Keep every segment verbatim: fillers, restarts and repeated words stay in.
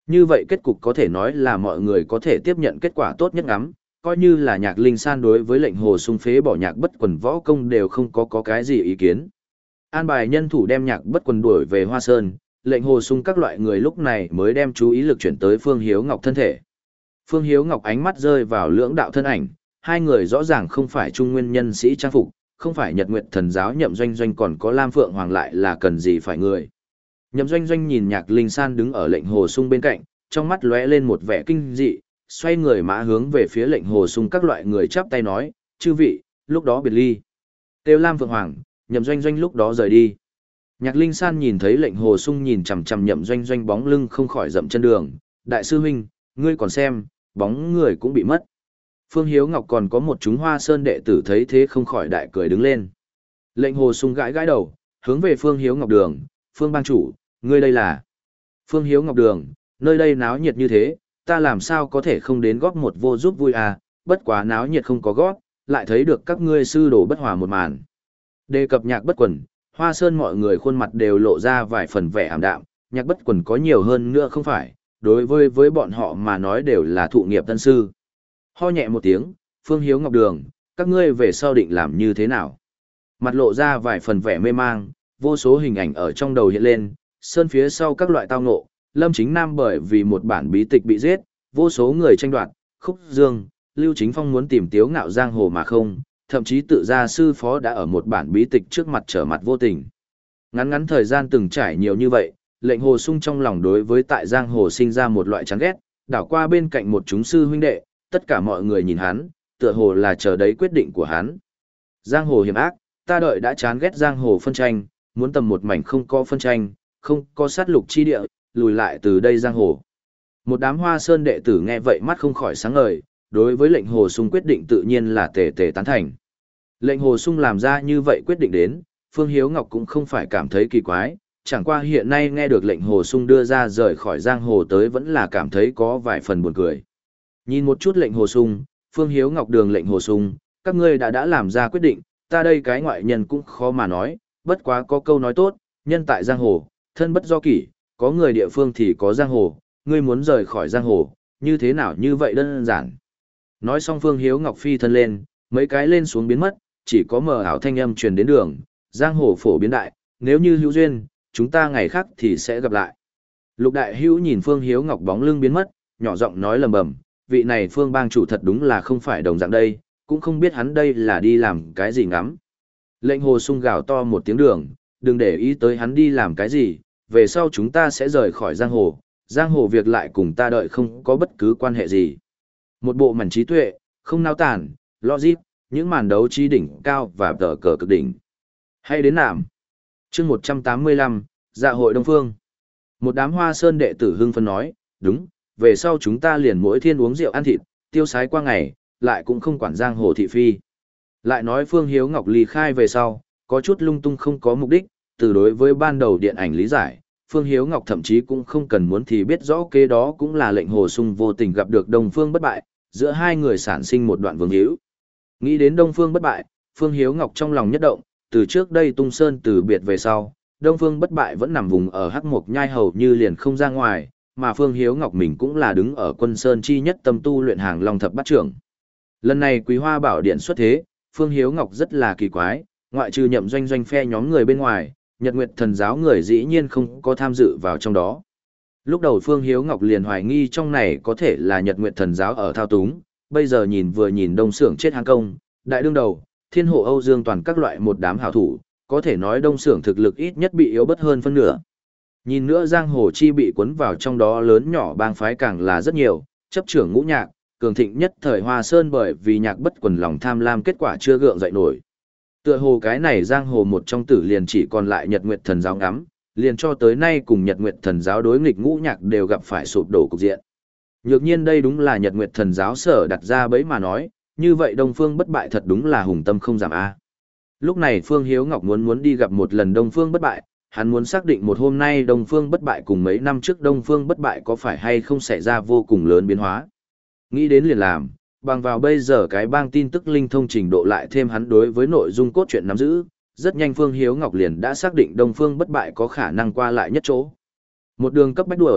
Như vậy kết cục có thể nói là mọi người có thể tiếp nhận kết quả tốt nhất ngắm, coi như là Nhạc Linh San đối với lệnh hồ sung phế bỏ Nhạc Bất Quần võ công đều không có có cái gì ý kiến. An bài nhân thủ đem Nhạc Bất Quần đuổi về Hoa Sơn, lệnh hồ sung các loại người lúc này mới đem chú ý lực chuyển tới Phương Hiếu Ngọc thân thể. Phương Hiếu Ngọc ánh mắt rơi vào lưỡng đạo thân ảnh, hai người rõ ràng không phải trung nguyên nhân sĩ trang phục, không phải Nhật Nguyệt Thần giáo Nhậm Doanh Doanh còn có Lam Phượng Hoàng lại là cần gì phải người. Nhậm Doanh Doanh nhìn Nhạc Linh San đứng ở lệnh hồ sung bên cạnh, trong mắt lóe lên một vẻ kinh dị, xoay người mã hướng về phía lệnh hồ sung các loại người chắp tay nói, chư vị, lúc đó biệt ly. Têu Lam Phượng Hoàng, Nhậm Doanh Doanh lúc đó rời đi. Nhạc Linh San nhìn thấy lệnh hồ sung nhìn chằm chằm Nhậm Doanh Doanh bóng lưng không khỏi dậm chân đường, đại sư huynh, ngươi còn xem, bóng người cũng bị mất. Phương Hiếu Ngọc còn có một chúng Hoa Sơn đệ tử thấy thế không khỏi đại cười đứng lên. Lệnh hồ sung gãi gãi đầu, hướng về Phương Hiếu Ngọc đường, Phương bang chủ, ngươi đây là. Phương Hiếu Ngọc đường, nơi đây náo nhiệt như thế, ta làm sao có thể không đến góp một vô giúp vui à, bất quá náo nhiệt không có góp, lại thấy được các ngươi sư đồ bất hòa một màn. Đề cập Nhạc Bất Quần, Hoa Sơn mọi người khuôn mặt đều lộ ra vài phần vẻ ảm đạm, Nhạc Bất Quần có nhiều hơn nữa không phải, đối với với bọn họ mà nói đều là thụ nghiệp tân sư. Ho nhẹ một tiếng, Phương Hiếu Ngọc đường, các ngươi về sau định làm như thế nào? Mặt lộ ra vài phần vẻ mê mang, vô số hình ảnh ở trong đầu hiện lên, sơn phía sau các loại tao ngộ, Lâm Chính Nam bởi vì một bản bí tịch bị giết, vô số người tranh đoạt, Khúc Dương, Lưu Chính Phong muốn tìm Tiếu Ngạo giang hồ mà không, thậm chí tự ra sư phó đã ở một bản bí tịch trước mặt trở mặt vô tình. Ngắn ngắn thời gian từng trải nhiều như vậy, lệnh hồ sung trong lòng đối với tại giang hồ sinh ra một loại chán ghét, đảo qua bên cạnh một chúng sư huynh đệ, tất cả mọi người nhìn hắn, tựa hồ là chờ đấy quyết định của hắn. Giang hồ hiểm ác, ta đợi đã chán ghét giang hồ phân tranh, muốn tầm một mảnh không có phân tranh, không có sát lục chi địa, lùi lại từ đây giang hồ. Một đám Hoa Sơn đệ tử nghe vậy mắt không khỏi sáng ngời, đối với lệnh hồ sung quyết định tự nhiên là tề tề tán thành. Lệnh hồ sung làm ra như vậy quyết định đến, Phương Hiếu Ngọc cũng không phải cảm thấy kỳ quái, chẳng qua hiện nay nghe được lệnh hồ sung đưa ra rời khỏi giang hồ tới vẫn là cảm thấy có vài phần buồn cười. Nhìn một chút lệnh hồ sung, Phương Hiếu Ngọc đường lệnh hồ sung, các ngươi đã đã làm ra quyết định, ta đây cái ngoại nhân cũng khó mà nói, bất quá có câu nói tốt, nhân tại giang hồ, thân bất do kỷ, có người địa phương thì có giang hồ, ngươi muốn rời khỏi giang hồ, như thế nào như vậy đơn giản. Nói xong Phương Hiếu Ngọc phi thân lên, mấy cái lên xuống biến mất, chỉ có mờ ảo thanh âm truyền đến đường, giang hồ phổ biến đại, nếu như hữu duyên, chúng ta ngày khác thì sẽ gặp lại. Lục đại hữu nhìn Phương Hiếu Ngọc bóng lưng biến mất, nhỏ giọng nói lầm bầm, vị này Phương bang chủ thật đúng là không phải đồng dạng đây, cũng không biết hắn đây là đi làm cái gì ngắm. Lệnh hồ sung gào to một tiếng đường, đừng để ý tới hắn đi làm cái gì, về sau chúng ta sẽ rời khỏi giang hồ, giang hồ việc lại cùng ta đợi không có bất cứ quan hệ gì. Một bộ mảnh trí tuệ, không nao tản, logic, những màn đấu trí đỉnh cao và tờ cờ cực đỉnh. Hay đến nạm. chương một trăm tám mươi lăm, Dạ hội Đông Phương. Một đám Hoa Sơn đệ tử hưng phấn nói, đúng, về sau chúng ta liền mỗi thiên uống rượu ăn thịt, tiêu sái qua ngày, lại cũng không quản giang hồ thị phi. Lại nói Phương Hiếu Ngọc ly khai về sau, có chút lung tung không có mục đích, từ đối với ban đầu điện ảnh lý giải, Phương Hiếu Ngọc thậm chí cũng không cần muốn thì biết rõ kế đó cũng là lệnh hồ sung vô tình gặp được Đông Phương bất bại, giữa hai người sản sinh một đoạn vương hữu. Nghĩ đến Đông Phương bất bại, Phương Hiếu Ngọc trong lòng nhất động, từ trước đây Tung Sơn từ biệt về sau, Đông Phương bất bại vẫn nằm vùng ở Hắc Mộc Nhai hầu như liền không ra ngoài, mà Phương Hiếu Ngọc mình cũng là đứng ở Quân Sơn chi nhất tâm tu luyện hàng long thập bát trưởng. Lần này Quý Hoa Bảo Điện xuất thế, Phương Hiếu Ngọc rất là kỳ quái, ngoại trừ Nhậm Doanh Doanh phe nhóm người bên ngoài, Nhật Nguyệt Thần giáo người dĩ nhiên không có tham dự vào trong đó. Lúc đầu Phương Hiếu Ngọc liền hoài nghi trong này có thể là Nhật Nguyệt Thần giáo ở thao túng, bây giờ nhìn vừa nhìn Đông Xưởng chết Hán Công, Đại Đương Đầu, Thiên Hộ Âu Dương toàn các loại một đám hảo thủ, có thể nói Đông Xưởng thực lực ít nhất bị yếu bất hơn phân nửa. Nhìn nữa giang hồ chi bị cuốn vào trong đó lớn nhỏ bang phái càng là rất nhiều, chấp trưởng Ngũ Nhạc, cường thịnh nhất thời Hoa Sơn bởi vì Nhạc Bất Quần lòng tham lam kết quả chưa gượng dậy nổi. Tựa hồ cái này giang hồ một trong tử liền chỉ còn lại Nhật Nguyệt Thần giáo ngắm, liền cho tới nay cùng Nhật Nguyệt Thần giáo đối nghịch Ngũ Nhạc đều gặp phải sụp đổ cục diện. Nhược nhiên đây đúng là Nhật Nguyệt Thần giáo sở đặt ra bẫy mà nói, như vậy Đông Phương bất bại thật đúng là hùng tâm không giảm a. Lúc này Phương Hiếu Ngọc muốn muốn đi gặp một lần Đông Phương bất bại, hắn muốn xác định một hôm nay Đông Phương bất bại cùng mấy năm trước Đông Phương bất bại có phải hay không xảy ra vô cùng lớn biến hóa. Nghĩ đến liền làm, bằng vào bây giờ cái bang tin tức linh thông trình độ lại thêm hắn đối với nội dung cốt truyện nắm giữ, rất nhanh Phương Hiếu Ngọc liền đã xác định Đông Phương bất bại có khả năng qua lại nhất chỗ. Một đường cấp bách đuổi,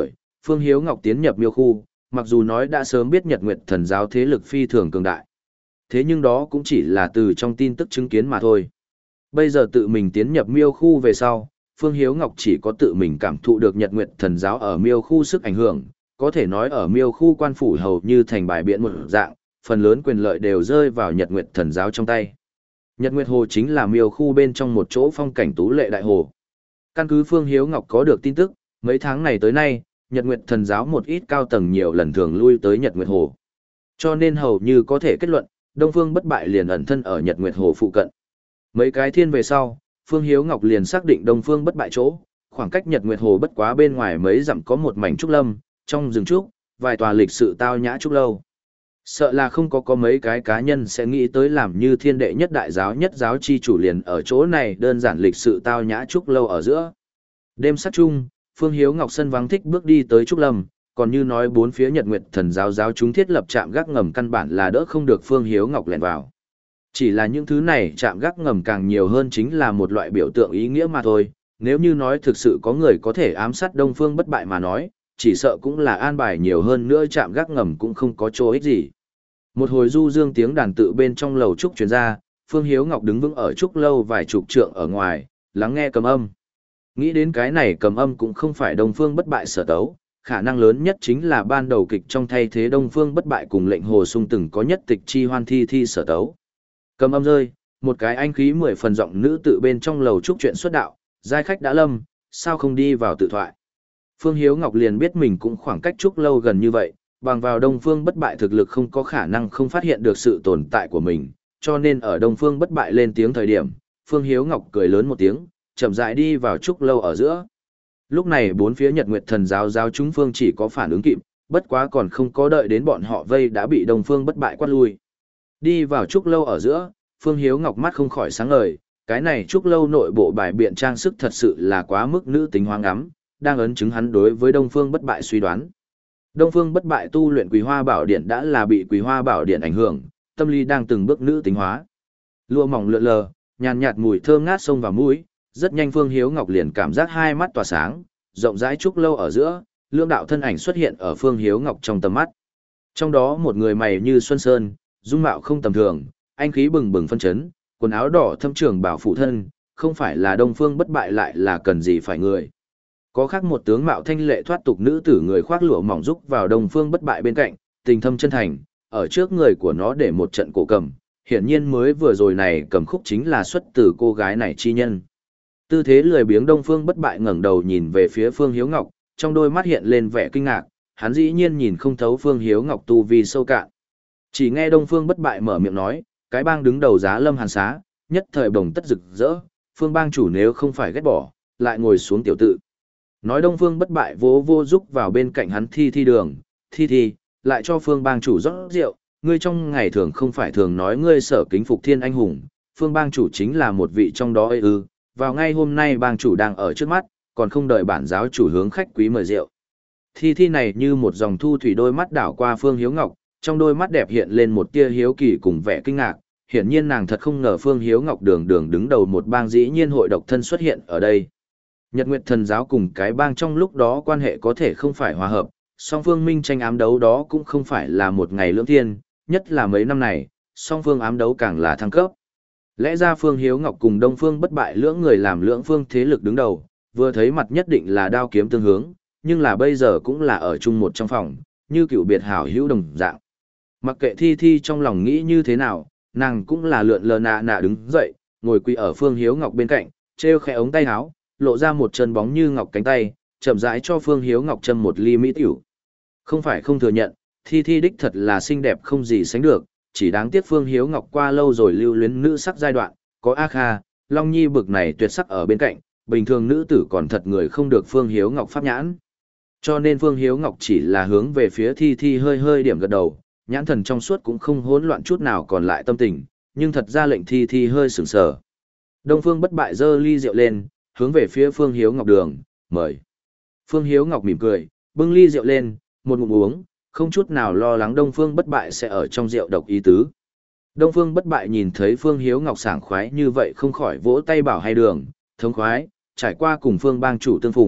Phương Hiếu Ngọc tiến nhập miêu khu, mặc dù nói đã sớm biết Nhật Nguyệt Thần giáo thế lực phi thường cường đại. Thế nhưng đó cũng chỉ là từ trong tin tức chứng kiến mà thôi. Bây giờ tự mình tiến nhập miêu khu về sau, Phương Hiếu Ngọc chỉ có tự mình cảm thụ được Nhật Nguyệt Thần giáo ở miêu khu sức ảnh hưởng, có thể nói ở miêu khu quan phủ hầu như thành bài biện một dạng, phần lớn quyền lợi đều rơi vào Nhật Nguyệt Thần giáo trong tay. Nhật Nguyệt Hồ chính là miêu khu bên trong một chỗ phong cảnh tú lệ đại hồ. Căn cứ Phương Hiếu Ngọc có được tin tức, mấy tháng này tới nay, Nhật Nguyệt Thần giáo một ít cao tầng nhiều lần thường lui tới Nhật Nguyệt Hồ. Cho nên hầu như có thể kết luận, Đông Phương Bất Bại liền ẩn thân ở Nhật Nguyệt Hồ phụ cận. Mấy cái thiên về sau, Phương Hiếu Ngọc liền xác định Đông Phương Bất Bại chỗ, khoảng cách Nhật Nguyệt Hồ bất quá bên ngoài mấy dặm có một mảnh trúc lâm, trong rừng trúc, vài tòa lịch sự tao nhã trúc lâu. Sợ là không có có mấy cái cá nhân sẽ nghĩ tới làm như thiên đệ nhất đại giáo nhất giáo chi chủ liền ở chỗ này đơn giản lịch sự tao nhã trúc lâu ở giữa. Đêm sát chung, Phương Hiếu Ngọc sân vắng thích bước đi tới trúc lâm, còn như nói bốn phía Nhật Nguyệt Thần giáo giáo chúng thiết lập trạm gác ngầm căn bản là đỡ không được Phương Hiếu Ngọc lẻn vào. Chỉ là những thứ này trạm gác ngầm càng nhiều hơn chính là một loại biểu tượng ý nghĩa mà thôi, nếu như nói thực sự có người có thể ám sát Đông Phương Bất Bại mà nói, chỉ sợ cũng là an bài nhiều hơn nữa trạm gác ngầm cũng không có chỗ ích gì. Một hồi du dương tiếng đàn tự bên trong lầu trúc truyền ra, Phương Hiếu Ngọc đứng vững ở trúc lâu vài chục trượng ở ngoài, lắng nghe cầm âm. Nghĩ đến cái này cầm âm cũng không phải Đông Phương Bất Bại sở tấu, khả năng lớn nhất chính là ban đầu kịch trong thay thế Đông Phương Bất Bại cùng lệnh Hồ Sung từng có nhất tịch chi hoan thi thi sở tấu. Cầm âm rơi, một cái anh khí mười phần giọng nữ tự bên trong lầu trúc chuyện xuất đạo, giai khách đã lâm, sao không đi vào tự thoại. Phương Hiếu Ngọc liền biết mình cũng khoảng cách trúc lâu gần như vậy, bằng vào Đông Phương Bất Bại thực lực không có khả năng không phát hiện được sự tồn tại của mình, cho nên ở Đông Phương Bất Bại lên tiếng thời điểm, Phương Hiếu Ngọc cười lớn một tiếng, chậm rãi đi vào trúc lâu ở giữa. Lúc này bốn phía Nhật Nguyệt Thần giáo giáo chúng phương chỉ có phản ứng kịp, bất quá còn không có đợi đến bọn họ vây đã bị Đông Phương Bất Bại quát lui. Đi vào trúc lâu ở giữa, Phương Hiếu Ngọc mắt không khỏi sáng ngời, cái này trúc lâu nội bộ bài biện trang sức thật sự là quá mức nữ tính hoang ngắm, đang ấn chứng hắn đối với Đông Phương Bất Bại suy đoán. Đông Phương Bất Bại tu luyện Quý Hoa Bảo Điện đã là bị Quý Hoa Bảo Điện ảnh hưởng, tâm lý đang từng bước nữ tính hóa. Lụa mỏng lượn lờ, nhàn nhạt mùi thơm ngát xông vào mũi, rất nhanh Phương Hiếu Ngọc liền cảm giác hai mắt tỏa sáng, rộng rãi trúc lâu ở giữa, lưỡng đạo thân ảnh xuất hiện ở Phương Hiếu Ngọc trong tầm mắt. Trong đó một người mày như xuân sơn, dung mạo không tầm thường, anh khí bừng bừng phân chấn, quần áo đỏ thâm trường bảo phụ thân, không phải là Đông Phương Bất Bại lại là cần gì phải người. Có khác một tướng mạo thanh lệ thoát tục nữ tử người khoác lụa mỏng rúc vào Đông Phương Bất Bại bên cạnh, tình thâm chân thành, ở trước người của nó để một trận cổ cầm, hiển nhiên mới vừa rồi này cầm khúc chính là xuất từ cô gái này chi nhân. Tư thế lười biếng Đông Phương Bất Bại ngẩng đầu nhìn về phía Phương Hiếu Ngọc, trong đôi mắt hiện lên vẻ kinh ngạc, hắn dĩ nhiên nhìn không thấu Phương Hiếu Ngọc tu vi sâu cạn. Chỉ nghe Đông Phương Bất Bại mở miệng nói, cái bang đứng đầu giá Lâm Hàn Xá, nhất thời bồng tất rực rỡ, Phương bang chủ nếu không phải ghét bỏ, lại ngồi xuống tiểu tự. Nói Đông Phương Bất Bại vỗ vô giúp vào bên cạnh hắn thi thi đường, thi thi, lại cho Phương bang chủ rót rượu, ngươi trong ngày thường không phải thường nói ngươi sở kính phục thiên anh hùng, Phương bang chủ chính là một vị trong đó ư, ừ, vào ngay hôm nay bang chủ đang ở trước mắt, còn không đợi bản giáo chủ hướng khách quý mời rượu. Thi thi này như một dòng thu thủy đôi mắt đảo qua Phương Hiếu Ngọc, trong đôi mắt đẹp hiện lên một tia hiếu kỳ cùng vẻ kinh ngạc, hiển nhiên nàng thật không ngờ Phương Hiếu Ngọc đường đường đứng đầu một bang dĩ nhiên hội độc thân xuất hiện ở đây. Nhật Nguyệt Thần giáo cùng cái bang trong lúc đó quan hệ có thể không phải hòa hợp, song phương minh tranh ám đấu đó cũng không phải là một ngày lưỡng thiên, nhất là mấy năm này, song phương ám đấu càng là thăng cấp. Lẽ ra Phương Hiếu Ngọc cùng Đông Phương Bất Bại lưỡng người làm lưỡng phương thế lực đứng đầu, vừa thấy mặt nhất định là đao kiếm tương hướng, nhưng là bây giờ cũng là ở chung một trong phòng, như cựu biệt hảo hữu đồng dạng. Mặc kệ thi thi trong lòng nghĩ như thế nào, nàng cũng là lượn lờ nạ nạ đứng dậy, ngồi quỳ ở Phương Hiếu Ngọc bên cạnh, treo khẽ ống tay áo, lộ ra một chân bóng như ngọc cánh tay, chậm rãi cho Phương Hiếu Ngọc châm một ly mỹ tiểu. Không phải không thừa nhận, thi thi đích thật là xinh đẹp không gì sánh được, chỉ đáng tiếc Phương Hiếu Ngọc qua lâu rồi lưu luyến nữ sắc giai đoạn, có A Kha, Long Nhi bực này tuyệt sắc ở bên cạnh, bình thường nữ tử còn thật người không được Phương Hiếu Ngọc pháp nhãn. Cho nên Phương Hiếu Ngọc chỉ là hướng về phía thi thi hơi hơi điểm gật đầu, nhãn thần trong suốt cũng không hỗn loạn chút nào còn lại tâm tình, nhưng thật ra lệnh thi thi hơi sửng sờ. Đông Phương Bất Bại giơ ly rượu lên, hướng về phía Phương Hiếu Ngọc đường, mời. Phương Hiếu Ngọc mỉm cười, bưng ly rượu lên, một ngụm uống, không chút nào lo lắng Đông Phương Bất Bại sẽ ở trong rượu độc ý tứ. Đông Phương Bất Bại nhìn thấy Phương Hiếu Ngọc sảng khoái như vậy không khỏi vỗ tay bảo hay đường, thống khoái, trải qua cùng Phương bang chủ tương phùng,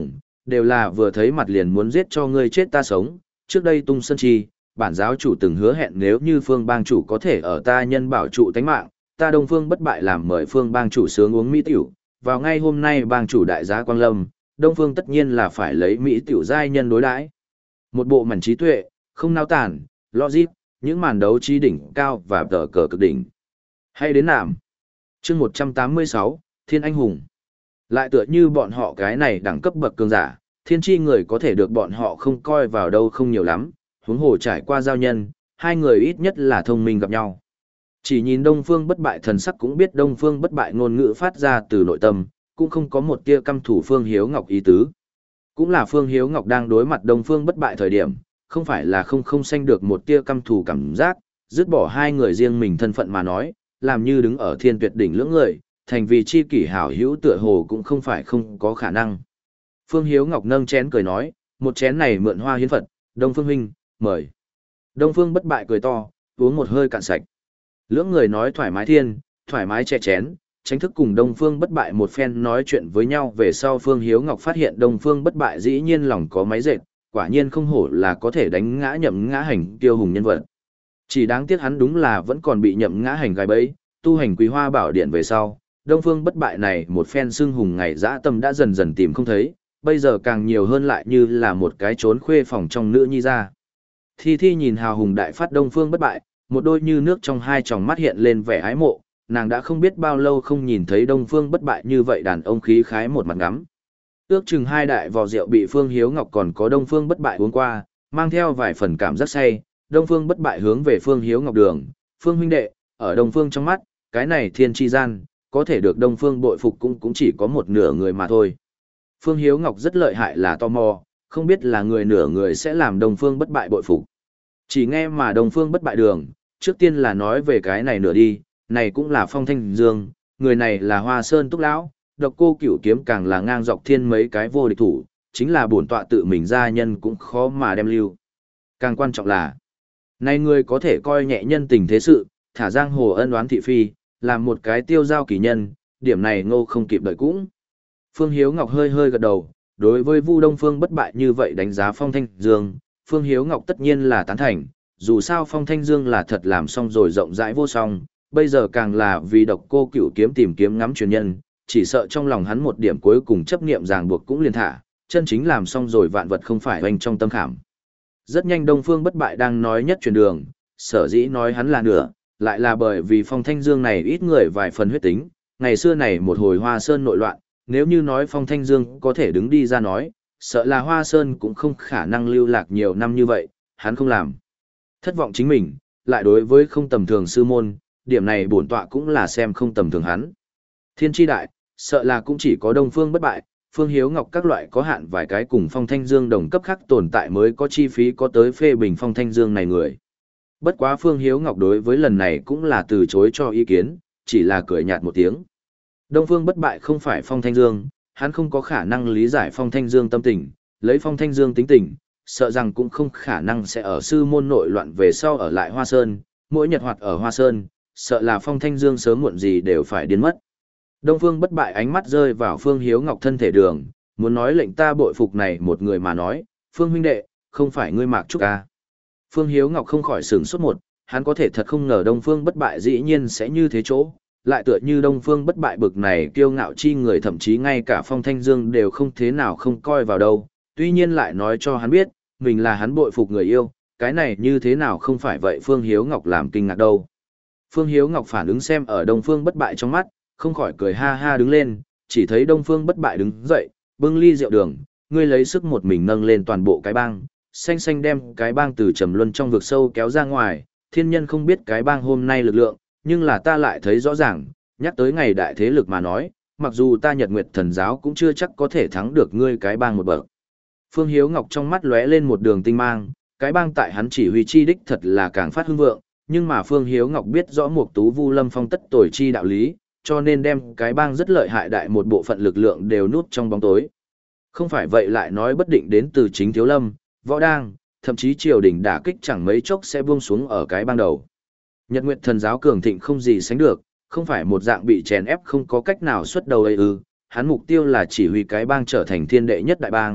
đều là vừa thấy mặt liền muốn giết cho ngươi chết ta sống, trước đây tung sân chi, bản giáo chủ từng hứa hẹn nếu như phương bang chủ có thể ở ta nhân bảo trụ tánh mạng, ta đông phương bất bại làm mời phương bang chủ sướng uống mỹ tiểu, vào ngay hôm nay bang chủ đại giá quang lâm, đông phương tất nhiên là phải lấy mỹ tiểu giai nhân đối đãi. Một bộ mảnh trí tuệ, không nao tản, logic, những màn đấu trí đỉnh cao và tờ cờ cực đỉnh. Hay đến nạm. Chương một trăm tám mươi sáu, Thiên Anh Hùng. Lại tựa như bọn họ cái này đẳng cấp bậc cường giả, thiên chi người có thể được bọn họ không coi vào đâu không nhiều lắm, huống hồ trải qua giao nhân, hai người ít nhất là thông minh gặp nhau. Chỉ nhìn Đông Phương Bất Bại thần sắc cũng biết Đông Phương Bất Bại ngôn ngữ phát ra từ nội tâm, cũng không có một tia căm thủ Phương Hiếu Ngọc ý tứ. Cũng là Phương Hiếu Ngọc đang đối mặt Đông Phương Bất Bại thời điểm, không phải là không không sanh được một tia căm thù cảm giác, dứt bỏ hai người riêng mình thân phận mà nói, làm như đứng ở thiên tuyệt đỉnh lưỡng người, thành vì chi kỷ hảo hữu tựa hồ cũng không phải không có khả năng. Phương Hiếu Ngọc nâng chén cười nói, một chén này mượn hoa hiến Phật, Đông Phương huynh, mời. Đông Phương Bất Bại cười to, uống một hơi cạn sạch. Lưỡng người nói thoải mái thiên, thoải mái chè chén, tránh thức cùng Đông Phương Bất Bại một phen nói chuyện với nhau về sau Phương Hiếu Ngọc phát hiện Đông Phương Bất Bại dĩ nhiên lòng có máy dệt, quả nhiên không hổ là có thể đánh ngã nhậm ngã hành tiêu hùng nhân vật. Chỉ đáng tiếc hắn đúng là vẫn còn bị nhậm ngã hành gài bẫy, tu hành Quý Hoa Bảo Điện về sau, Đông Phương Bất Bại này một phen xưng hùng ngày dã tâm đã dần dần tìm không thấy, bây giờ càng nhiều hơn lại như là một cái trốn khuê phòng trong nữ nhi ra. Thi Thi nhìn hào hùng đại phát Đông Phương Bất Bại, một đôi như nước trong hai tròng mắt hiện lên vẻ ái mộ, nàng đã không biết bao lâu không nhìn thấy Đông Phương Bất Bại như vậy đàn ông khí khái một mặt ngắm. Ước chừng hai đại vò rượu bị Phương Hiếu Ngọc còn có Đông Phương Bất Bại uống qua, mang theo vài phần cảm giác say, Đông Phương Bất Bại hướng về Phương Hiếu Ngọc đường, Phương huynh đệ, ở Đông Phương trong mắt, cái này thiên chi gian, có thể được Đông Phương bội phục cũng cũng chỉ có một nửa người mà thôi. Phương Hiếu Ngọc rất lợi hại là tò mò, không biết là người nửa người sẽ làm Đông Phương Bất Bại bội phục. Chỉ nghe mà Đông Phương Bất Bại đường, trước tiên là nói về cái này nửa đi, này cũng là Phong Thanh Dương, người này là Hoa Sơn Túc Lão, Độc Cô Cửu Kiếm càng là ngang dọc thiên mấy cái vô địch thủ, chính là bổn tọa tự mình gia nhân cũng khó mà đem lưu. Càng quan trọng là, này người có thể coi nhẹ nhân tình thế sự, thả giang hồ ân oán thị phi, làm một cái tiêu giao kỳ nhân, điểm này ngô không kịp đợi cũng. Phương Hiếu Ngọc hơi hơi gật đầu, đối với Vu Đông Phương Bất Bại như vậy đánh giá Phong Thanh Dương, Phương Hiếu Ngọc tất nhiên là tán thành, dù sao Phong Thanh Dương là thật làm xong rồi rộng rãi vô song, bây giờ càng là vì Độc Cô Cửu Kiếm tìm kiếm ngắm truyền nhân, chỉ sợ trong lòng hắn một điểm cuối cùng chấp niệm ràng buộc cũng liền thả, chân chính làm xong rồi vạn vật không phải oanh trong tâm khảm. Rất nhanh Đông Phương Bất Bại đang nói nhất truyền đường, sở dĩ nói hắn là nửa, lại là bởi vì Phong Thanh Dương này ít người vài phần huyết tính, ngày xưa này một hồi Hoa Sơn nội loạn, nếu như nói Phong Thanh Dương có thể đứng đi ra nói, sợ là Hoa Sơn cũng không khả năng lưu lạc nhiều năm như vậy, hắn không làm. Thất vọng chính mình, lại đối với không tầm thường sư môn, điểm này bổn tọa cũng là xem không tầm thường hắn. Thiên tri đại, sợ là cũng chỉ có Đông Phương Bất Bại, Phương Hiếu Ngọc các loại có hạn vài cái cùng Phong Thanh Dương đồng cấp khác tồn tại mới có chi phí có tới phê bình Phong Thanh Dương này người. Bất quá Phương Hiếu Ngọc đối với lần này cũng là từ chối cho ý kiến, chỉ là cười nhạt một tiếng. Đông Phương Bất Bại không phải Phong Thanh Dương, hắn không có khả năng lý giải Phong Thanh Dương tâm tình, lấy Phong Thanh Dương tính tình, sợ rằng cũng không khả năng sẽ ở sư môn nội loạn về sau ở lại Hoa Sơn, mỗi nhật hoạt ở Hoa Sơn, sợ là Phong Thanh Dương sớm muộn gì đều phải điên mất. Đông Phương Bất Bại ánh mắt rơi vào Phương Hiếu Ngọc thân thể đường, muốn nói lệnh ta bội phục này một người mà nói, Phương huynh đệ, không phải ngươi Mạc Trúc à. Phương Hiếu Ngọc không khỏi sửng sốt một, hắn có thể thật không ngờ Đông Phương Bất Bại dĩ nhiên sẽ như thế chỗ, lại tựa như Đông Phương Bất Bại bực này kiêu ngạo chi người thậm chí ngay cả Phong Thanh Dương đều không thế nào không coi vào đâu, tuy nhiên lại nói cho hắn biết, mình là hắn bội phục người yêu, cái này như thế nào không phải vậy Phương Hiếu Ngọc làm kinh ngạc đâu. Phương Hiếu Ngọc phản ứng xem ở Đông Phương Bất Bại trong mắt, không khỏi cười ha ha đứng lên, chỉ thấy Đông Phương Bất Bại đứng dậy, bưng ly rượu đường, ngươi lấy sức một mình nâng lên toàn bộ cái bang, xanh xanh đem cái bang từ trầm luân trong vực sâu kéo ra ngoài, thiên nhân không biết cái bang hôm nay lực lượng, nhưng là ta lại thấy rõ ràng, nhắc tới ngày đại thế lực mà nói, mặc dù ta Nhật Nguyệt Thần giáo cũng chưa chắc có thể thắng được ngươi cái bang một bậc. Phương Hiếu Ngọc trong mắt lóe lên một đường tinh mang, cái bang tại hắn chỉ huy chi đích thật là càng phát hưng vượng, nhưng mà Phương Hiếu Ngọc biết rõ Mục Tú Vu Lâm Phong tất tội chi đạo lý, cho nên đem cái bang rất lợi hại đại một bộ phận lực lượng đều núp trong bóng tối. Không phải vậy lại nói bất định đến từ chính Thiếu Lâm, Võ Đang, thậm chí triều đình đả kích chẳng mấy chốc sẽ buông xuống ở cái bang đầu. Nhật Nguyệt Thần giáo cường thịnh không gì sánh được, không phải một dạng bị chèn ép không có cách nào xuất đầu ấy ư, hắn mục tiêu là chỉ huy cái bang trở thành thiên đệ nhất đại bang,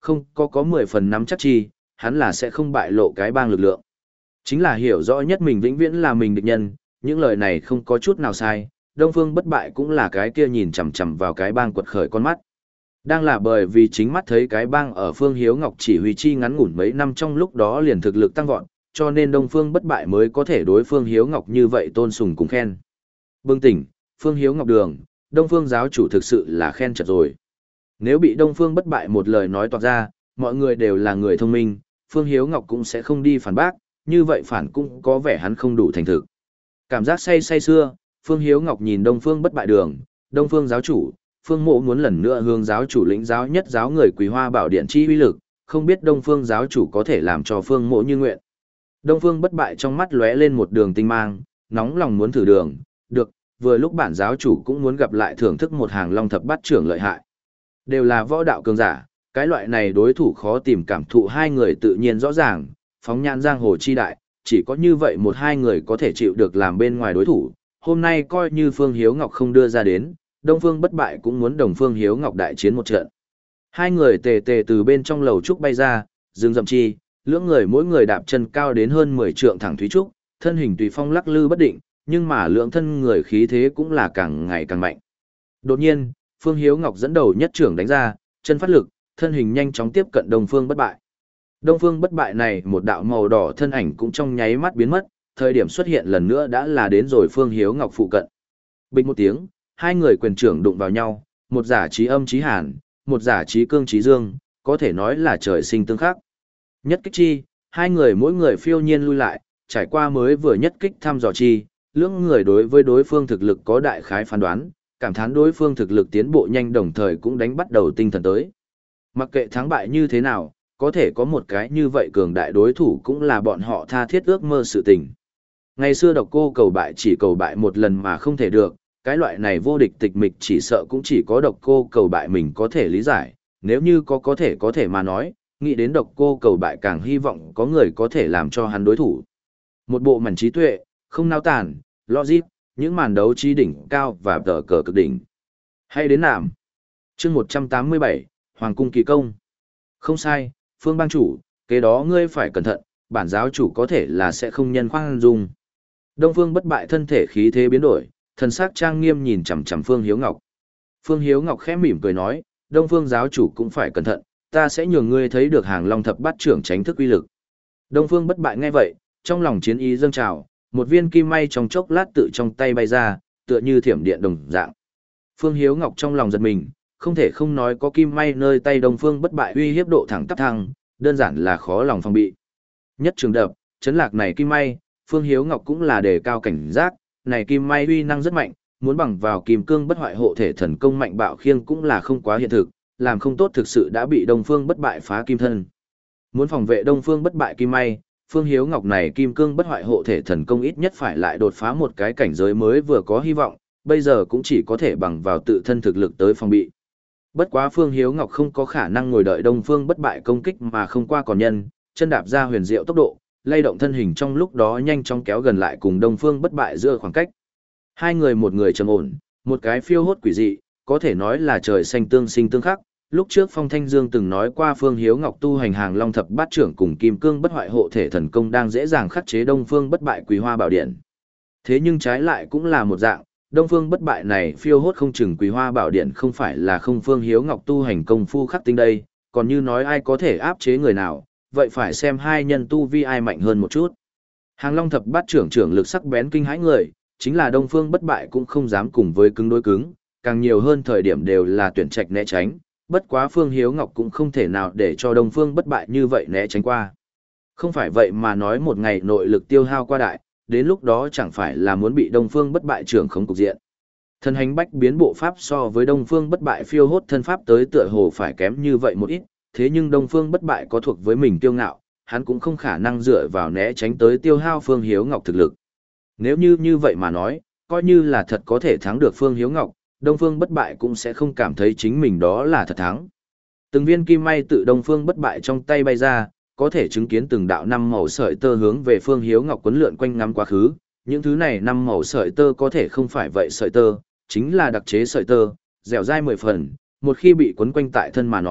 không có có mười phần nắm chắc chi, hắn là sẽ không bại lộ cái bang lực lượng. Chính là hiểu rõ nhất mình vĩnh viễn là mình địch nhân, những lời này không có chút nào sai, Đông Phương Bất Bại cũng là cái kia nhìn chằm chằm vào cái bang quật khởi con mắt. Đang là bởi vì chính mắt thấy cái bang ở Phương Hiếu Ngọc chỉ huy chi ngắn ngủn mấy năm trong lúc đó liền thực lực tăng vọt, cho nên Đông Phương Bất Bại mới có thể đối Phương Hiếu Ngọc như vậy tôn sùng cùng khen. Bừng tỉnh, Phương Hiếu Ngọc đường, Đông Phương giáo chủ thực sự là khen chật rồi. Nếu bị Đông Phương Bất Bại một lời nói toạc ra, mọi người đều là người thông minh, Phương Hiếu Ngọc cũng sẽ không đi phản bác, như vậy phản cũng có vẻ hắn không đủ thành thực. Cảm giác say say xưa, Phương Hiếu Ngọc nhìn Đông Phương Bất Bại đường, Đông Phương giáo chủ, Phương Mộ muốn lần nữa hướng giáo chủ lĩnh giáo nhất giáo người Quý Hoa Bảo Điện chi uy lực, không biết Đông Phương giáo chủ có thể làm cho Phương Mộ như nguyện. Đông Phương Bất Bại trong mắt lóe lên một đường tinh mang, nóng lòng muốn thử đường, được, vừa lúc bản giáo chủ cũng muốn gặp lại thưởng thức một hàng long thập bát trưởng lợi hại. Đều là võ đạo cường giả, cái loại này đối thủ khó tìm cảm thụ hai người tự nhiên rõ ràng, phóng nhãn giang hồ chi đại, chỉ có như vậy một hai người có thể chịu được làm bên ngoài đối thủ. Hôm nay coi như Phương Hiếu Ngọc không đưa ra đến, Đông Phương Bất Bại cũng muốn đồng Phương Hiếu Ngọc đại chiến một trận. Hai người tề tề từ bên trong lầu trúc bay ra, dừng dậm chi, lưỡng người mỗi người đạp chân cao đến hơn mười trượng thẳng thúy trúc, thân hình tùy phong lắc lư bất định, nhưng mà lượng thân người khí thế cũng là càng ngày càng mạnh. Đột nhiên, Phương Hiếu Ngọc dẫn đầu nhất trưởng đánh ra, chân phát lực, thân hình nhanh chóng tiếp cận Đông Phương Bất Bại. Đông Phương Bất Bại này một đạo màu đỏ thân ảnh cũng trong nháy mắt biến mất, thời điểm xuất hiện lần nữa đã là đến rồi Phương Hiếu Ngọc phụ cận. Bình một tiếng, hai người quyền trưởng đụng vào nhau, một giả trí âm trí hàn, một giả trí cương trí dương, có thể nói là trời sinh tương khắc. Nhất kích chi, hai người mỗi người phiêu nhiên lui lại, trải qua mới vừa nhất kích thăm dò chi, lưỡng người đối với đối phương thực lực có đại khái phán đoán, cảm thán đối phương thực lực tiến bộ nhanh đồng thời cũng đánh bắt đầu tinh thần tới. Mặc kệ thắng bại như thế nào, có thể có một cái như vậy cường đại đối thủ cũng là bọn họ tha thiết ước mơ sự tình. Ngày xưa Độc Cô cầu bại chỉ cầu bại một lần mà không thể được, cái loại này vô địch tịch mịch chỉ sợ cũng chỉ có Độc Cô cầu bại mình có thể lý giải, nếu như có có thể có thể mà nói, nghĩ đến Độc Cô cầu bại càng hy vọng có người có thể làm cho hắn đối thủ. Một bộ màn trí tuệ, không nao tàn, logic, những màn đấu trí đỉnh cao và tờ cờ cực đỉnh. Hay đến nạm. Chương một trăm tám mươi bảy, Hoàng cung kỳ công. Không sai, Phương bang chủ, kế đó ngươi phải cẩn thận, bản giáo chủ có thể là sẽ không nhân khoan dung. Đông Phương Bất Bại thân thể khí thế biến đổi, thần sắc trang nghiêm nhìn chằm chằm Phương Hiếu Ngọc. Phương Hiếu Ngọc khẽ mỉm cười nói, Đông Phương giáo chủ cũng phải cẩn thận, ta sẽ nhường ngươi thấy được hàng long thập bát trưởng tránh thức uy lực. Đông Phương Bất Bại nghe vậy, trong lòng chiến ý dâng trào, một viên kim may trong chốc lát tự trong tay bay ra, tựa như thiểm điện đồng dạng. Phương Hiếu Ngọc trong lòng giật mình, không thể không nói có kim may nơi tay Đông Phương Bất Bại uy hiếp độ thẳng tắp thăng, đơn giản là khó lòng phòng bị. Nhất trường đập, chấn lạc này kim may, Phương Hiếu Ngọc cũng là đề cao cảnh giác, này kim may uy năng rất mạnh, muốn bằng vào kim cương bất hoại hộ thể thần công mạnh bạo khiêng cũng là không quá hiện thực, làm không tốt thực sự đã bị Đông Phương Bất Bại phá kim thân. Muốn phòng vệ Đông Phương Bất Bại kim may, Phương Hiếu Ngọc này kim cương bất hoại hộ thể thần công ít nhất phải lại đột phá một cái cảnh giới mới vừa có hy vọng, bây giờ cũng chỉ có thể bằng vào tự thân thực lực tới phòng bị. Bất quá Phương Hiếu Ngọc không có khả năng ngồi đợi Đông Phương Bất Bại công kích mà không qua còn nhân, chân đạp ra huyền diệu tốc độ, lay động thân hình trong lúc đó nhanh chóng kéo gần lại cùng Đông Phương Bất Bại giữa khoảng cách. Hai người một người trầm ổn, một cái phiêu hốt quỷ dị, có thể nói là trời xanh tương sinh tương khắc. Lúc trước Phong Thanh Dương từng nói qua Phương Hiếu Ngọc tu hành hàng long thập bát trưởng cùng kim cương bất hoại hộ thể thần công đang dễ dàng khắc chế Đông Phương Bất Bại Quý Hoa Bảo Điện. Thế nhưng trái lại cũng là một dạng, Đông Phương Bất Bại này phiêu hốt không chừng Quý Hoa Bảo Điện không phải là không Phương Hiếu Ngọc tu hành công phu khắc tinh đây, còn như nói ai có thể áp chế người nào, vậy phải xem hai nhân tu vi ai mạnh hơn một chút. Hàng long thập bát trưởng trưởng lực sắc bén kinh hãi người, chính là Đông Phương Bất Bại cũng không dám cùng với cứng đối cứng, càng nhiều hơn thời điểm đều là tuyển trạch né tránh. Bất quá Phương Hiếu Ngọc cũng không thể nào để cho Đông Phương Bất Bại như vậy né tránh qua. Không phải vậy mà nói một ngày nội lực tiêu hao qua đại, đến lúc đó chẳng phải là muốn bị Đông Phương Bất Bại trưởng khống cục diện. Thân hành bách biến bộ pháp so với Đông Phương Bất Bại phiêu hốt thân pháp tới tựa hồ phải kém như vậy một ít, thế nhưng Đông Phương Bất Bại có thuộc với mình tiêu ngạo, hắn cũng không khả năng dựa vào né tránh tới tiêu hao Phương Hiếu Ngọc thực lực. Nếu như như vậy mà nói, coi như là thật có thể thắng được Phương Hiếu Ngọc, Đông Phương Bất Bại cũng sẽ không cảm thấy chính mình đó là thật thắng. Từng viên kim may tự Đông Phương Bất Bại trong tay bay ra, có thể chứng kiến từng đạo năm màu sợi tơ hướng về Phương Hiếu Ngọc quấn lượn quanh ngắm quá khứ. Những thứ này năm màu sợi tơ có thể không phải vậy sợi tơ, chính là đặc chế sợi tơ, dẻo dai mười phần, một khi bị quấn quanh tại thân mà nói,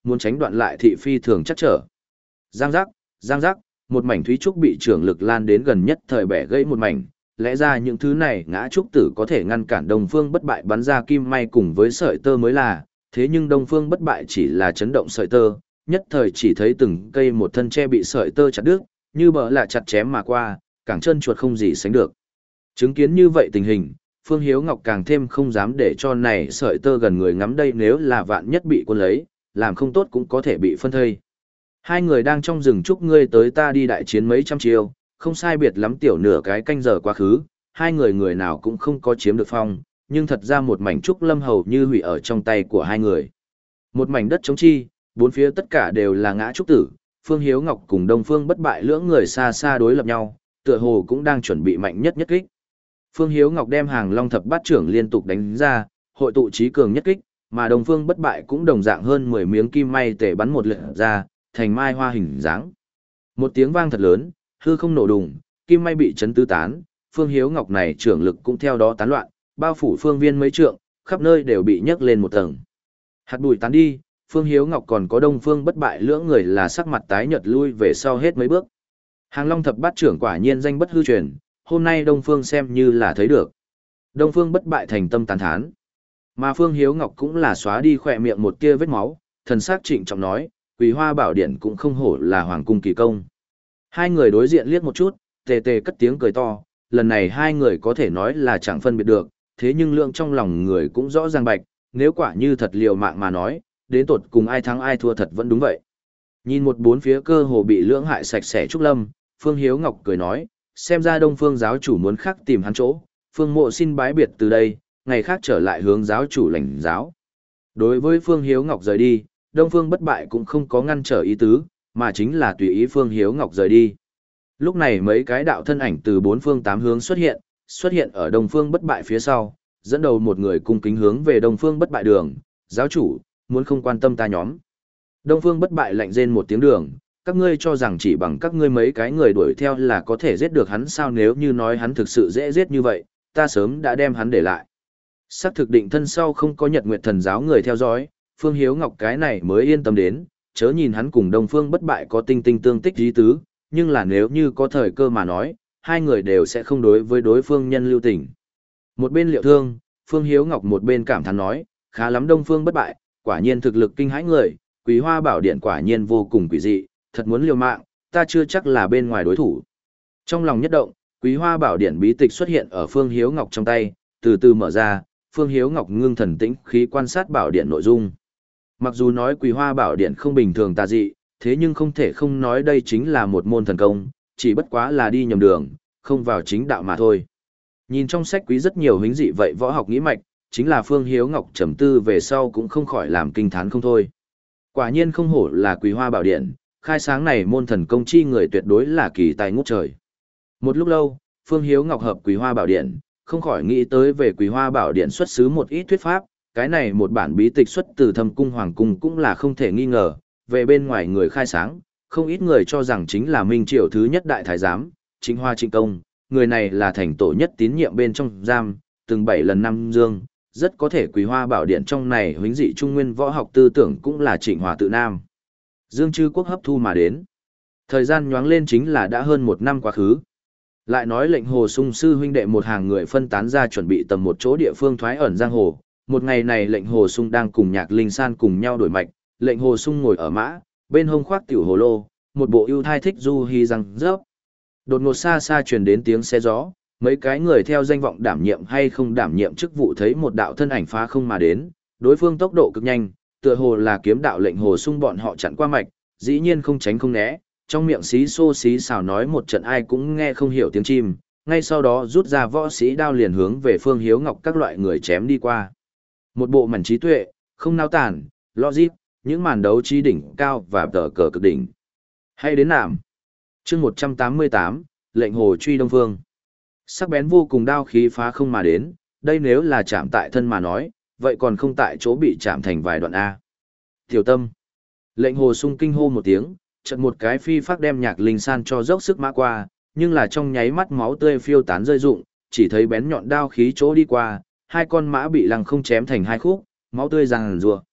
muốn tránh đoạn lại thị phi thường chắc trở. Giang giác, giang giác, một mảnh thúy trúc bị trưởng lực lan đến gần nhất thời bẻ gãy một mảnh, lẽ ra những thứ này ngã trúc tử có thể ngăn cản Đông Phương Bất Bại bắn ra kim may cùng với sợi tơ mới là, thế nhưng Đông Phương Bất Bại chỉ là chấn động sợi tơ, nhất thời chỉ thấy từng cây một thân tre bị sợi tơ chặt đứt, như bờ lạ chặt chém mà qua, càng chân chuột không gì sánh được. Chứng kiến như vậy tình hình, Phương Hiếu Ngọc càng thêm không dám để cho này sợi tơ gần người ngắm đây, nếu là vạn nhất bị quân lấy, làm không tốt cũng có thể bị phân thây. Hai người đang trong rừng trúc, ngươi tới ta đi đại chiến mấy trăm chiêu, không sai biệt lắm tiểu nửa cái canh giờ quá khứ, hai người người nào cũng không có chiếm được phong, nhưng thật ra một mảnh trúc lâm hầu như hủy ở trong tay của hai người. Một mảnh đất trống chi, bốn phía tất cả đều là ngã trúc tử, Phương Hiếu Ngọc cùng Đông Phương Bất Bại lưỡng người xa xa đối lập nhau, tựa hồ cũng đang chuẩn bị mạnh nhất nhất kích. Phương Hiếu Ngọc đem hàng Long Thập Bát trưởng liên tục đánh ra, hội tụ trí cường nhất kích, mà Đông Phương Bất Bại cũng đồng dạng hơn mười miếng kim may tể bắn một lượt ra, thành mai hoa hình dáng. Một tiếng vang thật lớn, hư không nổ đùng, kim may bị chấn tứ tán, Phương Hiếu Ngọc này trưởng lực cũng theo đó tán loạn, bao phủ phương viên mấy trượng, khắp nơi đều bị nhấc lên một tầng. Hạt bụi tán đi, Phương Hiếu Ngọc còn có Đông Phương Bất Bại lưỡng người là sắc mặt tái nhợt lui về sau hết mấy bước. Hàng Long Thập Bát trưởng quả nhiên danh bất hư truyền, hôm nay Đông Phương xem như là thấy được. Đông Phương Bất Bại thành tâm tán thán. Mà Phương Hiếu Ngọc cũng là xóa đi khỏe miệng một tia vết máu, thần sắc trịnh trọng nói, Quỳ Hoa Bảo Điện cũng không hổ là hoàng cung kỳ công. Hai người đối diện liếc một chút, tề tề cất tiếng cười to, lần này hai người có thể nói là chẳng phân biệt được, thế nhưng lượng trong lòng người cũng rõ ràng bạch, nếu quả như thật liều mạng mà nói, đến tột cùng ai thắng ai thua thật vẫn đúng vậy. Nhìn một bốn phía cơ hồ bị lưỡng hại sạch sẽ trúc lâm, Phương Hiếu Ngọc cười nói, xem ra Đông Phương giáo chủ muốn khắc tìm hắn chỗ, Phương Mộ xin bái biệt từ đây, ngày khác trở lại hướng giáo chủ lãnh giáo. Đối với Phương Hiếu Ngọc rời đi, Đông Phương Bất Bại cũng không có ngăn trở ý tứ, mà chính là tùy ý Phương Hiếu Ngọc rời đi. Lúc này mấy cái đạo thân ảnh từ bốn phương tám hướng xuất hiện, xuất hiện ở Đông Phương Bất Bại phía sau, dẫn đầu một người cung kính hướng về Đông Phương Bất Bại đường, giáo chủ, muốn không quan tâm ta nhóm. Đông Phương Bất Bại lạnh rên một tiếng đường, các ngươi cho rằng chỉ bằng các ngươi mấy cái người đuổi theo là có thể giết được hắn sao, nếu như nói hắn thực sự dễ giết như vậy, ta sớm đã đem hắn để lại. Sắc thực định thân sau không có Nhật Nguyệt Thần giáo người theo dõi, Phương Hiếu Ngọc cái này mới yên tâm đến, chớ nhìn hắn cùng Đông Phương Bất Bại có tinh tinh tương tích ý tứ, nhưng là nếu như có thời cơ mà nói, hai người đều sẽ không đối với đối phương nhân lưu tình. Một bên Liệu Thương, Phương Hiếu Ngọc một bên cảm thán nói, khá lắm Đông Phương Bất Bại, quả nhiên thực lực kinh hãi người, Quý Hoa Bảo Điện quả nhiên vô cùng quỷ dị, thật muốn liều mạng, ta chưa chắc là bên ngoài đối thủ. Trong lòng nhất động, Quý Hoa Bảo Điện bí tịch xuất hiện ở Phương Hiếu Ngọc trong tay, từ từ mở ra, Phương Hiếu Ngọc ngưng thần tĩnh khí quan sát bảo điện nội dung. Mặc dù nói Quý Hoa Bảo Điện không bình thường tà dị, thế nhưng không thể không nói đây chính là một môn thần công, chỉ bất quá là đi nhầm đường, không vào chính đạo mà thôi. Nhìn trong sách quý rất nhiều hính dị vậy võ học nghĩ mạch, chính là Phương Hiếu Ngọc trầm tư về sau cũng không khỏi làm kinh thán không thôi. Quả nhiên không hổ là Quý Hoa Bảo Điện, khai sáng này môn thần công chi người tuyệt đối là kỳ tài ngút trời. Một lúc lâu, Phương Hiếu Ngọc hợp Quý Hoa Bảo Điện, không khỏi nghĩ tới về Quý Hoa Bảo Điện xuất xứ một ít thuyết pháp, cái này một bản bí tịch xuất từ Thâm Cung Hoàng Cung cũng là không thể nghi ngờ, về bên ngoài người khai sáng, không ít người cho rằng chính là Minh Triều thứ nhất đại thái giám, Trịnh Hoa Trịnh Công, người này là thành tổ nhất tín nhiệm bên trong giam, từng bảy lần năm dương, rất có thể Quý Hoa Bảo Điện trong này huấn dị trung nguyên võ học tư tưởng cũng là Trịnh Hòa tự nam. Dương Chư Quốc hấp thu mà đến. Thời gian nhoáng lên chính là đã hơn một năm quá khứ. Lại nói lệnh Hồ Sung sư huynh đệ một hàng người phân tán ra chuẩn bị tầm một chỗ địa phương thoái ẩn giang hồ. Một ngày này lệnh Hồ Sung đang cùng Nhạc Linh San cùng nhau đổi mạch, lệnh Hồ Sung ngồi ở mã, bên hông khoác tiểu hồ lô, một bộ ưu thai thích du hi răng rớp. Đột ngột xa xa truyền đến tiếng xe gió, mấy cái người theo danh vọng đảm nhiệm hay không đảm nhiệm chức vụ thấy một đạo thân ảnh phá không mà đến, đối phương tốc độ cực nhanh, tựa hồ là kiếm đạo lệnh Hồ Sung bọn họ chặn qua mạch, dĩ nhiên không tránh không né, trong miệng xí xô xí xào nói một trận ai cũng nghe không hiểu tiếng chim, ngay sau đó rút ra võ sĩ đao liền hướng về Phương Hiếu Ngọc các loại người chém đi qua. Một bộ mảnh trí tuệ, không nao tản, logic, những màn đấu trí đỉnh cao và tờ cờ cực đỉnh. Hay đến nạm. Chương một trăm tám mươi tám, lệnh Hồ truy Đông Phương. Sắc bén vô cùng đao khí phá không mà đến, đây nếu là chạm tại thân mà nói, vậy còn không tại chỗ bị chạm thành vài đoạn A. Tiểu tâm. Lệnh Hồ Sung kinh hô một tiếng, chợt một cái phi phác đem Nhạc Linh San cho dốc sức mã qua, nhưng là trong nháy mắt máu tươi phiêu tán rơi rụng, chỉ thấy bén nhọn đao khí chỗ đi qua, hai con mã bị lăng không chém thành hai khúc, máu tươi ràng rùa.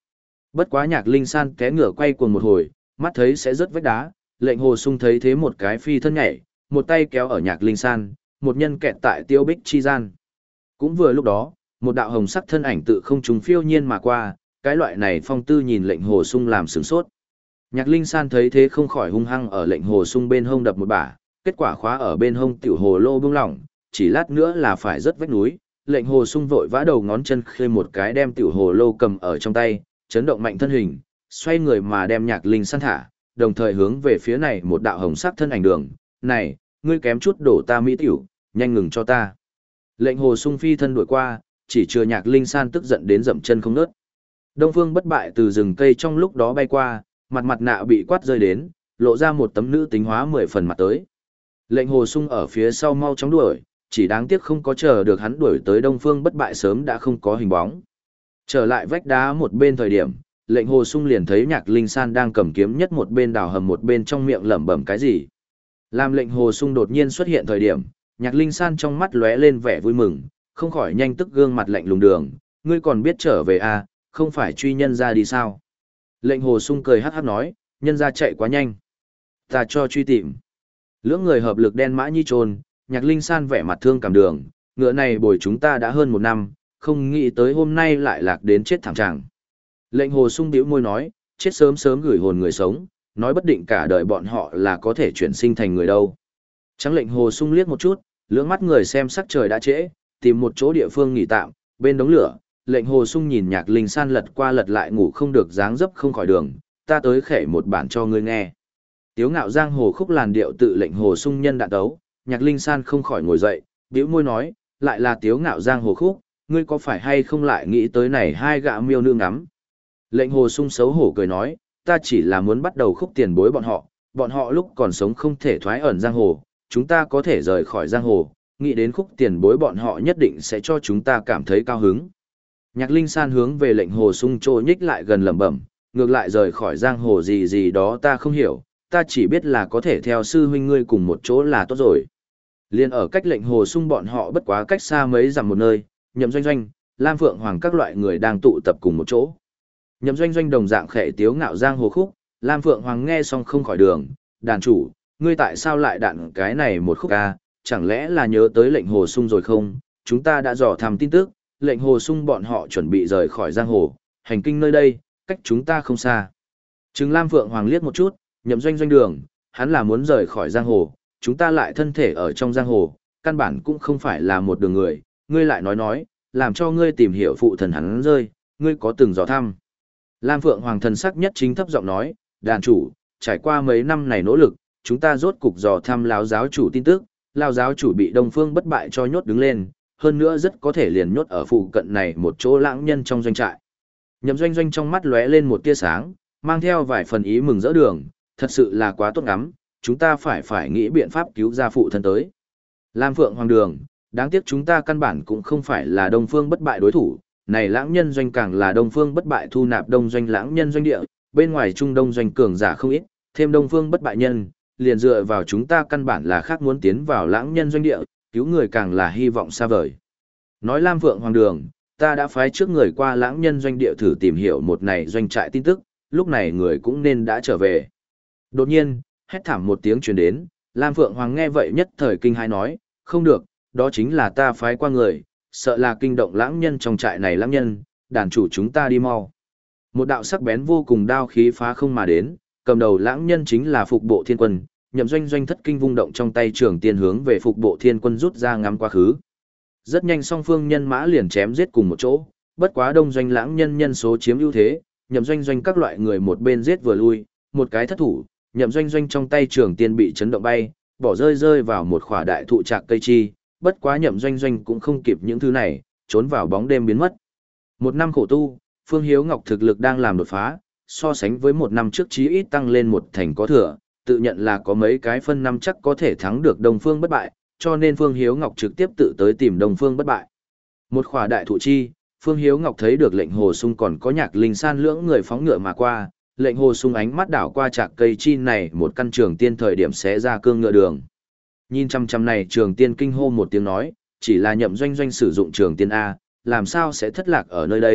Bất quá Nhạc Linh San té ngửa quay cuồng một hồi, mắt thấy sẽ rớt vách đá, lệnh hồ sung thấy thế một cái phi thân nhảy, một tay kéo ở Nhạc Linh San, một nhân kẹt tại Tiêu Bích chi gian. Cũng vừa lúc đó, một đạo hồng sắc thân ảnh tự không trung phiêu nhiên mà qua, cái loại này phong tư nhìn lệnh hồ sung làm sửng sốt. Nhạc Linh San thấy thế không khỏi hung hăng ở lệnh hồ sung bên hông đập một bả, kết quả khóa ở bên hông tiểu hồ lô bung lỏng, chỉ lát nữa là phải rớt vách núi. Lệnh hồ sung vội vã đầu ngón chân khơi một cái đem tiểu hồ lô cầm ở trong tay, chấn động mạnh thân hình, xoay người mà đem Nhạc Linh San thả, đồng thời hướng về phía này một đạo hồng sắc thân ảnh đường. Này, ngươi kém chút đổ ta mỹ tiểu, nhanh ngừng cho ta. Lệnh hồ sung phi thân đuổi qua, chỉ chừa Nhạc Linh San tức giận đến dậm chân không nớt. Đông Phương Bất Bại từ rừng cây trong lúc đó bay qua, mặt mặt nạ bị quát rơi đến, lộ ra một tấm nữ tính hóa mười phần mặt tới. Lệnh hồ sung ở phía sau mau chóng đuổi, chỉ đáng tiếc không có chờ được hắn đuổi tới Đông Phương Bất Bại sớm đã không có hình bóng. Trở lại vách đá một bên thời điểm, lệnh hồ sung liền thấy Nhạc Linh San đang cầm kiếm nhất một bên đào hầm một bên trong miệng lẩm bẩm cái gì. Làm lệnh hồ sung đột nhiên xuất hiện thời điểm, Nhạc Linh San trong mắt lóe lên vẻ vui mừng, không khỏi nhanh tức gương mặt lạnh lùng đường, ngươi còn biết trở về à, không phải truy nhân ra đi sao. Lệnh hồ sung cười hát hát nói, nhân ra chạy quá nhanh. Ta cho truy tìm. Lưỡng người hợp lực đen mã nhi trồn, Nhạc Linh San vẻ mặt thương cảm đường, ngựa này bồi chúng ta đã hơn một năm, không nghĩ tới hôm nay lại lạc đến chết thảm trạng. Lệnh hồ sung bĩu môi nói, chết sớm sớm gửi hồn người sống, nói bất định cả đời bọn họ là có thể chuyển sinh thành người đâu. Trắng lệnh hồ sung liếc một chút, lưỡng mắt người xem sắc trời đã trễ, tìm một chỗ địa phương nghỉ tạm, bên đống lửa, lệnh hồ sung nhìn Nhạc Linh San lật qua lật lại ngủ không được dáng dấp không khỏi đường, ta tới khể một bản cho ngươi nghe. Tiếu ngạo giang hồ khúc làn điệu tự lệnh hồ sung nhân đạn tấu, Nhạc Linh San không khỏi ngồi dậy, bĩu môi nói, lại là tiếu ngạo giang hồ khúc, ngươi có phải hay không lại nghĩ tới này hai gã miêu nương ngắm. Lệnh hồ sung xấu hổ cười nói, ta chỉ là muốn bắt đầu khúc tiền bối bọn họ, bọn họ lúc còn sống không thể thoái ẩn giang hồ, chúng ta có thể rời khỏi giang hồ, nghĩ đến khúc tiền bối bọn họ nhất định sẽ cho chúng ta cảm thấy cao hứng. Nhạc Linh San hướng về lệnh hồ sung trô nhích lại gần lẩm bẩm, ngược lại rời khỏi giang hồ gì gì đó ta không hiểu, ta chỉ biết là có thể theo sư huynh ngươi cùng một chỗ là tốt rồi. Liên ở cách lệnh hồ sung bọn họ bất quá cách xa mấy dặm một nơi, Nhậm Doanh Doanh, Lam Phượng Hoàng các loại người đang tụ tập cùng một chỗ. Nhậm Doanh Doanh đồng dạng khệ tiếu ngạo giang hồ khúc, Lam Phượng Hoàng nghe xong không khỏi đường, đàn chủ, ngươi tại sao lại đạn cái này một khúc ca, chẳng lẽ là nhớ tới lệnh hồ sung rồi không, chúng ta đã dò thăm tin tức, lệnh hồ sung bọn họ chuẩn bị rời khỏi giang hồ, hành kinh nơi đây, cách chúng ta không xa. Trừng Lam Phượng Hoàng liếc một chút, Nhậm Doanh Doanh đường, hắn là muốn rời khỏi giang hồ, chúng ta lại thân thể ở trong giang hồ, căn bản cũng không phải là một đường người, ngươi lại nói nói, làm cho ngươi tìm hiểu phụ thần hắn rơi, ngươi có từng dò thăm. Lam Phượng Hoàng thần sắc nhất chính thấp giọng nói, đàn chủ, trải qua mấy năm này nỗ lực, chúng ta rốt cục dò thăm lão giáo chủ tin tức, lão giáo chủ bị Đông Phương Bất Bại cho nhốt đứng lên, hơn nữa rất có thể liền nhốt ở phụ cận này một chỗ lãng nhân trong doanh trại. Nhậm Doanh Doanh trong mắt lóe lên một tia sáng, mang theo vài phần ý mừng rỡ đường, thật sự là quá tốt ngắm, chúng ta phải phải nghĩ biện pháp cứu ra phụ thân tới. Lam Phượng Hoàng đường, đáng tiếc chúng ta căn bản cũng không phải là Đông Phương Bất Bại đối thủ, này lãng nhân doanh càng là Đông Phương Bất Bại thu nạp đông doanh lãng nhân doanh địa, bên ngoài trung đông doanh cường giả không ít, thêm Đông Phương Bất Bại nhân, liền dựa vào chúng ta căn bản là khác muốn tiến vào lãng nhân doanh địa, cứu người càng là hy vọng xa vời. Nói Lam Phượng Hoàng đường, ta đã phái trước người qua lãng nhân doanh địa thử tìm hiểu một này doanh trại tin tức, lúc này người cũng nên đã trở về. Đột nhiên, hét thảm một tiếng truyền đến, Lam Phượng Hoàng nghe vậy nhất thời kinh hãi nói, không được, đó chính là ta phái qua người, sợ là kinh động lãng nhân trong trại này lãng nhân, đàn chủ chúng ta đi mau. Một đạo sắc bén vô cùng đao khí phá không mà đến, cầm đầu lãng nhân chính là Phục Bộ Thiên Quân, Nhậm Doanh Doanh thất kinh vung động trong tay trường tiên hướng về Phục Bộ Thiên Quân rút ra ngắm quá khứ. Rất nhanh song phương nhân mã liền chém giết cùng một chỗ, bất quá đông doanh lãng nhân nhân số chiếm ưu thế, Nhậm Doanh Doanh các loại người một bên giết vừa lui, một cái thất thủ, Nhậm Doanh Doanh trong tay trường tiên bị chấn động bay, bỏ rơi rơi vào một khỏa đại thụ trạc cây chi, bất quá Nhậm Doanh Doanh cũng không kịp những thứ này, trốn vào bóng đêm biến mất. Một năm khổ tu, Phương Hiếu Ngọc thực lực đang làm đột phá, so sánh với một năm trước chí ít tăng lên một thành có thừa, tự nhận là có mấy cái phân năm chắc có thể thắng được Đông Phương Bất Bại, cho nên Phương Hiếu Ngọc trực tiếp tự tới tìm Đông Phương Bất Bại. Một khỏa đại thụ chi, Phương Hiếu Ngọc thấy được lệnh hồ sung còn có Nhạc Linh San lưỡng người phóng ngựa mà qua, lệnh hồ sung ánh mắt đảo qua trạc cây chi này một căn trường tiên thời điểm xé ra cương ngựa đường. Nhìn chăm chăm này trường tiên kinh hô một tiếng nói, chỉ là Nhậm Doanh Doanh sử dụng trường tiên A, làm sao sẽ thất lạc ở nơi đây,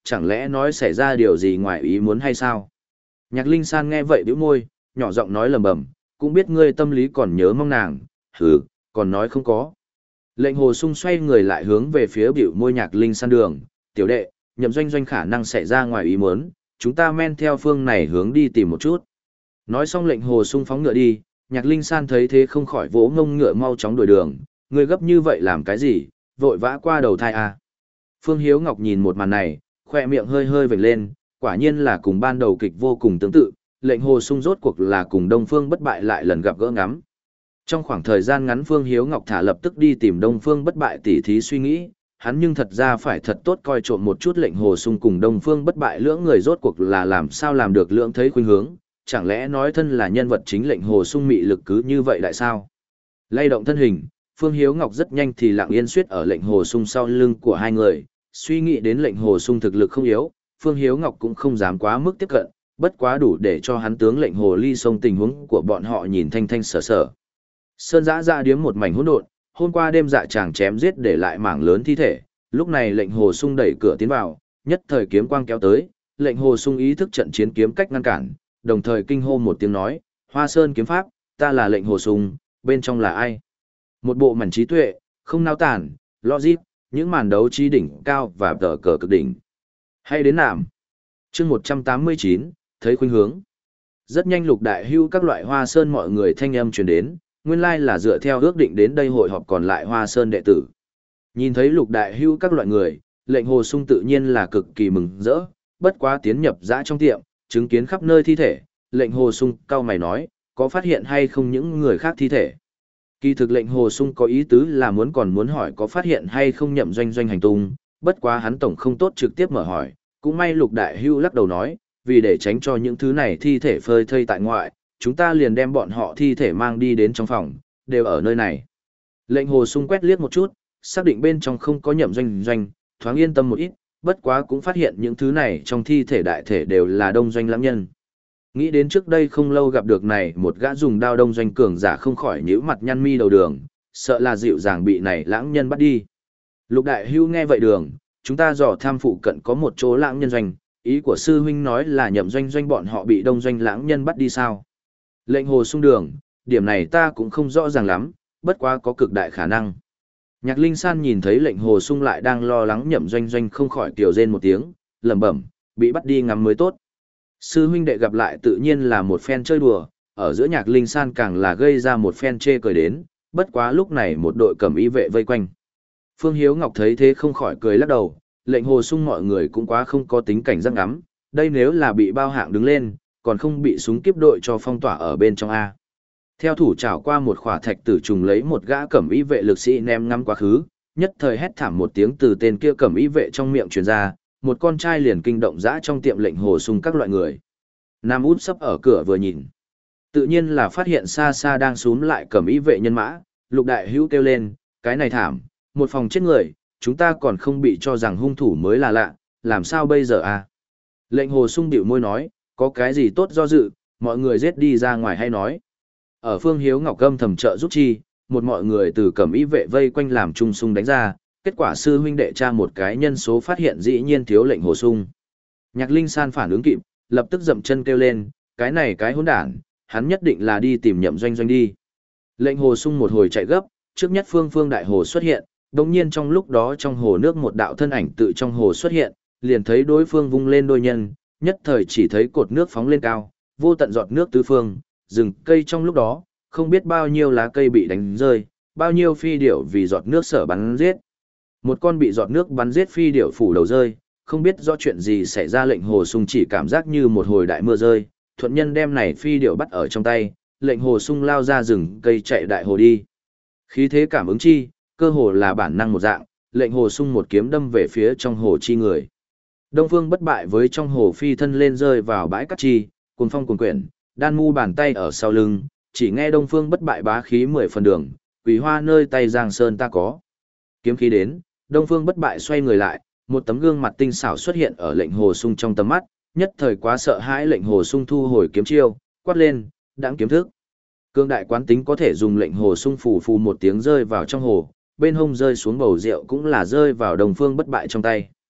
chẳng lẽ nói xảy ra điều gì ngoài ý muốn hay sao? Nhạc Linh San nghe vậy bĩu môi, nhỏ giọng nói lầm bầm, cũng biết ngươi tâm lý còn nhớ mong nàng, hừ, còn nói không có. Lệnh Hồ Sung xoay người lại hướng về phía bĩu môi Nhạc Linh San đường, tiểu đệ, Nhậm Doanh Doanh khả năng xảy ra ngoài ý muốn, chúng ta men theo phương này hướng đi tìm một chút. Nói xong Lệnh Hồ Sung phóng ngựa đi, Nhạc Linh San thấy thế không khỏi vỗ ngông ngựa mau chóng đổi đường, ngươi gấp như vậy làm cái gì, vội vã qua đầu thai à. Phương Hiếu Ngọc nhìn một màn này, khoe miệng hơi hơi vểnh lên, quả nhiên là cùng ban đầu kịch vô cùng tương tự, Lệnh Hồ Sung rốt cuộc là cùng Đông Phương Bất Bại lại lần gặp gỡ ngắm. Trong khoảng thời gian ngắn Phương Hiếu Ngọc thả lập tức đi tìm Đông Phương Bất Bại tỉ thí suy nghĩ, hắn nhưng thật ra phải thật tốt coi trộm một chút Lệnh Hồ Sung cùng Đông Phương Bất Bại lưỡng người rốt cuộc là làm sao làm được lưỡng thấy khuynh hướng, chẳng lẽ nói thân là nhân vật chính Lệnh Hồ Sung mị lực cứ như vậy lại sao? Lay động thân hình, Phương Hiếu Ngọc rất nhanh thì lặng yên suýt ở Lệnh Hồ Sung sau lưng của hai người, suy nghĩ đến Lệnh Hồ Sung thực lực không yếu, Phương Hiếu Ngọc cũng không dám quá mức tiếp cận, bất quá đủ để cho hắn tướng Lệnh Hồ Ly Sông tình huống của bọn họ nhìn thanh thanh sở sở. Sơn Dã Dạ Điếm một mảnh hỗn độn, hôm qua đêm dạ chàng chém giết để lại mảng lớn thi thể, lúc này Lệnh Hồ Sung đẩy cửa tiến vào, nhất thời kiếm quang kéo tới, Lệnh Hồ Sung ý thức trận chiến kiếm cách ngăn cản, đồng thời kinh hô một tiếng nói, Hoa Sơn kiếm pháp, ta là Lệnh Hồ Sung, bên trong là ai? Một bộ mảnh trí tuệ, không nao tản, logic, những màn đấu trí đỉnh cao và tờ cờ cực đỉnh. Hay đến nạm. chương một trăm tám mươi chín, thấy khuynh hướng. Rất nhanh Lục Đại Hưu các loại Hoa Sơn mọi người thanh âm truyền đến, nguyên lai là dựa theo ước định đến đây hội họp còn lại Hoa Sơn đệ tử. Nhìn thấy Lục Đại Hưu các loại người, Lệnh Hồ Sung tự nhiên là cực kỳ mừng rỡ, bất quá tiến nhập dã trong tiệm, chứng kiến khắp nơi thi thể, Lệnh Hồ Sung cau mày nói, có phát hiện hay không những người khác thi thể. Kỳ thực Lệnh Hồ Sung có ý tứ là muốn còn muốn hỏi có phát hiện hay không Nhậm Doanh Doanh hành tung, bất quá hắn tổng không tốt trực tiếp mở hỏi, cũng may Lục Đại Hưu lắc đầu nói, vì để tránh cho những thứ này thi thể phơi thây tại ngoại, chúng ta liền đem bọn họ thi thể mang đi đến trong phòng, đều ở nơi này. Lệnh Hồ Sung quét liếc một chút, xác định bên trong không có Nhậm Doanh Doanh, thoáng yên tâm một ít, bất quá cũng phát hiện những thứ này trong thi thể đại thể đều là Đông Doanh lãng nhân. Nghĩ đến trước đây không lâu gặp được này một gã dùng đao Đông Doanh cường giả không khỏi nhíu mặt nhăn mi đầu đường, sợ là dịu dàng bị này lãng nhân bắt đi. Lục Đại Hưu nghe vậy đường, chúng ta dò tham phụ cận có một chỗ lãng nhân doanh, ý của sư huynh nói là Nhậm Doanh Doanh bọn họ bị Đông Doanh lãng nhân bắt đi sao? Lệnh Hồ Sung đường, điểm này ta cũng không rõ ràng lắm, bất quá có cực đại khả năng. Nhạc Linh San nhìn thấy Lệnh Hồ Sung lại đang lo lắng Nhậm Doanh Doanh không khỏi tiểu rên một tiếng, lẩm bẩm, bị bắt đi ngắm mới tốt. Sư huynh đệ gặp lại tự nhiên là một phen chơi đùa, ở giữa Nhạc Linh San càng là gây ra một phen chê cười đến, bất quá lúc này một đội cẩm y vệ vây quanh. Phương Hiếu Ngọc thấy thế không khỏi cười lắc đầu, Lệnh Hồ Sung mọi người cũng quá không có tính cảnh giác ngắm, đây nếu là bị bao hạng đứng lên, còn không bị súng kiếp đội cho phong tỏa ở bên trong A. Theo thủ trảo qua một khỏa thạch tử trùng lấy một gã cẩm y vệ lực sĩ ném ngắm quá khứ, nhất thời hét thảm một tiếng từ tên kia cẩm y vệ trong miệng truyền ra, một con trai liền kinh động dã trong tiệm Lệnh Hồ Sung các loại người. Nam út sấp ở cửa vừa nhìn, tự nhiên là phát hiện xa xa đang xúm lại cẩm y vệ nhân mã, Lục Đại Hữu kêu lên, cái này thảm, một phòng chết người, chúng ta còn không bị cho rằng hung thủ mới là lạ, làm sao bây giờ à? Lệnh Hồ Sung bĩu môi nói, có cái gì tốt do dự, mọi người giết đi ra ngoài hay nói. Ở Phương Hiếu Ngọc Gâm thầm trợ giúp chi, một mọi người từ cẩm y vệ vây quanh làm trung sung đánh ra, kết quả sư huynh đệ tra một cái nhân số phát hiện dĩ nhiên thiếu Lệnh Hồ Sung. Nhạc Linh San phản ứng kịp, lập tức dậm chân kêu lên, cái này cái hỗn đản, hắn nhất định là đi tìm Nhậm Doanh Doanh đi. Lệnh Hồ Sung một hồi chạy gấp, trước nhất phương phương đại hồ xuất hiện, đồng nhiên trong lúc đó trong hồ nước một đạo thân ảnh tự trong hồ xuất hiện, liền thấy đối phương vung lên đôi nhân, nhất thời chỉ thấy cột nước phóng lên cao, vô tận giọt nước tứ phương, rừng cây trong lúc đó, không biết bao nhiêu lá cây bị đánh rơi, bao nhiêu phi điểu vì giọt nước sở bắn giết. Một con bị giọt nước bắn giết phi điểu phủ đầu rơi, không biết do chuyện gì xảy ra Lệnh Hồ Sung chỉ cảm giác như một hồi đại mưa rơi, thuận nhân đem này phi điểu bắt ở trong tay, Lệnh Hồ Sung lao ra rừng cây chạy đại hồ đi. Khí thế cảm ứng chi, cơ hồ là bản năng một dạng, Lệnh Hồ Sung một kiếm đâm về phía trong hồ chi người. Đông Phương Bất Bại với trong hồ phi thân lên rơi vào bãi cát chi, cuồng phong cuồng quyển, đan mu bàn tay ở sau lưng, chỉ nghe Đông Phương Bất Bại bá khí mười phần đường, quỷ hoa nơi tay giang sơn ta có. Kiếm khí đến, Đông Phương Bất Bại xoay người lại, một tấm gương mặt tinh xảo xuất hiện ở Lệnh Hồ Sung trong tầm mắt, nhất thời quá sợ hãi Lệnh Hồ Sung thu hồi kiếm chiêu, quát lên, đãng kiếm thức. Cương đại quán tính có thể dùng Lệnh Hồ Sung phù phù một tiếng rơi vào trong hồ, bên hông rơi xuống bầu rượu cũng là rơi vào Đông Phương Bất Bại trong tay.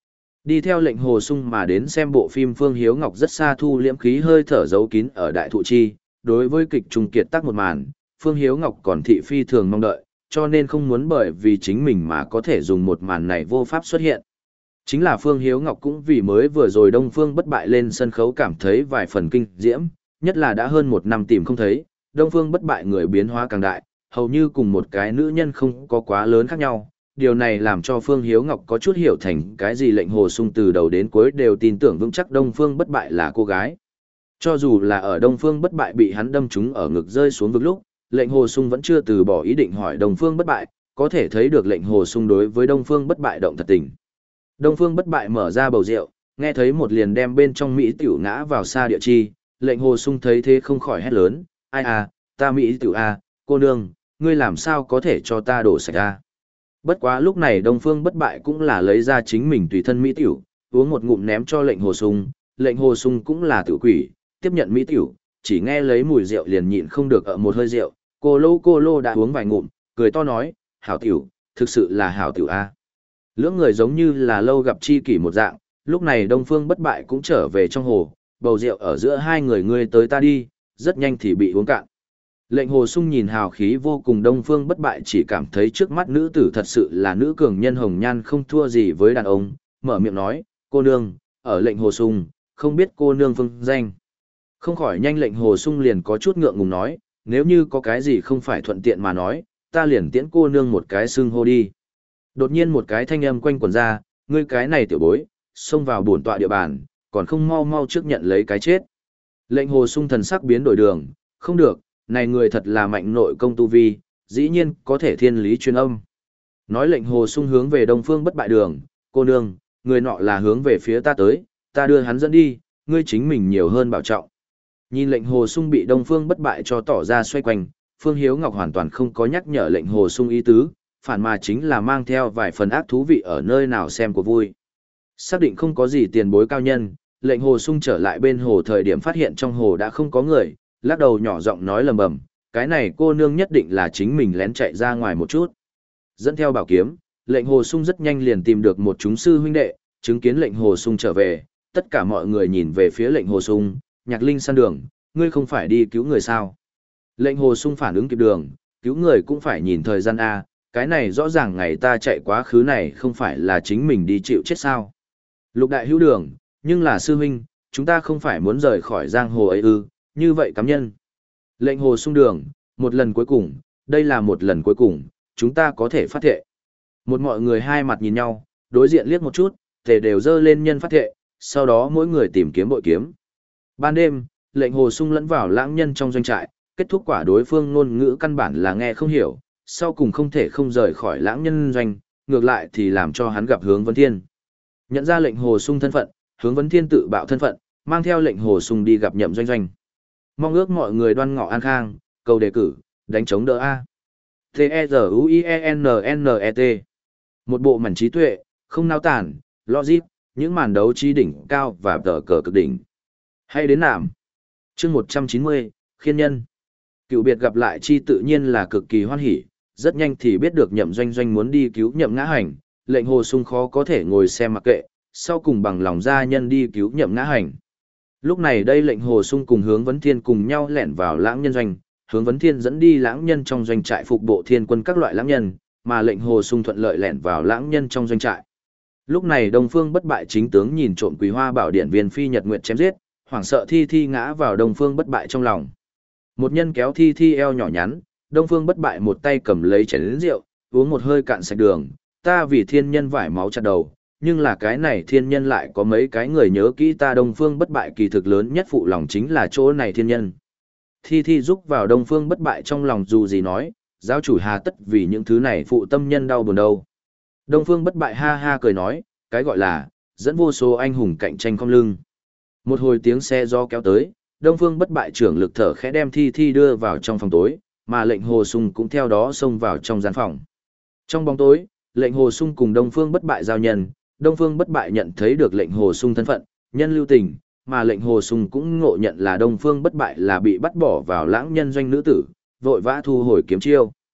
Đi theo lệnh Hồ Sung mà đến xem bộ phim Phương Hiếu Ngọc rất xa thu liễm khí hơi thở giấu kín ở đại thụ chi, đối với kịch trùng kiệt tác một màn, Phương Hiếu Ngọc còn thị phi thường mong đợi, cho nên không muốn bởi vì chính mình mà có thể dùng một màn này vô pháp xuất hiện. Chính là Phương Hiếu Ngọc cũng vì mới vừa rồi Đông Phương Bất Bại lên sân khấu cảm thấy vài phần kinh diễm, nhất là đã hơn một năm tìm không thấy, Đông Phương Bất Bại người biến hóa càng đại, hầu như cùng một cái nữ nhân không có quá lớn khác nhau. Điều này làm cho Phương Hiếu Ngọc có chút hiểu thành cái gì lệnh Hồ Sung từ đầu đến cuối đều tin tưởng vững chắc Đông Phương Bất Bại là cô gái. Cho dù là ở Đông Phương Bất Bại bị hắn đâm trúng ở ngực rơi xuống vực lúc, lệnh Hồ Sung vẫn chưa từ bỏ ý định hỏi Đông Phương Bất Bại, có thể thấy được lệnh Hồ Sung đối với Đông Phương Bất Bại động thật tình. Đông Phương Bất Bại mở ra bầu rượu, nghe thấy một liền đem bên trong Mỹ tiểu ngã vào xa địa chi, lệnh Hồ Sung thấy thế không khỏi hét lớn, ai à, ta Mỹ tiểu à, cô nương, ngươi làm sao có thể cho ta đổ sạch à. Bất quá lúc này Đông Phương Bất Bại cũng là lấy ra chính mình tùy thân Mỹ tiểu, uống một ngụm ném cho lệnh Hồ Sung, lệnh Hồ Sung cũng là tiểu quỷ, tiếp nhận Mỹ tiểu, chỉ nghe lấy mùi rượu liền nhịn không được ở một hơi rượu, cô lô cô lô đã uống vài ngụm, cười to nói, hảo tiểu, thực sự là hảo tiểu a. Lưỡng người giống như là lâu gặp chi kỷ một dạng, lúc này Đông Phương Bất Bại cũng trở về trong hồ, bầu rượu ở giữa hai người ngươi tới ta đi, rất nhanh thì bị uống cạn. Lệnh Hồ Sung nhìn hào khí vô cùng Đông Phương Bất Bại chỉ cảm thấy trước mắt nữ tử thật sự là nữ cường nhân hồng nhan không thua gì với đàn ông, mở miệng nói, cô nương, ở lệnh Hồ Sung, không biết cô nương phương danh. Không khỏi nhanh lệnh Hồ Sung liền có chút ngượng ngùng nói, nếu như có cái gì không phải thuận tiện mà nói, ta liền tiễn cô nương một cái xưng hô đi. Đột nhiên một cái thanh âm quanh quẩn ra, ngươi cái này tiểu bối, xông vào bổn tọa địa bàn, còn không mau mau trước nhận lấy cái chết. Lệnh Hồ Sung thần sắc biến đổi đường, không được, này người thật là mạnh nội công tu vi, dĩ nhiên có thể thiên lý truyền âm. Nói lệnh Hồ Sung hướng về Đông Phương Bất Bại đường, cô nương, người nọ là hướng về phía ta tới, ta đưa hắn dẫn đi, ngươi chính mình nhiều hơn bảo trọng. Nhìn lệnh Hồ Sung bị Đông Phương Bất Bại cho tỏ ra xoay quanh, Phương Hiếu Ngọc hoàn toàn không có nhắc nhở lệnh Hồ Sung ý tứ, phản mà chính là mang theo vài phần ác thú vị ở nơi nào xem của vui. Xác định không có gì tiền bối cao nhân, lệnh Hồ Sung trở lại bên hồ thời điểm phát hiện trong hồ đã không có người, lắc đầu nhỏ giọng nói lầm bầm, cái này cô nương nhất định là chính mình lén chạy ra ngoài một chút. Dẫn theo bảo kiếm, lệnh Hồ Sung rất nhanh liền tìm được một chúng sư huynh đệ, chứng kiến lệnh Hồ Sung trở về, tất cả mọi người nhìn về phía lệnh Hồ Sung, Nhạc Linh san đường, ngươi không phải đi cứu người sao? Lệnh Hồ Sung phản ứng kịp đường, cứu người cũng phải nhìn thời gian A, cái này rõ ràng ngày ta chạy quá khứ này không phải là chính mình đi chịu chết sao? Lục đại hữu đường, nhưng là sư huynh, chúng ta không phải muốn rời khỏi giang hồ ấy ư, như vậy cám nhân. Lệnh Hồ Sung đường, một lần cuối cùng, đây là một lần cuối cùng, chúng ta có thể phát thệ. Một mọi người hai mặt nhìn nhau, đối diện liếc một chút, thể đều dơ lên nhân phát thệ, sau đó mỗi người tìm kiếm bội kiếm. Ban đêm, lệnh Hồ Sung lẫn vào lãng nhân trong doanh trại, kết thúc quả đối phương ngôn ngữ căn bản là nghe không hiểu, sau cùng không thể không rời khỏi lãng nhân doanh, ngược lại thì làm cho hắn gặp Hướng Vấn Thiên. Nhận ra lệnh Hồ Sung thân phận, Hướng Vấn Thiên tự bạo thân phận, mang theo lệnh Hồ Sung đi gặp Nhậm Doanh Doanh. Mong ước mọi người đoan ngọ an khang, cầu đề cử, đánh chống đỡ A. T-E-Z-U-I-E-N-N-E-T Một bộ mảnh trí tuệ, không nao tản, logic, những màn đấu trí đỉnh cao và tờ cờ cực đỉnh. Hay đến nạm. Chương một trăm chín mươi, Khiên Nhân. Cựu biệt gặp lại chi tự nhiên là cực kỳ hoan hỉ, rất nhanh thì biết được Nhậm Doanh Doanh muốn đi cứu Nhậm Ngã Hành, lệnh Hồ Sung khó có thể ngồi xem mặc kệ, sau cùng bằng lòng gia nhân đi cứu Nhậm Ngã Hành. Lúc này đây lệnh Hồ Sung cùng Hướng Vấn Thiên cùng nhau lẻn vào lãng nhân doanh, Hướng Vấn Thiên dẫn đi lãng nhân trong doanh trại phục bộ thiên quân các loại lãng nhân, mà lệnh Hồ Sung thuận lợi lẻn vào lãng nhân trong doanh trại. Lúc này Đông Phương Bất Bại chính tướng nhìn trộm Quý Hoa Bảo Điện viên phi nhật nguyệt chém giết, hoảng sợ Thi Thi ngã vào Đông Phương Bất Bại trong lòng. Một nhân kéo Thi Thi eo nhỏ nhắn, Đông Phương Bất Bại một tay cầm lấy chén rượu, uống một hơi cạn sạch đường, ta vì thiên nhân vải máu chặt đầu, nhưng là cái này thiên nhân lại có mấy cái người nhớ kỹ ta. Đông Phương Bất Bại kỳ thực lớn nhất phụ lòng chính là chỗ này thiên nhân. Thi Thi rúc vào Đông Phương Bất Bại trong lòng dù gì nói, giáo chủ hà tất vì những thứ này phụ tâm nhân đau buồn đâu. Đông Phương Bất Bại ha ha cười nói, cái gọi là, dẫn vô số anh hùng cạnh tranh không lưng. Một hồi tiếng xe do kéo tới, Đông Phương Bất Bại trưởng lực thở khẽ đem Thi Thi đưa vào trong phòng tối, mà lệnh Hồ Sung cũng theo đó xông vào trong gian phòng. Trong bóng tối, lệnh Hồ Sung cùng Đông Phương Bất Bại giao nhân, Đông Phương Bất Bại nhận thấy được lệnh Hồ Sung thân phận, nhân lưu tình, mà lệnh Hồ Sung cũng ngộ nhận là Đông Phương Bất Bại là bị bắt bỏ vào lãng nhân doanh nữ tử, vội vã thu hồi kiếm chiêu.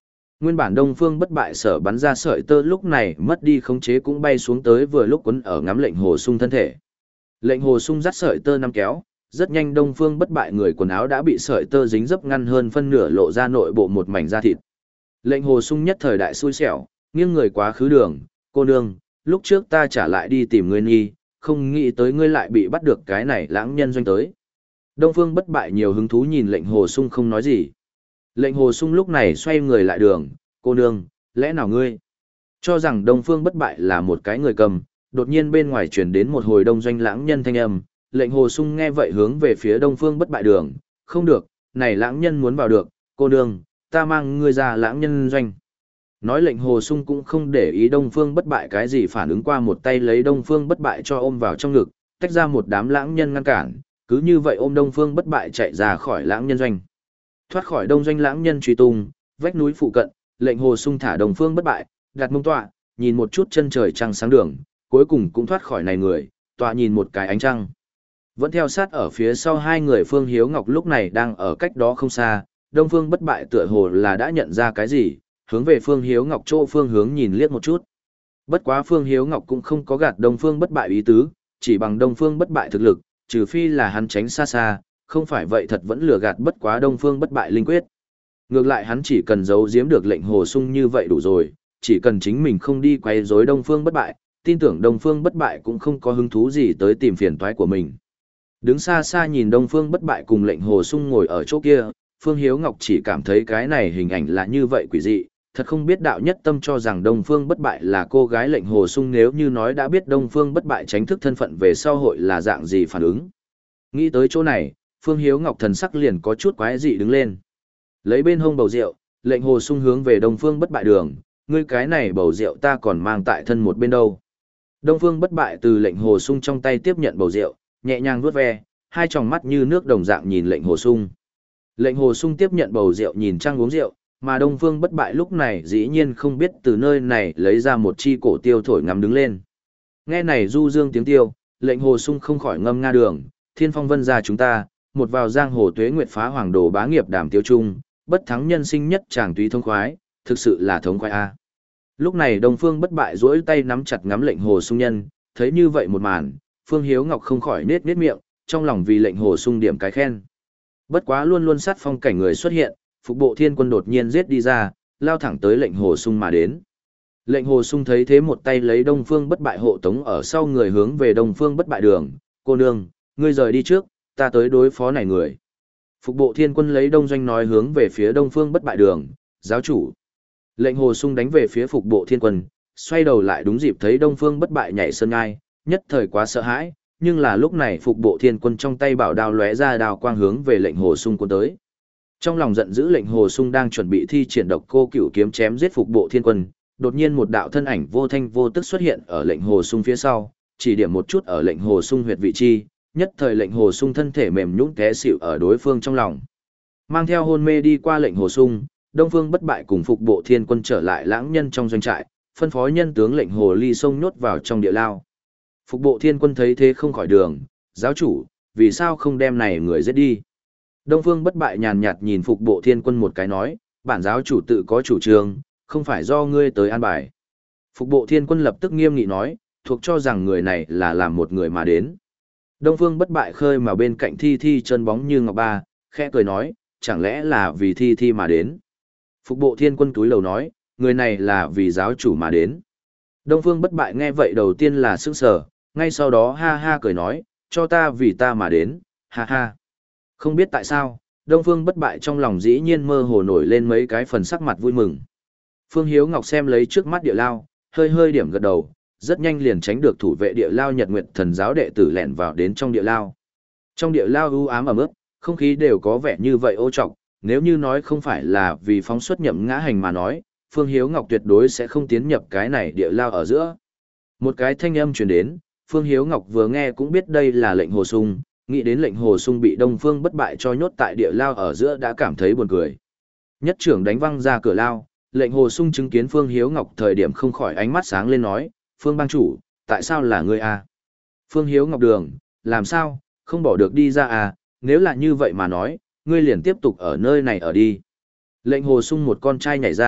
Nguyên bản Đông Phương Bất Bại sở bắn ra sợi tơ lúc này mất đi khống chế cũng bay xuống tới vừa lúc quấn ở ngắm Lệnh Hồ Sung thân thể. Lệnh Hồ Sung dắt sợi tơ nắm kéo, rất nhanh Đông Phương Bất Bại người quần áo đã bị sợi tơ dính dấp ngăn hơn phân nửa lộ ra nội bộ một mảnh da thịt. Lệnh Hồ Sung nhất thời đại xui xẻo, nghiêng người quá khứ đường, cô nương, lúc trước ta trả lại đi tìm ngươi nghi, không nghĩ tới ngươi lại bị bắt được cái này lãng nhân doanh tới. Đông Phương Bất Bại nhiều hứng thú nhìn Lệnh Hồ Sung không nói gì. Lệnh Hồ Sung lúc này xoay người lại đường, cô nương, lẽ nào ngươi cho rằng Đông Phương Bất Bại là một cái người cầm, đột nhiên bên ngoài truyền đến một hồi đông doanh lãng nhân thanh âm, Lệnh Hồ Sung nghe vậy hướng về phía Đông Phương Bất Bại đường, không được, này lãng nhân muốn vào được, cô nương, ta mang ngươi ra lãng nhân doanh. Nói Lệnh Hồ Sung cũng không để ý Đông Phương Bất Bại cái gì, phản ứng qua một tay lấy Đông Phương Bất Bại cho ôm vào trong ngực, tách ra một đám lãng nhân ngăn cản, cứ như vậy ôm Đông Phương Bất Bại chạy ra khỏi lãng nhân doanh. Thoát khỏi đông doanh lãng nhân truy tung, vách núi phụ cận, Lệnh Hồ Sung thả Đông Phương Bất Bại, đặt mông tọa, nhìn một chút chân trời trăng sáng đường, cuối cùng cũng thoát khỏi này người, tọa nhìn một cái ánh trăng. Vẫn theo sát ở phía sau hai người Phương Hiếu Ngọc lúc này đang ở cách đó không xa, Đông Phương Bất Bại tựa hồ là đã nhận ra cái gì, hướng về Phương Hiếu Ngọc chỗ phương hướng nhìn liếc một chút. Bất quá Phương Hiếu Ngọc cũng không có gạt Đông Phương Bất Bại ý tứ, chỉ bằng Đông Phương Bất Bại thực lực, trừ phi là hắn tránh xa xa, không phải vậy thật vẫn lừa gạt bất quá Đông Phương Bất Bại linh quyết. Ngược lại hắn chỉ cần giấu giếm được Lệnh Hồ Sung như vậy đủ rồi, chỉ cần chính mình không đi quấy rối Đông Phương Bất Bại, tin tưởng Đông Phương Bất Bại cũng không có hứng thú gì tới tìm phiền toái của mình. Đứng xa xa nhìn Đông Phương Bất Bại cùng Lệnh Hồ Sung ngồi ở chỗ kia, Phương Hiếu Ngọc chỉ cảm thấy cái này hình ảnh là như vậy quỷ dị, thật không biết đạo nhất tâm cho rằng Đông Phương Bất Bại là cô gái Lệnh Hồ Sung nếu như nói đã biết Đông Phương Bất Bại tránh thức thân phận về sau hội là dạng gì phản ứng. Nghĩ tới chỗ này, Phương Hiếu Ngọc thần sắc liền có chút quái dị đứng lên. Lấy bên hông bầu rượu, Lệnh Hồ Sung hướng về Đông Phương Bất Bại đường, ngươi cái này bầu rượu ta còn mang tại thân một bên đâu. Đông Phương Bất Bại từ Lệnh Hồ Sung trong tay tiếp nhận bầu rượu, nhẹ nhàng vuốt ve, hai tròng mắt như nước đồng dạng nhìn Lệnh Hồ Sung. Lệnh Hồ Sung tiếp nhận bầu rượu nhìn trăng uống rượu, mà Đông Phương Bất Bại lúc này dĩ nhiên không biết từ nơi này lấy ra một chi cổ tiêu thổi ngắm đứng lên. Nghe này du dương tiếng tiêu, Lệnh Hồ Sung không khỏi ngâm nga đường, thiên phong vân gia chúng ta, một vào giang hồ tuế nguyệt phá hoàng đồ bá nghiệp đàm tiêu trung, bất thắng nhân sinh nhất chàng túy thông khoái, thực sự là thống khoái a. Lúc này Đông Phương Bất Bại duỗi tay nắm chặt ngắm Lệnh Hồ Sung nhân, thấy như vậy một màn, Phương Hiếu Ngọc không khỏi nết nết miệng, trong lòng vì Lệnh Hồ Sung điểm cái khen. Bất quá luôn luôn sát phong cảnh người xuất hiện, Phục Bộ Thiên Quân đột nhiên giết đi ra, lao thẳng tới Lệnh Hồ Sung mà đến. Lệnh Hồ Sung thấy thế một tay lấy Đông Phương Bất Bại hộ tống ở sau người hướng về Đông Phương Bất Bại đường, cô nương, ngươi rời đi trước, ta tới đối phó này người. Phục Bộ Thiên Quân lấy Đông Doanh nói hướng về phía Đông Phương Bất Bại đường, giáo chủ. Lệnh Hồ Sung đánh về phía Phục Bộ Thiên Quân, xoay đầu lại đúng dịp thấy Đông Phương Bất Bại nhảy sơn ngai, nhất thời quá sợ hãi, nhưng là lúc này Phục Bộ Thiên Quân trong tay bảo đao lóe ra đao quang hướng về Lệnh Hồ Sung cuốn tới. Trong lòng giận dữ Lệnh Hồ Sung đang chuẩn bị thi triển độc cô cửu kiếm chém giết Phục Bộ Thiên Quân, đột nhiên một đạo thân ảnh vô thanh vô tức xuất hiện ở Lệnh Hồ Sung phía sau, chỉ điểm một chút ở Lệnh Hồ Sung huyệt vị chi, nhất thời Lệnh Hồ Sung thân thể mềm nhũn té xỉu ở đối phương trong lòng. Mang theo hôn mê đi qua Lệnh Hồ Sung, Đông Phương Bất Bại cùng Phục Bộ Thiên Quân trở lại lãng nhân trong doanh trại, phân phó nhân tướng Lệnh Hồ Ly Sông nhốt vào trong địa lao. Phục Bộ Thiên Quân thấy thế không khỏi đường, giáo chủ, vì sao không đem này người giết đi? Đông Phương Bất Bại nhàn nhạt nhìn Phục Bộ Thiên Quân một cái nói, bản giáo chủ tự có chủ trương, không phải do ngươi tới an bài. Phục Bộ Thiên Quân lập tức nghiêm nghị nói, thuộc cho rằng người này là làm một người mà đến. Đông Phương Bất Bại khơi mà bên cạnh Thi Thi chân bóng như ngọc ba, khẽ cười nói, chẳng lẽ là vì Thi Thi mà đến. Phục Bộ Thiên Quân túi lầu nói, người này là vì giáo chủ mà đến. Đông Phương Bất Bại nghe vậy đầu tiên là sững sờ, ngay sau đó ha ha cười nói, cho ta vì ta mà đến, ha ha. Không biết tại sao, Đông Phương Bất Bại trong lòng dĩ nhiên mơ hồ nổi lên mấy cái phần sắc mặt vui mừng. Phương Hiếu Ngọc xem lấy trước mắt địa lao, hơi hơi điểm gật đầu, rất nhanh liền tránh được thủ vệ địa lao Nhật Nguyệt Thần giáo đệ tử lẻn vào đến trong địa lao. Trong địa lao u ám ẩm ướt, không khí đều có vẻ như vậy ô trọc, nếu như nói không phải là vì phóng xuất nhậm ngã hành mà nói, Phương Hiếu Ngọc tuyệt đối sẽ không tiến nhập cái này địa lao ở giữa. Một cái thanh âm truyền đến, Phương Hiếu Ngọc vừa nghe cũng biết đây là Lệnh Hồ Sung, nghĩ đến Lệnh Hồ Sung bị Đông Phương Bất Bại cho nhốt tại địa lao ở giữa đã cảm thấy buồn cười. Nhất trưởng đánh văng ra cửa lao, Lệnh Hồ Sung chứng kiến Phương Hiếu Ngọc thời điểm không khỏi ánh mắt sáng lên nói, Phương bang chủ, tại sao là ngươi à? Phương Hiếu Ngọc đường, làm sao, không bỏ được đi ra à, nếu là như vậy mà nói, ngươi liền tiếp tục ở nơi này ở đi. Lệnh Hồ Sung một con trai nhảy ra,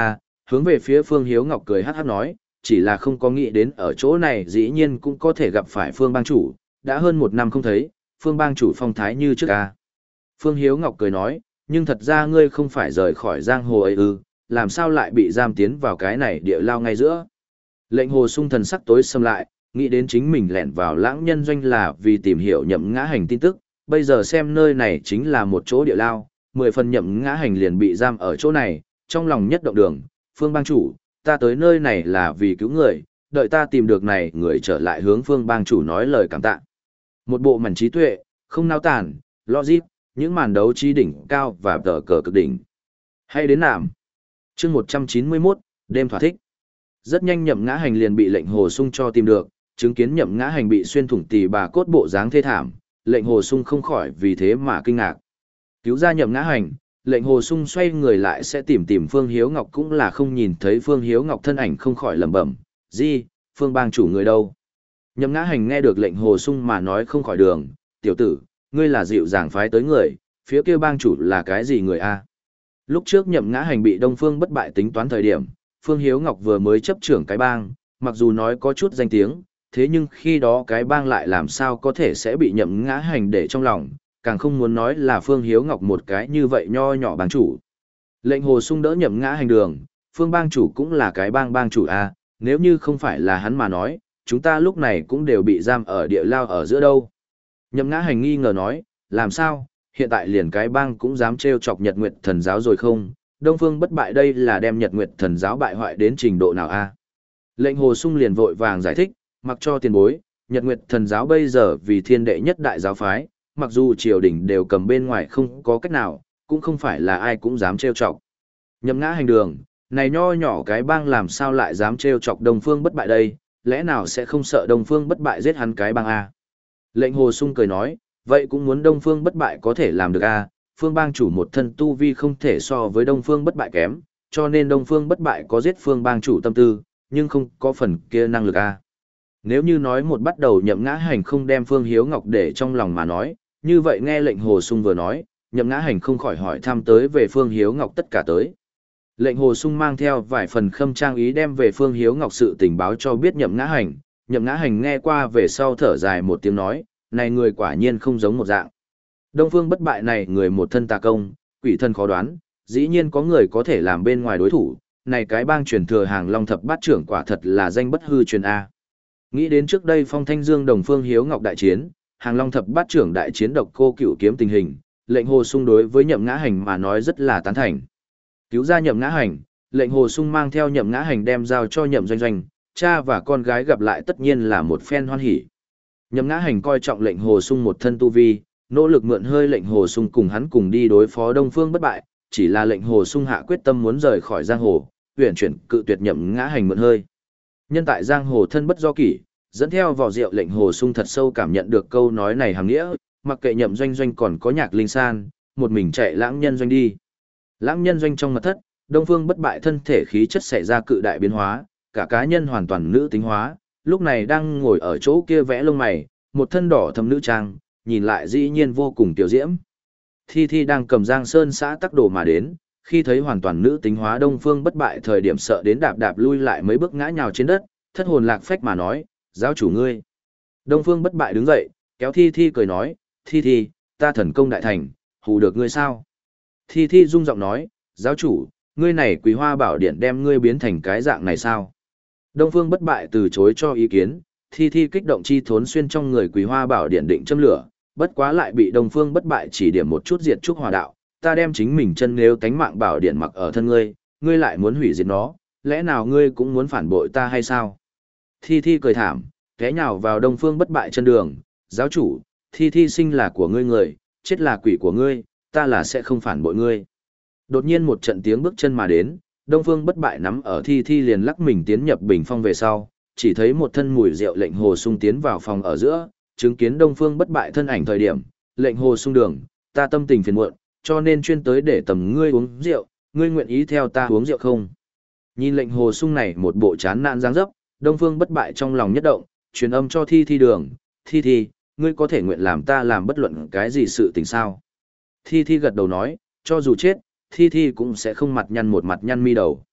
hướng về phía Phương Hiếu Ngọc cười hát hát nói, chỉ là không có nghĩ đến ở chỗ này dĩ nhiên cũng có thể gặp phải Phương bang chủ, đã hơn một năm không thấy, Phương bang chủ phong thái như trước ca. Phương Hiếu Ngọc cười nói, nhưng thật ra ngươi không phải rời khỏi giang hồ ấy ư, làm sao lại bị giam tiến vào cái này địa lao ngay giữa. Lệnh Hồ Sung thần sắc tối xâm lại, nghĩ đến chính mình lẻn vào lãng nhân doanh là vì tìm hiểu Nhậm Ngã Hành tin tức, bây giờ xem nơi này chính là một chỗ địa lao, mười phần Nhậm Ngã Hành liền bị giam ở chỗ này, trong lòng nhất động đường, Phương bang chủ, ta tới nơi này là vì cứu người, đợi ta tìm được này người trở lại hướng Phương bang chủ nói lời cảm tạ. Một bộ mảnh trí tuệ, không nao tản, logic, những màn đấu trí đỉnh cao và tờ cờ cực đỉnh. Hay đến nạm. Chương một trăm chín mươi mốt, đêm thỏa thích. Rất nhanh Nhậm Ngã Hành liền bị lệnh Hồ Sung cho tìm được, chứng kiến Nhậm Ngã Hành bị xuyên thủng tỳ bà cốt bộ dáng thê thảm, lệnh Hồ Sung không khỏi vì thế mà kinh ngạc. Cứu ra Nhậm Ngã Hành, lệnh Hồ Sung xoay người lại sẽ tìm tìm Phương Hiếu Ngọc cũng là không nhìn thấy Phương Hiếu Ngọc thân ảnh không khỏi lẩm bẩm, "Gì, Phương bang chủ người đâu?" Nhậm Ngã Hành nghe được lệnh Hồ Sung mà nói không khỏi đường, "Tiểu tử, ngươi là dịu dàng phái tới người, phía kia bang chủ là cái gì người a?" Lúc trước Nhậm Ngã Hành bị Đông Phương Bất Bại tính toán thời điểm, Phương Hiếu Ngọc vừa mới chấp trưởng cái bang, mặc dù nói có chút danh tiếng, thế nhưng khi đó cái bang lại làm sao có thể sẽ bị Nhậm Ngã Hành để trong lòng, càng không muốn nói là Phương Hiếu Ngọc một cái như vậy nho nhỏ bang chủ. Lệnh Hồ Sung đỡ Nhậm Ngã Hành đường, Phương bang chủ cũng là cái bang bang chủ a, nếu như không phải là hắn mà nói, chúng ta lúc này cũng đều bị giam ở địa lao ở giữa đâu. Nhậm Ngã Hành nghi ngờ nói, làm sao, hiện tại liền cái bang cũng dám trêu chọc Nhật Nguyệt Thần giáo rồi không? Đông Phương Bất Bại đây là đem Nhật Nguyệt Thần giáo bại hoại đến trình độ nào a? Lệnh Hồ Sung liền vội vàng giải thích, mặc cho tiền bối, Nhật Nguyệt Thần giáo bây giờ vì thiên đệ nhất đại giáo phái, mặc dù triều đình đều cầm bên ngoài không có cách nào, cũng không phải là ai cũng dám trêu chọc. Nhậm Ngã Hành đường, này nho nhỏ cái bang làm sao lại dám trêu chọc Đông Phương Bất Bại đây, lẽ nào sẽ không sợ Đông Phương Bất Bại giết hắn cái bang a? Lệnh Hồ Sung cười nói, vậy cũng muốn Đông Phương Bất Bại có thể làm được a, Phương bang chủ một thân tu vi không thể so với Đông Phương Bất Bại kém, cho nên Đông Phương Bất Bại có giết Phương bang chủ tâm tư, nhưng không có phần kia năng lực a. Nếu như nói một bắt đầu Nhậm Ngã Hành không đem Phương Hiếu Ngọc để trong lòng mà nói, như vậy nghe lệnh Hồ Sung vừa nói, Nhậm Ngã Hành không khỏi hỏi thăm tới về Phương Hiếu Ngọc tất cả tới. Lệnh Hồ Sung mang theo vài phần khâm trang ý đem về Phương Hiếu Ngọc sự tình báo cho biết Nhậm Ngã Hành, Nhậm Ngã Hành nghe qua về sau thở dài một tiếng nói, này người quả nhiên không giống một dạng. Đông Phương Bất Bại này người một thân tà công, quỷ thân khó đoán, dĩ nhiên có người có thể làm bên ngoài đối thủ, này cái bang truyền thừa hàng Long Thập Bát trưởng quả thật là danh bất hư truyền A. Nghĩ đến trước đây Phong Thanh Dương đồng Phương Hiếu Ngọc đại chiến, hàng Long Thập Bát trưởng đại chiến độc cô cửu kiếm tình hình, lệnh Hồ Sung đối với Nhậm Ngã Hành mà nói rất là tán thành. Cứu ra Nhậm Ngã Hành, lệnh Hồ Sung mang theo Nhậm Ngã Hành đem giao cho Nhậm Doanh Doanh, cha và con gái gặp lại tất nhiên là một phen hoan hỉ. Nhậm Ngã Hành coi trọng lệnh Hồ Sung một thân tu vi, nỗ lực mượn hơi lệnh Hồ Sung cùng hắn cùng đi đối phó Đông Phương Bất Bại, chỉ là lệnh Hồ Sung hạ quyết tâm muốn rời khỏi giang hồ, huyền chuyển cự tuyệt Nhậm Ngã Hành mượn hơi. Nhân tại giang hồ thân bất do kỷ, dẫn theo vỏ rượu lệnh Hồ Sung thật sâu cảm nhận được câu nói này hàm nghĩa, mặc kệ Nhậm Doanh Doanh còn có Nhạc Linh San, một mình chạy lãng nhân doanh đi. Lãng nhân doanh trong mật thất, Đông Phương Bất Bại thân thể khí chất xảy ra cự đại biến hóa, cả cá nhân hoàn toàn nữ tính hóa, lúc này đang ngồi ở chỗ kia vẽ lông mày, một thân đỏ thâm nữ trang, nhìn lại dĩ nhiên vô cùng tiểu diễm. Thi Thi đang cầm Giang Sơn xã tắc đồ mà đến, khi thấy hoàn toàn nữ tính hóa Đông Phương Bất Bại thời điểm sợ đến đạp đạp lui lại mấy bước ngã nhào trên đất, thất hồn lạc phách mà nói, giáo chủ ngươi. Đông Phương Bất Bại đứng dậy, kéo Thi Thi cười nói, Thi Thi, ta thần công đại thành, hù được ngươi sao? Thi Thi rung giọng nói, giáo chủ, ngươi này Quý Hoa Bảo Điện đem ngươi biến thành cái dạng này sao? Đông Phương Bất Bại từ chối cho ý kiến, Thi Thi kích động chi thốn xuyên trong người Quý Hoa Bảo Điện định châm lửa, bất quá lại bị Đông Phương Bất Bại chỉ điểm một chút diệt trúc hỏa đạo, ta đem chính mình chân nếu tánh mạng bảo điện mặc ở thân ngươi, ngươi lại muốn hủy diệt nó, lẽ nào ngươi cũng muốn phản bội ta hay sao? Thi Thi cười thảm, té nhào vào Đông Phương Bất Bại chân đường, giáo chủ, Thi Thi sinh là của ngươi người, chết là quỷ của ngươi, ta là sẽ không phản bội ngươi. Đột nhiên một trận tiếng bước chân mà đến, Đông Phương Bất Bại nắm ở Thi Thi liền lắc mình tiến nhập bình phong về sau, chỉ thấy một thân mùi rượu lệnh Hồ Sung tiến vào phòng ở giữa, chứng kiến Đông Phương Bất Bại thân ảnh thời điểm, lệnh Hồ Sung đường, ta tâm tình phiền muộn, cho nên chuyên tới để tầm ngươi uống rượu, ngươi nguyện ý theo ta uống rượu không? Nhìn lệnh Hồ Sung này một bộ chán nản dáng dấp, Đông Phương Bất Bại trong lòng nhất động, truyền âm cho Thi Thi đường, Thi Thi, ngươi có thể nguyện làm ta làm bất luận cái gì sự tình sao? Thi Thi gật đầu nói, cho dù chết, Thi Thi cũng sẽ không mặt nhăn một mặt nhăn mi đầu.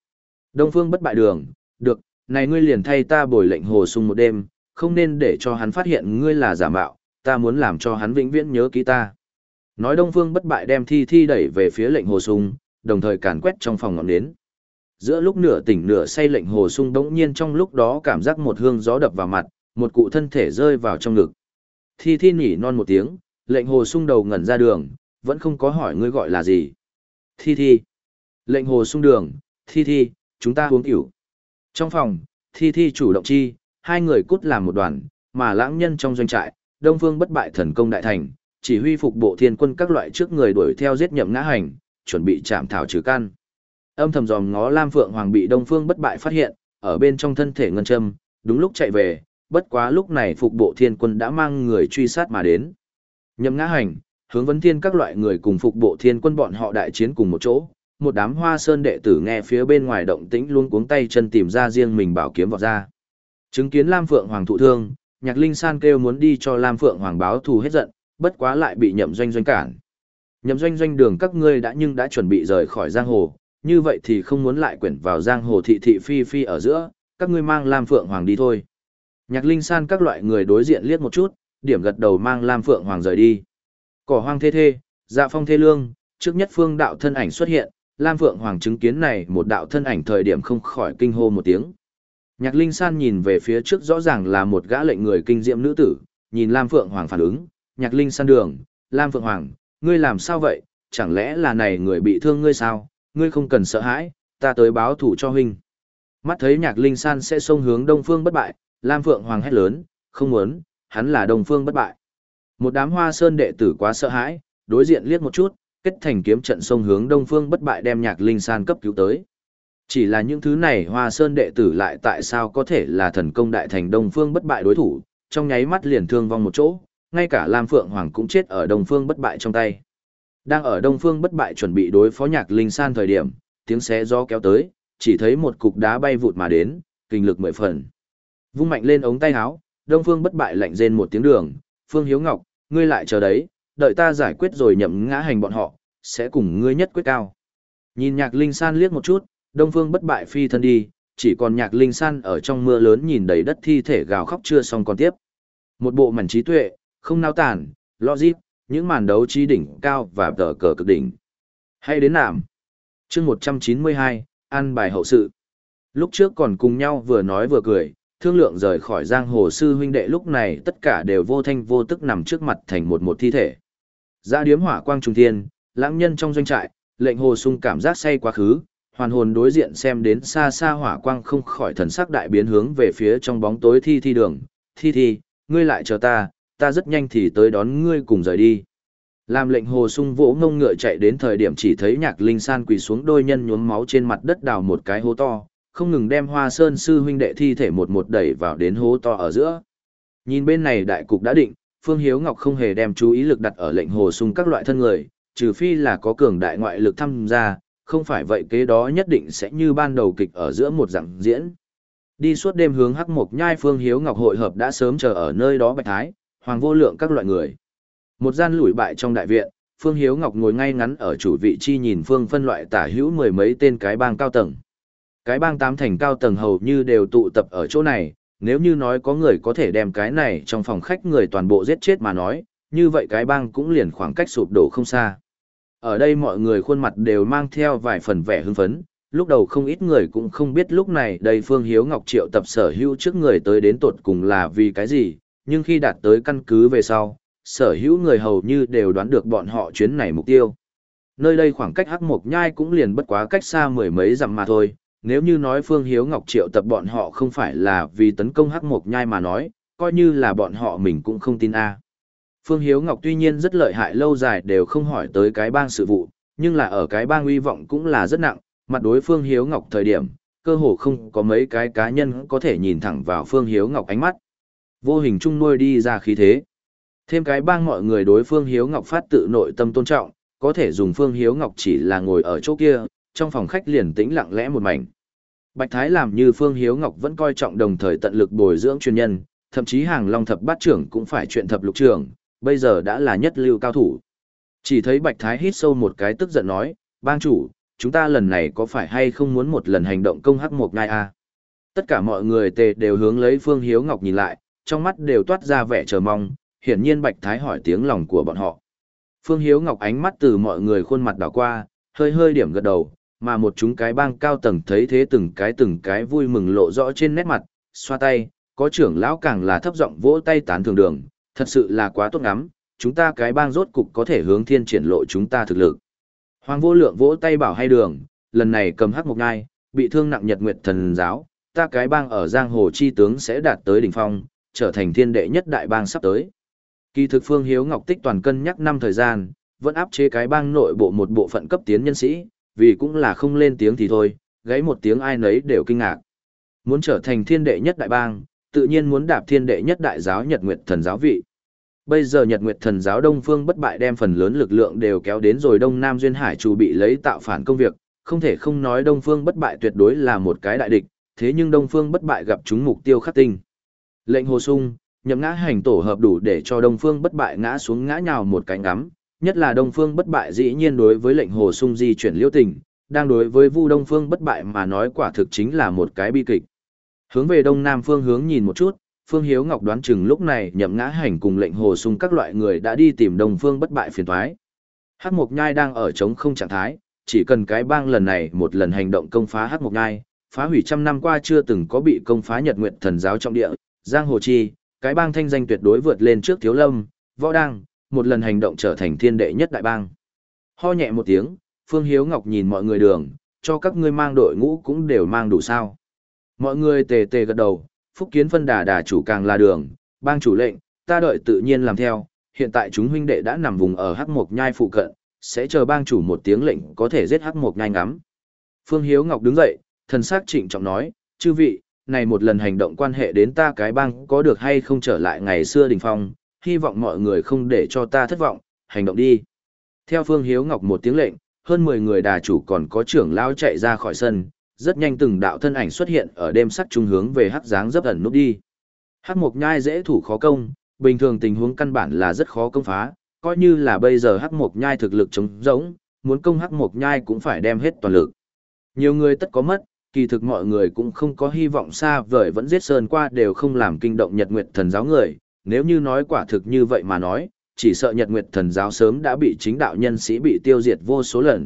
Đông Phương Bất Bại Đường, được, này ngươi liền thay ta bồi lệnh Hồ Sung một đêm, không nên để cho hắn phát hiện ngươi là giả mạo, ta muốn làm cho hắn vĩnh viễn nhớ ký ta. Nói Đông Phương Bất Bại đem Thi Thi đẩy về phía lệnh Hồ Sung, đồng thời càn quét trong phòng ngọn nến. Giữa lúc nửa tỉnh nửa say lệnh Hồ Sung đống nhiên trong lúc đó cảm giác một hương gió đập vào mặt, một cụ thân thể rơi vào trong ngực. Thi Thi nhỉ non một tiếng, lệnh Hồ Sung đầu ngẩn ra đường, vẫn không có hỏi ngươi gọi là gì. Thi Thi. Lệnh Hồ Sung đường, Thi Thi, chúng ta uống rượu. Trong phòng, Thi Thi chủ động chi, hai người cút làm một đoàn, mà lãng nhân trong doanh trại, Đông Phương Bất Bại thần công đại thành, chỉ huy phục bộ thiên quân các loại trước người đuổi theo giết Nhậm Ngã Hành, chuẩn bị chạm thảo trừ căn. Âm thầm dòm ngó Lam Phượng Hoàng bị Đông Phương Bất Bại phát hiện, ở bên trong thân thể ngân châm, đúng lúc chạy về, bất quá lúc này phục bộ thiên quân đã mang người truy sát mà đến. Nhậm Ngã Hành, Hướng Vấn Thiên các loại người cùng phục bộ thiên quân bọn họ đại chiến cùng một chỗ, một đám Hoa Sơn đệ tử nghe phía bên ngoài động tĩnh luôn cuống tay chân tìm ra riêng mình bảo kiếm vọt ra. Chứng kiến Lam Phượng Hoàng thụ thương, Nhạc Linh San kêu muốn đi cho Lam Phượng Hoàng báo thù hết giận, bất quá lại bị Nhậm Doanh Doanh cản. Nhậm Doanh Doanh đường các ngươi đã nhưng đã chuẩn bị rời khỏi giang hồ, như vậy thì không muốn lại quyển vào giang hồ thị thị phi phi ở giữa, các ngươi mang Lam Phượng Hoàng đi thôi. Nhạc Linh San các loại người đối diện liếc một chút, điểm gật đầu mang Lam Phượng Hoàng rời đi. Cỏ hoang thê thê, dạ phong thê lương, trước nhất phương đạo thân ảnh xuất hiện, Lam Phượng Hoàng chứng kiến này một đạo thân ảnh thời điểm không khỏi kinh hô một tiếng. Nhạc Linh San nhìn về phía trước rõ ràng là một gã lệnh người kinh diệm nữ tử, nhìn Lam Phượng Hoàng phản ứng, Nhạc Linh San đường, Lam Phượng Hoàng, ngươi làm sao vậy, chẳng lẽ là này người bị thương ngươi sao, ngươi không cần sợ hãi, ta tới báo thủ cho huynh. Mắt thấy Nhạc Linh San sẽ xông hướng Đông Phương Bất Bại, Lam Phượng Hoàng hét lớn, không muốn, hắn là Đông Phương Bất Bại. Một đám Hoa Sơn đệ tử quá sợ hãi, đối diện liếc một chút, kết thành kiếm trận xông hướng Đông Phương Bất Bại đem Nhạc Linh San cấp cứu tới. Chỉ là những thứ này Hoa Sơn đệ tử lại tại sao có thể là thần công đại thành Đông Phương Bất Bại đối thủ, trong nháy mắt liền thương vong một chỗ, ngay cả Lam Phượng Hoàng cũng chết ở Đông Phương Bất Bại trong tay. Đang ở Đông Phương Bất Bại chuẩn bị đối phó Nhạc Linh San thời điểm, tiếng xé gió kéo tới, chỉ thấy một cục đá bay vụt mà đến, kinh lực mười phần. Vung mạnh lên ống tay áo, Đông Phương Bất Bại lạnh rên một tiếng đường, Phương Hiếu Ngọc, ngươi lại chờ đấy, đợi ta giải quyết rồi Nhậm Ngã Hành bọn họ, sẽ cùng ngươi nhất quyết cao. Nhìn Nhạc Linh San liếc một chút, Đông Phương Bất Bại phi thân đi, chỉ còn Nhạc Linh San ở trong mưa lớn nhìn đầy đất thi thể gào khóc chưa xong còn tiếp. Một bộ mảnh trí tuệ, không nao tản, logic, những màn đấu trí đỉnh cao và tờ cờ cực đỉnh. Hay đến nạm. Chương một trăm chín mươi hai, ăn bài hậu sự. Lúc trước còn cùng nhau vừa nói vừa cười, thương lượng rời khỏi giang hồ sư huynh đệ lúc này tất cả đều vô thanh vô tức nằm trước mặt thành một một thi thể. Ra điếm hỏa quang trùng thiên, lãng nhân trong doanh trại, lệnh Hồ Sung cảm giác say quá khứ, hoàn hồn đối diện xem đến xa xa hỏa quang không khỏi thần sắc đại biến hướng về phía trong bóng tối thi thi đường. Thi thi, ngươi lại chờ ta, ta rất nhanh thì tới đón ngươi cùng rời đi. Làm lệnh Hồ Sung vỗ ngông ngựa chạy đến thời điểm chỉ thấy Nhạc Linh San quỳ xuống đôi nhân nhuốm máu trên mặt đất đào một cái hố to, không ngừng đem Hoa Sơn sư huynh đệ thi thể một một đẩy vào đến hố to ở giữa. Nhìn bên này đại cục đã định, Phương Hiếu Ngọc không hề đem chú ý lực đặt ở lệnh Hồ Sung các loại thân người, trừ phi là có cường đại ngoại lực tham gia, không phải vậy kế đó nhất định sẽ như ban đầu kịch ở giữa một dạng diễn. Đi suốt đêm hướng Hắc Mộc Nhai, Phương Hiếu Ngọc hội hợp đã sớm chờ ở nơi đó Bạch Thái, Hoàng Vô Lượng các loại người. Một gian lủi bại trong đại viện, Phương Hiếu Ngọc ngồi ngay ngắn ở chủ vị chi nhìn Phương phân loại tả hữu mười mấy tên cái bang cao tầng. Cái bang tám thành cao tầng hầu như đều tụ tập ở chỗ này, nếu như nói có người có thể đem cái này trong phòng khách người toàn bộ giết chết mà nói, như vậy cái bang cũng liền khoảng cách sụp đổ không xa. Ở đây mọi người khuôn mặt đều mang theo vài phần vẻ hưng phấn, lúc đầu không ít người cũng không biết lúc này đây Phương Hiếu Ngọc triệu tập sở hữu trước người tới đến tột cùng là vì cái gì, nhưng khi đạt tới căn cứ về sau, sở hữu người hầu như đều đoán được bọn họ chuyến này mục tiêu. Nơi đây khoảng cách Hắc Mộc Nhai cũng liền bất quá cách xa mười mấy dặm mà thôi, nếu như nói Phương Hiếu Ngọc triệu tập bọn họ không phải là vì tấn công Hắc Mộc Nhai mà nói, coi như là bọn họ mình cũng không tin a. Phương Hiếu Ngọc tuy nhiên rất lợi hại lâu dài đều không hỏi tới cái bang sự vụ, nhưng là ở cái bang uy vọng cũng là rất nặng, mặt đối Phương Hiếu Ngọc thời điểm, cơ hồ không có mấy cái cá nhân có thể nhìn thẳng vào Phương Hiếu Ngọc ánh mắt. Vô hình chung nuôi đi ra khí thế. Thêm cái bang mọi người đối Phương Hiếu Ngọc phát tự nội tâm tôn trọng, có thể dùng Phương Hiếu Ngọc chỉ là ngồi ở chỗ kia, trong phòng khách liền tĩnh lặng lẽ một mảnh. Bạch Thái làm như Phương Hiếu Ngọc vẫn coi trọng đồng thời tận lực bồi dưỡng chuyên nhân, thậm chí hàng long thập bát trưởng cũng phải chuyện thập lục trưởng, bây giờ đã là nhất lưu cao thủ. Chỉ thấy Bạch Thái hít sâu một cái tức giận nói, bang chủ, chúng ta lần này có phải hay không muốn một lần hành động công hắc một nhai a? Tất cả mọi người tề đều hướng lấy Phương Hiếu Ngọc nhìn lại, trong mắt đều toát ra vẻ chờ mong, hiển nhiên Bạch Thái hỏi tiếng lòng của bọn họ. Phương Hiếu Ngọc ánh mắt từ mọi người khuôn mặt đảo qua, hơi hơi điểm gật đầu, mà một chúng cái bang cao tầng thấy thế từng cái từng cái vui mừng lộ rõ trên nét mặt, xoa tay, có trưởng lão càng là thấp giọng vỗ tay tán thưởng đường, thật sự là quá tốt ngắm, chúng ta cái bang rốt cục có thể hướng thiên triển lộ chúng ta thực lực. Hoàng Vô Lượng vỗ tay bảo hay đường, lần này cầm hắc một ngai, bị thương nặng Nhật Nguyệt Thần giáo, ta cái bang ở giang hồ chi tướng sẽ đạt tới đỉnh phong, trở thành thiên đệ nhất đại bang sắp tới. Kỳ thực Phương Hiếu Ngọc tích toàn cân nhắc năm thời gian, vẫn áp chế cái bang nội bộ một bộ phận cấp tiến nhân sĩ, vì cũng là không lên tiếng thì thôi, gáy một tiếng ai nấy đều kinh ngạc. Muốn trở thành thiên đệ nhất đại bang, tự nhiên muốn đạp thiên đệ nhất đại giáo Nhật Nguyệt Thần giáo vị. Bây giờ Nhật Nguyệt Thần giáo Đông Phương Bất Bại đem phần lớn lực lượng đều kéo đến rồi Đông Nam Duyên Hải chủ bị lấy tạo phản công việc, không thể không nói Đông Phương Bất Bại tuyệt đối là một cái đại địch, thế nhưng Đông Phương Bất Bại gặp chúng mục tiêu khắc tinh. Lệnh Hồ Sung, Nhậm Ngã hành tổ hợp đủ để cho Đông Phương Bất Bại ngã xuống ngã nhào một cái ngắm, nhất là Đông Phương Bất Bại dĩ nhiên đối với Lệnh Hồ Sung di chuyển liễu tình, đang đối với Vu Đông Phương Bất Bại mà nói quả thực chính là một cái bi kịch. Hướng về đông nam phương hướng nhìn một chút, Phương Hiếu Ngọc đoán chừng lúc này Nhậm Ngã hành cùng Lệnh Hồ Sung các loại người đã đi tìm Đông Phương Bất Bại phiền toái. Hắc Mộc Nhai đang ở trống không trạng thái, chỉ cần cái bang lần này một lần hành động công phá Hắc Mộc Nhai, phá hủy trăm năm qua chưa từng có bị công phá Nhật Nguyệt Thần giáo trọng địa, giang hồ chi, cái bang thanh danh tuyệt đối vượt lên trước Thiếu Lâm, Võ Đăng, một lần hành động trở thành thiên đệ nhất đại bang. Ho nhẹ một tiếng, Phương Hiếu Ngọc nhìn mọi người đường, cho các ngươi mang đội ngũ cũng đều mang đủ sao. Mọi người tề tề gật đầu, Phúc Kiến phân đà đà chủ càng là đường, bang chủ lệnh, ta đợi tự nhiên làm theo, hiện tại chúng huynh đệ đã nằm vùng ở Hắc Mộc Nhai phụ cận, sẽ chờ bang chủ một tiếng lệnh có thể giết Hắc Mộc Nhai ngắm. Phương Hiếu Ngọc đứng dậy, thần sắc trịnh trọng nói, chư vị, này một lần hành động quan hệ đến ta cái bang có được hay không trở lại ngày xưa đỉnh phong, hy vọng mọi người không để cho ta thất vọng, hành động đi. Theo Phương Hiếu Ngọc một tiếng lệnh, hơn mười người đà chủ còn có trưởng lao chạy ra khỏi sân, rất nhanh từng đạo thân ảnh xuất hiện ở đêm sắc trung hướng về hắc dáng dấp ẩn núp đi. Hắc Mộc Nhai dễ thủ khó công, bình thường tình huống căn bản là rất khó công phá, coi như là bây giờ Hắc Mộc Nhai thực lực chống rỗng, muốn công Hắc Mộc Nhai cũng phải đem hết toàn lực. Nhiều người tất có mất, kỳ thực mọi người cũng không có hy vọng xa vời vẫn giết sơn qua đều không làm kinh động Nhật Nguyệt Thần giáo người, nếu như nói quả thực như vậy mà nói, chỉ sợ Nhật Nguyệt Thần giáo sớm đã bị chính đạo nhân sĩ bị tiêu diệt vô số lần.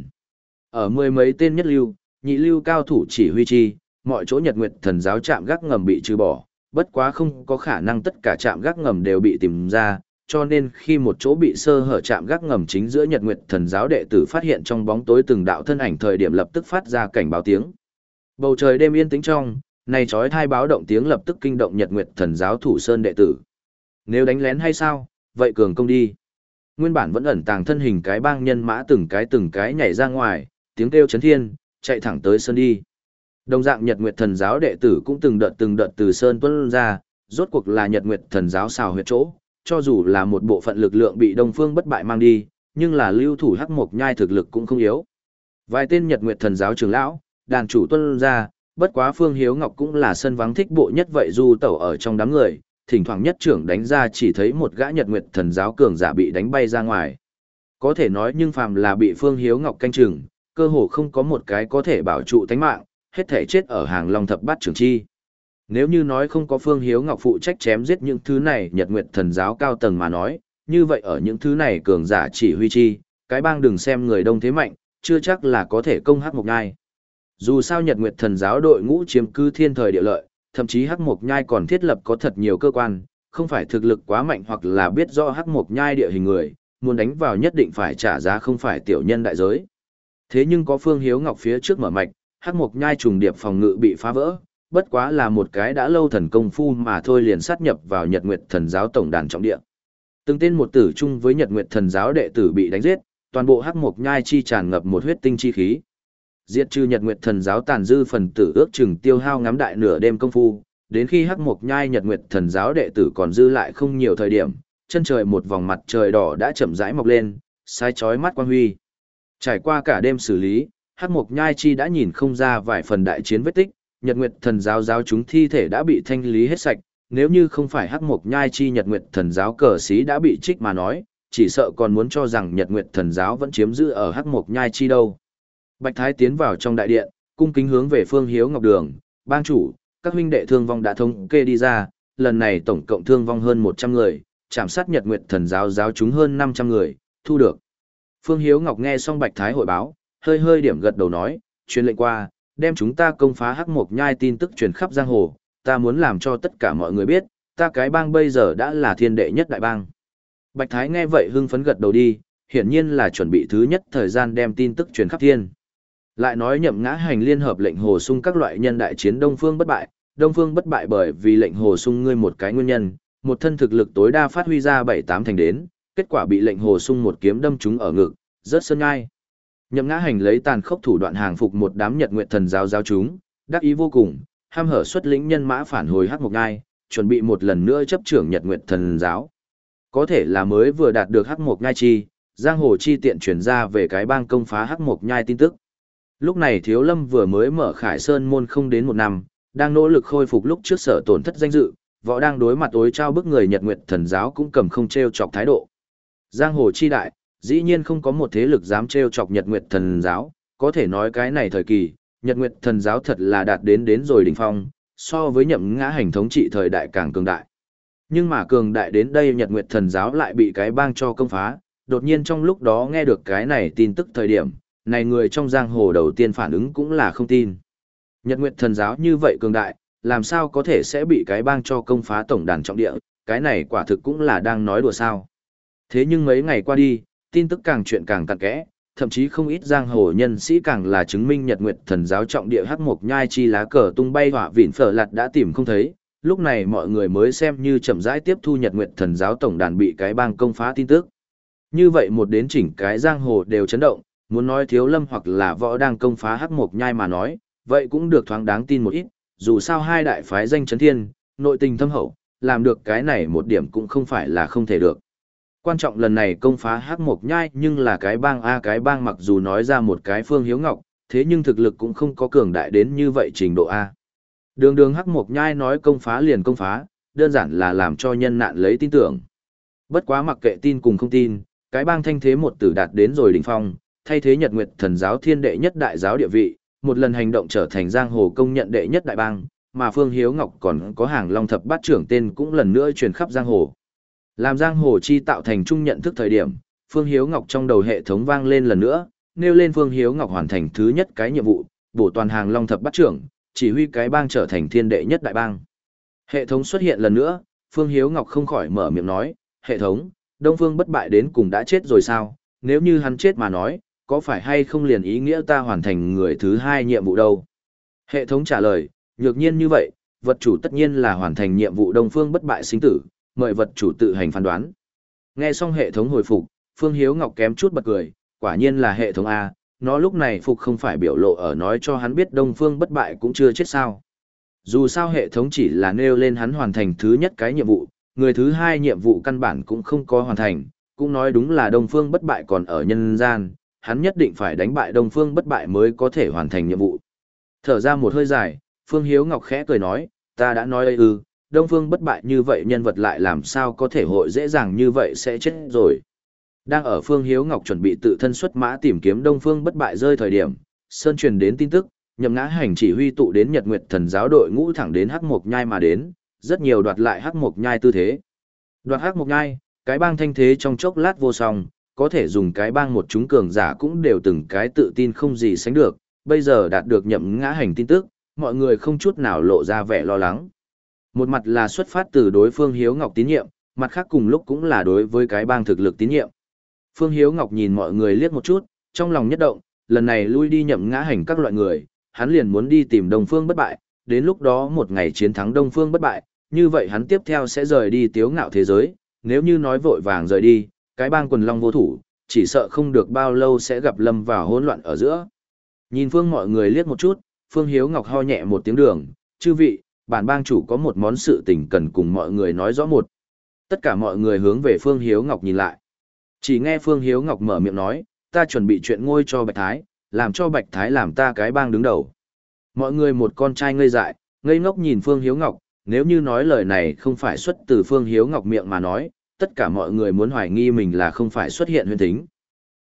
Ở mười mấy tên nhất lưu, nhị lưu cao thủ chỉ huy chi, mọi chỗ Nhật Nguyệt Thần giáo trạm gác ngầm bị trừ bỏ, bất quá không có khả năng tất cả trạm gác ngầm đều bị tìm ra, cho nên khi một chỗ bị sơ hở trạm gác ngầm chính giữa Nhật Nguyệt Thần giáo đệ tử phát hiện trong bóng tối từng đạo thân ảnh thời điểm lập tức phát ra cảnh báo tiếng. Bầu trời đêm yên tĩnh trong, này chói tai báo động tiếng lập tức kinh động Nhật Nguyệt Thần giáo thủ sơn đệ tử. Nếu đánh lén hay sao, vậy cường công đi. Nguyên bản vẫn ẩn tàng thân hình cái bang nhân mã từng cái từng cái nhảy ra ngoài, tiếng kêu chấn thiên, chạy thẳng tới sơn đi. Đồng dạng Nhật Nguyệt Thần giáo đệ tử cũng từng đợt từng đợt từ sơn tuôn ra, rốt cuộc là Nhật Nguyệt Thần giáo xào huyệt chỗ, cho dù là một bộ phận lực lượng bị Đông Phương Bất Bại mang đi, nhưng là lưu thủ Hắc Mộc Nhai thực lực cũng không yếu. Vài tên Nhật Nguyệt Thần giáo trưởng lão, đàn chủ tuân ra, bất quá Phương Hiếu Ngọc cũng là sân vắng thích bộ nhất vậy du tẩu ở trong đám người, thỉnh thoảng nhất trưởng đánh ra chỉ thấy một gã Nhật Nguyệt Thần giáo cường giả bị đánh bay ra ngoài. Có thể nói nhưng phàm là bị Phương Hiếu Ngọc canh chừng, cơ hồ không có một cái có thể bảo trụ tánh mạng, hết thể chết ở hàng long thập bát trưởng chi. Nếu như nói không có Phương Hiếu Ngọc phụ trách chém giết những thứ này Nhật Nguyệt Thần giáo cao tầng mà nói, như vậy ở những thứ này cường giả chỉ huy chi, cái bang đừng xem người đông thế mạnh, chưa chắc là có thể công Hắc Mộc Nhai. Dù sao Nhật Nguyệt Thần giáo đội ngũ chiếm cứ thiên thời địa lợi, thậm chí Hắc Mộc Nhai còn thiết lập có thật nhiều cơ quan, không phải thực lực quá mạnh hoặc là biết rõ Hắc Mộc Nhai địa hình người, muốn đánh vào nhất định phải trả giá không phải tiểu nhân đại giới. Thế nhưng có Phương Hiếu Ngọc phía trước mở mạch, Hắc Mộc Nhai trùng điệp phòng ngự bị phá vỡ, bất quá là một cái đã lâu thần công phu mà thôi liền sát nhập vào Nhật Nguyệt Thần giáo tổng đàn trọng địa. Từng tên một tử chung với Nhật Nguyệt Thần giáo đệ tử bị đánh giết, toàn bộ Hắc Mộc Nhai chi tràn ngập một huyết tinh chi khí. Diệt trừ Nhật Nguyệt Thần giáo tàn dư phần tử ước chừng tiêu hao ngắm đại nửa đêm công phu, đến khi Hắc Mộc Nhai Nhật Nguyệt Thần giáo đệ tử còn dư lại không nhiều thời điểm, chân trời một vòng mặt trời đỏ đã chậm rãi mọc lên, sai chói mắt quang huy. Trải qua cả đêm xử lý, Hắc Mộc Nhai chi đã nhìn không ra vài phần đại chiến vết tích, Nhật Nguyệt Thần giáo giáo chúng thi thể đã bị thanh lý hết sạch, nếu như không phải Hắc Mộc Nhai chi Nhật Nguyệt Thần giáo cờ sĩ đã bị trích mà nói, chỉ sợ còn muốn cho rằng Nhật Nguyệt Thần giáo vẫn chiếm giữ ở Hắc Mộc Nhai chi đâu. Bạch Thái tiến vào trong đại điện, cung kính hướng về Phương Hiếu Ngọc đường, bang chủ, các huynh đệ thương vong đã thống kê đi ra, lần này tổng cộng thương vong hơn một trăm người, chạm sát Nhật Nguyệt Thần giáo giáo chúng hơn năm trăm người, thu được. Phương Hiếu Ngọc nghe xong Bạch Thái hội báo, hơi hơi điểm gật đầu nói, truyền lệnh qua, đem chúng ta công phá Hắc Mộc Nhai tin tức truyền khắp giang hồ, ta muốn làm cho tất cả mọi người biết, ta cái bang bây giờ đã là thiên đệ nhất đại bang. Bạch Thái nghe vậy hưng phấn gật đầu đi, hiển nhiên là chuẩn bị thứ nhất thời gian đem tin tức truyền khắp thiên. Lại nói Nhậm Ngã Hành liên hợp lệnh Hồ Sung các loại nhân đại chiến Đông Phương bất bại, Đông Phương bất bại bởi vì lệnh Hồ Sung ngươi một cái nguyên nhân, một thân thực lực tối đa phát huy ra bảy tám thành đến, kết quả bị lệnh Hồ Sung một kiếm đâm trúng ở ngực, rớt sơn ngai. Nhậm Ngã Hành lấy tàn khốc thủ đoạn hàng phục một đám Nhật Nguyệt Thần giáo giáo chúng, đắc ý vô cùng, ham hở xuất lĩnh nhân mã phản hồi Hắc Mộc Nhai, chuẩn bị một lần nữa chấp trưởng Nhật Nguyệt Thần giáo. Có thể là mới vừa đạt được Hắc Mộc Nhai chi, giang hồ chi tiện truyền ra về cái bang công phá Hắc Mộc Nhai tin tức. Lúc này Thiếu Lâm vừa mới mở Khải Sơn môn không đến một năm, đang nỗ lực khôi phục lúc trước sở tổn thất danh dự, võ đang đối mặt tối trao bức người Nhật Nguyệt Thần giáo cũng cầm không treo chọc thái độ. Giang hồ chi đại, dĩ nhiên không có một thế lực dám treo chọc Nhật Nguyệt Thần giáo, có thể nói cái này thời kỳ, Nhật Nguyệt Thần giáo thật là đạt đến đến rồi đỉnh phong, so với Nhậm Ngã Hành thống trị thời đại càng cường đại. Nhưng mà cường đại đến đây Nhật Nguyệt Thần giáo lại bị cái bang cho công phá, đột nhiên trong lúc đó nghe được cái này tin tức thời điểm, này người trong giang hồ đầu tiên phản ứng cũng là không tin. Nhật Nguyệt Thần giáo như vậy cường đại, làm sao có thể sẽ bị cái bang cho công phá tổng đàn trọng địa, cái này quả thực cũng là đang nói đùa sao. Thế nhưng mấy ngày qua đi, tin tức càng chuyện càng cặn kẽ, thậm chí không ít giang hồ nhân sĩ càng là chứng minh Nhật Nguyệt Thần giáo trọng địa Hắc Mộc Nhai chi lá cờ tung bay hỏa vịn phở lạt đã tìm không thấy, lúc này mọi người mới xem như chậm rãi tiếp thu Nhật Nguyệt Thần giáo tổng đàn bị cái bang công phá tin tức. Như vậy một đến chỉnh cái giang hồ đều chấn động, muốn nói Thiếu Lâm hoặc là võ đang công phá Hắc Mộc Nhai mà nói, vậy cũng được thoáng đáng tin một ít, dù sao hai đại phái danh chấn thiên, nội tình thâm hậu, làm được cái này một điểm cũng không phải là không thể được. Quan trọng lần này công phá Hắc Mộc Nhai nhưng là cái bang A cái bang mặc dù nói ra một cái Phương Hiếu Ngọc, thế nhưng thực lực cũng không có cường đại đến như vậy trình độ A. Đường đường Hắc Mộc Nhai nói công phá liền công phá, đơn giản là làm cho nhân nạn lấy tin tưởng. Bất quá mặc kệ tin cùng không tin, cái bang thanh thế một tử đạt đến rồi đỉnh phong, thay thế Nhật Nguyệt Thần giáo thiên đệ nhất đại giáo địa vị, một lần hành động trở thành giang hồ công nhận đệ nhất đại bang, mà Phương Hiếu Ngọc còn có hàng long thập bát trưởng tên cũng lần nữa truyền khắp giang hồ. Làm giang hồ chi tạo thành chung nhận thức thời điểm, Phương Hiếu Ngọc trong đầu hệ thống vang lên lần nữa, nêu lên Phương Hiếu Ngọc hoàn thành thứ nhất cái nhiệm vụ, bổ toàn hàng long thập bát trưởng, chỉ huy cái bang trở thành thiên đệ nhất đại bang. Hệ thống xuất hiện lần nữa, Phương Hiếu Ngọc không khỏi mở miệng nói, hệ thống, Đông Phương bất bại đến cùng đã chết rồi sao, nếu như hắn chết mà nói, có phải hay không liền ý nghĩa ta hoàn thành người thứ hai nhiệm vụ đâu? Hệ thống trả lời, nhược nhiên như vậy, vật chủ tất nhiên là hoàn thành nhiệm vụ Đông Phương bất bại sinh tử, mời vật chủ tự hành phán đoán. Nghe xong hệ thống hồi phục, Phương Hiếu Ngọc kém chút bật cười, quả nhiên là hệ thống A, nó lúc này phục không phải biểu lộ ở nói cho hắn biết Đông Phương bất bại cũng chưa chết sao. Dù sao hệ thống chỉ là nêu lên hắn hoàn thành thứ nhất cái nhiệm vụ, người thứ hai nhiệm vụ căn bản cũng không có hoàn thành, cũng nói đúng là Đông Phương bất bại còn ở nhân gian, hắn nhất định phải đánh bại Đông Phương bất bại mới có thể hoàn thành nhiệm vụ. Thở ra một hơi dài, Phương Hiếu Ngọc khẽ cười nói, ta đã nói ư, ừ, Đông Phương bất bại như vậy nhân vật lại làm sao có thể hội dễ dàng như vậy sẽ chết rồi. Đang ở Phương Hiếu Ngọc chuẩn bị tự thân xuất mã tìm kiếm Đông Phương bất bại rơi thời điểm, Sơn truyền đến tin tức, Nhậm Ngã Hành chỉ huy tụ đến Nhật Nguyệt Thần giáo đội ngũ thẳng đến Hắc Mộc Nhai mà đến, rất nhiều đoạt lại Hắc Mộc Nhai tư thế. Đoạt Hắc Mộc Nhai, cái bang thanh thế trong chốc lát vô song, có thể dùng cái bang một chúng cường giả cũng đều từng cái tự tin không gì sánh được, bây giờ đạt được Nhậm Ngã Hành tin tức, mọi người không chút nào lộ ra vẻ lo lắng. Một mặt là xuất phát từ đối Phương Hiếu Ngọc tín nhiệm, mặt khác cùng lúc cũng là đối với cái bang thực lực tín nhiệm. Phương Hiếu Ngọc nhìn mọi người liếc một chút, trong lòng nhất động, lần này lui đi Nhậm Ngã Hành các loại người, hắn liền muốn đi tìm Đông Phương bất bại, đến lúc đó một ngày chiến thắng Đông Phương bất bại, như vậy hắn tiếp theo sẽ rời đi tiếu ngạo thế giới, nếu như nói vội vàng rời đi, cái bang quần long vô thủ, chỉ sợ không được bao lâu sẽ gặp lâm vào hỗn loạn ở giữa. Nhìn Phương mọi người liếc một chút, Phương Hiếu Ngọc ho nhẹ một tiếng đường, chư vị, bản bang chủ có một món sự tình cần cùng mọi người nói rõ một. Tất cả mọi người hướng về Phương Hiếu Ngọc nhìn lại. Chỉ nghe Phương Hiếu Ngọc mở miệng nói, ta chuẩn bị chuyện ngôi cho Bạch Thái, làm cho Bạch Thái làm ta cái bang đứng đầu. Mọi người một con trai ngây dại, ngây ngốc nhìn Phương Hiếu Ngọc, nếu như nói lời này không phải xuất từ Phương Hiếu Ngọc miệng mà nói, tất cả mọi người muốn hoài nghi mình là không phải xuất hiện huyền thính.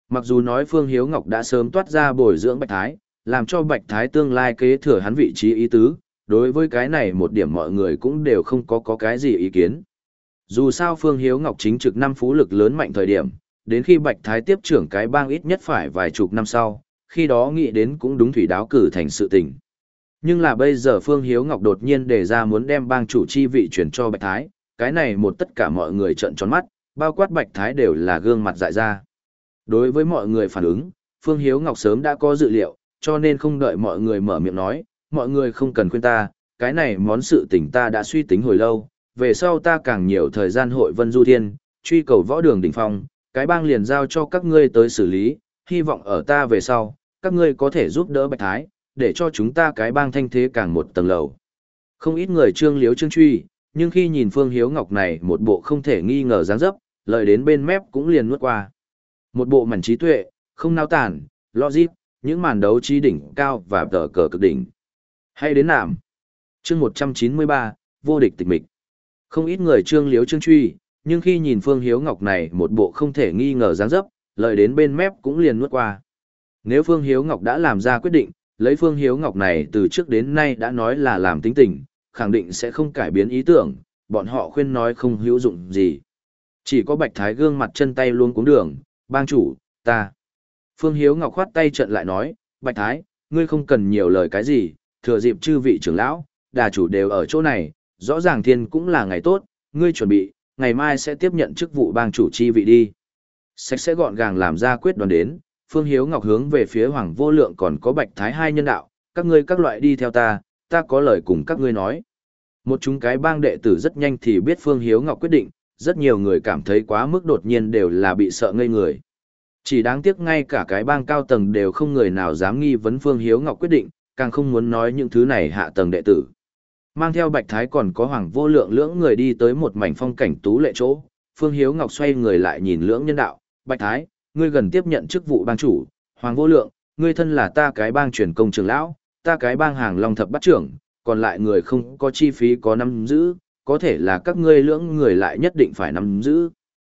Mặc dù nói Phương Hiếu Ngọc đã sớm toát ra bồi dưỡng Bạch Thái, làm cho Bạch Thái tương lai kế thừa hắn vị trí ý tứ, đối với cái này một điểm mọi người cũng đều không có có cái gì ý kiến. Dù sao Phương Hiếu Ngọc chính trực năm phú lực lớn mạnh thời điểm, đến khi Bạch Thái tiếp trưởng cái bang ít nhất phải vài chục năm sau, khi đó nghĩ đến cũng đúng thủy đáo cử thành sự tình. Nhưng là bây giờ Phương Hiếu Ngọc đột nhiên đề ra muốn đem bang chủ chi vị chuyển cho Bạch Thái, cái này một tất cả mọi người trợn tròn mắt, bao quát Bạch Thái đều là gương mặt dại ra. Đối với mọi người phản ứng, Phương Hiếu Ngọc sớm đã có dự liệu, cho nên không đợi mọi người mở miệng nói, mọi người không cần khuyên ta, cái này món sự tình ta đã suy tính hồi lâu, về sau ta càng nhiều thời gian hội vân du thiên, truy cầu võ đường đỉnh phong, cái bang liền giao cho các ngươi tới xử lý, hy vọng ở ta về sau, các ngươi có thể giúp đỡ Bạch Thái, để cho chúng ta cái bang thanh thế càng một tầng lầu. Không ít người trương liếu trương truy, nhưng khi nhìn Phương Hiếu Ngọc này một bộ không thể nghi ngờ dáng dấp, lời đến bên mép cũng liền nuốt qua. Một bộ mảnh trí tuệ, không nao tản, logic, những màn đấu trí đỉnh cao và tờ cờ cực đỉnh. Hay đến nạm. Chương một trăm chín mươi ba, vô địch tịch mịch. Không ít người trương liếu trương truy, nhưng khi nhìn Phương Hiếu Ngọc này một bộ không thể nghi ngờ dáng dấp, lời đến bên mép cũng liền nuốt qua. Nếu Phương Hiếu Ngọc đã làm ra quyết định, lấy Phương Hiếu Ngọc này từ trước đến nay đã nói là làm tính tình, khẳng định sẽ không cải biến ý tưởng, bọn họ khuyên nói không hữu dụng gì. Chỉ có Bạch Thái gương mặt chân tay luôn cuống đường, bang chủ, ta. Phương Hiếu Ngọc khoát tay trận lại nói, Bạch Thái, ngươi không cần nhiều lời cái gì, thừa dịp chư vị trưởng lão, đà chủ đều ở chỗ này, rõ ràng thiên cũng là ngày tốt, ngươi chuẩn bị, ngày mai sẽ tiếp nhận chức vụ bang chủ chi vị đi. Sạch sẽ gọn gàng làm ra quyết đoán đến, Phương Hiếu Ngọc hướng về phía Hoàng Vô Lượng còn có Bạch Thái hai nhân đạo, các ngươi các loại đi theo ta, ta có lời cùng các ngươi nói. Một chúng cái bang đệ tử rất nhanh thì biết Phương Hiếu Ngọc quyết định, rất nhiều người cảm thấy quá mức đột nhiên đều là bị sợ ngây người. Chỉ đáng tiếc ngay cả cái bang cao tầng đều không người nào dám nghi vấn Phương Hiếu Ngọc quyết định, càng không muốn nói những thứ này hạ tầng đệ tử. Mang theo Bạch Thái còn có Hoàng Vô Lượng lưỡng người đi tới một mảnh phong cảnh tú lệ chỗ, Phương Hiếu Ngọc xoay người lại nhìn lưỡng nhân đạo, Bạch Thái, ngươi gần tiếp nhận chức vụ bang chủ, Hoàng Vô Lượng, ngươi thân là ta cái bang truyền công trưởng lão, ta cái bang hàng long thập bát trưởng, còn lại người không có chi phí có nắm giữ, có thể là các ngươi lưỡng người lại nhất định phải nắm giữ.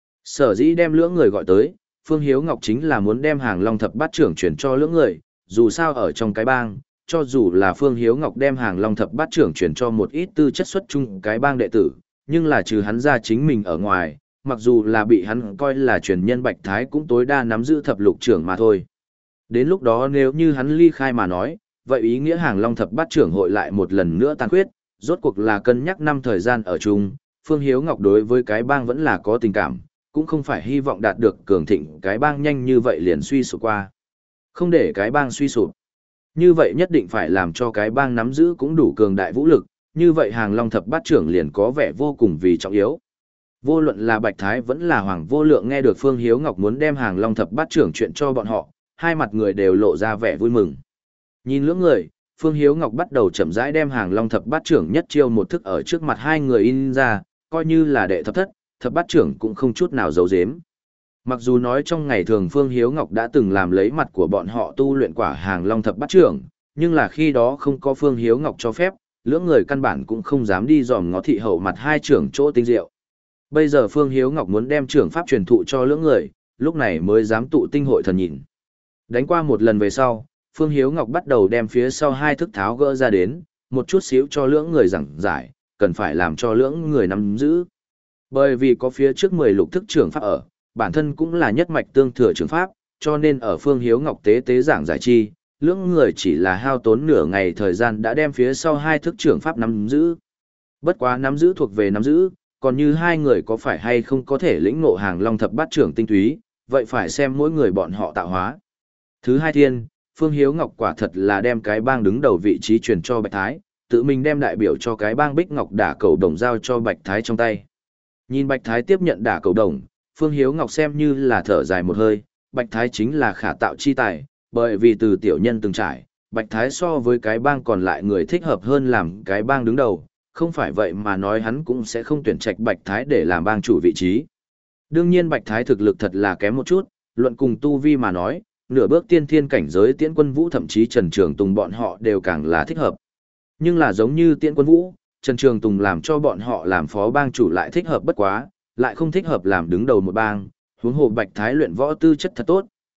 Sở dĩ đem lưỡng người gọi tới, Phương Hiếu Ngọc chính là muốn đem hàng long thập bát trưởng chuyển cho lưỡng người, dù sao ở trong cái bang, cho dù là Phương Hiếu Ngọc đem hàng long thập bát trưởng chuyển cho một ít tư chất xuất chung cái bang đệ tử, nhưng là trừ hắn ra chính mình ở ngoài, mặc dù là bị hắn coi là truyền nhân Bạch Thái cũng tối đa nắm giữ thập lục trưởng mà thôi. Đến lúc đó nếu như hắn ly khai mà nói, vậy ý nghĩa hàng long thập bát trưởng hội lại một lần nữa tan khuyết, rốt cuộc là cân nhắc năm thời gian ở chung, Phương Hiếu Ngọc đối với cái bang vẫn là có tình cảm, cũng không phải hy vọng đạt được cường thịnh cái bang nhanh như vậy liền suy sụp qua. Không để cái bang suy sụp. Như vậy nhất định phải làm cho cái bang nắm giữ cũng đủ cường đại vũ lực, như vậy hàng long thập bát trưởng liền có vẻ vô cùng vì trọng yếu. Vô luận là Bạch Thái vẫn là Hoàng Vô Lượng nghe được Phương Hiếu Ngọc muốn đem hàng long thập bát trưởng chuyện cho bọn họ, hai mặt người đều lộ ra vẻ vui mừng. Nhìn lưỡng người, Phương Hiếu Ngọc bắt đầu chậm rãi đem hàng long thập bát trưởng nhất chiêu một thức ở trước mặt hai người in ra, coi như là đệ thập thất, thập bát trưởng cũng không chút nào giấu giếm. Mặc dù nói trong ngày thường Phương Hiếu Ngọc đã từng làm lấy mặt của bọn họ tu luyện quả hàng long thập bát trưởng, nhưng là khi đó không có Phương Hiếu Ngọc cho phép, lưỡng người căn bản cũng không dám đi dòm ngó thị hậu mặt hai trưởng chỗ tinh diệu. Bây giờ Phương Hiếu Ngọc muốn đem trưởng pháp truyền thụ cho lưỡng người, lúc này mới dám tụ tinh hội thần nhìn. Đánh qua một lần về sau, Phương Hiếu Ngọc bắt đầu đem phía sau hai thức tháo gỡ ra đến, một chút xíu cho lưỡng người giảng giải, cần phải làm cho lưỡng người nắm giữ. Bởi vì có phía trước mười lục thức trưởng pháp ở, bản thân cũng là nhất mạch tương thừa trưởng pháp, cho nên ở Phương Hiếu Ngọc tế tế giảng giải chi, lưỡng người chỉ là hao tốn nửa ngày thời gian đã đem phía sau hai thức trưởng pháp nắm giữ. Bất quá nắm giữ thuộc về nắm giữ, còn như hai người có phải hay không có thể lĩnh ngộ hàng long thập bát trưởng tinh túy, vậy phải xem mỗi người bọn họ tạo hóa. Thứ hai thiên, Phương Hiếu Ngọc quả thật là đem cái bang đứng đầu vị trí truyền cho Bạch Thái, tự mình đem đại biểu cho cái bang Bích Ngọc đả cầu đồng giao cho Bạch Thái trong tay. Nhìn Bạch Thái tiếp nhận đả cầu đồng, Phương Hiếu Ngọc xem như là thở dài một hơi, Bạch Thái chính là khả tạo chi tài, bởi vì từ tiểu nhân từng trải, Bạch Thái so với cái bang còn lại người thích hợp hơn làm cái bang đứng đầu, không phải vậy mà nói hắn cũng sẽ không tuyển trạch Bạch Thái để làm bang chủ vị trí. Đương nhiên Bạch Thái thực lực thật là kém một chút, luận cùng tu vi mà nói, nửa bước tiên thiên cảnh giới Tiễn Quân Vũ thậm chí Trần Trường Tùng bọn họ đều càng là thích hợp. Nhưng là giống như Tiễn Quân Vũ, Trần Trường Tùng làm cho bọn họ làm phó bang chủ lại thích hợp bất quá, lại không thích hợp làm đứng đầu một bang, huống hồ Bạch Thái luyện võ tư chất thật tốt,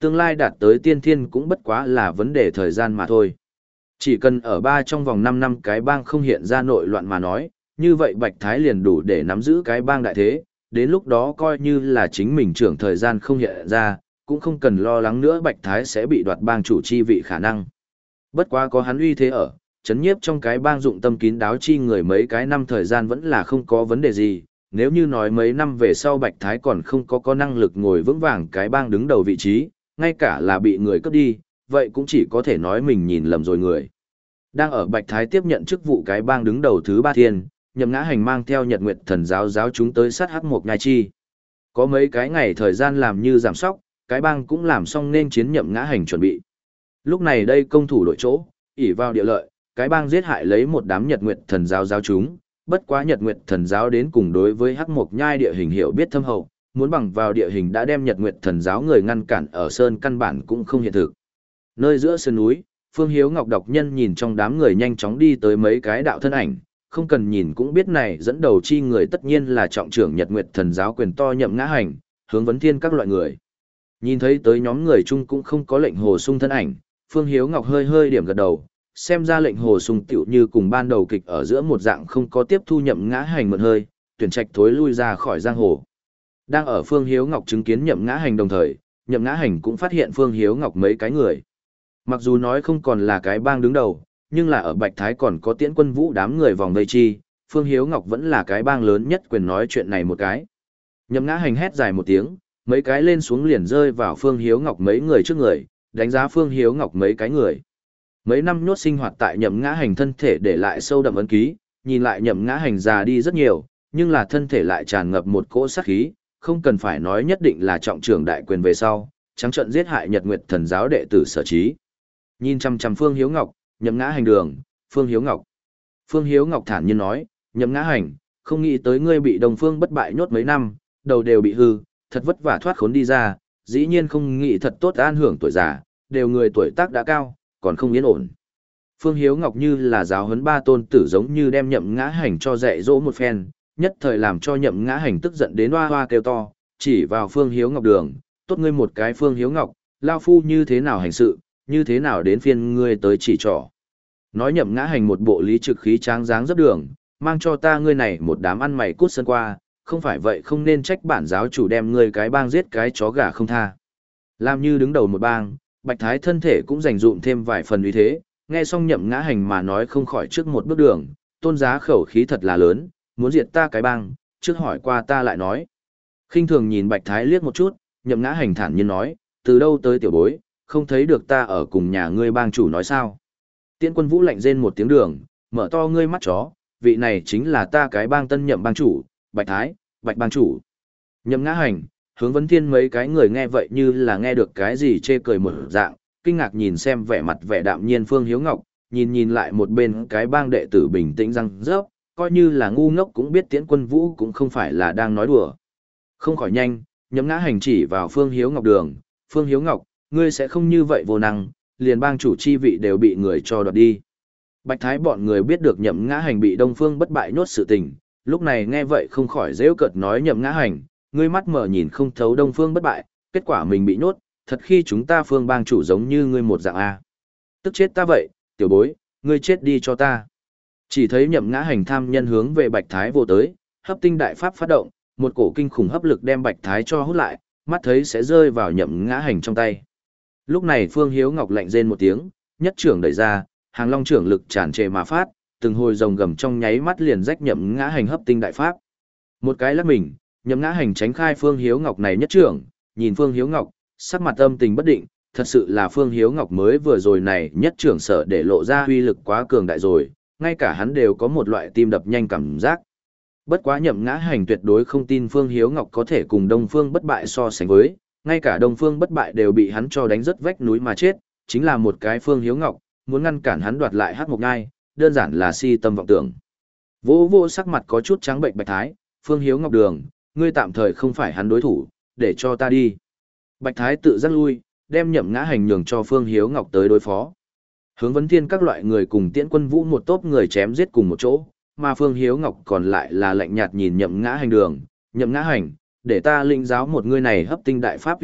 Tương lai đạt tới tiên thiên cũng bất quá là vấn đề thời gian mà thôi. Chỉ cần ở ba trong vòng năm năm cái bang không hiện ra nội loạn mà nói, như vậy Bạch Thái liền đủ để nắm giữ cái bang đại thế, đến lúc đó coi như là chính mình trưởng thời gian không hiện ra, cũng không cần lo lắng nữa Bạch Thái sẽ bị đoạt bang chủ chi vị khả năng. Bất quá có hắn uy thế ở, chấn nhiếp trong cái bang dụng tâm kín đáo chi người mấy cái năm thời gian vẫn là không có vấn đề gì, nếu như nói mấy năm về sau Bạch Thái còn không có có năng lực ngồi vững vàng cái bang đứng đầu vị trí, ngay cả là bị người cướp đi, vậy cũng chỉ có thể nói mình nhìn lầm rồi người. Đang ở Bạch Thái tiếp nhận chức vụ cái bang đứng đầu thứ ba thiên, Nhậm Ngã Hành mang theo Nhật Nguyệt Thần giáo giáo chúng tới sát hắc một nhai chi. Có mấy cái ngày thời gian làm như giảm sóc, cái bang cũng làm xong nên chiến Nhậm Ngã Hành chuẩn bị. Lúc này đây công thủ đội chỗ, ỷ vào địa lợi, cái bang giết hại lấy một đám Nhật Nguyệt Thần giáo giáo chúng, bất quá Nhật Nguyệt Thần giáo đến cùng đối với hắc mộc nhai địa hình hiểu biết thâm hậu, muốn bằng vào địa hình đã đem Nhật Nguyệt Thần giáo người ngăn cản ở sơn căn bản cũng không hiện thực. Nơi giữa sơn núi, Phương Hiếu Ngọc độc nhân nhìn trong đám người nhanh chóng đi tới mấy cái đạo thân ảnh, không cần nhìn cũng biết này dẫn đầu chi người tất nhiên là trọng trưởng Nhật Nguyệt Thần giáo quyền to Nhậm Ngã Hành, hướng vấn thiên các loại người. Nhìn thấy tới nhóm người chung cũng không có lệnh hồ sung thân ảnh, Phương Hiếu Ngọc hơi hơi điểm gật đầu, xem ra lệnh hồ sung tiểu như cùng ban đầu kịch ở giữa một dạng không có tiếp thu Nhậm Ngã Hành một hơi, tuyển trạch thối lui ra khỏi giang hồ. Đang ở Phương Hiếu Ngọc chứng kiến Nhậm Ngã Hành đồng thời, Nhậm Ngã Hành cũng phát hiện Phương Hiếu Ngọc mấy cái người. Mặc dù nói không còn là cái bang đứng đầu, nhưng là ở Bạch Thái còn có Tiễn Quân Vũ đám người vòng vây chi, Phương Hiếu Ngọc vẫn là cái bang lớn nhất quyền nói chuyện này một cái. Nhậm Ngã Hành hét dài một tiếng, mấy cái lên xuống liền rơi vào Phương Hiếu Ngọc mấy người trước người, đánh giá Phương Hiếu Ngọc mấy cái người. Mấy năm nhốt sinh hoạt tại Nhậm Ngã Hành thân thể để lại sâu đậm ấn ký, nhìn lại Nhậm Ngã Hành già đi rất nhiều, nhưng là thân thể lại tràn ngập một cỗ sát khí, không cần phải nói nhất định là trọng trưởng đại quyền về sau, trắng trợn giết hại Nhật Nguyệt Thần giáo đệ tử Sở Chí. Nhìn chăm chăm Phương Hiếu Ngọc, Nhậm Ngã Hành đường, Phương Hiếu Ngọc. Phương Hiếu Ngọc thản nhiên nói, Nhậm Ngã Hành, không nghĩ tới ngươi bị Đồng Phương bất bại nhốt mấy năm, đầu đều bị hư, thật vất vả thoát khốn đi ra, dĩ nhiên không nghĩ thật tốt an hưởng tuổi già, đều người tuổi tác đã cao, còn không yên ổn. Phương Hiếu Ngọc như là giáo huấn ba tôn tử giống như đem Nhậm Ngã Hành cho dạy dỗ một phen, nhất thời làm cho Nhậm Ngã Hành tức giận đến hoa hoa kêu to, chỉ vào Phương Hiếu Ngọc đường, tốt ngươi một cái Phương Hiếu Ngọc, lao phu như thế nào hành sự, như thế nào đến phiên ngươi tới chỉ trỏ. Nói Nhậm Ngã Hành một bộ lý trực khí tráng dáng dấp đường, mang cho ta ngươi này một đám ăn mày cút sân qua, không phải vậy không nên trách bản giáo chủ đem ngươi cái bang giết cái chó gà không tha. Làm như đứng đầu một bang, Bạch Thái thân thể cũng dành dụm thêm vài phần uy thế, nghe xong Nhậm Ngã Hành mà nói không khỏi trước một bước đường, tôn giá khẩu khí thật là lớn, muốn diệt ta cái bang, trước hỏi qua ta lại nói. Khinh thường nhìn Bạch Thái liếc một chút, Nhậm Ngã Hành thản nhiên nói, từ đâu tới tiểu bối, không thấy được ta ở cùng nhà ngươi bang chủ nói sao. Tiễn Quân Vũ lạnh rên một tiếng đường, mở to ngươi mắt chó, vị này chính là ta cái bang tân nhậm bang chủ, Bạch Thái, Bạch bang chủ. Nhậm Ngã Hành, hướng vấn thiên mấy cái người nghe vậy như là nghe được cái gì chê cười một dạng, kinh ngạc nhìn xem vẻ mặt vẻ đạm nhiên Phương Hiếu Ngọc, nhìn nhìn lại một bên cái bang đệ tử bình tĩnh răng rớp, coi như là ngu ngốc cũng biết Tiễn Quân Vũ cũng không phải là đang nói đùa. Không khỏi nhanh, Nhậm Ngã Hành chỉ vào Phương Hiếu Ngọc đường, Phương Hiếu Ngọc, ngươi sẽ không như vậy vô năng, liền bang chủ chi vị đều bị người cho đoạt đi. Bạch Thái bọn người biết được Nhậm Ngã Hành bị Đông Phương bất bại nhốt sự tình, lúc này nghe vậy không khỏi giễu cợt nói Nhậm Ngã Hành, ngươi mắt mở nhìn không thấu Đông Phương bất bại, kết quả mình bị nhốt, thật khi chúng ta Phương bang chủ giống như ngươi một dạng a. Tức chết ta vậy, tiểu bối, ngươi chết đi cho ta. Chỉ thấy Nhậm Ngã Hành tham nhân hướng về Bạch Thái vô tới, hấp tinh đại pháp phát động, một cổ kinh khủng hấp lực đem Bạch Thái cho hút lại, mắt thấy sẽ rơi vào Nhậm Ngã Hành trong tay. Lúc này Phương Hiếu Ngọc lạnh rên một tiếng, nhất trưởng đẩy ra, hàng long trưởng lực tràn trề mà phát, từng hồi rồng gầm trong nháy mắt liền rách Nhậm Ngã Hành hấp tinh đại pháp. Một cái lắc mình, Nhậm Ngã Hành tránh khai Phương Hiếu Ngọc này nhất trưởng, nhìn Phương Hiếu Ngọc, sắc mặt âm tình bất định, thật sự là Phương Hiếu Ngọc mới vừa rồi này nhất trưởng sợ để lộ ra uy lực quá cường đại rồi, ngay cả hắn đều có một loại tim đập nhanh cảm giác. Bất quá Nhậm Ngã Hành tuyệt đối không tin Phương Hiếu Ngọc có thể cùng Đông Phương bất bại so sánh với, ngay cả Đông Phương bất bại đều bị hắn cho đánh rất vách núi mà chết, chính là một cái Phương Hiếu Ngọc, muốn ngăn cản hắn đoạt lại Hắc Mộc Nhai, đơn giản là si tâm vọng tưởng. Vô vô sắc mặt có chút trắng bệnh Bạch Thái, Phương Hiếu Ngọc đường, ngươi tạm thời không phải hắn đối thủ, để cho ta đi. Bạch Thái tự giác lui, đem Nhậm Ngã Hành nhường cho Phương Hiếu Ngọc tới đối phó. Hướng vấn thiên các loại người cùng Tiễn Quân Vũ một tốp người chém giết cùng một chỗ, mà Phương Hiếu Ngọc còn lại là lạnh nhạt nhìn Nhậm Ngã Hành đường, Nhậm Ngã Hành, để ta linh giáo một ngươi này hấp tinh đại pháp uy lực,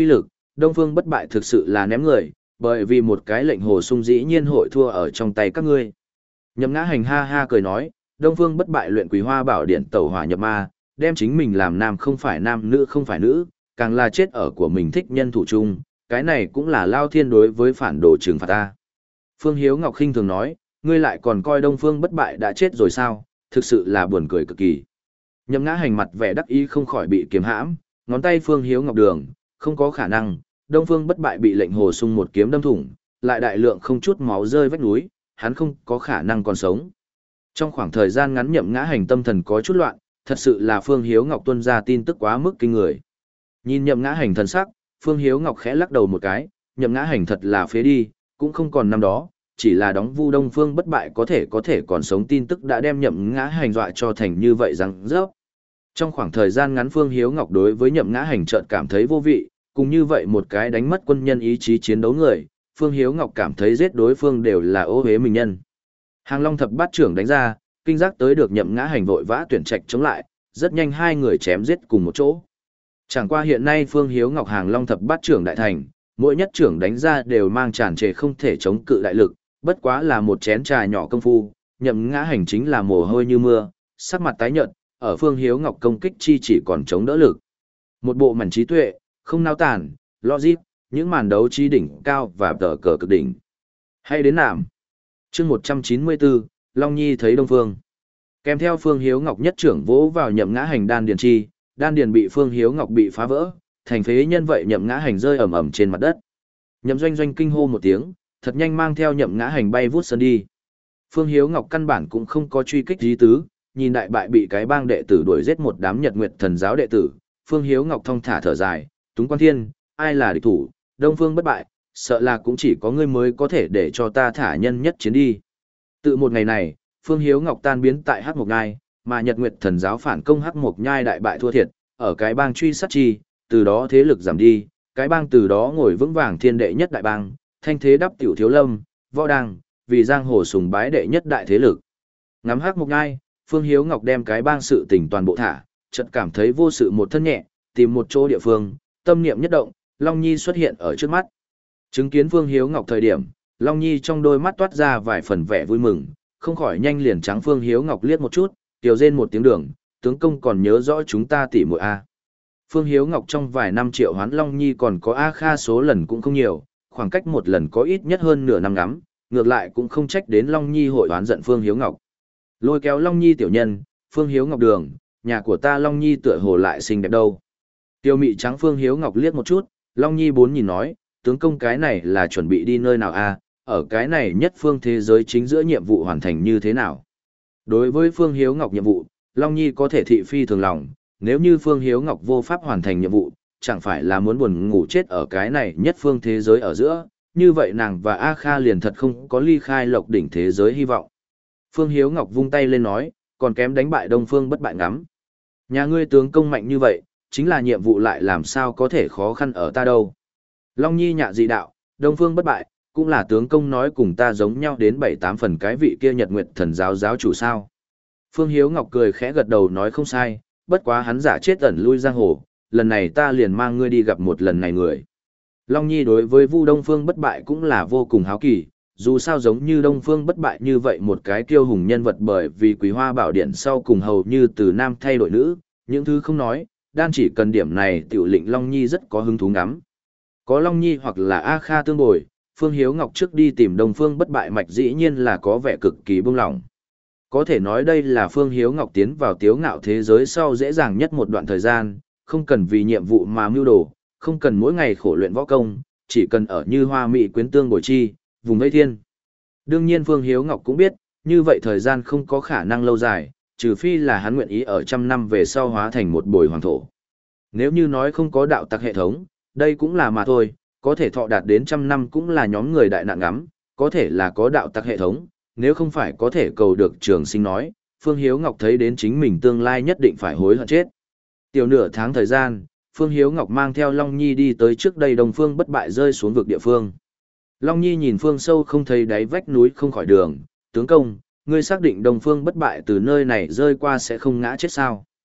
Đông Phương Bất Bại thực sự là ném người, bởi vì một cái lệnh hồ sung dĩ nhiên hội thua ở trong tay các ngươi. Nhậm Ngã Hành ha ha cười nói, Đông Phương Bất Bại luyện Quý Hoa Bảo Điện tẩu hỏa nhập ma, đem chính mình làm nam không phải nam, nữ không phải nữ, càng là chết ở của mình thích nhân thủ chung, cái này cũng là lao thiên đối với phản đồ trừng phạt ta. Phương Hiếu Ngọc khinh thường nói, ngươi lại còn coi Đông Phương Bất Bại đã chết rồi sao, thực sự là buồn cười cực kỳ. Nhậm Ngã Hành mặt vẻ đắc ý không khỏi bị kiềm hãm, ngón tay Phương Hiếu Ngọc đường, không có khả năng, Đông Phương Bất Bại bị lệnh hồ sung một kiếm đâm thủng, lại đại lượng không chút máu rơi vách núi, hắn không có khả năng còn sống. Trong khoảng thời gian ngắn Nhậm Ngã Hành tâm thần có chút loạn, thật sự là Phương Hiếu Ngọc tuân ra tin tức quá mức kinh người. Nhìn Nhậm Ngã Hành thần sắc, Phương Hiếu Ngọc khẽ lắc đầu một cái, Nhậm Ngã Hành thật là phế đi, cũng không còn năm đó, chỉ là đóng vu Đông Phương Bất Bại có thể có thể còn sống tin tức đã đem Nhậm Ngã Hành dọa cho thành như vậy rằng rớp. Trong khoảng thời gian ngắn Phương Hiếu Ngọc đối với Nhậm Ngã Hành chợt cảm thấy vô vị, cùng như vậy một cái đánh mất quân nhân ý chí chiến đấu người, Phương Hiếu Ngọc cảm thấy giết đối phương đều là ô hế mình nhân. Hàng Long thập bát trưởng đánh ra, kinh giác tới được Nhậm Ngã Hành vội vã tuyển trạch chống lại, rất nhanh hai người chém giết cùng một chỗ. Chẳng qua hiện nay Phương Hiếu Ngọc Hàng Long thập bát trưởng đại thành, mỗi nhất trưởng đánh ra đều mang tràn trề không thể chống cự đại lực, bất quá là một chén trà nhỏ công phu, Nhậm Ngã Hành chính là mồ hôi như mưa, sắc mặt tái nhợt, ở Phương Hiếu Ngọc công kích chi chỉ còn chống đỡ lực. Một bộ mảnh trí tuệ, không nao tản, logic, những màn đấu trí đỉnh cao và tờ cờ cực đỉnh. Hay đến nạm. Chương một trăm chín mươi bốn, Long Nhi thấy Đông Phương. Kèm theo Phương Hiếu Ngọc nhất trưởng vỗ vào Nhậm Ngã Hành đan điền chi, đan điền bị Phương Hiếu Ngọc bị phá vỡ, thành phế nhân vậy Nhậm Ngã Hành rơi ầm ầm trên mặt đất. Nhậm Doanh Doanh kinh hô một tiếng, thật nhanh mang theo Nhậm Ngã Hành bay vút sân đi. Phương Hiếu Ngọc căn bản cũng không có truy kích ý tứ, nhìn đại bại bị cái bang đệ tử đuổi giết một đám Nhật Nguyệt Thần giáo đệ tử, Phương Hiếu Ngọc thong thả thở dài, túng quan thiên, ai là địch thủ, Đông Phương Bất Bại, sợ là cũng chỉ có ngươi mới có thể để cho ta thả nhân nhất chiến đi. Từ một ngày này, Phương Hiếu Ngọc tan biến tại Hắc Mộc Nhai, mà Nhật Nguyệt Thần giáo phản công Hắc Mộc Nhai đại bại thua thiệt, ở cái bang truy sát chi, từ đó thế lực giảm đi, cái bang từ đó ngồi vững vàng thiên đệ nhất đại bang, thanh thế đắp tiểu thiếu lâm, võ đăng, vì giang hồ sùng bái đệ nhất đại thế lực. Ngắm Hắc Mộc Nhai, Phương Hiếu Ngọc đem cái bang sự tình toàn bộ thả, chợt cảm thấy vô sự một thân nhẹ, tìm một chỗ địa phương, tâm niệm nhất động, Long Nhi xuất hiện ở trước mắt. Chứng kiến Phương Hiếu Ngọc thời điểm, Long Nhi trong đôi mắt toát ra vài phần vẻ vui mừng, không khỏi nhanh liền trắng Phương Hiếu Ngọc liếc một chút, tiểu rên một tiếng đường, tướng công còn nhớ rõ chúng ta tỉ muội a. Phương Hiếu Ngọc trong vài năm triệu hoán Long Nhi còn có A Kha số lần cũng không nhiều, khoảng cách một lần có ít nhất hơn nửa năm ngắm, ngược lại cũng không trách đến Long Nhi hội oán giận Phương Hiếu Ngọc. Lôi kéo Long Nhi tiểu nhân, Phương Hiếu Ngọc đường, nhà của ta Long Nhi tựa hồ lại xinh đẹp đâu. Tiêu mị trắng Phương Hiếu Ngọc liếc một chút, Long Nhi bốn nhìn nói, tướng công cái này là chuẩn bị đi nơi nào a? Ở cái này nhất phương thế giới chính giữa nhiệm vụ hoàn thành như thế nào? Đối với Phương Hiếu Ngọc nhiệm vụ, Long Nhi có thể thị phi thường lòng, nếu như Phương Hiếu Ngọc vô pháp hoàn thành nhiệm vụ, chẳng phải là muốn buồn ngủ chết ở cái này nhất phương thế giới ở giữa, như vậy nàng và A Kha liền thật không có ly khai lộc đỉnh thế giới hy vọng. Phương Hiếu Ngọc vung tay lên nói, còn kém đánh bại Đông Phương Bất Bại ngắm. Nhà ngươi tướng công mạnh như vậy, chính là nhiệm vụ lại làm sao có thể khó khăn ở ta đâu. Long Nhi nhạ dị đạo, Đông Phương Bất Bại, cũng là tướng công nói cùng ta giống nhau đến bảy tám phần cái vị kia Nhật Nguyệt Thần giáo giáo chủ sao. Phương Hiếu Ngọc cười khẽ gật đầu nói không sai, bất quá hắn giả chết ẩn lui giang hồ, lần này ta liền mang ngươi đi gặp một lần này người. Long Nhi đối với Vu Đông Phương Bất Bại cũng là vô cùng háo kỳ, dù sao giống như Đông Phương Bất Bại như vậy một cái kiêu hùng nhân vật bởi vì Quý Hoa Bảo Điện sau cùng hầu như từ nam thay đổi nữ, những thứ không nói, đan chỉ cần điểm này tiểu lệnh Long Nhi rất có hứng thú ngắm. Có Long Nhi hoặc là A Kha tương bồi, Phương Hiếu Ngọc trước đi tìm Đông Phương Bất Bại mạch dĩ nhiên là có vẻ cực kỳ buông lỏng. Có thể nói đây là Phương Hiếu Ngọc tiến vào tiếu ngạo thế giới sau dễ dàng nhất một đoạn thời gian, không cần vì nhiệm vụ mà mưu đồ, không cần mỗi ngày khổ luyện võ công, chỉ cần ở như hoa mỹ quyến tương bồi chi, vùng vây thiên. Đương nhiên Phương Hiếu Ngọc cũng biết, như vậy thời gian không có khả năng lâu dài, trừ phi là hắn nguyện ý ở trăm năm về sau hóa thành một bồi hoàng thổ. Nếu như nói không có đạo tặc hệ thống, đây cũng là mà thôi, có thể thọ đạt đến trăm năm cũng là nhóm người đại nạn ngắm, có thể là có đạo tặc hệ thống, nếu không phải có thể cầu được trường sinh nói, Phương Hiếu Ngọc thấy đến chính mình tương lai nhất định phải hối hận chết. Tiểu nửa tháng thời gian, Phương Hiếu Ngọc mang theo Long Nhi đi tới trước đây Đông Phương Bất Bại rơi xuống vực địa phương. Long Nhi nhìn phương sâu không thấy đáy vách núi không khỏi đường, tướng công, ngươi xác định Đông Phương Bất Bại từ nơi này rơi qua sẽ không ngã chết sao?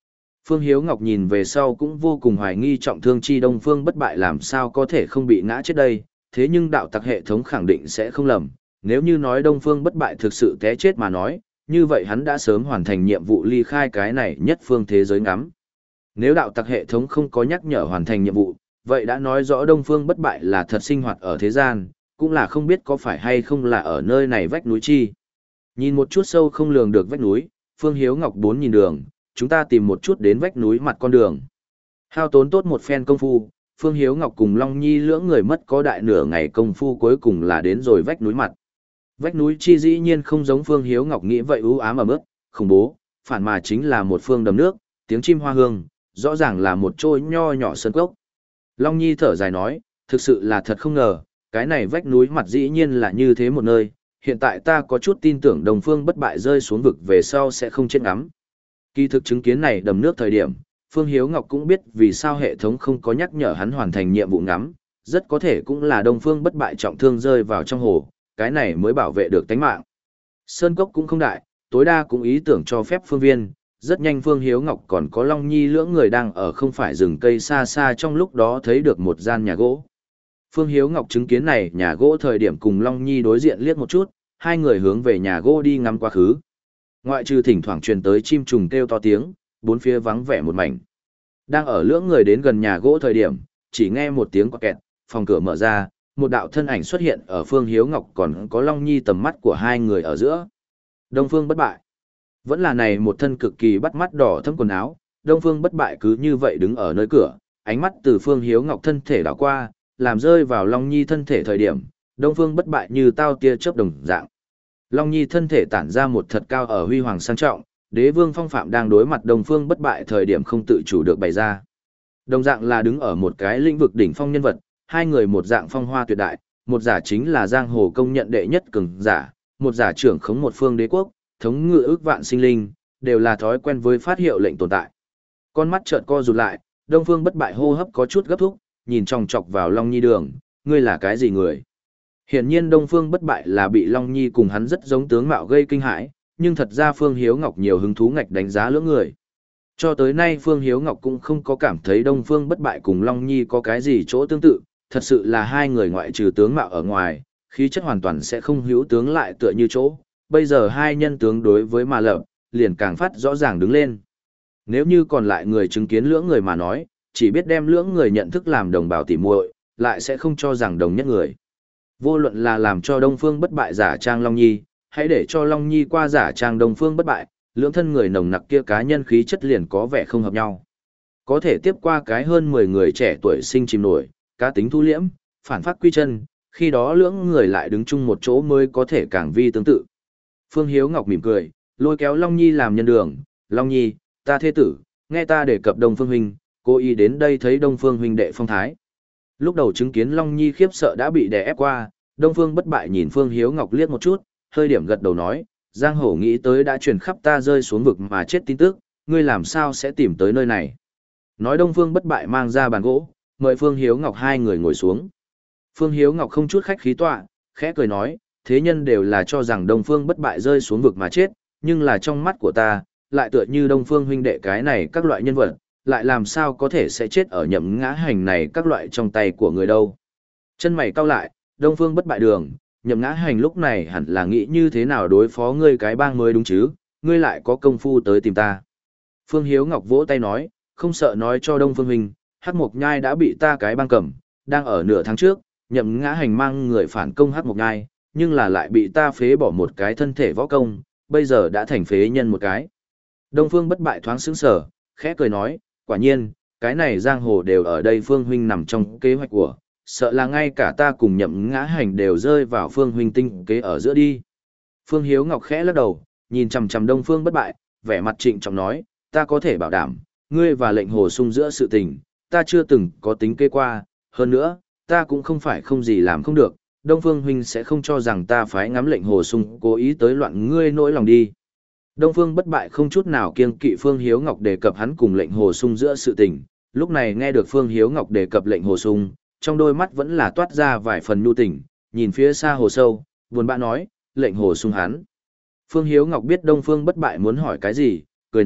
Phương Hiếu Ngọc nhìn về sau cũng vô cùng hoài nghi trọng thương chi Đông Phương Bất Bại làm sao có thể không bị ngã chết đây, thế nhưng đạo tặc hệ thống khẳng định sẽ không lầm, nếu như nói Đông Phương Bất Bại thực sự té chết mà nói, như vậy hắn đã sớm hoàn thành nhiệm vụ ly khai cái này nhất phương thế giới ngắm. Nếu đạo tặc hệ thống không có nhắc nhở hoàn thành nhiệm vụ, vậy đã nói rõ Đông Phương Bất Bại là thật sinh hoạt ở thế gian, cũng là không biết có phải hay không là ở nơi này vách núi chi. Nhìn một chút sâu không lường được vách núi, Phương Hiếu Ngọc bốn nhìn đường, chúng ta tìm một chút đến vách núi mặt con đường. Hao tốn tốt một phen công phu, Phương Hiếu Ngọc cùng Long Nhi lưỡng người mất có đại nửa ngày công phu cuối cùng là đến rồi vách núi mặt. Vách núi chi dĩ nhiên không giống Phương Hiếu Ngọc nghĩ vậy u ám ẩm ướt, khủng bố, phản mà chính là một phương đầm nước, tiếng chim hoa hương, rõ ràng là một trôi nho nhỏ sơn cốc. Long Nhi thở dài nói, thực sự là thật không ngờ, cái này vách núi mặt dĩ nhiên là như thế một nơi, hiện tại ta có chút tin tưởng Đồng Phương Bất Bại rơi xuống vực về sau sẽ không chết ngắm. Kỳ thực chứng kiến này đầm nước thời điểm, Phương Hiếu Ngọc cũng biết vì sao hệ thống không có nhắc nhở hắn hoàn thành nhiệm vụ ngắm, rất có thể cũng là Đông Phương Bất Bại trọng thương rơi vào trong hồ, cái này mới bảo vệ được tánh mạng. Sơn cốc cũng không đại, tối đa cũng ý tưởng cho phép phương viên, rất nhanh Phương Hiếu Ngọc còn có Long Nhi lưỡng người đang ở không phải rừng cây xa xa trong lúc đó thấy được một gian nhà gỗ. Phương Hiếu Ngọc chứng kiến này nhà gỗ thời điểm cùng Long Nhi đối diện liếc một chút, hai người hướng về nhà gỗ đi ngắm quá khứ. Ngoại trừ thỉnh thoảng truyền tới chim trùng kêu to tiếng, bốn phía vắng vẻ một mảnh. Đang ở lưỡng người đến gần nhà gỗ thời điểm, chỉ nghe một tiếng quạt kẹt, phòng cửa mở ra, một đạo thân ảnh xuất hiện ở Phương Hiếu Ngọc còn có Long Nhi tầm mắt của hai người ở giữa. Đông Phương Bất Bại. Vẫn là này một thân cực kỳ bắt mắt đỏ thâm quần áo, Đông Phương Bất Bại cứ như vậy đứng ở nơi cửa, ánh mắt từ Phương Hiếu Ngọc thân thể đảo qua, làm rơi vào Long Nhi thân thể thời điểm, Đông Phương Bất Bại như tao tia chớp đồng dạng. Long Nhi thân thể tản ra một thật cao ở huy hoàng sang trọng, đế vương phong phạm đang đối mặt Đông Phương Bất Bại thời điểm không tự chủ được bày ra. Đồng dạng là đứng ở một cái lĩnh vực đỉnh phong nhân vật, hai người một dạng phong hoa tuyệt đại, một giả chính là giang hồ công nhận đệ nhất cường giả, một giả trưởng khống một phương đế quốc, thống ngự ước vạn sinh linh, đều là thói quen với phát hiệu lệnh tồn tại. Con mắt chợt co rụt lại, Đông Phương Bất Bại hô hấp có chút gấp thúc, nhìn chòng chọc vào Long Nhi đường, ngươi là cái gì người? Hiển nhiên Đông Phương Bất Bại là bị Long Nhi cùng hắn rất giống tướng mạo gây kinh hãi, nhưng thật ra Phương Hiếu Ngọc nhiều hứng thú ngạch đánh giá lưỡng người. Cho tới nay Phương Hiếu Ngọc cũng không có cảm thấy Đông Phương Bất Bại cùng Long Nhi có cái gì chỗ tương tự, thật sự là hai người ngoại trừ tướng mạo ở ngoài, khí chất hoàn toàn sẽ không hữu tướng lại tựa như chỗ. Bây giờ hai nhân tướng đối với mà lập, liền càng phát rõ ràng đứng lên. Nếu như còn lại người chứng kiến lưỡng người mà nói, chỉ biết đem lưỡng người nhận thức làm đồng bào tỉ muội, lại sẽ không cho rằng đồng nhất người. Vô luận là làm cho Đông Phương Bất Bại giả trang Long Nhi, hãy để cho Long Nhi qua giả trang Đông Phương Bất Bại, lưỡng thân người nồng nặc kia cá nhân khí chất liền có vẻ không hợp nhau. Có thể tiếp qua cái hơn mười người trẻ tuổi sinh chìm nổi, cá tính thu liễm, phản phát quy chân, khi đó lưỡng người lại đứng chung một chỗ mới có thể càng vi tương tự. Phương Hiếu Ngọc mỉm cười, lôi kéo Long Nhi làm nhân đường, Long Nhi, ta thế tử, nghe ta đề cập Đông Phương huynh, cô ý đến đây thấy Đông Phương huynh đệ phong thái. Lúc đầu chứng kiến Long Nhi khiếp sợ đã bị đè ép qua, Đông Phương Bất Bại nhìn Phương Hiếu Ngọc liếc một chút, hơi điểm gật đầu nói, Giang Hổ nghĩ tới đã truyền khắp ta rơi xuống vực mà chết tin tức, ngươi làm sao sẽ tìm tới nơi này. Nói Đông Phương Bất Bại mang ra bàn gỗ, mời Phương Hiếu Ngọc hai người ngồi xuống. Phương Hiếu Ngọc không chút khách khí tọa, khẽ cười nói, thế nhân đều là cho rằng Đông Phương Bất Bại rơi xuống vực mà chết, nhưng là trong mắt của ta, lại tựa như Đông Phương huynh đệ cái này các loại nhân vật, lại làm sao có thể sẽ chết ở nhậm ngã hành này các loại trong tay của người đâu. Chân mày cau lại, Đông Phương Bất Bại đường, nhậm ngã hành lúc này hẳn là nghĩ như thế nào đối phó ngươi cái bang mới đúng chứ, ngươi lại có công phu tới tìm ta. Phương Hiếu Ngọc vỗ tay nói, không sợ nói cho Đông Phương huynh, Hắc Mộc Nhai đã bị ta cái bang cầm, đang ở nửa tháng trước, nhậm ngã hành mang người phản công Hắc Mộc Nhai, nhưng là lại bị ta phế bỏ một cái thân thể võ công, bây giờ đã thành phế nhân một cái. Đông Phương Bất Bại thoáng sững sờ, khẽ cười nói, quả nhiên, cái này giang hồ đều ở đây Phương huynh nằm trong kế hoạch của, sợ là ngay cả ta cùng nhậm ngã hành đều rơi vào Phương huynh tinh kế ở giữa đi. Phương Hiếu Ngọc khẽ lắc đầu, nhìn chằm chằm Đông Phương Bất Bại, vẻ mặt trịnh trọng nói, ta có thể bảo đảm, ngươi và lệnh hồ sung giữa sự tình, ta chưa từng có tính kế qua, hơn nữa, ta cũng không phải không gì làm không được, Đông Phương huynh sẽ không cho rằng ta phải ngắm lệnh hồ sung cố ý tới loạn ngươi nỗi lòng đi. Đông Phương Bất Bại không chút nào kiêng kỵ Phương Hiếu Ngọc đề cập hắn cùng lệnh hồ sung giữa sự tình, lúc này nghe được Phương Hiếu Ngọc đề cập lệnh hồ sung, trong đôi mắt vẫn là toát ra vài phần nhu tình, nhìn phía xa hồ sâu, buồn bã nói, lệnh hồ sung hắn. Phương Hiếu Ngọc biết Đông Phương Bất Bại muốn hỏi cái gì, cười nói,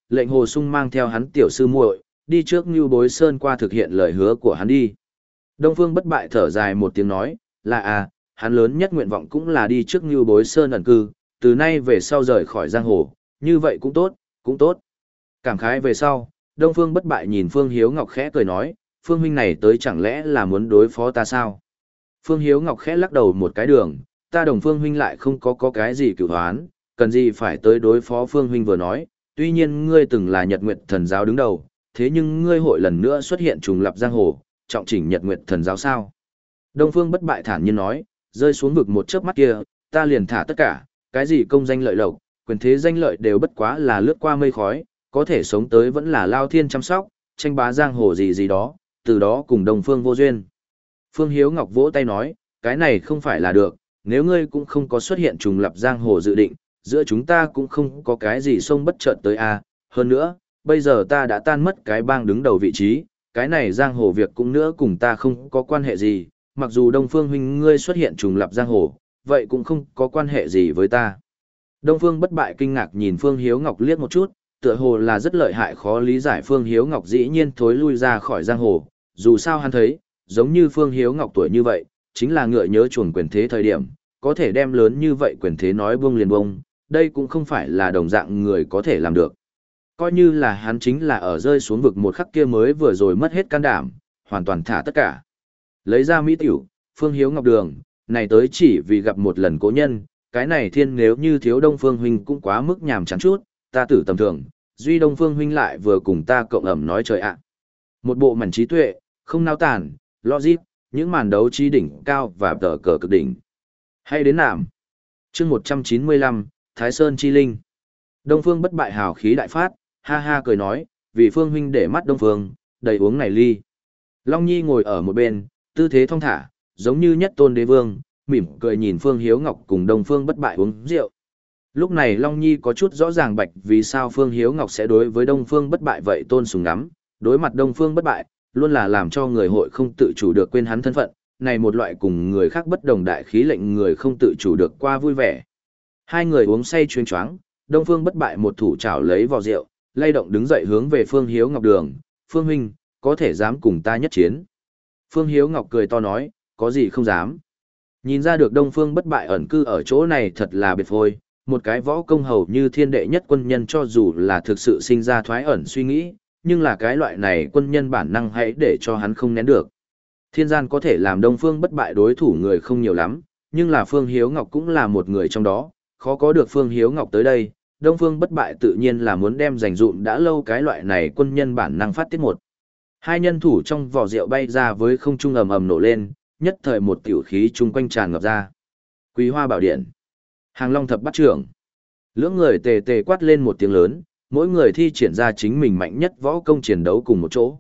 lệnh Hồ Sung mang theo hắn tiểu sư muội, đi trước Ngưu Bối Sơn qua thực hiện lời hứa của hắn đi. Đông Phương Bất Bại thở dài một tiếng nói, là à, hắn lớn nhất nguyện vọng cũng là đi trước Ngưu Bối Sơn ẩn cư, từ nay về sau rời khỏi giang hồ, như vậy cũng tốt, cũng tốt. Cảm khái về sau, Đông Phương Bất Bại nhìn Phương Hiếu Ngọc khẽ cười nói, Phương huynh này tới chẳng lẽ là muốn đối phó ta sao? Phương Hiếu Ngọc khẽ lắc đầu một cái đường, ta đồng Phương huynh lại không có có cái gì cửu hoán, cần gì phải tới đối phó Phương huynh vừa nói, tuy nhiên ngươi từng là Nhật Nguyệt Thần giáo đứng đầu, thế nhưng ngươi hội lần nữa xuất hiện trùng lập giang hồ, trọng chỉnh Nhật Nguyệt Thần giáo sao? Đông Phương Bất Bại thản nhiên nói, rơi xuống vực một chớp mắt kia, ta liền thả tất cả, cái gì công danh lợi lộc, quyền thế danh lợi đều bất quá là lướt qua mây khói, có thể sống tới vẫn là lao thiên chăm sóc, tranh bá giang hồ gì gì đó, từ đó cùng Đông Phương vô duyên. Phương Hiếu Ngọc vỗ tay nói, cái này không phải là được, nếu ngươi cũng không có xuất hiện trùng lập giang hồ dự định, giữa chúng ta cũng không có cái gì xông bất chợt tới a. Hơn nữa, bây giờ ta đã tan mất cái bang đứng đầu vị trí, cái này giang hồ việc cũng nữa cùng ta không có quan hệ gì, mặc dù Đông Phương huynh ngươi xuất hiện trùng lập giang hồ, vậy cũng không có quan hệ gì với ta. Đông Phương Bất Bại kinh ngạc nhìn Phương Hiếu Ngọc liếc một chút, tựa hồ là rất lợi hại khó lý giải Phương Hiếu Ngọc dĩ nhiên thối lui ra khỏi giang hồ, dù sao hắn thấy, giống như Phương Hiếu Ngọc tuổi như vậy, chính là ngựa nhớ chuồn quyền thế thời điểm, có thể đem lớn như vậy quyền thế nói buông liền buông, đây cũng không phải là đồng dạng người có thể làm được. Coi như là hắn chính là ở rơi xuống vực một khắc kia mới vừa rồi mất hết can đảm, hoàn toàn thả tất cả. Lấy ra mỹ tiểu, Phương Hiếu Ngọc đường, này tới chỉ vì gặp một lần cố nhân, cái này thiên nếu như thiếu Đông Phương huynh cũng quá mức nhàm chán chút, ta tử tầm thường, duy Đông Phương huynh lại vừa cùng ta cộng ẩm nói trời ạ. Một bộ mảnh trí tuệ, không nao tàn, logic, những màn đấu trí đỉnh cao và tờ cờ cực đỉnh. Hay đến nạm. Chương một trăm chín mươi lăm, Thái Sơn Chi Linh. Đông Phương Bất Bại hào khí đại phát, ha ha cười nói, vì Phương huynh để mắt Đông Phương, đầy uống này ly. Long Nhi ngồi ở một bên, tư thế thong thả, giống như nhất tôn đế vương, mỉm cười nhìn Phương Hiếu Ngọc cùng Đông Phương Bất Bại uống rượu. Lúc này Long Nhi có chút rõ ràng bạch vì sao Phương Hiếu Ngọc sẽ đối với Đông Phương Bất Bại vậy tôn sùng ngắm, đối mặt Đông Phương Bất Bại, luôn là làm cho người hội không tự chủ được quên hắn thân phận, này một loại cùng người khác bất đồng đại khí lệnh người không tự chủ được qua vui vẻ. Hai người uống say chuyên choáng, Đông Phương Bất Bại một thủ chảo lấy vò rượu, lay động đứng dậy hướng về Phương Hiếu Ngọc đường, Phương huynh, có thể dám cùng ta nhất chiến. Phương Hiếu Ngọc cười to nói, có gì không dám. Nhìn ra được Đông Phương Bất Bại ẩn cư ở chỗ này thật là biệt phôi, một cái võ công hầu như thiên đệ nhất quân nhân cho dù là thực sự sinh ra thoái ẩn suy nghĩ, nhưng là cái loại này quân nhân bản năng hãy để cho hắn không nén được. Thiên gian có thể làm Đông Phương Bất Bại đối thủ người không nhiều lắm, nhưng là Phương Hiếu Ngọc cũng là một người trong đó, khó có được Phương Hiếu Ngọc tới đây, Đông Phương Bất Bại tự nhiên là muốn đem dành dụm đã lâu cái loại này quân nhân bản năng phát tiết một. Hai nhân thủ trong vỏ rượu bay ra với không trung ầm ầm nổ lên, nhất thời một tiểu khí chung quanh tràn ngập ra. Quý Hoa Bảo Điện, Hàng Long Thập Bát Trưởng, lưỡng người tề tề quát lên một tiếng lớn, mỗi người thi triển ra chính mình mạnh nhất võ công chiến đấu cùng một chỗ.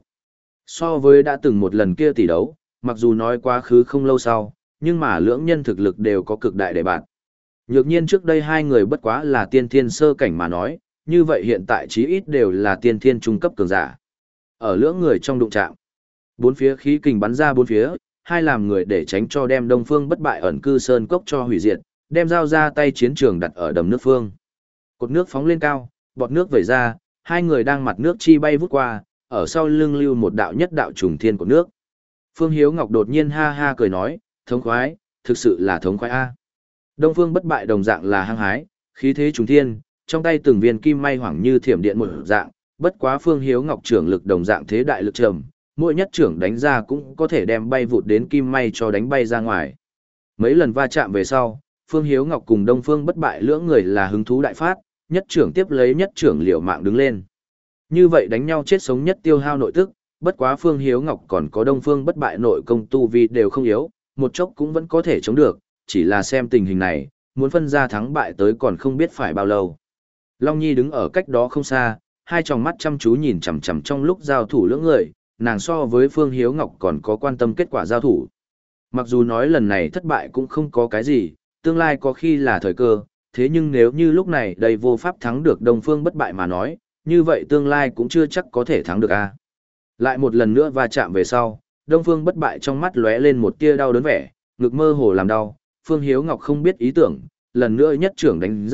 So với đã từng một lần kia tỷ đấu, mặc dù nói quá khứ không lâu sau, nhưng mà lưỡng nhân thực lực đều có cực đại đề bạt. Nhược nhiên trước đây hai người bất quá là tiên thiên sơ cảnh mà nói, như vậy hiện tại chí ít đều là tiên thiên trung cấp cường giả. Ở lưỡng người trong đụng chạm, bốn phía khí kình bắn ra bốn phía, hai làm người để tránh cho đem Đông Phương Bất Bại ẩn cư sơn cốc cho hủy diệt, đem dao ra tay chiến trường đặt ở đầm nước phương. Cột nước phóng lên cao, bọt nước vẩy ra, hai người đang mặt nước chi bay vút qua, ở sau lưng lưu một đạo nhất đạo trùng thiên của nước. Phương Hiếu Ngọc đột nhiên ha ha cười nói, thống khoái, thực sự là thống khoái a. Đông Phương Bất Bại đồng dạng là hăng hái, khí thế trùng thiên, trong tay từng viên kim may hoảng như thiểm điện một dạng, bất quá Phương Hiếu Ngọc trưởng lực đồng dạng thế đại lực trầm, mỗi nhất trưởng đánh ra cũng có thể đem bay vụt đến kim may cho đánh bay ra ngoài. Mấy lần va chạm về sau, Phương Hiếu Ngọc cùng Đông Phương Bất Bại lưỡng người là hứng thú đại phát, nhất trưởng tiếp lấy nhất trưởng liều mạng đứng lên. Như vậy đánh nhau chết sống nhất tiêu hao nội tức, bất quá Phương Hiếu Ngọc còn có Đông Phương Bất Bại nội công tu vi đều không yếu, một chốc cũng vẫn có thể chống được, chỉ là xem tình hình này, muốn phân ra thắng bại tới còn không biết phải bao lâu. Long Nhi đứng ở cách đó không xa, hai tròng mắt chăm chú nhìn chằm chằm trong lúc giao thủ lưỡng người, nàng so với Phương Hiếu Ngọc còn có quan tâm kết quả giao thủ. Mặc dù nói lần này thất bại cũng không có cái gì, tương lai có khi là thời cơ, thế nhưng nếu như lúc này đầy vô pháp thắng được Đông Phương Bất Bại mà nói, như vậy tương lai cũng chưa chắc có thể thắng được a. Lại một lần nữa va chạm về sau, Đông Phương Bất Bại trong mắt lóe lên một tia đau đớn vẻ, ngực mơ hồ làm đau, Phương Hiếu Ngọc không biết ý tưởng, lần nữa nhất trưởng đánh ra,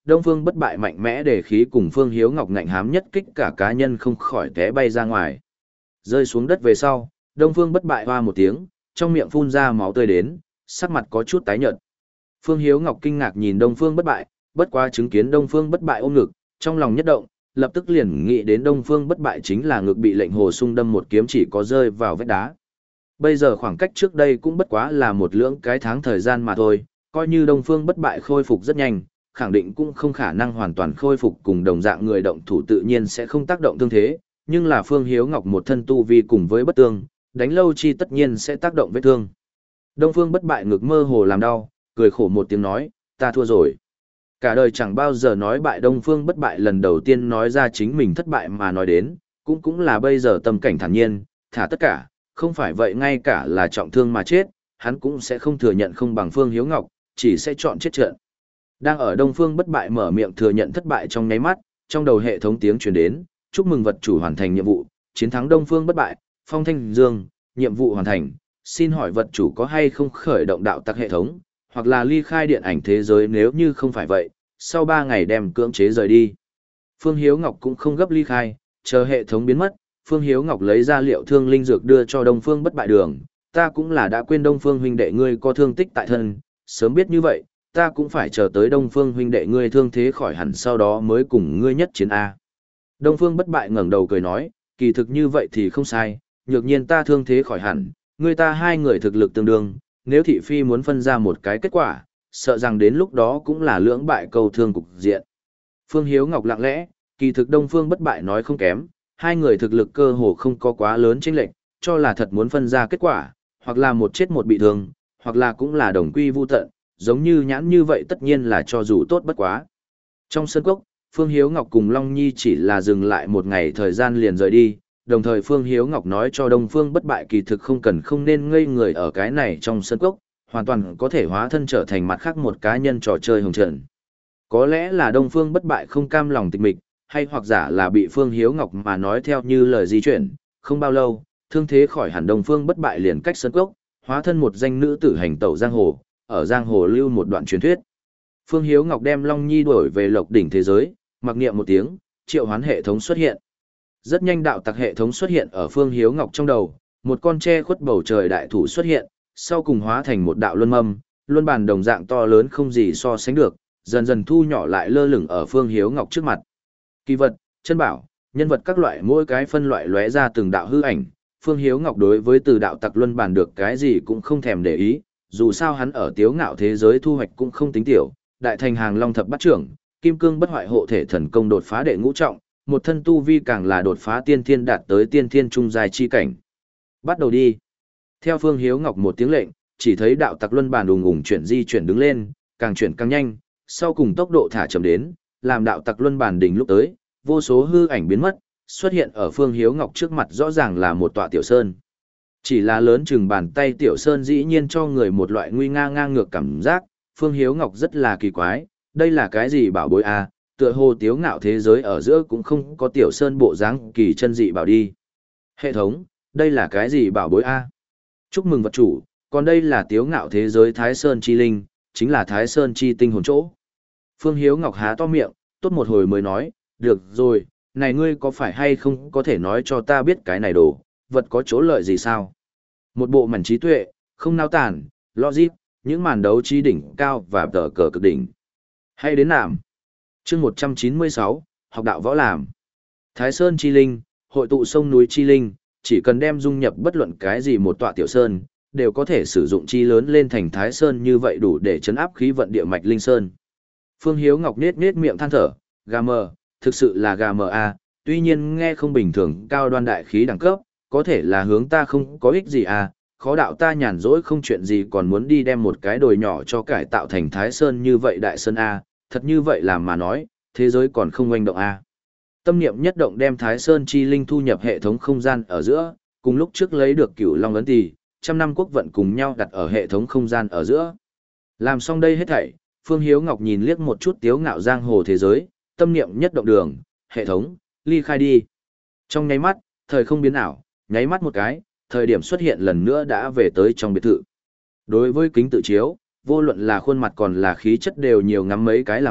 Đông Phương Bất Bại mạnh mẽ để khí cùng Phương Hiếu Ngọc ngạnh hám nhất kích cả cá nhân không khỏi té bay ra ngoài. Rơi xuống đất về sau, Đông Phương Bất Bại hoa một tiếng, trong miệng phun ra máu tươi đến, sắc mặt có chút tái nhợt. Phương Hiếu Ngọc kinh ngạc nhìn Đông Phương Bất Bại, bất quá chứng kiến Đông Phương Bất Bại ôm ngực, trong lòng nhất động, lập tức liền nghĩ đến Đông Phương Bất Bại chính là ngực bị lệnh hồ sung đâm một kiếm chỉ có rơi vào vách đá. Bây giờ khoảng cách trước đây cũng bất quá là một lưỡng cái tháng thời gian mà thôi, coi như Đông Phương Bất Bại khôi phục rất nhanh, khẳng định cũng không khả năng hoàn toàn khôi phục cùng đồng dạng người động thủ tự nhiên sẽ không tác động tương thế, nhưng là Phương Hiếu Ngọc một thân tu vi cùng với bất tương, đánh lâu chi tất nhiên sẽ tác động vết thương. Đông Phương Bất Bại ngực mơ hồ làm đau, cười khổ một tiếng nói, ta thua rồi. Cả đời chẳng bao giờ nói bại, Đông Phương Bất Bại lần đầu tiên nói ra chính mình thất bại mà nói đến, cũng cũng là bây giờ tâm cảnh thản nhiên, thả tất cả, không phải vậy ngay cả là trọng thương mà chết, hắn cũng sẽ không thừa nhận không bằng Phương Hiếu Ngọc, chỉ sẽ chọn chết trận. Đang ở Đông Phương Bất Bại mở miệng thừa nhận thất bại trong nháy mắt, trong đầu hệ thống tiếng truyền đến, chúc mừng vật chủ hoàn thành nhiệm vụ, chiến thắng Đông Phương Bất Bại, Phong Thanh Dương, nhiệm vụ hoàn thành, xin hỏi vật chủ có hay không khởi động đạo tặc hệ thống, hoặc là ly khai điện ảnh thế giới, nếu như không phải vậy, sau ba ngày đem cưỡng chế rời đi. Phương Hiếu Ngọc cũng không gấp ly khai, chờ hệ thống biến mất, Phương Hiếu Ngọc lấy ra liệu thương linh dược đưa cho Đông Phương Bất Bại đường, ta cũng là đã quên Đông Phương huynh đệ ngươi có thương tích tại thân, sớm biết như vậy, ta cũng phải chờ tới Đông Phương huynh đệ ngươi thương thế khỏi hẳn sau đó mới cùng ngươi nhất chiến A. Đông Phương Bất Bại ngẩng đầu cười nói, kỳ thực như vậy thì không sai, nhược nhiên ta thương thế khỏi hẳn, ngươi ta hai người thực lực tương đương, nếu thị phi muốn phân ra một cái kết quả, sợ rằng đến lúc đó cũng là lưỡng bại câu thương cục diện. Phương Hiếu Ngọc lặng lẽ, kỳ thực Đông Phương Bất Bại nói không kém, hai người thực lực cơ hồ không có quá lớn chênh lệch, cho là thật muốn phân ra kết quả, hoặc là một chết một bị thương, hoặc là cũng là đồng quy vu tận, giống như nhãn như vậy tất nhiên là cho dù tốt bất quá. Trong sân cốc, Phương Hiếu Ngọc cùng Long Nhi chỉ là dừng lại một ngày thời gian liền rời đi, đồng thời Phương Hiếu Ngọc nói cho Đông Phương Bất Bại kỳ thực không cần không nên ngây người ở cái này trong sân cốc, hoàn toàn có thể hóa thân trở thành mặt khác một cá nhân trò chơi hồng trận. Có lẽ là Đông Phương Bất Bại không cam lòng tịch mịch, hay hoặc giả là bị Phương Hiếu Ngọc mà nói theo như lời di chuyển, không bao lâu, thương thế khỏi hẳn Đông Phương Bất Bại liền cách sân cốc, hóa thân một danh nữ tử hành tẩu giang hồ, ở giang hồ lưu một đoạn truyền thuyết. Phương Hiếu Ngọc đem Long Nhi đổi về Lộc đỉnh thế giới, mặc niệm một tiếng, triệu hoán hệ thống xuất hiện. Rất nhanh đạo tặc hệ thống xuất hiện ở Phương Hiếu Ngọc trong đầu, một con tre khuất bầu trời đại thủ xuất hiện, sau cùng hóa thành một đạo luân mâm, luân bàn đồng dạng to lớn không gì so sánh được, dần dần thu nhỏ lại lơ lửng ở Phương Hiếu Ngọc trước mặt. Kỳ vật, chân bảo, nhân vật các loại mỗi cái phân loại lóe ra từng đạo hư ảnh, Phương Hiếu Ngọc đối với từ đạo tặc luân bàn được cái gì cũng không thèm để ý, dù sao hắn ở tiếu ngạo thế giới thu hoạch cũng không tính tiểu, đại thành hàng long thập bát trưởng, kim cương bất hoại hộ thể thần công đột phá đệ ngũ trọng, một thân tu vi càng là đột phá tiên thiên đạt tới tiên thiên trung giai chi cảnh. Bắt đầu đi. Theo Phương Hiếu Ngọc một tiếng lệnh, chỉ thấy đạo tặc luân bàn ùng ùng chuyển di chuyển đứng lên, càng chuyển càng nhanh, sau cùng tốc độ thả chậm đến, làm đạo tặc luân bàn đỉnh lúc tới, vô số hư ảnh biến mất, xuất hiện ở Phương Hiếu Ngọc trước mặt rõ ràng là một tọa tiểu sơn. Chỉ là lớn chừng bàn tay tiểu sơn dĩ nhiên cho người một loại nguy nga ngang ngược cảm giác, Phương Hiếu Ngọc rất là kỳ quái, đây là cái gì bảo bối à, tựa hồ tiếu ngạo thế giới ở giữa cũng không có tiểu sơn bộ dáng kỳ chân dị bảo đi. Hệ thống, đây là cái gì bảo bối a? Chúc mừng vật chủ, còn đây là tiếu ngạo thế giới Thái Sơn Chi Linh, chính là Thái Sơn Chi Tinh hồn chỗ. Phương Hiếu Ngọc há to miệng, tốt một hồi mới nói, được rồi, này ngươi có phải hay không có thể nói cho ta biết cái này đồ, vật có chỗ lợi gì sao? Một bộ mảnh trí tuệ, không nao tản, logic, những màn đấu trí đỉnh cao và tờ cờ cực đỉnh. Hay đến nạm. Chương một trăm chín mươi sáu, học đạo võ làm. Thái Sơn Chi Linh, hội tụ sông núi Chi Linh, chỉ cần đem dung nhập bất luận cái gì một tọa tiểu sơn, đều có thể sử dụng chi lớn lên thành Thái Sơn như vậy đủ để chấn áp khí vận địa mạch linh sơn. Phương Hiếu Ngọc nết nết miệng than thở, gà mờ, thực sự là gà mờ a, tuy nhiên nghe không bình thường cao đoan đại khí đẳng cấp, có thể là hướng ta không có ích gì à, khó đạo ta nhàn rỗi không chuyện gì còn muốn đi đem một cái đồi nhỏ cho cải tạo thành Thái Sơn như vậy đại sơn a, thật như vậy làm mà nói, thế giới còn không oanh động a. Tâm niệm nhất động đem Thái Sơn Chi Linh thu nhập hệ thống không gian ở giữa, cùng lúc trước lấy được Cửu Long ấn tỷ, trăm năm quốc vận cùng nhau đặt ở hệ thống không gian ở giữa. Làm xong đây hết thảy, Phương Hiếu Ngọc nhìn liếc một chút tiếu ngạo giang hồ thế giới, tâm niệm nhất động đường, hệ thống, ly khai đi. Trong nháy mắt, thời không biến ảo, nháy mắt một cái, thời điểm xuất hiện lần nữa đã về tới trong biệt thự. Đối với kính tự chiếu, vô luận là khuôn mặt còn là khí chất đều nhiều ngắm mấy cái làm thủ,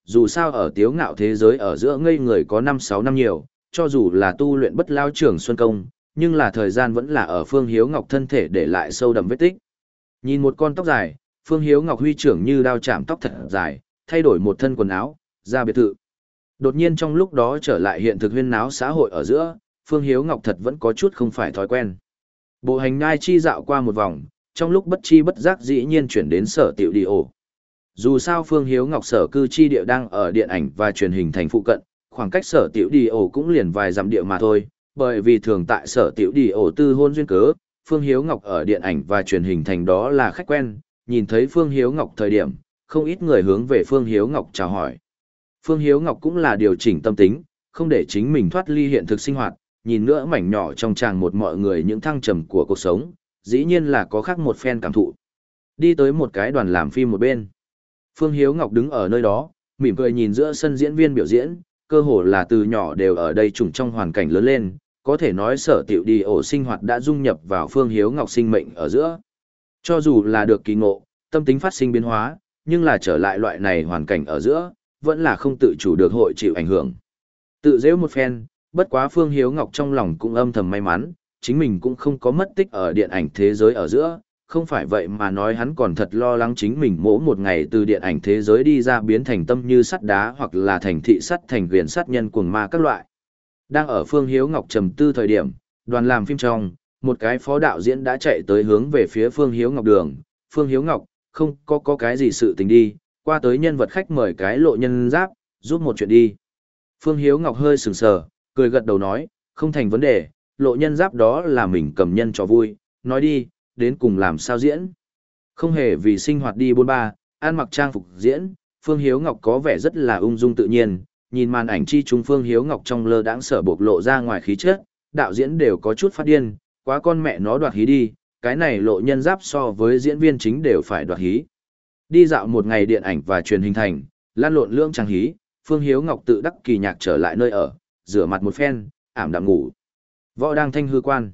dù sao ở tiếu ngạo thế giới ở giữa ngây người có năm sáu năm nhiều, cho dù là tu luyện bất lao trưởng xuân công, nhưng là thời gian vẫn là ở Phương Hiếu Ngọc thân thể để lại sâu đậm vết tích. Nhìn một con tóc dài, Phương Hiếu Ngọc huy trưởng như đao chạm tóc thật dài, thay đổi một thân quần áo, ra biệt thự. Đột nhiên trong lúc đó trở lại hiện thực huyên náo xã hội ở giữa, Phương Hiếu Ngọc thật vẫn có chút không phải thói quen. Bộ hành nhai chi dạo qua một vòng, trong lúc bất chi bất giác dĩ nhiên chuyển đến sở tiểu đi ổ. Dù sao Phương Hiếu Ngọc sở cư chi địa đang ở điện ảnh và truyền hình thành phụ cận, khoảng cách sở tiểu đi ổ cũng liền vài dặm địa mà thôi, bởi vì thường tại sở tiểu đi ổ tư hôn duyên cớ, Phương Hiếu Ngọc ở điện ảnh và truyền hình thành đó là khách quen, nhìn thấy Phương Hiếu Ngọc thời điểm, không ít người hướng về Phương Hiếu Ngọc chào hỏi. Phương Hiếu Ngọc cũng là điều chỉnh tâm tính, không để chính mình thoát ly hiện thực sinh hoạt, nhìn nữa mảnh nhỏ trong tràng một mọi người những thăng trầm của cuộc sống, dĩ nhiên là có khác một phen cảm thụ. Đi tới một cái đoàn làm phim một bên. Phương Hiếu Ngọc đứng ở nơi đó, mỉm cười nhìn giữa sân diễn viên biểu diễn, cơ hồ là từ nhỏ đều ở đây trùng trong hoàn cảnh lớn lên, có thể nói sở tiểu đi ổ sinh hoạt đã dung nhập vào Phương Hiếu Ngọc sinh mệnh ở giữa. Cho dù là được kỳ ngộ, tâm tính phát sinh biến hóa, nhưng là trở lại loại này hoàn cảnh ở giữa, vẫn là không tự chủ được hội chịu ảnh hưởng. Tự dễ một phen, bất quá Phương Hiếu Ngọc trong lòng cũng âm thầm may mắn, chính mình cũng không có mất tích ở điện ảnh thế giới ở giữa, không phải vậy mà nói hắn còn thật lo lắng chính mình mỗi một ngày từ điện ảnh thế giới đi ra biến thành tâm như sắt đá hoặc là thành thị sắt thành viền sát nhân cuồng ma các loại. Đang ở Phương Hiếu Ngọc trầm tư thời điểm, đoàn làm phim trong, một cái phó đạo diễn đã chạy tới hướng về phía Phương Hiếu Ngọc đường. Phương Hiếu Ngọc, không có có cái gì sự tình đi, qua tới nhân vật khách mời cái lộ nhân giáp, giúp một chuyện đi. Phương Hiếu Ngọc hơi sừng sờ, cười gật đầu nói, không thành vấn đề, lộ nhân giáp đó là mình cầm nhân cho vui, nói đi, đến cùng làm sao diễn. Không hề vì sinh hoạt đi bôn ba, ăn mặc trang phục diễn, Phương Hiếu Ngọc có vẻ rất là ung dung tự nhiên, nhìn màn ảnh chi trung Phương Hiếu Ngọc trong lơ đãng sở bộc lộ ra ngoài khí chất, đạo diễn đều có chút phát điên, quá con mẹ nó đoạt hí đi, cái này lộ nhân giáp so với diễn viên chính đều phải đoạt hí. Đi dạo một ngày điện ảnh và truyền hình thành, lan lộn lương trang hí, Phương Hiếu Ngọc tự đắc kỳ nhạc trở lại nơi ở, rửa mặt một phen, ảm đạm ngủ. Võ đang thanh hư quan.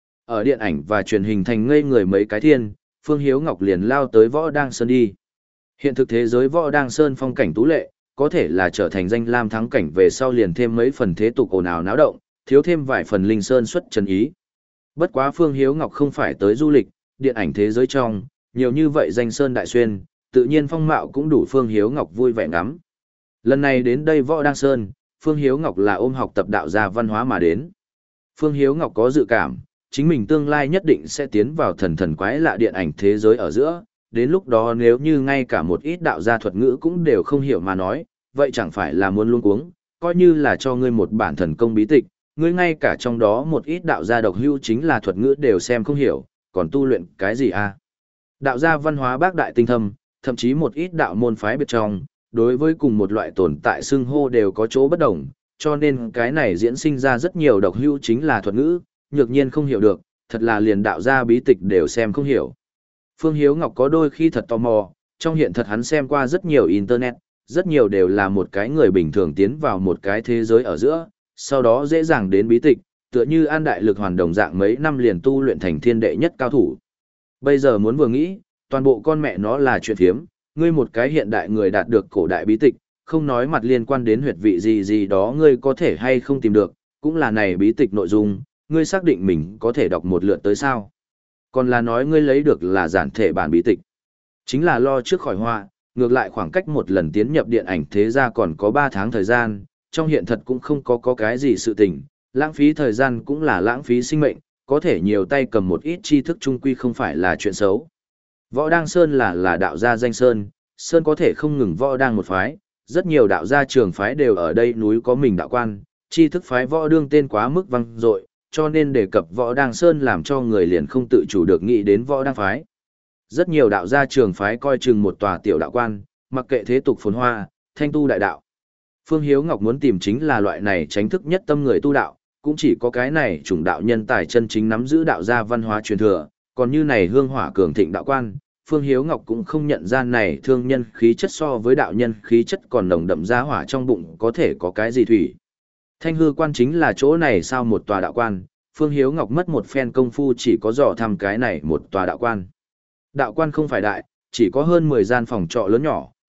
Ở điện ảnh và truyền hình thành ngây người mấy cái thiên, Phương Hiếu Ngọc liền lao tới Võ Đang Sơn đi. Hiện thực thế giới Võ Đang Sơn phong cảnh tú lệ, có thể là trở thành danh lam thắng cảnh về sau liền thêm mấy phần thế tục ồn ào náo động, thiếu thêm vài phần linh sơn xuất trần ý. Bất quá Phương Hiếu Ngọc không phải tới du lịch, điện ảnh thế giới trong, nhiều như vậy danh sơn đại xuyên, tự nhiên phong mạo cũng đủ Phương Hiếu Ngọc vui vẻ ngắm. Lần này đến đây Võ Đang Sơn, Phương Hiếu Ngọc là ôm học tập đạo gia văn hóa mà đến. Phương Hiếu Ngọc có dự cảm, chính mình tương lai nhất định sẽ tiến vào thần thần quái lạ điện ảnh thế giới ở giữa, đến lúc đó nếu như ngay cả một ít đạo gia thuật ngữ cũng đều không hiểu mà nói, vậy chẳng phải là muốn luống cuống, coi như là cho ngươi một bản thần công bí tịch, ngươi ngay cả trong đó một ít đạo gia độc hữu chính là thuật ngữ đều xem không hiểu, còn tu luyện cái gì à? Đạo gia văn hóa bác đại tinh thâm, thậm chí một ít đạo môn phái biệt trong, đối với cùng một loại tồn tại xưng hô đều có chỗ bất đồng, cho nên cái này diễn sinh ra rất nhiều độc hữu chính là thuật ngữ, nhược nhiên không hiểu được, thật là liền đạo gia bí tịch đều xem không hiểu. Phương Hiếu Ngọc có đôi khi thật tò mò, trong hiện thật hắn xem qua rất nhiều internet, rất nhiều đều là một cái người bình thường tiến vào một cái thế giới ở giữa, sau đó dễ dàng đến bí tịch, tựa như An Đại Lực Hoàn đồng dạng mấy năm liền tu luyện thành thiên đệ nhất cao thủ. Bây giờ muốn vừa nghĩ, toàn bộ con mẹ nó là chuyện thiếm, ngươi một cái hiện đại người đạt được cổ đại bí tịch, không nói mặt liên quan đến huyệt vị gì gì đó ngươi có thể hay không tìm được, cũng là này bí tịch nội dung, ngươi xác định mình có thể đọc một lượt tới sao. Còn là nói ngươi lấy được là giản thể bản bí tịch. Chính là lo trước khỏi họa, ngược lại khoảng cách một lần tiến nhập điện ảnh thế ra còn có ba tháng thời gian, trong hiện thật cũng không có có cái gì sự tình, lãng phí thời gian cũng là lãng phí sinh mệnh, có thể nhiều tay cầm một ít tri thức trung quy không phải là chuyện xấu. Võ Đang Sơn là là đạo gia danh sơn, sơn có thể không ngừng võ đang một phái, rất nhiều đạo gia trường phái đều ở đây núi có mình đạo quan, tri thức phái võ đương tên quá mức vang dội, cho nên đề cập Võ Đang Sơn làm cho người liền không tự chủ được nghĩ đến Võ Đang phái. Rất nhiều đạo gia trường phái coi chừng một tòa tiểu đạo quan, mặc kệ thế tục phồn hoa, thanh tu đại đạo. Phương Hiếu Ngọc muốn tìm chính là loại này tránh thức nhất tâm người tu đạo, cũng chỉ có cái này chủng đạo nhân tài chân chính nắm giữ đạo gia văn hóa truyền thừa, còn như này hương hỏa cường thịnh đạo quan, Phương Hiếu Ngọc cũng không nhận ra này thương nhân khí chất so với đạo nhân khí chất còn nồng đậm ra hỏa trong bụng có thể có cái gì thủy. Thanh hư quan chính là chỗ này sao một tòa đạo quan, Phương Hiếu Ngọc mất một phen công phu chỉ có dò thăm cái này một tòa đạo quan. Đạo quan không phải đại, chỉ có hơn mười gian phòng trọ lớn nhỏ,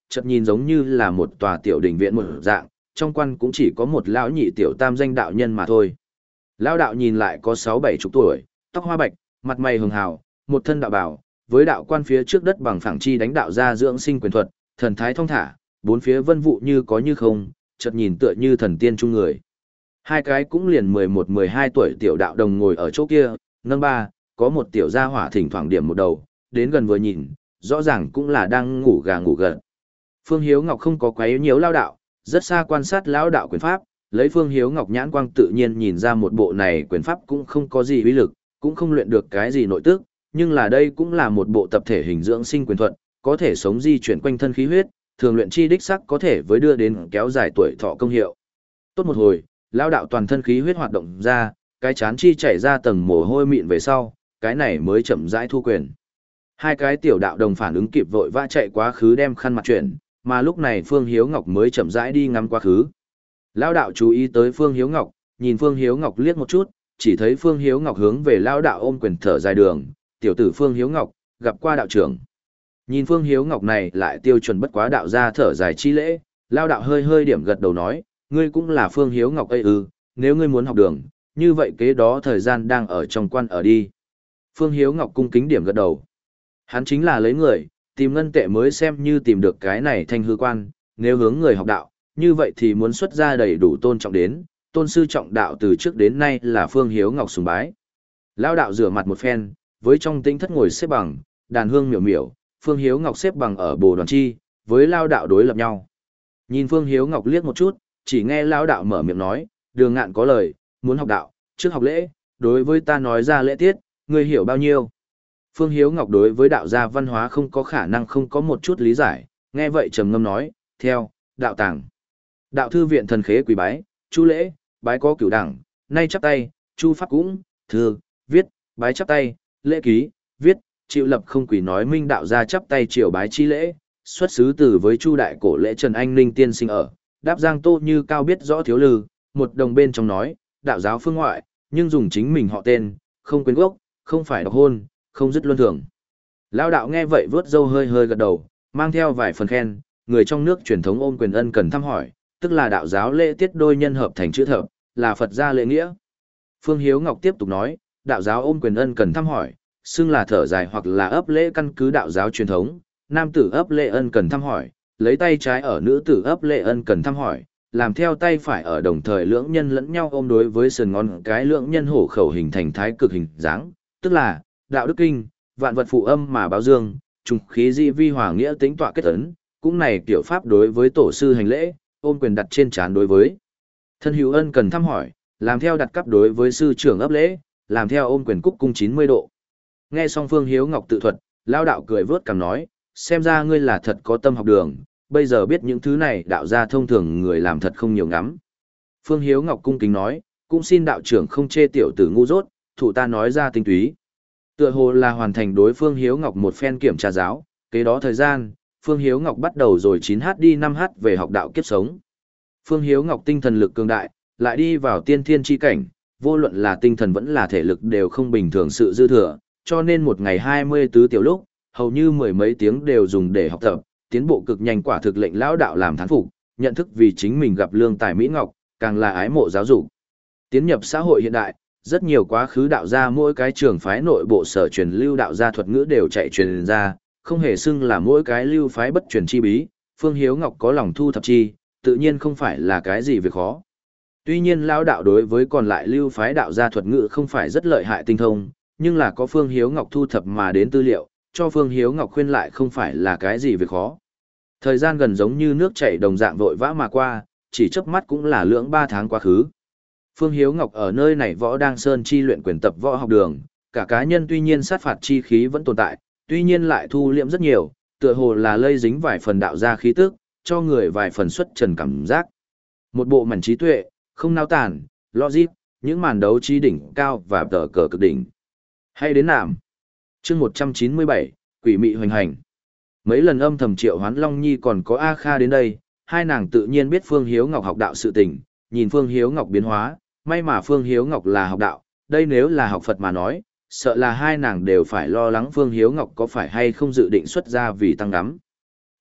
chợt nhìn giống như là một tòa tiểu đình viện một dạng, trong quan cũng chỉ có một lão nhị tiểu tam danh đạo nhân mà thôi. Lão đạo nhìn lại có sáu bảy chục tuổi, tóc hoa bạch, mặt mày hường hào, một thân đạo bào, với đạo quan phía trước đất bằng phẳng chi đánh đạo ra dưỡng sinh quyền thuật, thần thái thông thả, bốn phía vân vụ như có như không, chợt nhìn tựa như thần tiên trung người. Hai cái cũng liền mười một mười hai tuổi tiểu đạo đồng ngồi ở chỗ kia, nâng ba, có một tiểu gia hỏa thỉnh thoảng điểm một đầu, đến gần vừa nhìn, rõ ràng cũng là đang ngủ gà ngủ gật. Phương Hiếu Ngọc không có quấy nhiễu lao đạo, rất xa quan sát lão đạo quyền pháp, lấy Phương Hiếu Ngọc nhãn quang tự nhiên nhìn ra một bộ này quyền pháp cũng không có gì uy lực, cũng không luyện được cái gì nội tức, nhưng là đây cũng là một bộ tập thể hình dưỡng sinh quyền thuật, có thể sống di chuyển quanh thân khí huyết, thường luyện chi đích sắc có thể với đưa đến kéo dài tuổi thọ công hiệu. Tốt một hồi, lão đạo toàn thân khí huyết hoạt động ra, cái chán chi chảy ra tầng mồ hôi mịn về sau, cái này mới chậm rãi thu quyền. Hai cái tiểu đạo đồng phản ứng kịp vội vã chạy quá khứ đem khăn mặt chuyển, mà lúc này Phương Hiếu Ngọc mới chậm rãi đi ngắm quá khứ. Lão đạo chú ý tới Phương Hiếu Ngọc, nhìn Phương Hiếu Ngọc liếc một chút, chỉ thấy Phương Hiếu Ngọc hướng về lão đạo ôm quyền thở dài đường, tiểu tử Phương Hiếu Ngọc, gặp qua đạo trưởng. Nhìn Phương Hiếu Ngọc này lại tiêu chuẩn bất quá đạo ra thở dài chi lễ, lão đạo hơi hơi điểm gật đầu nói, ngươi cũng là Phương Hiếu Ngọc ấy ư, nếu ngươi muốn học đường, như vậy kế đó thời gian đang ở trong quan ở đi. Phương Hiếu Ngọc cung kính điểm gật đầu. Hắn chính là lấy người, tìm ngân tệ mới xem như tìm được cái này thanh hư quan, nếu hướng người học đạo, như vậy thì muốn xuất ra đầy đủ tôn trọng đến, tôn sư trọng đạo từ trước đến nay là Phương Hiếu Ngọc sùng bái. Lão đạo rửa mặt một phen, với trong tĩnh thất ngồi xếp bằng, đàn hương miểu miểu, Phương Hiếu Ngọc xếp bằng ở bồ đoàn chi, với lão đạo đối lập nhau. Nhìn Phương Hiếu Ngọc liếc một chút, chỉ nghe lão đạo mở miệng nói, Đường Ngạn có lời, muốn học đạo, trước học lễ, đối với ta nói ra lễ tiết, ngươi hiểu bao nhiêu? Phương Hiếu Ngọc đối với đạo gia văn hóa không có khả năng không có một chút lý giải, nghe vậy trầm ngâm nói, theo, đạo tàng. Đạo thư viện thần khế quỳ bái, chu lễ, bái có cửu đẳng, nay chắp tay, chu pháp cũng, thư, viết, bái chắp tay, lễ ký, viết, chịu lập không quỳ nói minh đạo gia chắp tay triều bái chi lễ, xuất xứ từ với chu đại cổ lễ Trần Anh Ninh tiên sinh ở, đáp giang tô như cao biết rõ thiếu lư, một đồng bên trong nói, đạo giáo phương ngoại, nhưng dùng chính mình họ tên, không quên gốc, không phải độc hôn, không dứt luân thường. Lão đạo nghe vậy vớt râu hơi hơi gật đầu, mang theo vài phần khen, người trong nước truyền thống ôm quyền ân cần thăm hỏi, tức là đạo giáo lễ tiết đôi nhân hợp thành chữ thập, là Phật gia lễ nghĩa. Phương Hiếu Ngọc tiếp tục nói, đạo giáo ôm quyền ân cần thăm hỏi, xưng là thở dài hoặc là ấp lễ căn cứ đạo giáo truyền thống, nam tử ấp lễ ân cần thăm hỏi, lấy tay trái ở nữ tử ấp lễ ân cần thăm hỏi, làm theo tay phải ở đồng thời lưỡng nhân lẫn nhau ôm đối với sườn ngón cái lưỡng nhân hổ khẩu hình thành thái cực hình dáng, tức là đạo đức kinh, vạn vật phụ âm mà báo dương, trùng khí dị vi hòa nghĩa tính tọa kết ấn, cũng này kiểu pháp đối với tổ sư hành lễ, ôm quyền đặt trên trán đối với thân hữu ân cần thăm hỏi, làm theo đặt cấp đối với sư trưởng ấp lễ, làm theo ôm quyền cúc cung chín mươi độ. Nghe xong Phương Hiếu Ngọc tự thuật, lao đạo cười vớt cằm nói, xem ra ngươi là thật có tâm học đường, bây giờ biết những thứ này đạo gia thông thường người làm thật không nhiều ngắm. Phương Hiếu Ngọc cung kính nói, cũng xin đạo trưởng không chê tiểu tử ngu dốt, thủ ta nói ra tinh túy. Tựa hồ là hoàn thành đối Phương Hiếu Ngọc một phen kiểm tra giáo, kế đó thời gian, Phương Hiếu Ngọc bắt đầu rồi chín h đi năm h về học đạo kiếp sống. Phương Hiếu Ngọc tinh thần lực cường đại, lại đi vào tiên thiên chi cảnh, vô luận là tinh thần vẫn là thể lực đều không bình thường sự dư thừa, cho nên một ngày hai mươi tứ tiểu lúc, hầu như mười mấy tiếng đều dùng để học tập, tiến bộ cực nhanh quả thực lệnh lão đạo làm thán phục, nhận thức vì chính mình gặp lương tài mỹ ngọc, càng là ái mộ giáo dục. Tiến nhập xã hội hiện đại, rất nhiều quá khứ đạo gia mỗi cái trường phái nội bộ sở truyền lưu đạo gia thuật ngữ đều chạy truyền ra, không hề xưng là mỗi cái lưu phái bất truyền chi bí, Phương Hiếu Ngọc có lòng thu thập chi, tự nhiên không phải là cái gì việc khó. Tuy nhiên lão đạo đối với còn lại lưu phái đạo gia thuật ngữ không phải rất lợi hại tinh thông, nhưng là có Phương Hiếu Ngọc thu thập mà đến tư liệu, cho Phương Hiếu Ngọc khuyên lại không phải là cái gì việc khó. Thời gian gần giống như nước chảy đồng dạng vội vã mà qua, chỉ chớp mắt cũng là lưỡng ba tháng quá khứ. Phương Hiếu Ngọc ở nơi này võ đang sơn chi luyện quyền tập võ học đường, cả cá nhân tuy nhiên sát phạt chi khí vẫn tồn tại, tuy nhiên lại thu liễm rất nhiều, tựa hồ là lây dính vài phần đạo gia khí tức, cho người vài phần xuất trần cảm giác. Một bộ mảnh trí tuệ, không nao tản, logic, những màn đấu trí đỉnh cao và tờ cờ cực đỉnh. Hay đến nàm. Chương một trăm chín mươi bảy, Quỷ mị hoành hành. Mấy lần âm thầm triệu hoán Long Nhi còn có A Kha đến đây, hai nàng tự nhiên biết Phương Hiếu Ngọc học đạo sự tình, nhìn Phương Hiếu Ngọc biến hóa, may mà Phương Hiếu Ngọc là học đạo, đây nếu là học Phật mà nói, sợ là hai nàng đều phải lo lắng Phương Hiếu Ngọc có phải hay không dự định xuất ra vì tăng đắm.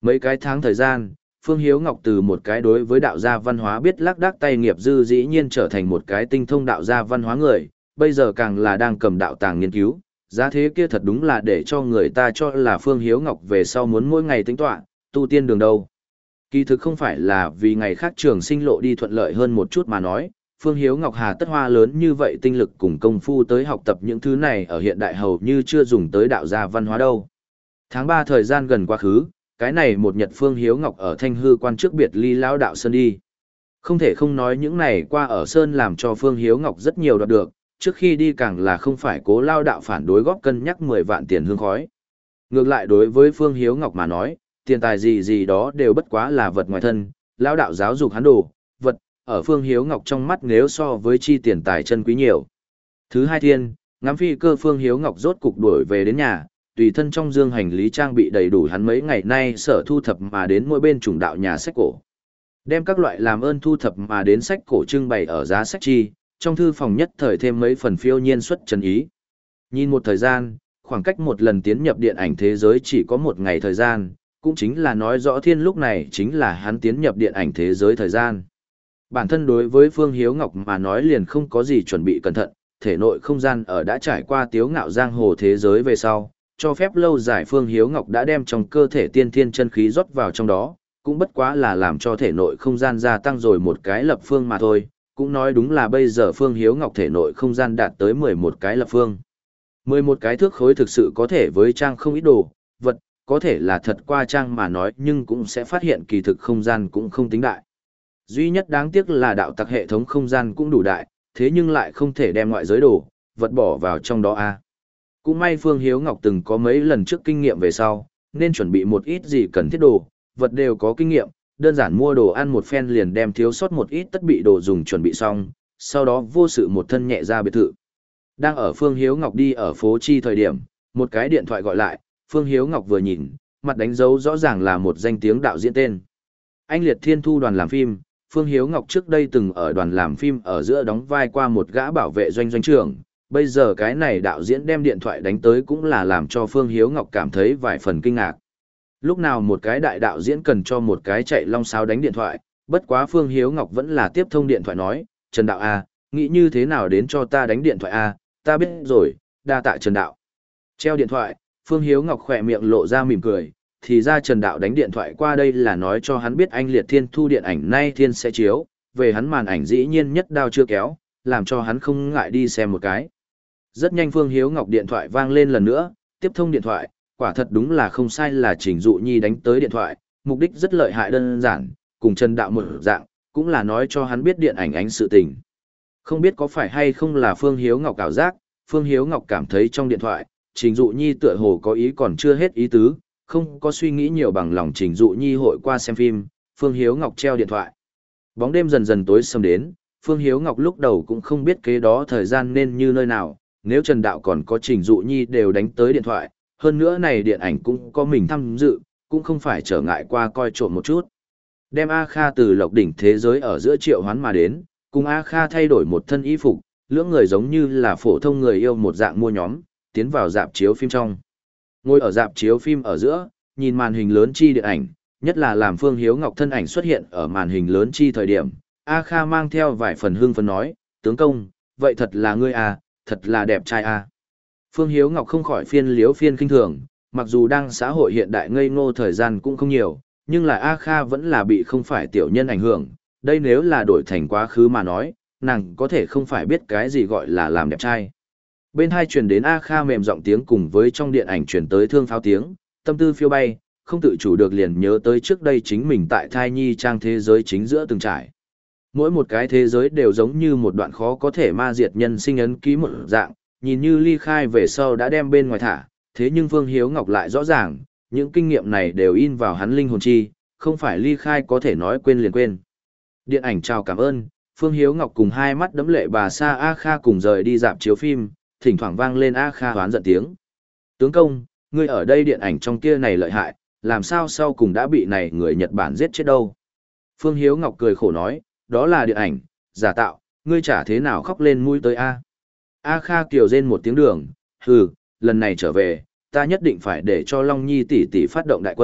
Mấy cái tháng thời gian, Phương Hiếu Ngọc từ một cái đối với đạo gia văn hóa biết lác đác tay nghiệp dư dĩ nhiên trở thành một cái tinh thông đạo gia văn hóa người, bây giờ càng là đang cầm đạo tàng nghiên cứu, giá thế kia thật đúng là để cho người ta cho là Phương Hiếu Ngọc về sau muốn mỗi ngày tính tọa, tu tiên đường đâu. Kỳ thực không phải là vì ngày khác trường sinh lộ đi thuận lợi hơn một chút mà nói, Phương Hiếu Ngọc hà tất hoa lớn như vậy tinh lực cùng công phu tới học tập những thứ này ở hiện đại hầu như chưa dùng tới đạo gia văn hóa đâu. Tháng ba thời gian gần quá khứ, cái này một nhật Phương Hiếu Ngọc ở Thanh Hư quan trước biệt ly lão đạo Sơn đi. Không thể không nói những này qua ở Sơn làm cho Phương Hiếu Ngọc rất nhiều đoạt được, trước khi đi càng là không phải cố lao đạo phản đối góp cân nhắc mười vạn tiền hương khói. Ngược lại đối với Phương Hiếu Ngọc mà nói, tiền tài gì gì đó đều bất quá là vật ngoài thân, lao đạo giáo dục hắn đồ, vật, ở Phương Hiếu Ngọc trong mắt nếu so với chi tiền tài chân quý nhiều. Thứ hai thiên, ngắm phi cơ Phương Hiếu Ngọc rốt cục đuổi về đến nhà, tùy thân trong dương hành lý trang bị đầy đủ hắn mấy ngày nay sở thu thập mà đến mỗi bên chủng đạo nhà sách cổ. Đem các loại làm ơn thu thập mà đến sách cổ trưng bày ở giá sách chi, trong thư phòng nhất thời thêm mấy phần phiêu nhiên xuất trần ý. Nhìn một thời gian, khoảng cách một lần tiến nhập điện ảnh thế giới chỉ có một ngày thời gian, cũng chính là nói rõ thiên lúc này chính là hắn tiến nhập điện ảnh thế giới thời gian. Bản thân đối với Phương Hiếu Ngọc mà nói liền không có gì chuẩn bị cẩn thận, thể nội không gian ở đã trải qua tiếu ngạo giang hồ thế giới về sau, cho phép lâu dài Phương Hiếu Ngọc đã đem trong cơ thể tiên thiên chân khí rót vào trong đó, cũng bất quá là làm cho thể nội không gian gia tăng rồi một cái lập phương mà thôi, cũng nói đúng là bây giờ Phương Hiếu Ngọc thể nội không gian đạt tới mười một cái lập phương. mười một cái thước khối thực sự có thể với trang không ít đồ, vật, có thể là thật qua trang mà nói nhưng cũng sẽ phát hiện kỳ thực không gian cũng không tính đại. Duy nhất đáng tiếc là đạo tặc hệ thống không gian cũng đủ đại, thế nhưng lại không thể đem ngoại giới đồ, vật bỏ vào trong đó a. Cũng may Phương Hiếu Ngọc từng có mấy lần trước kinh nghiệm về sau, nên chuẩn bị một ít gì cần thiết đồ, vật đều có kinh nghiệm, đơn giản mua đồ ăn một phen liền đem thiếu sót một ít tất bị đồ dùng chuẩn bị xong, sau đó vô sự một thân nhẹ ra biệt thự. Đang ở Phương Hiếu Ngọc đi ở phố chi thời điểm, một cái điện thoại gọi lại, Phương Hiếu Ngọc vừa nhìn, mặt đánh dấu rõ ràng là một danh tiếng đạo diễn tên. Anh Liệt Thiên Thu đoàn làm phim, Phương Hiếu Ngọc trước đây từng ở đoàn làm phim ở giữa đóng vai qua một gã bảo vệ doanh doanh trưởng, bây giờ cái này đạo diễn đem điện thoại đánh tới cũng là làm cho Phương Hiếu Ngọc cảm thấy vài phần kinh ngạc. Lúc nào một cái đại đạo diễn cần cho một cái chạy long sáo đánh điện thoại, bất quá Phương Hiếu Ngọc vẫn là tiếp thông điện thoại nói, Trần Đạo A, nghĩ như thế nào đến cho ta đánh điện thoại A, ta biết rồi, đa tạ Trần Đạo. Treo điện thoại, Phương Hiếu Ngọc khỏe miệng lộ ra mỉm cười, thì ra Trần Đạo đánh điện thoại qua đây là nói cho hắn biết anh Liệt Thiên Thu điện ảnh nay thiên sẽ chiếu, về hắn màn ảnh dĩ nhiên nhất đao chưa kéo, làm cho hắn không ngại đi xem một cái. Rất nhanh Phương Hiếu Ngọc điện thoại vang lên lần nữa, tiếp thông điện thoại, quả thật đúng là không sai là Trình Dụ Nhi đánh tới điện thoại, mục đích rất lợi hại đơn giản, cùng Trần Đạo một dạng, cũng là nói cho hắn biết điện ảnh ánh sự tình. Không biết có phải hay không là Phương Hiếu Ngọc ảo giác, Phương Hiếu Ngọc cảm thấy trong điện thoại, Trình Dụ Nhi tựa hồ có ý còn chưa hết ý tứ, không có suy nghĩ nhiều bằng lòng Trình Dụ Nhi hội qua xem phim, Phương Hiếu Ngọc treo điện thoại. Bóng đêm dần dần tối sầm đến, Phương Hiếu Ngọc lúc đầu cũng không biết kế đó thời gian nên như nơi nào, nếu Trần Đạo còn có Trình Dụ Nhi đều đánh tới điện thoại, hơn nữa này điện ảnh cũng có mình tham dự, cũng không phải trở ngại qua coi trộm một chút. Đem A Kha từ Lộc Đỉnh thế giới ở giữa triệu hoán mà đến, cùng A Kha thay đổi một thân y phục, lưỡng người giống như là phổ thông người yêu một dạng mua nhóm, tiến vào dạp chiếu phim trong. Ngồi ở dạp chiếu phim ở giữa, nhìn màn hình lớn chi điện ảnh, nhất là làm Phương Hiếu Ngọc thân ảnh xuất hiện ở màn hình lớn chi thời điểm, A Kha mang theo vài phần hương phấn nói, tướng công, vậy thật là ngươi à, thật là đẹp trai à. Phương Hiếu Ngọc không khỏi phiên liếu phiên kinh thường, mặc dù đang xã hội hiện đại ngây ngô thời gian cũng không nhiều, nhưng là A Kha vẫn là bị không phải tiểu nhân ảnh hưởng, đây nếu là đổi thành quá khứ mà nói, nàng có thể không phải biết cái gì gọi là làm đẹp trai. Bên hai truyền đến A Kha mềm giọng tiếng cùng với trong điện ảnh truyền tới thương pháo tiếng, tâm tư phiêu bay, không tự chủ được liền nhớ tới trước đây chính mình tại thai nhi trang thế giới chính giữa từng trải. Mỗi một cái thế giới đều giống như một đoạn khó có thể ma diệt nhân sinh ấn ký một dạng, nhìn như ly khai về sau đã đem bên ngoài thả, thế nhưng Phương Hiếu Ngọc lại rõ ràng, những kinh nghiệm này đều in vào hắn linh hồn chi, không phải ly khai có thể nói quên liền quên. Điện ảnh chào cảm ơn, Phương Hiếu Ngọc cùng hai mắt đẫm lệ bà Sa A Kha cùng rời đi dạp chiếu phim, thỉnh thoảng vang lên A Kha hoán giận tiếng. Tướng công, ngươi ở đây điện ảnh trong kia này lợi hại, làm sao sau cùng đã bị này người Nhật Bản giết chết đâu. Phương Hiếu Ngọc cười khổ nói, đó là điện ảnh, giả tạo, ngươi chả thế nào khóc lên mũi tới A. A Kha kiều rên một tiếng đường, hừ, lần này trở về, ta nhất định phải để cho Long Nhi tỷ tỷ phát động đại quân,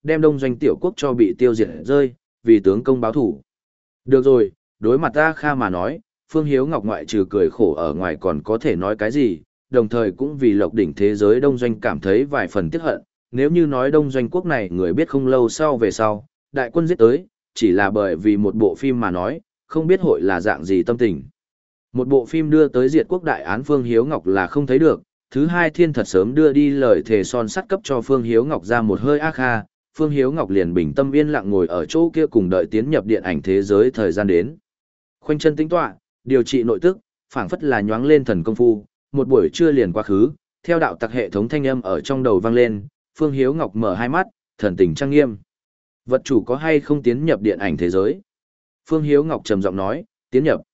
đem đông doanh tiểu quốc cho bị tiêu diệt rơi, vì tướng công báo thủ. Được rồi, đối mặt A Kha mà nói, Phương Hiếu Ngọc ngoại trừ cười khổ ở ngoài còn có thể nói cái gì, đồng thời cũng vì lộc đỉnh thế giới đông doanh cảm thấy vài phần tiếc hận, nếu như nói đông doanh quốc này người biết không lâu sau về sau, đại quân giết tới, chỉ là bởi vì một bộ phim mà nói, không biết hội là dạng gì tâm tình. Một bộ phim đưa tới diệt quốc đại án Phương Hiếu Ngọc là không thấy được, thứ hai thiên thật sớm đưa đi lời thề son sắt cấp cho Phương Hiếu Ngọc ra một hơi ác kha, Phương Hiếu Ngọc liền bình tâm yên lặng ngồi ở chỗ kia cùng đợi tiến nhập điện ảnh thế giới thời gian đến. Khoanh chân tĩnh tọa, điều trị nội tức, phảng phất là nhoáng lên thần công phu, một buổi trưa liền quá khứ, theo đạo tặc hệ thống thanh âm ở trong đầu vang lên, Phương Hiếu Ngọc mở hai mắt, thần tình trang nghiêm. Vật chủ có hay không tiến nhập điện ảnh thế giới? Phương Hiếu Ngọc trầm giọng nói, tiến nhập.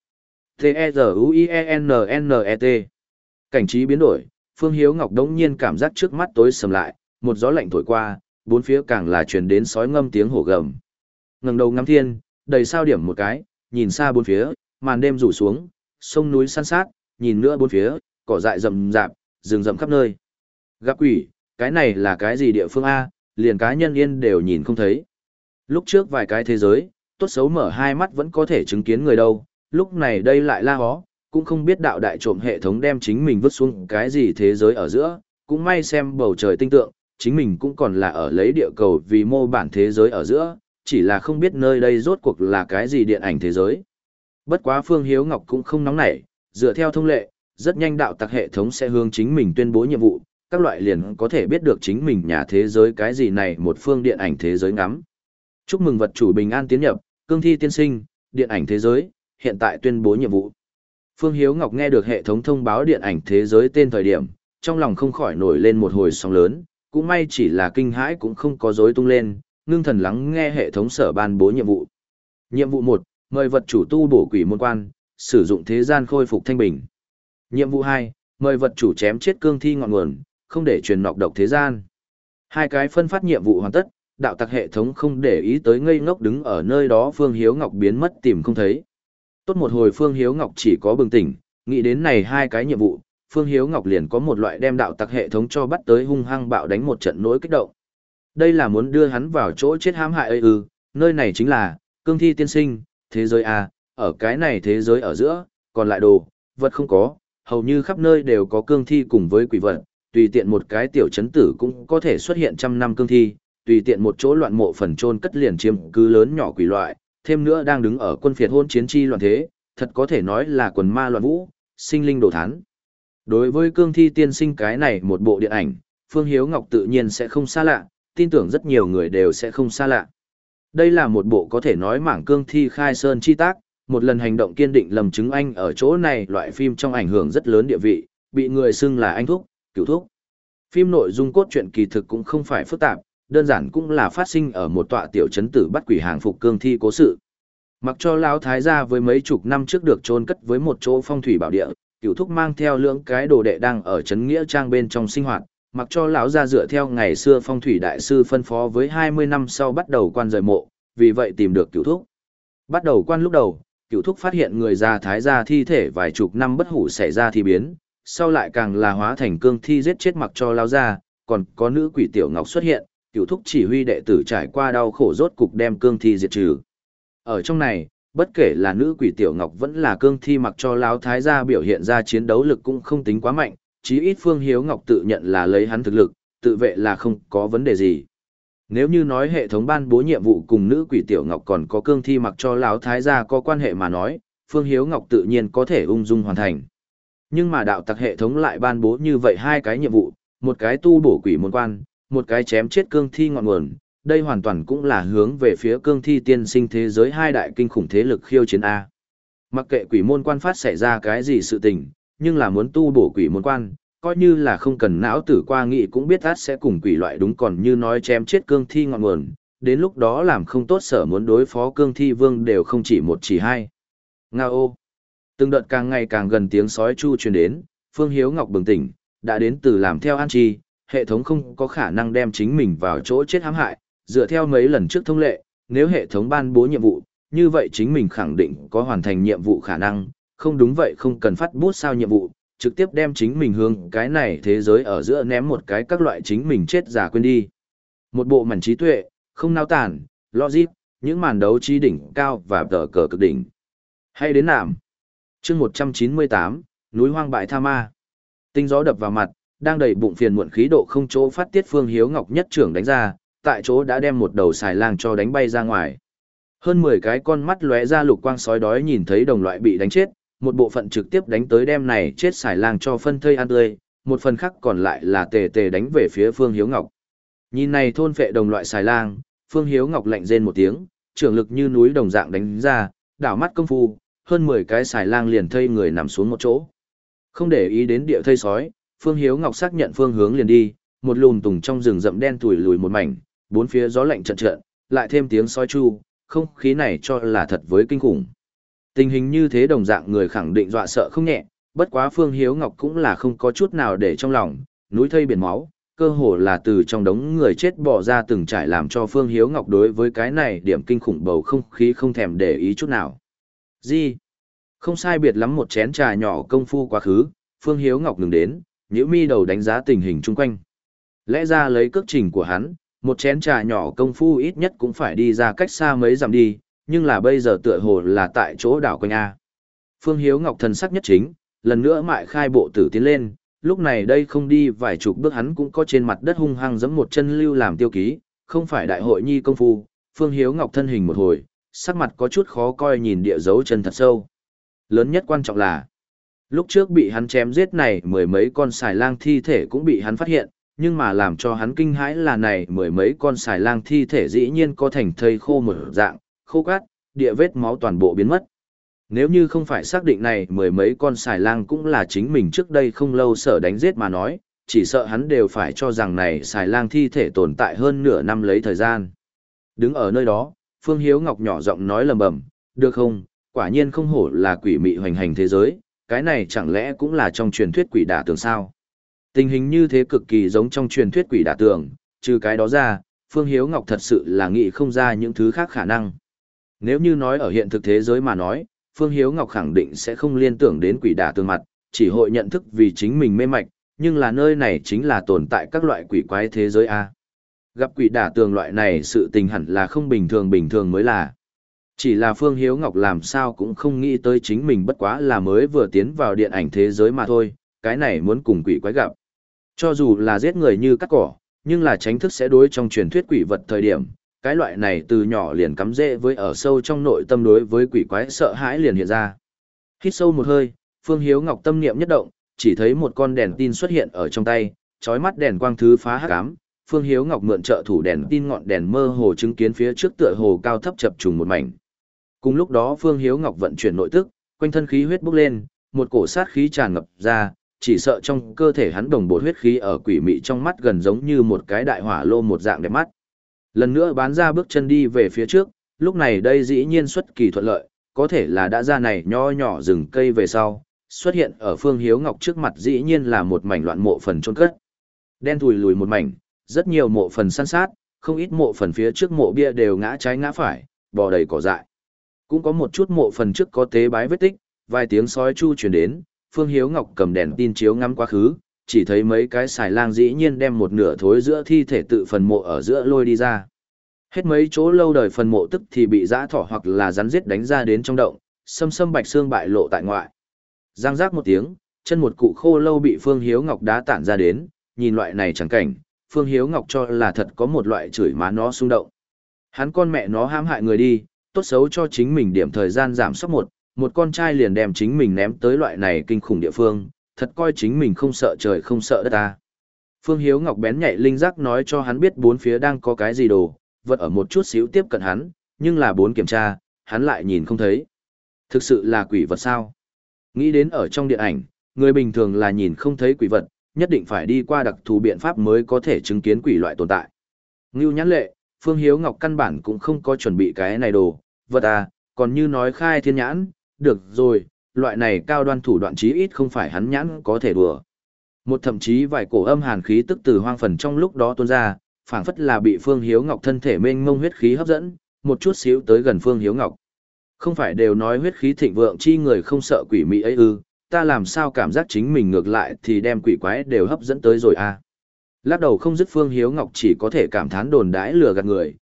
T-E-Z-U-I-E-N-N-E-T. Cảnh trí biến đổi, Phương Hiếu Ngọc đống nhiên cảm giác trước mắt tối sầm lại, một gió lạnh thổi qua, bốn phía càng là truyền đến sói ngâm tiếng hổ gầm. Ngẩng đầu ngắm thiên, đầy sao điểm một cái, nhìn xa bốn phía, màn đêm rủ xuống, sông núi san sát, nhìn nữa bốn phía, cỏ dại rậm rạp, rừng rậm khắp nơi. Gặp quỷ, cái này là cái gì địa phương A, liền cá nhân yên đều nhìn không thấy. Lúc trước vài cái thế giới, tốt xấu mở hai mắt vẫn có thể chứng kiến người đâu, lúc này đây lại la hó, cũng không biết đạo đại trộm hệ thống đem chính mình vứt xuống cái gì thế giới ở giữa, cũng may xem bầu trời tinh tượng, chính mình cũng còn là ở lấy địa cầu vì mô bản thế giới ở giữa, chỉ là không biết nơi đây rốt cuộc là cái gì điện ảnh thế giới. Bất quá Phương Hiếu Ngọc cũng không nóng nảy, dựa theo thông lệ, rất nhanh đạo tặc hệ thống sẽ hướng chính mình tuyên bố nhiệm vụ, các loại liền có thể biết được chính mình nhà thế giới cái gì này một phương điện ảnh thế giới ngắm. Chúc mừng vật chủ bình an tiến nhập, cương thi tiên sinh, điện ảnh thế giới, hiện tại tuyên bố nhiệm vụ. Phương Hiếu Ngọc nghe được hệ thống thông báo điện ảnh thế giới tên thời điểm, trong lòng không khỏi nổi lên một hồi sóng lớn, cũng may chỉ là kinh hãi cũng không có rối tung lên, ngưng thần lắng nghe hệ thống sở ban bố nhiệm vụ. Nhiệm vụ một, mời vật chủ tu bổ quỷ môn quan, sử dụng thế gian khôi phục thanh bình. Nhiệm vụ hai, mời vật chủ chém chết cương thi ngọn nguồn, không để truyền nọc độc thế gian. Hai cái phân phát nhiệm vụ hoàn tất, đạo tặc hệ thống không để ý tới ngây ngốc đứng ở nơi đó Phương Hiếu Ngọc biến mất tìm không thấy. Tốt một hồi Phương Hiếu Ngọc chỉ có bừng tỉnh, nghĩ đến này hai cái nhiệm vụ, Phương Hiếu Ngọc liền có một loại đem đạo tặc hệ thống cho bắt tới hung hăng bạo đánh một trận nỗi kích động. Đây là muốn đưa hắn vào chỗ chết hãm hại ư, ừ, nơi này chính là cương thi tiên sinh, thế giới A, ở cái này thế giới ở giữa, còn lại đồ, vật không có, hầu như khắp nơi đều có cương thi cùng với quỷ vật, tùy tiện một cái tiểu chấn tử cũng có thể xuất hiện trăm năm cương thi, tùy tiện một chỗ loạn mộ phần chôn cất liền chiếm cứ lớn nhỏ quỷ loại, thêm nữa đang đứng ở quân phiệt hôn chiến chi loạn thế, thật có thể nói là quần ma loạn vũ, sinh linh đồ thán. Đối với cương thi tiên sinh cái này một bộ điện ảnh, Phương Hiếu Ngọc tự nhiên sẽ không xa lạ, tin tưởng rất nhiều người đều sẽ không xa lạ. Đây là một bộ có thể nói mảng cương thi khai sơn chi tác, một lần hành động kiên định lầm chứng anh ở chỗ này loại phim trong ảnh hưởng rất lớn địa vị, bị người xưng là anh thúc, cửu thúc. Phim nội dung cốt truyện kỳ thực cũng không phải phức tạp, đơn giản cũng là phát sinh ở một tọa tiểu trấn tử bắt quỷ hàng phục cương thi cố sự. Mặc cho lão thái gia với mấy chục năm trước được chôn cất với một chỗ phong thủy bảo địa, cửu thúc mang theo lưỡng cái đồ đệ đang ở trấn nghĩa trang bên trong sinh hoạt, mặc cho lão gia dựa theo ngày xưa phong thủy đại sư phân phó với hai mươi năm sau bắt đầu quan rời mộ, vì vậy tìm được cửu thúc. Bắt đầu quan lúc đầu, cửu thúc phát hiện người già thái gia thi thể vài chục năm bất hủ xảy ra thì biến, sau lại càng là hóa thành cương thi giết chết mặc cho lão gia, còn có nữ quỷ tiểu ngọc xuất hiện, cửu thúc chỉ huy đệ tử trải qua đau khổ rốt cục đem cương thi diệt trừ. Ở trong này, bất kể là nữ quỷ tiểu ngọc vẫn là cương thi mặc cho lão thái gia biểu hiện ra chiến đấu lực cũng không tính quá mạnh, chí ít Phương Hiếu Ngọc tự nhận là lấy hắn thực lực, tự vệ là không có vấn đề gì. Nếu như nói hệ thống ban bố nhiệm vụ cùng nữ quỷ tiểu ngọc còn có cương thi mặc cho lão thái gia có quan hệ mà nói, Phương Hiếu Ngọc tự nhiên có thể ung dung hoàn thành. Nhưng mà đạo tặc hệ thống lại ban bố như vậy hai cái nhiệm vụ, một cái tu bổ quỷ môn quan, một cái chém chết cương thi ngọn nguồn, đây hoàn toàn cũng là hướng về phía cương thi tiên sinh thế giới hai đại kinh khủng thế lực khiêu chiến A. Mặc kệ quỷ môn quan phát xảy ra cái gì sự tình, nhưng là muốn tu bổ quỷ môn quan, coi như là không cần não tử qua nghị cũng biết át sẽ cùng quỷ loại đúng còn như nói chém chết cương thi ngọn nguồn, đến lúc đó làm không tốt sở muốn đối phó cương thi vương đều không chỉ một chỉ hai. Nga ô! Từng đợt càng ngày càng gần tiếng sói chu truyền đến, Phương Hiếu Ngọc bừng tỉnh, đã đến từ làm theo an chi, hệ thống không có khả năng đem chính mình vào chỗ chết hãm hại, dựa theo mấy lần trước thông lệ, nếu hệ thống ban bố nhiệm vụ, như vậy chính mình khẳng định có hoàn thành nhiệm vụ khả năng, không đúng vậy không cần phát bút sao nhiệm vụ, trực tiếp đem chính mình hướng cái này thế giới ở giữa ném một cái các loại chính mình chết giả quên đi. Một bộ mảnh trí tuệ, không nao tản, logic, những màn đấu trí đỉnh cao và tờ cờ cực đỉnh. Hay đến nạm. chương một trăm chín mươi tám, núi hoang bại tha ma. Tinh gió đập vào mặt, đang đầy bụng phiền muộn khí độ không chỗ phát tiết Phương Hiếu Ngọc nhất trưởng đánh ra, tại chỗ đã đem một đầu xài lang cho đánh bay ra ngoài. Hơn mười cái con mắt lóe ra lục quang sói đói nhìn thấy đồng loại bị đánh chết, một bộ phận trực tiếp đánh tới đem này chết xài lang cho phân thây ăn tươi, một phần khác còn lại là tề tề đánh về phía Phương Hiếu Ngọc. Nhìn này thôn phệ đồng loại xài lang, Phương Hiếu Ngọc lạnh rên một tiếng, trưởng lực như núi đồng dạng đánh ra, đảo mắt công phu, hơn mười cái xài lang liền thây người nằm xuống một chỗ. Không để ý đến địa thây sói, Phương Hiếu Ngọc xác nhận phương hướng liền đi, một lùm tùng trong rừng rậm đen tủi lùi một mảnh, bốn phía gió lạnh trận trận, lại thêm tiếng sói chu, không khí này cho là thật với kinh khủng. Tình hình như thế đồng dạng người khẳng định dọa sợ không nhẹ, bất quá Phương Hiếu Ngọc cũng là không có chút nào để trong lòng, núi thây biển máu, cơ hồ là từ trong đống người chết bỏ ra từng trải làm cho Phương Hiếu Ngọc đối với cái này điểm kinh khủng bầu không khí không thèm để ý chút nào. Gì? Không sai biệt lắm một chén trà nhỏ công phu quá khứ, Phương Hiếu Ngọc ngừng đến, nhíu mi đầu đánh giá tình hình chung quanh. Lẽ ra lấy cước trình của hắn, một chén trà nhỏ công phu ít nhất cũng phải đi ra cách xa mấy dặm đi, nhưng là bây giờ tựa hồ là tại chỗ đảo quanh A. Phương Hiếu Ngọc thần sắc nhất chính, lần nữa mại khai bộ tử tiến lên, lúc này đây không đi vài chục bước hắn cũng có trên mặt đất hung hăng giẫm một chân lưu làm tiêu ký, không phải đại hội nhi công phu. Phương Hiếu Ngọc thân hình một hồi, sắc mặt có chút khó coi nhìn địa dấu chân thật sâu. Lớn nhất quan trọng là, lúc trước bị hắn chém giết này mười mấy con xài lang thi thể cũng bị hắn phát hiện, nhưng mà làm cho hắn kinh hãi là này mười mấy con xài lang thi thể dĩ nhiên có thành thây khô một dạng, khô cát, địa vết máu toàn bộ biến mất. Nếu như không phải xác định này mười mấy con xài lang cũng là chính mình trước đây không lâu sở đánh giết mà nói, chỉ sợ hắn đều phải cho rằng này xài lang thi thể tồn tại hơn nửa năm lấy thời gian. Đứng ở nơi đó, Phương Hiếu Ngọc nhỏ giọng nói lầm bầm, được không, quả nhiên không hổ là quỷ mị hoành hành thế giới, cái này chẳng lẽ cũng là trong truyền thuyết quỷ đả tường sao? Tình hình như thế cực kỳ giống trong truyền thuyết quỷ đả tường, trừ cái đó ra, Phương Hiếu Ngọc thật sự là nghĩ không ra những thứ khác khả năng. Nếu như nói ở hiện thực thế giới mà nói, Phương Hiếu Ngọc khẳng định sẽ không liên tưởng đến quỷ đả tường mặt, chỉ hội nhận thức vì chính mình mê mạch, nhưng là nơi này chính là tồn tại các loại quỷ quái thế giới A. Gặp quỷ đả tường loại này sự tình hẳn là không bình thường bình thường mới là. Chỉ là Phương Hiếu Ngọc làm sao cũng không nghĩ tới chính mình bất quá là mới vừa tiến vào điện ảnh thế giới mà thôi, cái này muốn cùng quỷ quái gặp. Cho dù là giết người như cắt cỏ, nhưng là tránh thức sẽ đối trong truyền thuyết quỷ vật thời điểm, cái loại này từ nhỏ liền cắm rễ với ở sâu trong nội tâm đối với quỷ quái sợ hãi liền hiện ra. Hít sâu một hơi, Phương Hiếu Ngọc tâm niệm nhất động, chỉ thấy một con đèn tin xuất hiện ở trong tay, chói mắt đèn quang thứ phá hắc ám. Phương Hiếu Ngọc mượn trợ thủ đèn tin ngọn đèn mơ hồ chứng kiến phía trước tựa hồ cao thấp chập trùng một mảnh. Cùng lúc đó Phương Hiếu Ngọc vận chuyển nội tức, quanh thân khí huyết bốc lên, một cổ sát khí tràn ngập ra, chỉ sợ trong cơ thể hắn đồng bộ huyết khí ở quỷ mị trong mắt gần giống như một cái đại hỏa lô một dạng đẹp mắt. Lần nữa bán ra bước chân đi về phía trước, lúc này đây dĩ nhiên xuất kỳ thuận lợi, có thể là đã ra này nho nhỏ rừng cây về sau, xuất hiện ở Phương Hiếu Ngọc trước mặt dĩ nhiên là một mảnh loạn mộ phần chôn cất. Đen thùi lùi một mảnh, rất nhiều mộ phần san sát, không ít mộ phần phía trước mộ bia đều ngã trái ngã phải, bò đầy cỏ dại. Cũng có một chút mộ phần trước có tế bái vết tích, vài tiếng sói chu truyền đến, Phương Hiếu Ngọc cầm đèn tin chiếu ngắm quá khứ, chỉ thấy mấy cái xài lang dĩ nhiên đem một nửa thối giữa thi thể tự phần mộ ở giữa lôi đi ra. Hết mấy chỗ lâu đời phần mộ tức thì bị dã thỏ hoặc là rắn giết đánh ra đến trong động, xâm xâm bạch xương bại lộ tại ngoại. Giang giác một tiếng, chân một cụ khô lâu bị Phương Hiếu Ngọc đá tản ra đến, nhìn loại này chẳng cảnh, Phương Hiếu Ngọc cho là thật có một loại chửi má nó xung động. Hắn con mẹ nó hãm hại người đi, tốt xấu cho chính mình điểm thời gian giảm sốc một, một con trai liền đem chính mình ném tới loại này kinh khủng địa phương, thật coi chính mình không sợ trời không sợ đất ta. Phương Hiếu Ngọc bén nhạy linh giác nói cho hắn biết bốn phía đang có cái gì đồ, vật ở một chút xíu tiếp cận hắn, nhưng là bốn kiểm tra, hắn lại nhìn không thấy. Thực sự là quỷ vật sao? Nghĩ đến ở trong điện ảnh, người bình thường là nhìn không thấy quỷ vật, nhất định phải đi qua đặc thù biện pháp mới có thể chứng kiến quỷ loại tồn tại. Ngưu nhãn lệ, Phương Hiếu Ngọc căn bản cũng không có chuẩn bị cái này đồ, vật à, còn như nói khai thiên nhãn, được rồi, loại này cao đoan thủ đoạn chí ít không phải hắn nhãn có thể đùa. Một thậm chí vài cổ âm hàn khí tức từ hoang phần trong lúc đó tuôn ra, phảng phất là bị Phương Hiếu Ngọc thân thể mênh mông huyết khí hấp dẫn, một chút xíu tới gần Phương Hiếu Ngọc. Không phải đều nói huyết khí thịnh vượng chi người không sợ quỷ mị ấy ư, ta làm sao cảm giác chính mình ngược lại thì đem quỷ quái đều hấp dẫn tới rồi à. Lắc đầu không dứt Phương Hiếu Ngọc chỉ có thể cảm thán đồn đãi lừa gạt người,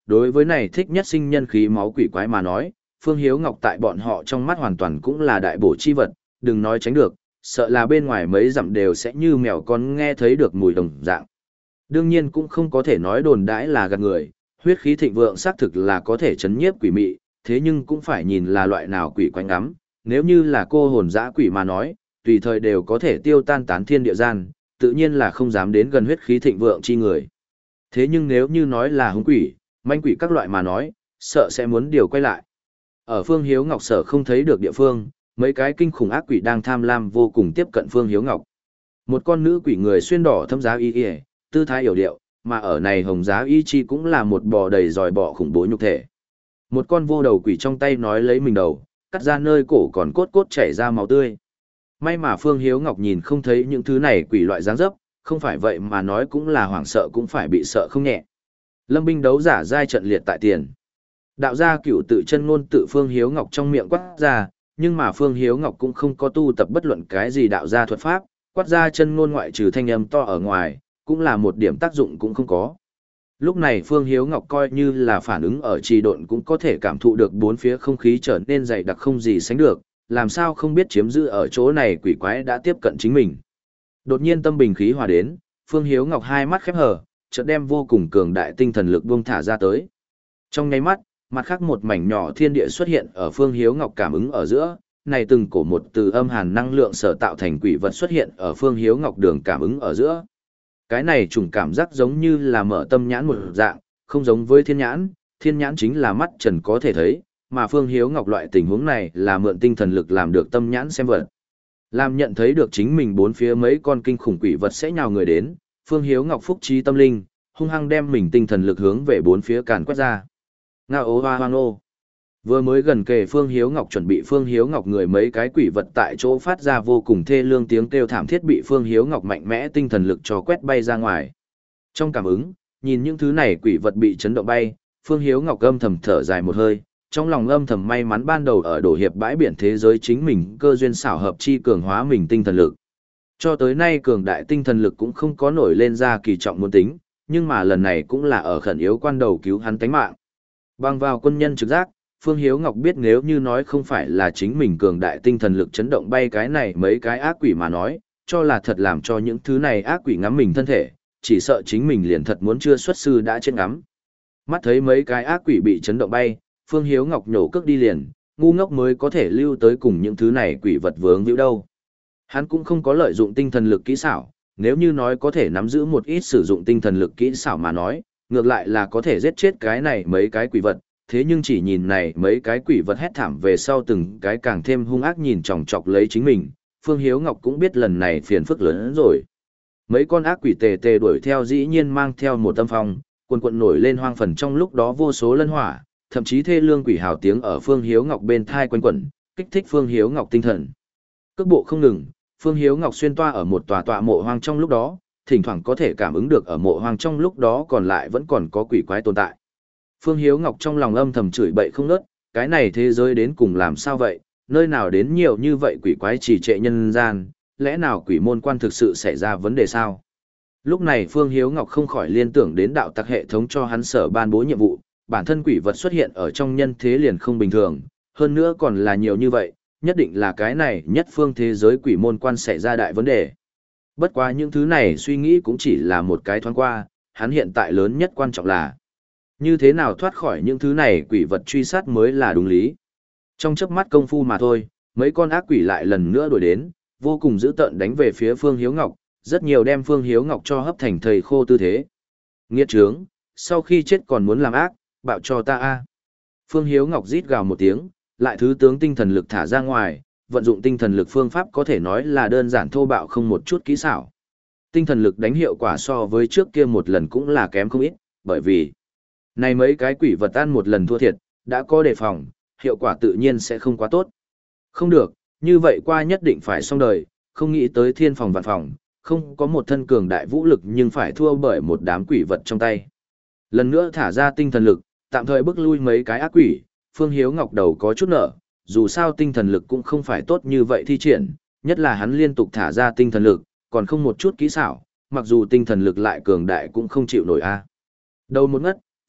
đối với này thích nhất sinh nhân khí máu quỷ quái mà nói, Phương Hiếu Ngọc tại bọn họ trong mắt hoàn toàn cũng là đại bổ chi vật, đừng nói tránh được, sợ là bên ngoài mấy dặm đều sẽ như mèo con nghe thấy được mùi đồng dạng. Đương nhiên cũng không có thể nói đồn đãi là gạt người, huyết khí thịnh vượng xác thực là có thể chấn nhiếp quỷ mị, thế nhưng cũng phải nhìn là loại nào quỷ quái ngắm, nếu như là cô hồn dã quỷ mà nói, tùy thời đều có thể tiêu tan tán thiên địa gian, tự nhiên là không dám đến gần huyết khí thịnh vượng chi người. Thế nhưng nếu như nói là hung quỷ, manh quỷ các loại mà nói, sợ sẽ muốn điều quay lại. Ở Phương Hiếu Ngọc sở không thấy được địa phương, mấy cái kinh khủng ác quỷ đang tham lam vô cùng tiếp cận Phương Hiếu Ngọc. Một con nữ quỷ người xuyên đỏ thâm giá y y, tư thái yểu điệu, mà ở này hồng giá y chi cũng là một bò đầy dòi bọ khủng bố nhục thể. Một con vô đầu quỷ trong tay nói lấy mình đầu, cắt ra nơi cổ còn cốt cốt chảy ra máu tươi. May mà Phương Hiếu Ngọc nhìn không thấy những thứ này quỷ loại dáng dấp, không phải vậy mà nói cũng là hoảng sợ cũng phải bị sợ không nhẹ. Lâm binh đấu giả giai trận liệt tại tiền. Đạo gia cửu tự chân ngôn tự Phương Hiếu Ngọc trong miệng quát ra, nhưng mà Phương Hiếu Ngọc cũng không có tu tập bất luận cái gì đạo gia thuật pháp, quát ra chân ngôn ngoại trừ thanh âm to ở ngoài, cũng là một điểm tác dụng cũng không có. Lúc này Phương Hiếu Ngọc coi như là phản ứng ở trì độn cũng có thể cảm thụ được bốn phía không khí trở nên dày đặc không gì sánh được, làm sao không biết chiếm giữ ở chỗ này quỷ quái đã tiếp cận chính mình. Đột nhiên tâm bình khí hòa đến, Phương Hiếu Ngọc hai mắt khép hờ, chợt đem vô cùng cường đại tinh thần lực buông thả ra tới. Trong nháy mắt, mặt khác một mảnh nhỏ thiên địa xuất hiện ở Phương Hiếu Ngọc cảm ứng ở giữa, này từng cổ một từ âm hàn năng lượng sở tạo thành quỷ vật xuất hiện ở Phương Hiếu Ngọc đường cảm ứng ở giữa. Cái này trùng cảm giác giống như là mở tâm nhãn một dạng, không giống với thiên nhãn, thiên nhãn chính là mắt trần có thể thấy, mà Phương Hiếu Ngọc loại tình huống này là mượn tinh thần lực làm được tâm nhãn xem vật. Làm nhận thấy được chính mình bốn phía mấy con kinh khủng quỷ vật sẽ nhào người đến, Phương Hiếu Ngọc phúc trí tâm linh, hung hăng đem mình tinh thần lực hướng về bốn phía càn quét ra. Ngao ố hoa hoang ô. Vừa mới gần kề Phương Hiếu Ngọc chuẩn bị Phương Hiếu Ngọc người mấy cái quỷ vật tại chỗ phát ra vô cùng thê lương tiếng kêu thảm thiết bị Phương Hiếu Ngọc mạnh mẽ tinh thần lực cho quét bay ra ngoài. Trong cảm ứng, nhìn những thứ này quỷ vật bị chấn động bay, Phương Hiếu Ngọc âm thầm thở dài một hơi, trong lòng âm thầm may mắn ban đầu ở đổ hiệp bãi biển thế giới chính mình cơ duyên xảo hợp chi cường hóa mình tinh thần lực. Cho tới nay cường đại tinh thần lực cũng không có nổi lên ra kỳ trọng muốn tính, nhưng mà lần này cũng là ở khẩn yếu quan đầu cứu hắn tánh mạng. Bằng vào quân nhân trực giác, Phương Hiếu Ngọc biết nếu như nói không phải là chính mình cường đại tinh thần lực chấn động bay cái này mấy cái ác quỷ mà nói, cho là thật làm cho những thứ này ác quỷ ngắm mình thân thể, chỉ sợ chính mình liền thật muốn chưa xuất sư đã chết ngắm. Mắt thấy mấy cái ác quỷ bị chấn động bay, Phương Hiếu Ngọc nhổ cước đi liền, ngu ngốc mới có thể lưu tới cùng những thứ này quỷ vật vướng víu đâu. Hắn cũng không có lợi dụng tinh thần lực kỹ xảo, nếu như nói có thể nắm giữ một ít sử dụng tinh thần lực kỹ xảo mà nói, ngược lại là có thể giết chết cái này mấy cái quỷ vật, thế nhưng chỉ nhìn này mấy cái quỷ vật hét thảm về sau từng cái càng thêm hung ác nhìn chòng chọc lấy chính mình, Phương Hiếu Ngọc cũng biết lần này phiền phức lớn hơn rồi. Mấy con ác quỷ tề tề đuổi theo dĩ nhiên mang theo một tâm phong, quần quần nổi lên hoang phần trong lúc đó vô số lân hỏa, thậm chí thê lương quỷ hào tiếng ở Phương Hiếu Ngọc bên thai quanh quẩn, kích thích Phương Hiếu Ngọc tinh thần. Cước bộ không ngừng, Phương Hiếu Ngọc xuyên toa ở một tòa tọa mộ hoang trong lúc đó, thỉnh thoảng có thể cảm ứng được ở mộ hoang trong lúc đó còn lại vẫn còn có quỷ quái tồn tại. Phương Hiếu Ngọc trong lòng âm thầm chửi bậy không ngớt, cái này thế giới đến cùng làm sao vậy, nơi nào đến nhiều như vậy quỷ quái trì trệ nhân gian, lẽ nào quỷ môn quan thực sự xảy ra vấn đề sao? Lúc này Phương Hiếu Ngọc không khỏi liên tưởng đến đạo tặc hệ thống cho hắn sở ban bố nhiệm vụ, bản thân quỷ vật xuất hiện ở trong nhân thế liền không bình thường, hơn nữa còn là nhiều như vậy, nhất định là cái này nhất phương thế giới quỷ môn quan xảy ra đại vấn đề. Bất quá những thứ này suy nghĩ cũng chỉ là một cái thoáng qua, hắn hiện tại lớn nhất quan trọng là như thế nào thoát khỏi những thứ này quỷ vật truy sát mới là đúng lý. Trong chớp mắt công phu mà thôi, mấy con ác quỷ lại lần nữa đuổi đến, vô cùng dữ tợn đánh về phía Phương Hiếu Ngọc, rất nhiều đem Phương Hiếu Ngọc cho hấp thành thầy khô tư thế. Nghiệt trướng, sau khi chết còn muốn làm ác, bạo cho ta a. Phương Hiếu Ngọc rít gào một tiếng, lại thứ tướng tinh thần lực thả ra ngoài, vận dụng tinh thần lực phương pháp có thể nói là đơn giản thô bạo không một chút kỹ xảo. Tinh thần lực đánh hiệu quả so với trước kia một lần cũng là kém không ít, bởi vì này mấy cái quỷ vật ăn một lần thua thiệt, đã có đề phòng, hiệu quả tự nhiên sẽ không quá tốt. Không được, như vậy qua nhất định phải xong đời, không nghĩ tới thiên phòng vạn phòng, không có một thân cường đại vũ lực nhưng phải thua bởi một đám quỷ vật trong tay. Lần nữa thả ra tinh thần lực, tạm thời bức lui mấy cái ác quỷ, Phương Hiếu Ngọc đầu có chút nở, dù sao tinh thần lực cũng không phải tốt như vậy thi triển, nhất là hắn liên tục thả ra tinh thần lực, còn không một chút kỹ xảo, mặc dù tinh thần lực lại cường đại cũng không chịu nổi a. Đầu một ngất,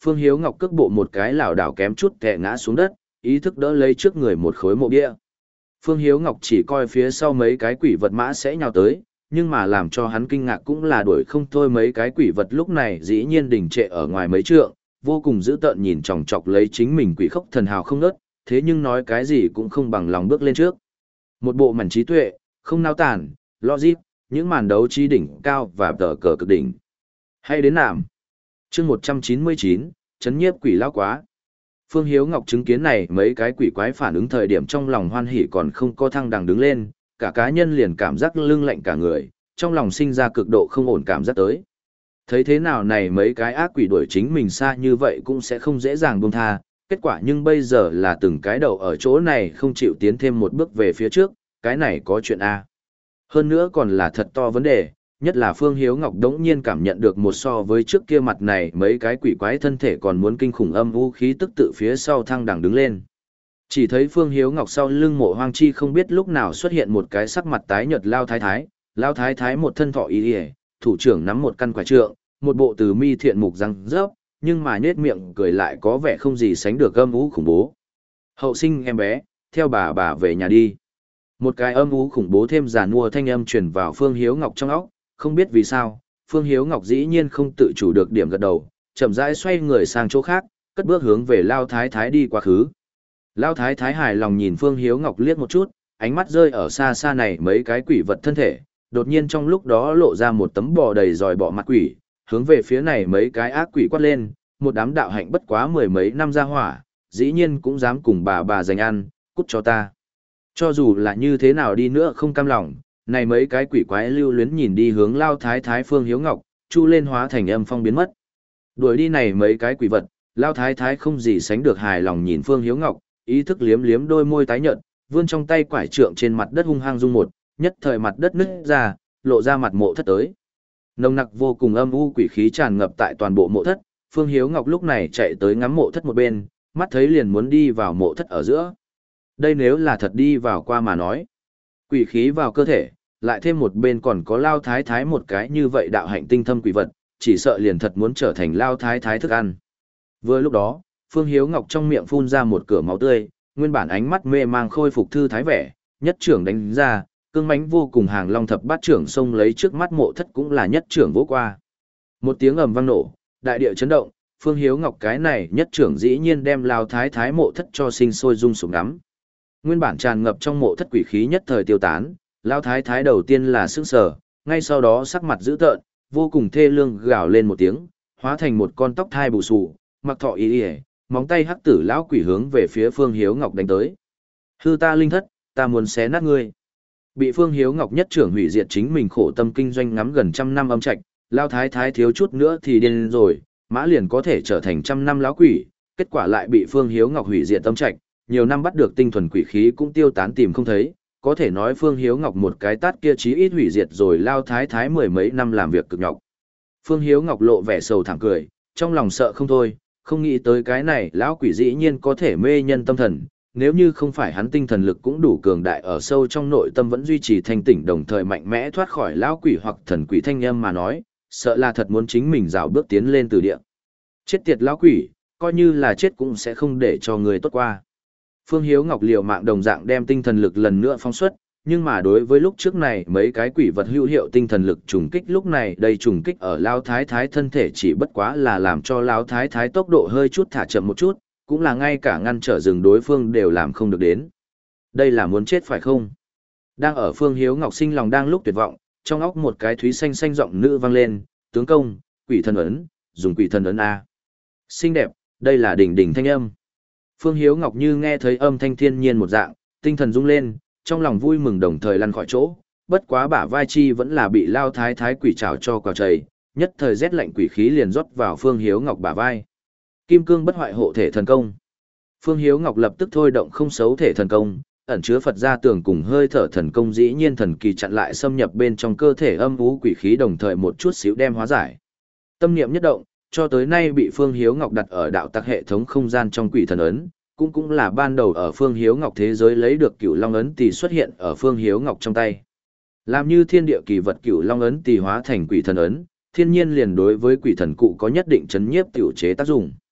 Phương Hiếu Ngọc cước bộ một cái lảo đảo kém chút tè ngã xuống đất, ý thức đỡ lấy trước người một khối mộ bia. Phương Hiếu Ngọc chỉ coi phía sau mấy cái quỷ vật mã sẽ nhào tới, nhưng mà làm cho hắn kinh ngạc cũng là đuổi không thôi mấy cái quỷ vật lúc này dĩ nhiên đình trệ ở ngoài mấy trượng, vô cùng dữ tợn nhìn chòng chọc lấy chính mình quỷ khốc thần hào không ngớt, thế nhưng nói cái gì cũng không bằng lòng bước lên trước. Một bộ mảnh trí tuệ, không nao tản, logic, những màn đấu trí đỉnh cao và tờ cờ cực đỉnh. Hay đến nạm. chương một trăm chín mươi chín, chấn nhiếp quỷ lao quá. Phương Hiếu Ngọc chứng kiến này mấy cái quỷ quái phản ứng thời điểm trong lòng hoan hỉ còn không có thăng đằng đứng lên, cả cá nhân liền cảm giác lưng lạnh cả người, trong lòng sinh ra cực độ không ổn cảm giác tới. Thấy thế nào này mấy cái ác quỷ đuổi chính mình xa như vậy cũng sẽ không dễ dàng buông tha, kết quả nhưng bây giờ là từng cái đầu ở chỗ này không chịu tiến thêm một bước về phía trước, cái này có chuyện A. Hơn nữa còn là thật to vấn đề, nhất là Phương Hiếu Ngọc đống nhiên cảm nhận được một so với trước kia mặt này mấy cái quỷ quái thân thể còn muốn kinh khủng âm u khí tức tự phía sau thăng đằng đứng lên. Chỉ thấy Phương Hiếu Ngọc sau lưng mộ hoang chi không biết lúc nào xuất hiện một cái sắc mặt tái nhợt lao thái thái, lao thái thái một thân thọ y y, thủ trưởng nắm một căn quả trượng, một bộ từ mi thiện mục răng rớp, nhưng mà nhếch miệng cười lại có vẻ không gì sánh được âm u khủng bố. Hậu sinh em bé, theo bà bà về nhà đi. Một cái âm u khủng bố thêm giàn mua thanh âm truyền vào Phương Hiếu Ngọc trong óc, không biết vì sao, Phương Hiếu Ngọc dĩ nhiên không tự chủ được điểm gật đầu, chậm rãi xoay người sang chỗ khác, cất bước hướng về Lao Thái Thái đi quá khứ. Lao Thái Thái hài lòng nhìn Phương Hiếu Ngọc liếc một chút, ánh mắt rơi ở xa xa này mấy cái quỷ vật thân thể, đột nhiên trong lúc đó lộ ra một tấm bò đầy dòi bọ mặt quỷ, hướng về phía này mấy cái ác quỷ quát lên, một đám đạo hạnh bất quá mười mấy năm ra hỏa, dĩ nhiên cũng dám cùng bà bà giành ăn, cút cho ta. Cho dù là như thế nào đi nữa không cam lòng, này mấy cái quỷ quái lưu luyến nhìn đi hướng Lao Thái Thái Phương Hiếu Ngọc, chu lên hóa thành âm phong biến mất. Đuổi đi này mấy cái quỷ vật, Lao Thái Thái không gì sánh được hài lòng nhìn Phương Hiếu Ngọc, ý thức liếm liếm đôi môi tái nhợt, vươn trong tay quải trượng trên mặt đất hung hăng rung một, nhất thời mặt đất nứt ra, lộ ra mặt mộ thất tới. Nồng nặc vô cùng âm u quỷ khí tràn ngập tại toàn bộ mộ thất, Phương Hiếu Ngọc lúc này chạy tới ngắm mộ thất một bên, mắt thấy liền muốn đi vào mộ thất ở giữa. Đây nếu là thật đi vào qua mà nói, quỷ khí vào cơ thể, lại thêm một bên còn có Lao Thái Thái một cái như vậy đạo hạnh tinh thâm quỷ vật, chỉ sợ liền thật muốn trở thành Lao Thái Thái thức ăn. Vừa lúc đó, Phương Hiếu Ngọc trong miệng phun ra một cửa máu tươi, nguyên bản ánh mắt mê mang khôi phục thư thái vẻ, nhất trưởng đánh ra, cương mãnh vô cùng hàng long thập bát trưởng xông lấy trước mắt mộ thất cũng là nhất trưởng vỗ qua. Một tiếng ầm vang nổ, đại địa chấn động, Phương Hiếu Ngọc cái này nhất trưởng dĩ nhiên đem Lao Thái Thái mộ thất cho sinh sôi rung sụp ngắm. Nguyên bản tràn ngập trong mộ thất quỷ khí nhất thời tiêu tán, Lao Thái Thái đầu tiên là sững sờ, ngay sau đó sắc mặt dữ tợn, vô cùng thê lương gào lên một tiếng, hóa thành một con tóc thai bù xù, mặc thọ y y, móng tay hắc tử lão quỷ hướng về phía Phương Hiếu Ngọc đánh tới. Hư ta linh thất, ta muốn xé nát ngươi. Bị Phương Hiếu Ngọc nhất trưởng hủy diệt chính mình khổ tâm kinh doanh ngắm gần trăm năm âm trạch, Lao Thái Thái thiếu chút nữa thì điên rồi, mã liền có thể trở thành trăm năm lão quỷ, kết quả lại bị Phương Hiếu Ngọc hủy diệt âm trạch, nhiều năm bắt được tinh thuần quỷ khí cũng tiêu tán tìm không thấy, có thể nói Phương Hiếu Ngọc một cái tát kia chí ít hủy diệt rồi Lao Thái Thái mười mấy năm làm việc cực nhọc. Phương Hiếu Ngọc lộ vẻ sầu thảm cười, trong lòng sợ không thôi, không nghĩ tới cái này lão quỷ dĩ nhiên có thể mê nhân tâm thần, nếu như không phải hắn tinh thần lực cũng đủ cường đại ở sâu trong nội tâm vẫn duy trì thanh tỉnh đồng thời mạnh mẽ thoát khỏi lão quỷ hoặc thần quỷ thanh âm mà nói, sợ là thật muốn chính mình rào bước tiến lên từ địa. Chết tiệt lão quỷ, coi như là chết cũng sẽ không để cho người tốt qua. Phương Hiếu Ngọc liều mạng đồng dạng đem tinh thần lực lần nữa phóng xuất, nhưng mà đối với lúc trước này mấy cái quỷ vật hữu hiệu tinh thần lực trùng kích lúc này đây trùng kích ở Lao Thái Thái thân thể chỉ bất quá là làm cho Lao Thái Thái tốc độ hơi chút thả chậm một chút, cũng là ngay cả ngăn trở rừng đối phương đều làm không được đến. Đây là muốn chết phải không? Đang ở Phương Hiếu Ngọc sinh lòng đang lúc tuyệt vọng, trong óc một cái thúy xanh xanh giọng nữ vang lên, tướng công, quỷ thần ấn, dùng quỷ thần ấn A. Xinh đẹp, đây là đỉnh đỉnh thanh âm. Phương Hiếu Ngọc như nghe thấy âm thanh thiên nhiên một dạng, tinh thần rung lên, trong lòng vui mừng đồng thời lăn khỏi chỗ, bất quá bả vai chi vẫn là bị Lao Thái Thái quỷ trảo cho quào chảy, nhất thời rét lạnh quỷ khí liền rót vào Phương Hiếu Ngọc bả vai. Kim cương bất hoại hộ thể thần công. Phương Hiếu Ngọc lập tức thôi động không xấu thể thần công, ẩn chứa Phật gia tường cùng hơi thở thần công dĩ nhiên thần kỳ chặn lại xâm nhập bên trong cơ thể âm u quỷ khí đồng thời một chút xíu đem hóa giải. Tâm niệm nhất động, cho tới nay bị Phương Hiếu Ngọc đặt ở đạo tặc hệ thống không gian trong quỷ thần ấn, cũng cũng là ban đầu ở Phương Hiếu Ngọc thế giới lấy được Cửu Long ấn tỷ xuất hiện ở Phương Hiếu Ngọc trong tay. Làm như thiên địa kỳ vật Cửu Long ấn tỷ hóa thành quỷ thần ấn, thiên nhiên liền đối với quỷ thần cụ có nhất định chấn nhiếp tiểu chế tác dụng.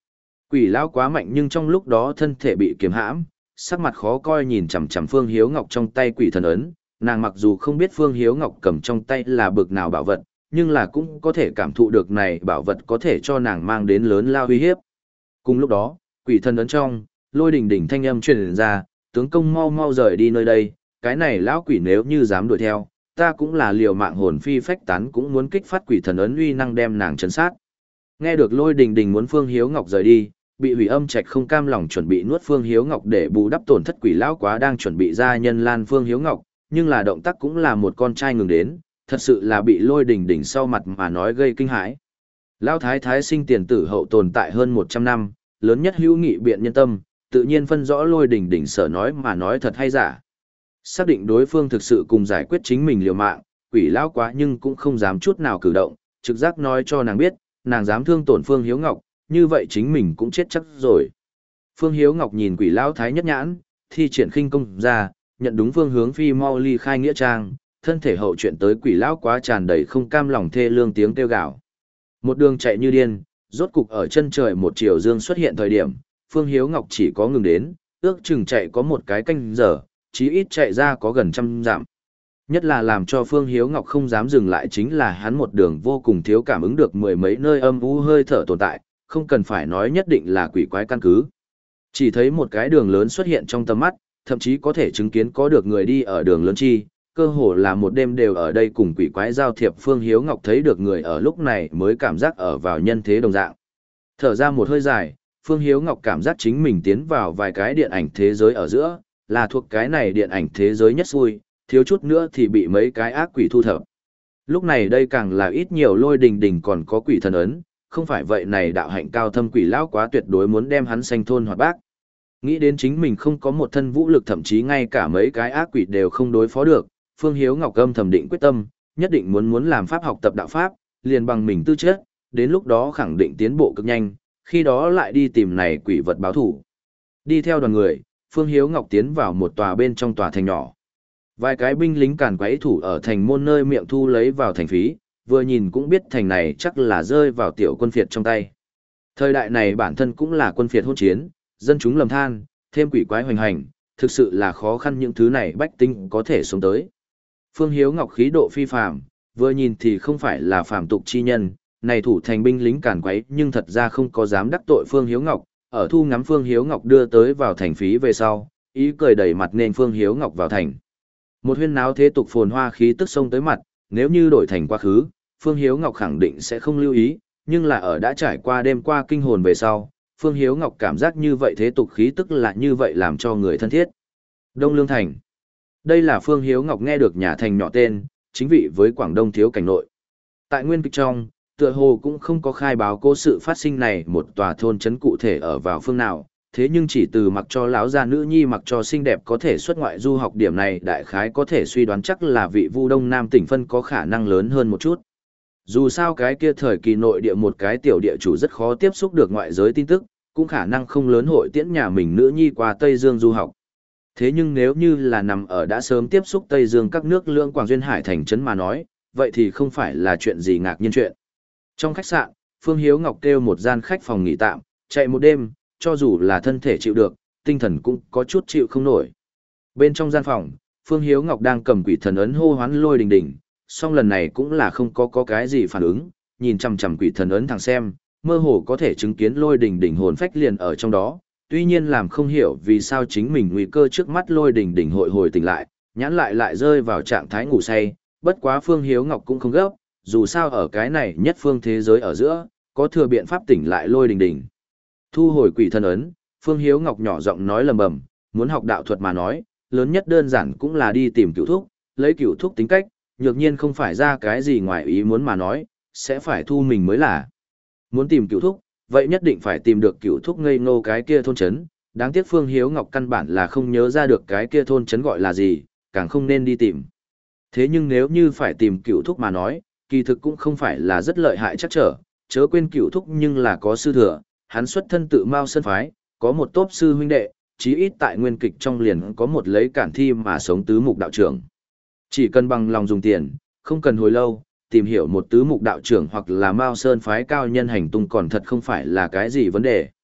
Quỷ lão quá mạnh nhưng trong lúc đó thân thể bị kiềm hãm, sắc mặt khó coi nhìn chằm chằm Phương Hiếu Ngọc trong tay quỷ thần ấn, nàng mặc dù không biết Phương Hiếu Ngọc cầm trong tay là bực nào bảo vật, nhưng là cũng có thể cảm thụ được này bảo vật có thể cho nàng mang đến lớn lao uy hiếp. Cùng lúc đó, quỷ thần ấn trong, Lôi Đình Đình thanh âm truyền ra, tướng công mau mau rời đi nơi đây, cái này lão quỷ nếu như dám đuổi theo, ta cũng là liều mạng hồn phi phách tán cũng muốn kích phát quỷ thần ấn uy năng đem nàng trấn sát. Nghe được Lôi Đình Đình muốn Phương Hiếu Ngọc rời đi, bị Hủy Âm Trạch không cam lòng chuẩn bị nuốt Phương Hiếu Ngọc để bù đắp tổn thất quỷ lão quá đang chuẩn bị ra nhân lan Phương Hiếu Ngọc, nhưng là động tác cũng là một con trai ngừng đến, thật sự là bị Lôi Đình Đình sau mặt mà nói gây kinh hãi. Lão thái thái sinh tiền tử hậu tồn tại hơn một trăm năm, lớn nhất hữu nghị biện nhân tâm, tự nhiên phân rõ Lôi Đình Đình sở nói mà nói thật hay giả. Xác định đối phương thực sự cùng giải quyết chính mình liều mạng, quỷ lão quá nhưng cũng không dám chút nào cử động, trực giác nói cho nàng biết, nàng dám thương tổn Phương Hiếu Ngọc, như vậy chính mình cũng chết chắc rồi. Phương Hiếu Ngọc nhìn quỷ lão thái nhất nhãn, thi triển khinh công ra, nhận đúng phương hướng phi mau ly khai nghĩa trang, thân thể hậu chuyện tới quỷ lão quá tràn đầy không cam lòng thê lương tiếng kêu gào. Một đường chạy như điên, rốt cục ở chân trời một chiều dương xuất hiện thời điểm, Phương Hiếu Ngọc chỉ có ngừng đến, ước chừng chạy có một cái canh giờ, chí ít chạy ra có gần trăm dặm. Nhất là làm cho Phương Hiếu Ngọc không dám dừng lại chính là hắn một đường vô cùng thiếu cảm ứng được mười mấy nơi âm u hơi thở tồn tại, không cần phải nói nhất định là quỷ quái căn cứ. Chỉ thấy một cái đường lớn xuất hiện trong tầm mắt, thậm chí có thể chứng kiến có được người đi ở đường lớn chi, cơ hồ là một đêm đều ở đây cùng quỷ quái giao thiệp. Phương Hiếu Ngọc thấy được người ở lúc này mới cảm giác ở vào nhân thế đồng dạng. Thở ra một hơi dài, Phương Hiếu Ngọc cảm giác chính mình tiến vào vài cái điện ảnh thế giới ở giữa, là thuộc cái này điện ảnh thế giới nhất xui, thiếu chút nữa thì bị mấy cái ác quỷ thu thập. Lúc này đây càng là ít nhiều Lôi Đình Đình còn có quỷ thần ấn, không phải vậy này đạo hạnh cao thâm quỷ lão quá tuyệt đối muốn đem hắn sanh thôn hoạt bác. Nghĩ đến chính mình không có một thân vũ lực, thậm chí ngay cả mấy cái ác quỷ đều không đối phó được, Phương Hiếu Ngọc âm thầm định quyết tâm, nhất định muốn muốn làm pháp học tập đạo pháp, liền bằng mình tư chất, đến lúc đó khẳng định tiến bộ cực nhanh, khi đó lại đi tìm này quỷ vật báo thủ. Đi theo đoàn người, Phương Hiếu Ngọc tiến vào một tòa bên trong tòa thành nhỏ. Vài cái binh lính càn quấy thủ ở thành môn nơi miệng thu lấy vào thành phí, vừa nhìn cũng biết thành này chắc là rơi vào tiểu quân phiệt trong tay. Thời đại này bản thân cũng là quân phiệt hỗn chiến, dân chúng lầm than, thêm quỷ quái hoành hành, thực sự là khó khăn những thứ này bách tính có thể sống tới. Phương Hiếu Ngọc khí độ phi phàm, vừa nhìn thì không phải là phàm tục chi nhân, này thủ thành binh lính càn quấy nhưng thật ra không có dám đắc tội Phương Hiếu Ngọc, ở thu ngắm Phương Hiếu Ngọc đưa tới vào thành phí về sau, ý cười đầy mặt nên Phương Hiếu Ngọc vào thành. Một huyên náo thế tục phồn hoa khí tức sông tới mặt, nếu như đổi thành quá khứ, Phương Hiếu Ngọc khẳng định sẽ không lưu ý, nhưng là ở đã trải qua đêm qua kinh hồn về sau, Phương Hiếu Ngọc cảm giác như vậy thế tục khí tức là như vậy làm cho người thân thiết. Đông Lương Thành. Đây là Phương Hiếu Ngọc nghe được nhà thành nhỏ tên, chính vị với Quảng Đông thiếu cảnh nội. Tại nguyên kịch trong, tựa hồ cũng không có khai báo cố sự phát sinh này một tòa thôn trấn cụ thể ở vào phương nào, thế nhưng chỉ từ mặc cho lão gia nữ nhi mặc cho xinh đẹp có thể xuất ngoại du học điểm này đại khái có thể suy đoán chắc là vị Vu Đông Nam tỉnh phân có khả năng lớn hơn một chút. Dù sao cái kia thời kỳ nội địa một cái tiểu địa chủ rất khó tiếp xúc được ngoại giới tin tức, cũng khả năng không lớn hội tiễn nhà mình nữ nhi qua Tây Dương du học. Thế nhưng nếu như là nằm ở đã sớm tiếp xúc Tây Dương các nước lưỡng Quảng Duyên Hải thành trấn mà nói, vậy thì không phải là chuyện gì ngạc nhiên chuyện. Trong khách sạn, Phương Hiếu Ngọc kêu một gian khách phòng nghỉ tạm, chạy một đêm, cho dù là thân thể chịu được, tinh thần cũng có chút chịu không nổi. Bên trong gian phòng, Phương Hiếu Ngọc đang cầm quỷ thần ấn hô hoán Lôi Đình Đình, song lần này cũng là không có có cái gì phản ứng, nhìn chằm chằm quỷ thần ấn thằng xem, mơ hồ có thể chứng kiến Lôi Đình Đình hồn phách liền ở trong đó, tuy nhiên làm không hiểu vì sao chính mình nguy cơ trước mắt Lôi Đình Đình hội hồi tỉnh lại, nhãn lại lại rơi vào trạng thái ngủ say, bất quá Phương Hiếu Ngọc cũng không gấp, dù sao ở cái này nhất phương thế giới ở giữa, có thừa biện pháp tỉnh lại Lôi Đình Đình. Thu hồi quỷ thần ấn, Phương Hiếu Ngọc nhỏ giọng nói lầm bầm, muốn học đạo thuật mà nói, lớn nhất đơn giản cũng là đi tìm cửu thúc, lấy cửu thúc tính cách, nhược nhiên không phải ra cái gì ngoài ý muốn mà nói, sẽ phải thu mình mới là. Muốn tìm cửu thúc, vậy nhất định phải tìm được cửu thúc ngây ngô cái kia thôn trấn, đáng tiếc Phương Hiếu Ngọc căn bản là không nhớ ra được cái kia thôn trấn gọi là gì, càng không nên đi tìm. Thế nhưng nếu như phải tìm cửu thúc mà nói, kỳ thực cũng không phải là rất lợi hại chắc trở, chớ quên cửu thúc nhưng là có sư thừa, hắn xuất thân tự Mao Sơn phái, có một tốp sư huynh đệ, chí ít tại nguyên kịch trong liền có một lấy cản thi mà sống tứ mục đạo trưởng. Chỉ cần bằng lòng dùng tiền, không cần hồi lâu, tìm hiểu một tứ mục đạo trưởng hoặc là Mao Sơn phái cao nhân hành tung còn thật không phải là cái gì vấn đề.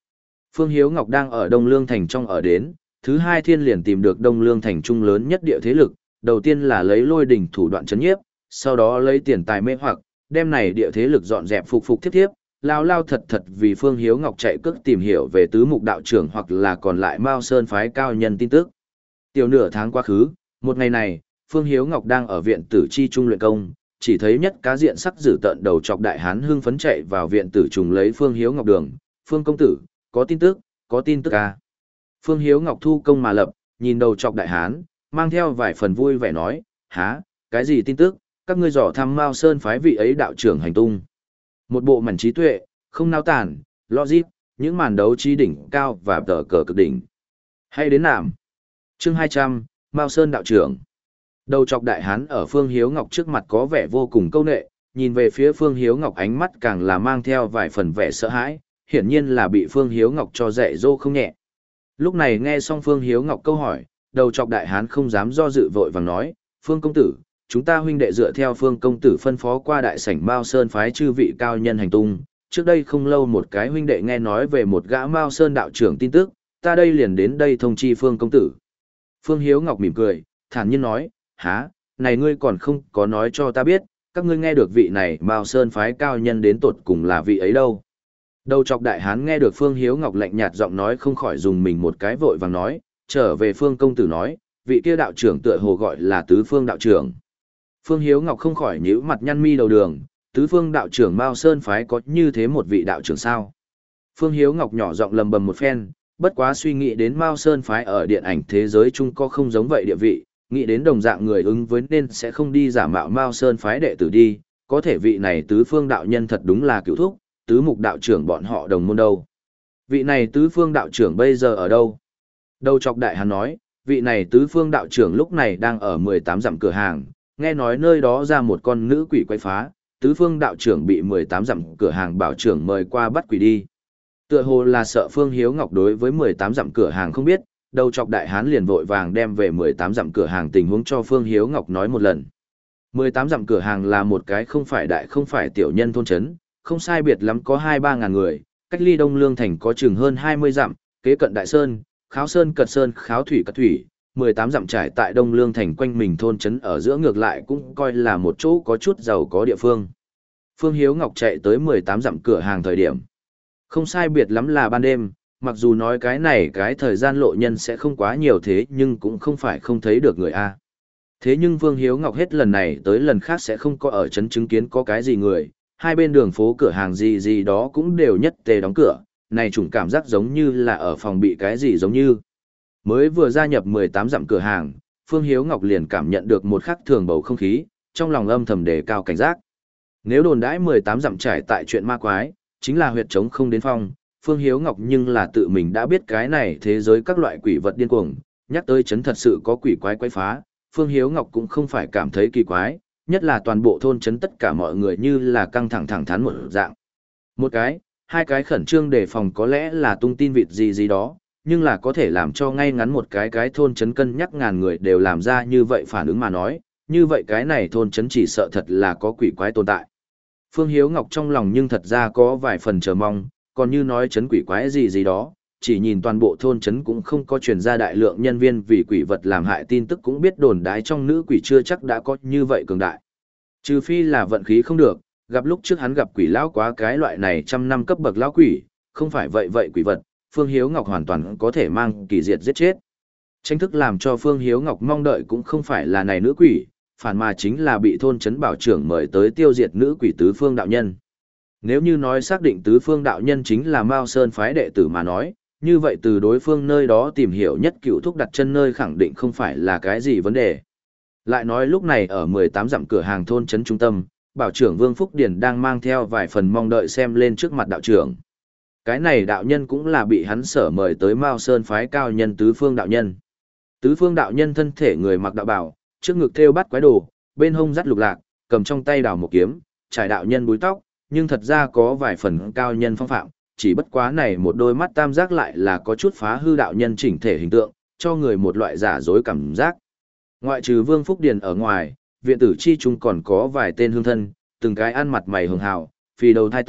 Phương Hiếu Ngọc đang ở Đông Lương Thành trong ở đến, thứ hai thiên liền tìm được Đông Lương Thành trung lớn nhất địa thế lực, đầu tiên là lấy lôi đỉnh thủ đoạn chấn nhiếp, sau đó lấy tiền tài mê hoặc, đem này địa thế lực dọn dẹp phục phục tiếp tiếp, lao lao thật thật vì Phương Hiếu Ngọc chạy cước tìm hiểu về tứ mục đạo trưởng hoặc là còn lại Mao Sơn phái cao nhân tin tức. Tiểu nửa tháng quá khứ, một ngày này, Phương Hiếu Ngọc đang ở viện tử chi trung luyện công, chỉ thấy nhất cá diện sắc dữ tợn đầu chọc đại hán hưng phấn chạy vào viện tử trùng lấy Phương Hiếu Ngọc đường, "Phương công tử, có tin tức, có tin tức à?" Phương Hiếu Ngọc thu công mà lập, nhìn đầu chọc đại hán, mang theo vài phần vui vẻ nói, "Hả, cái gì tin tức, các ngươi dò thăm Mao Sơn phái vị ấy đạo trưởng hành tung." Một bộ mảnh trí tuệ, không nao tản, logic, những màn đấu trí đỉnh cao và tờ cờ cực đỉnh. Hay đến nạm. Chương hai trăm, Mao Sơn đạo trưởng. Đầu chọc đại hán ở Phương Hiếu Ngọc trước mặt có vẻ vô cùng câu nệ, nhìn về phía Phương Hiếu Ngọc ánh mắt càng là mang theo vài phần vẻ sợ hãi, hiển nhiên là bị Phương Hiếu Ngọc cho dạy dỗ không nhẹ. Lúc này nghe xong Phương Hiếu Ngọc câu hỏi, đầu chọc đại hán không dám do dự vội vàng nói, "Phương công tử, chúng ta huynh đệ dựa theo Phương công tử phân phó qua đại sảnh Mao Sơn phái chư vị cao nhân hành tung, trước đây không lâu một cái huynh đệ nghe nói về một gã Mao Sơn đạo trưởng tin tức, ta đây liền đến đây thông chi Phương công tử." Phương Hiếu Ngọc mỉm cười, thản nhiên nói, "Hả, này ngươi còn không có nói cho ta biết, các ngươi nghe được vị này Mao Sơn phái cao nhân đến tột cùng là vị ấy đâu?" Đầu chọc đại hán nghe được Phương Hiếu Ngọc lạnh nhạt giọng nói không khỏi dùng mình một cái vội vàng nói, trở về Phương công tử nói, vị kia đạo trưởng tựa hồ gọi là Tứ Phương đạo trưởng. Phương Hiếu Ngọc không khỏi nhíu mặt nhăn mi đầu đường, Tứ Phương đạo trưởng Mao Sơn phái có như thế một vị đạo trưởng sao? Phương Hiếu Ngọc nhỏ giọng lầm bầm một phen, bất quá suy nghĩ đến Mao Sơn phái ở điện ảnh thế giới chung có không giống vậy địa vị, nghĩ đến đồng dạng người ứng với nên sẽ không đi giả mạo Mao Sơn phái đệ tử đi, có thể vị này Tứ Phương đạo nhân thật đúng là cựu thúc, tứ mục đạo trưởng bọn họ đồng môn đâu. Vị này Tứ Phương đạo trưởng bây giờ ở đâu? Đầu chọc đại hán nói, vị này Tứ Phương đạo trưởng lúc này đang ở mười tám dặm cửa hàng, nghe nói nơi đó ra một con nữ quỷ quay phá, Tứ Phương đạo trưởng bị mười tám dặm cửa hàng bảo trưởng mời qua bắt quỷ đi. Tựa hồ là sợ Phương Hiếu Ngọc đối với mười tám dặm cửa hàng không biết, đầu chọc đại hán liền vội vàng đem về mười tám dặm cửa hàng tình huống cho Phương Hiếu Ngọc nói một lần. mười tám dặm cửa hàng là một cái không phải đại không phải tiểu nhân thôn trấn, không sai biệt lắm có hai ba ngàn người, cách ly Đông Lương thành có chừng hơn hai mươi dặm, kế cận Đại Sơn, Kháo Sơn Cật Sơn, Kháo Thủy Cật Thủy, mười tám dặm trải tại Đông Lương thành quanh mình thôn trấn ở giữa ngược lại cũng coi là một chỗ có chút giàu có địa phương. Phương Hiếu Ngọc chạy tới mười tám dặm cửa hàng thời điểm. Không sai biệt lắm là ban đêm, mặc dù nói cái này cái thời gian lộ nhân sẽ không quá nhiều thế nhưng cũng không phải không thấy được người A. Thế nhưng Phương Hiếu Ngọc hết lần này tới lần khác sẽ không có ở trấn chứng kiến có cái gì người, hai bên đường phố cửa hàng gì gì đó cũng đều nhất tề đóng cửa, này chủng cảm giác giống như là ở phòng bị cái gì giống như. Mới vừa gia nhập mười tám dặm cửa hàng, Phương Hiếu Ngọc liền cảm nhận được một khắc thường bầu không khí, trong lòng âm thầm đề cao cảnh giác. Nếu đồn đãi mười tám dặm trải tại chuyện ma quái, chính là huyệt trống không đến phong, Phương Hiếu Ngọc nhưng là tự mình đã biết cái này thế giới các loại quỷ vật điên cuồng, nhắc tới chấn thật sự có quỷ quái quái phá, Phương Hiếu Ngọc cũng không phải cảm thấy kỳ quái, nhất là toàn bộ thôn chấn tất cả mọi người như là căng thẳng thẳng thắn một dạng. Một cái, hai cái khẩn trương đề phòng có lẽ là tung tin vịt gì gì đó, nhưng là có thể làm cho ngay ngắn một cái cái thôn chấn cân nhắc ngàn người đều làm ra như vậy phản ứng mà nói, như vậy cái này thôn chấn chỉ sợ thật là có quỷ quái tồn tại. Phương Hiếu Ngọc trong lòng nhưng thật ra có vài phần chờ mong, còn như nói chấn quỷ quái gì gì đó, chỉ nhìn toàn bộ thôn chấn cũng không có truyền ra đại lượng nhân viên vì quỷ vật làm hại tin tức cũng biết đồn đái trong nữ quỷ chưa chắc đã có như vậy cường đại. Trừ phi là vận khí không được, gặp lúc trước hắn gặp quỷ lão quá cái loại này trăm năm cấp bậc lão quỷ, không phải vậy vậy quỷ vật, Phương Hiếu Ngọc hoàn toàn có thể mang kỳ diệt giết chết. Tranh thức làm cho Phương Hiếu Ngọc mong đợi cũng không phải là này nữ quỷ, phản mà chính là bị thôn trấn bảo trưởng mời tới tiêu diệt nữ quỷ Tứ Phương đạo nhân. Nếu như nói xác định Tứ Phương đạo nhân chính là Mao Sơn phái đệ tử mà nói, như vậy từ đối phương nơi đó tìm hiểu nhất cựu thúc đặt chân nơi khẳng định không phải là cái gì vấn đề. Lại nói lúc này ở mười tám dặm cửa hàng thôn trấn trung tâm, bảo trưởng Vương Phúc Điển đang mang theo vài phần mong đợi xem lên trước mặt đạo trưởng. Cái này đạo nhân cũng là bị hắn sở mời tới Mao Sơn phái cao nhân Tứ Phương đạo nhân. Tứ Phương đạo nhân thân thể người mặc đạo bào, trước ngực thêu bắt quái đồ, bên hông dắt lục lạc, cầm trong tay đào một kiếm, trải đạo nhân búi tóc, nhưng thật ra có vài phần cao nhân phong phạm, chỉ bất quá này một đôi mắt tam giác lại là có chút phá hư đạo nhân chỉnh thể hình tượng, cho người một loại giả dối cảm giác. Ngoại trừ Vương Phúc Điền ở ngoài, viện tử chi trung còn có vài tên hương thân, từng cái ăn mặt mày hường hào, phì đầu thai to,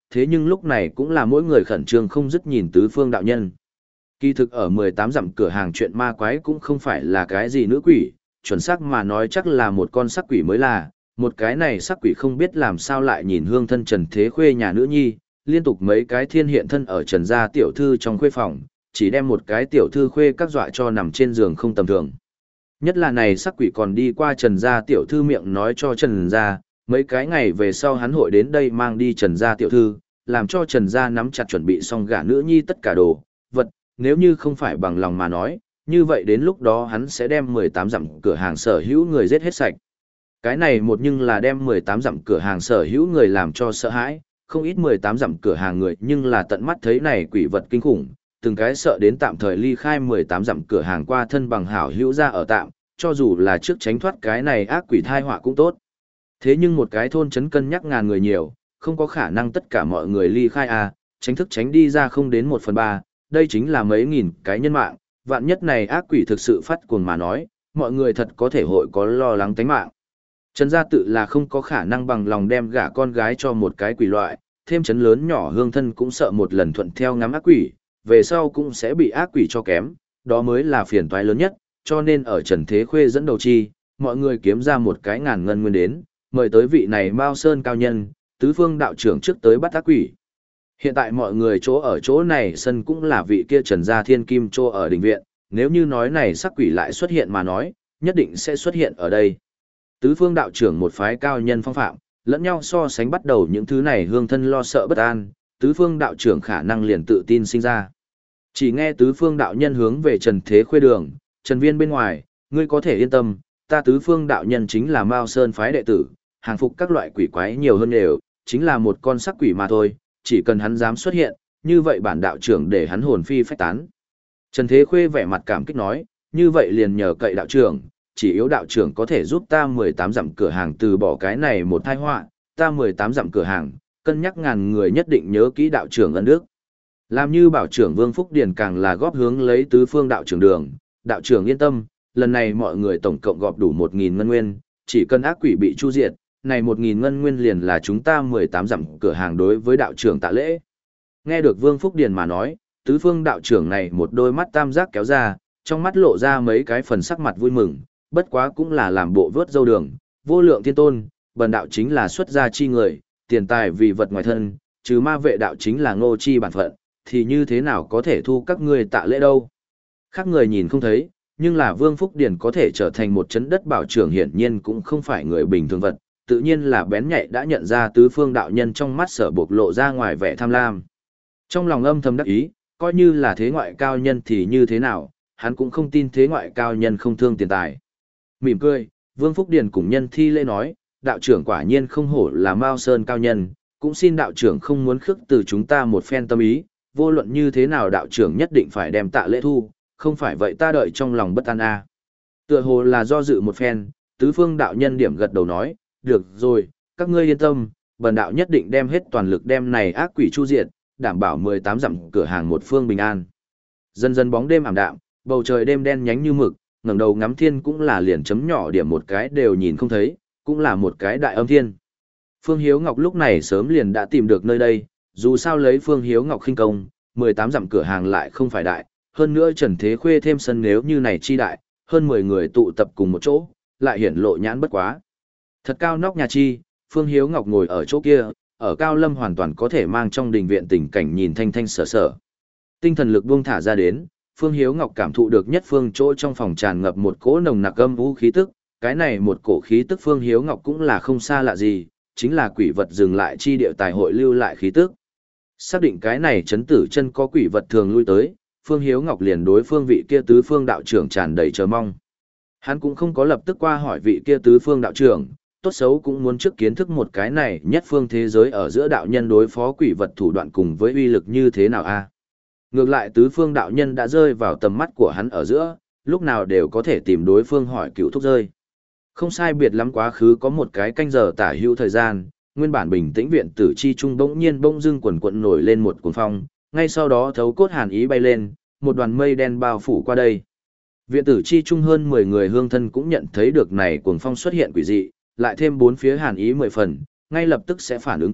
thế nhưng lúc này cũng là mỗi người khẩn trương không dứt nhìn tứ phương đạo nhân. Kỳ thực ở mười tám dặm cửa hàng chuyện ma quái cũng không phải là cái gì nữ quỷ, chuẩn xác mà nói chắc là một con sắc quỷ mới là, một cái này sắc quỷ không biết làm sao lại nhìn hương thân Trần Thế Khuê nhà nữ nhi, liên tục mấy cái thiên hiện thân ở Trần gia tiểu thư trong khuê phòng, chỉ đem một cái tiểu thư khuê các dọa cho nằm trên giường không tầm thường. Nhất là này sắc quỷ còn đi qua Trần gia tiểu thư miệng nói cho Trần gia, mấy cái ngày về sau hắn hội đến đây mang đi Trần gia tiểu thư, làm cho Trần gia nắm chặt chuẩn bị xong gả nữ nhi tất cả đồ, vật, nếu như không phải bằng lòng mà nói, như vậy đến lúc đó hắn sẽ đem mười tám dặm cửa hàng sở hữu người giết hết sạch. Cái này một nhưng là đem mười tám dặm cửa hàng sở hữu người làm cho sợ hãi, không ít mười tám dặm cửa hàng người nhưng là tận mắt thấy này quỷ vật kinh khủng, từng cái sợ đến tạm thời ly khai mười tám dặm cửa hàng qua thân bằng hảo hữu ra ở tạm, cho dù là trước tránh thoát cái này ác quỷ thai họa cũng tốt. Thế nhưng một cái thôn trấn cân nhắc ngàn người nhiều, không có khả năng tất cả mọi người ly khai à, tránh thức tránh đi ra không đến một phần ba, đây chính là mấy nghìn cái nhân mạng, vạn nhất này ác quỷ thực sự phát cuồng mà nói, mọi người thật có thể hội có lo lắng tánh mạng. Trần gia tự là không có khả năng bằng lòng đem gả con gái cho một cái quỷ loại, thêm chấn lớn nhỏ hương thân cũng sợ một lần thuận theo ngắm ác quỷ, về sau cũng sẽ bị ác quỷ cho kém, đó mới là phiền toái lớn nhất, cho nên ở Trần Thế Khuê dẫn đầu chi, mọi người kiếm ra một cái ngàn ngân nguyên đến, mời tới vị này Mao Sơn cao nhân, tứ phương đạo trưởng trước tới bắt ác quỷ. Hiện tại mọi người chỗ ở chỗ này sân cũng là vị kia Trần gia thiên kim chỗ ở đình viện, nếu như nói này sắc quỷ lại xuất hiện mà nói, nhất định sẽ xuất hiện ở đây. Tứ phương đạo trưởng một phái cao nhân phong phạm, lẫn nhau so sánh bắt đầu những thứ này hương thân lo sợ bất an, tứ phương đạo trưởng khả năng liền tự tin sinh ra. Chỉ nghe tứ phương đạo nhân hướng về Trần Thế Khuê đường, Trần Viên bên ngoài, ngươi có thể yên tâm, ta tứ phương đạo nhân chính là Mao Sơn phái đệ tử, hàng phục các loại quỷ quái nhiều hơn đều, chính là một con sắc quỷ mà thôi, chỉ cần hắn dám xuất hiện, như vậy bản đạo trưởng để hắn hồn phi phách tán. Trần Thế Khuê vẻ mặt cảm kích nói, như vậy liền nhờ cậy đạo trưởng, chỉ yếu đạo trưởng có thể giúp ta mười tám dặm cửa hàng từ bỏ cái này một tai họa, ta mười tám dặm cửa hàng, cân nhắc ngàn người nhất định nhớ kỹ đạo trưởng ân đức. Làm như bảo trưởng Vương Phúc Điền càng là góp hướng lấy tứ phương đạo trưởng đường, đạo trưởng yên tâm, lần này mọi người tổng cộng gọp đủ một nghìn ngân nguyên, chỉ cần ác quỷ bị chu diệt, này một nghìn ngân nguyên liền là chúng ta mười tám dặm cửa hàng đối với đạo trưởng tạ lễ. Nghe được Vương Phúc Điền mà nói, tứ phương đạo trưởng này một đôi mắt tam giác kéo ra, trong mắt lộ ra mấy cái phần sắc mặt vui mừng, bất quá cũng là làm bộ vớt dâu đường, vô lượng thiên tôn, bần đạo chính là xuất gia chi người, tiền tài vì vật ngoài thân, trừ ma vệ đạo chính là ngô chi bản phận, thì như thế nào có thể thu các ngươi tạ lễ đâu. Khác người nhìn không thấy, nhưng là Vương Phúc Điền có thể trở thành một chấn đất bảo trưởng hiển nhiên cũng không phải người bình thường vật, tự nhiên là bén nhạy đã nhận ra tứ phương đạo nhân trong mắt sở bộc lộ ra ngoài vẻ tham lam. Trong lòng âm thầm đắc ý, coi như là thế ngoại cao nhân thì như thế nào, hắn cũng không tin thế ngoại cao nhân không thương tiền tài. Mỉm cười, Vương Phúc Điền cùng nhân thi lễ nói, đạo trưởng quả nhiên không hổ là Mao Sơn cao nhân, cũng xin đạo trưởng không muốn khước từ chúng ta một phen tâm ý, vô luận như thế nào đạo trưởng nhất định phải đem tạ lễ thu, không phải vậy ta đợi trong lòng bất an a. À. Tựa hồ là do dự một phen, tứ phương đạo nhân điểm gật đầu nói, được rồi, các ngươi yên tâm, bần đạo nhất định đem hết toàn lực đem này ác quỷ chu diệt, đảm bảo mười tám dặm cửa hàng một phương bình an. Dần dần bóng đêm ảm đạm, bầu trời đêm đen nhánh như mực, ngẩng đầu ngắm thiên cũng là liền chấm nhỏ điểm một cái đều nhìn không thấy, cũng là một cái đại âm thiên. Phương Hiếu Ngọc lúc này sớm liền đã tìm được nơi đây, dù sao lấy Phương Hiếu Ngọc khinh công, mười tám dặm cửa hàng lại không phải đại, hơn nữa Trần Thế Khuê thêm sân nếu như này chi đại, hơn mười người tụ tập cùng một chỗ, lại hiển lộ nhãn bất quá. Thật cao nóc nhà chi, Phương Hiếu Ngọc ngồi ở chỗ kia, ở Cao Lâm hoàn toàn có thể mang trong đình viện tình cảnh nhìn thanh thanh sở sở. Tinh thần lực buông thả ra đến, Phương Hiếu Ngọc cảm thụ được nhất phương chỗ trong phòng tràn ngập một cỗ nồng nặc âm u khí tức, cái này một cổ khí tức Phương Hiếu Ngọc cũng là không xa lạ gì, chính là quỷ vật dừng lại chi địa tài hội lưu lại khí tức. Xác định cái này chấn tử chân có quỷ vật thường lui tới, Phương Hiếu Ngọc liền đối phương vị kia tứ phương đạo trưởng tràn đầy chờ mong. Hắn cũng không có lập tức qua hỏi vị kia tứ phương đạo trưởng, tốt xấu cũng muốn trước kiến thức một cái này nhất phương thế giới ở giữa đạo nhân đối phó quỷ vật thủ đoạn cùng với uy lực như thế nào a. Ngược lại tứ phương đạo nhân đã rơi vào tầm mắt của hắn ở giữa, lúc nào đều có thể tìm đối phương hỏi cựu thúc rơi. Không sai biệt lắm quá khứ có một cái canh giờ tả hữu thời gian, nguyên bản bình tĩnh viện tử chi trung bỗng nhiên bỗng dưng quần quận nổi lên một cuồng phong, ngay sau đó thấu cốt hàn ý bay lên, một đoàn mây đen bao phủ qua đây. Viện tử chi trung hơn mười người hương thân cũng nhận thấy được này cuồng phong xuất hiện quỷ dị, lại thêm bốn phía hàn ý mười phần, ngay lập tức sẽ phản ứng kịp,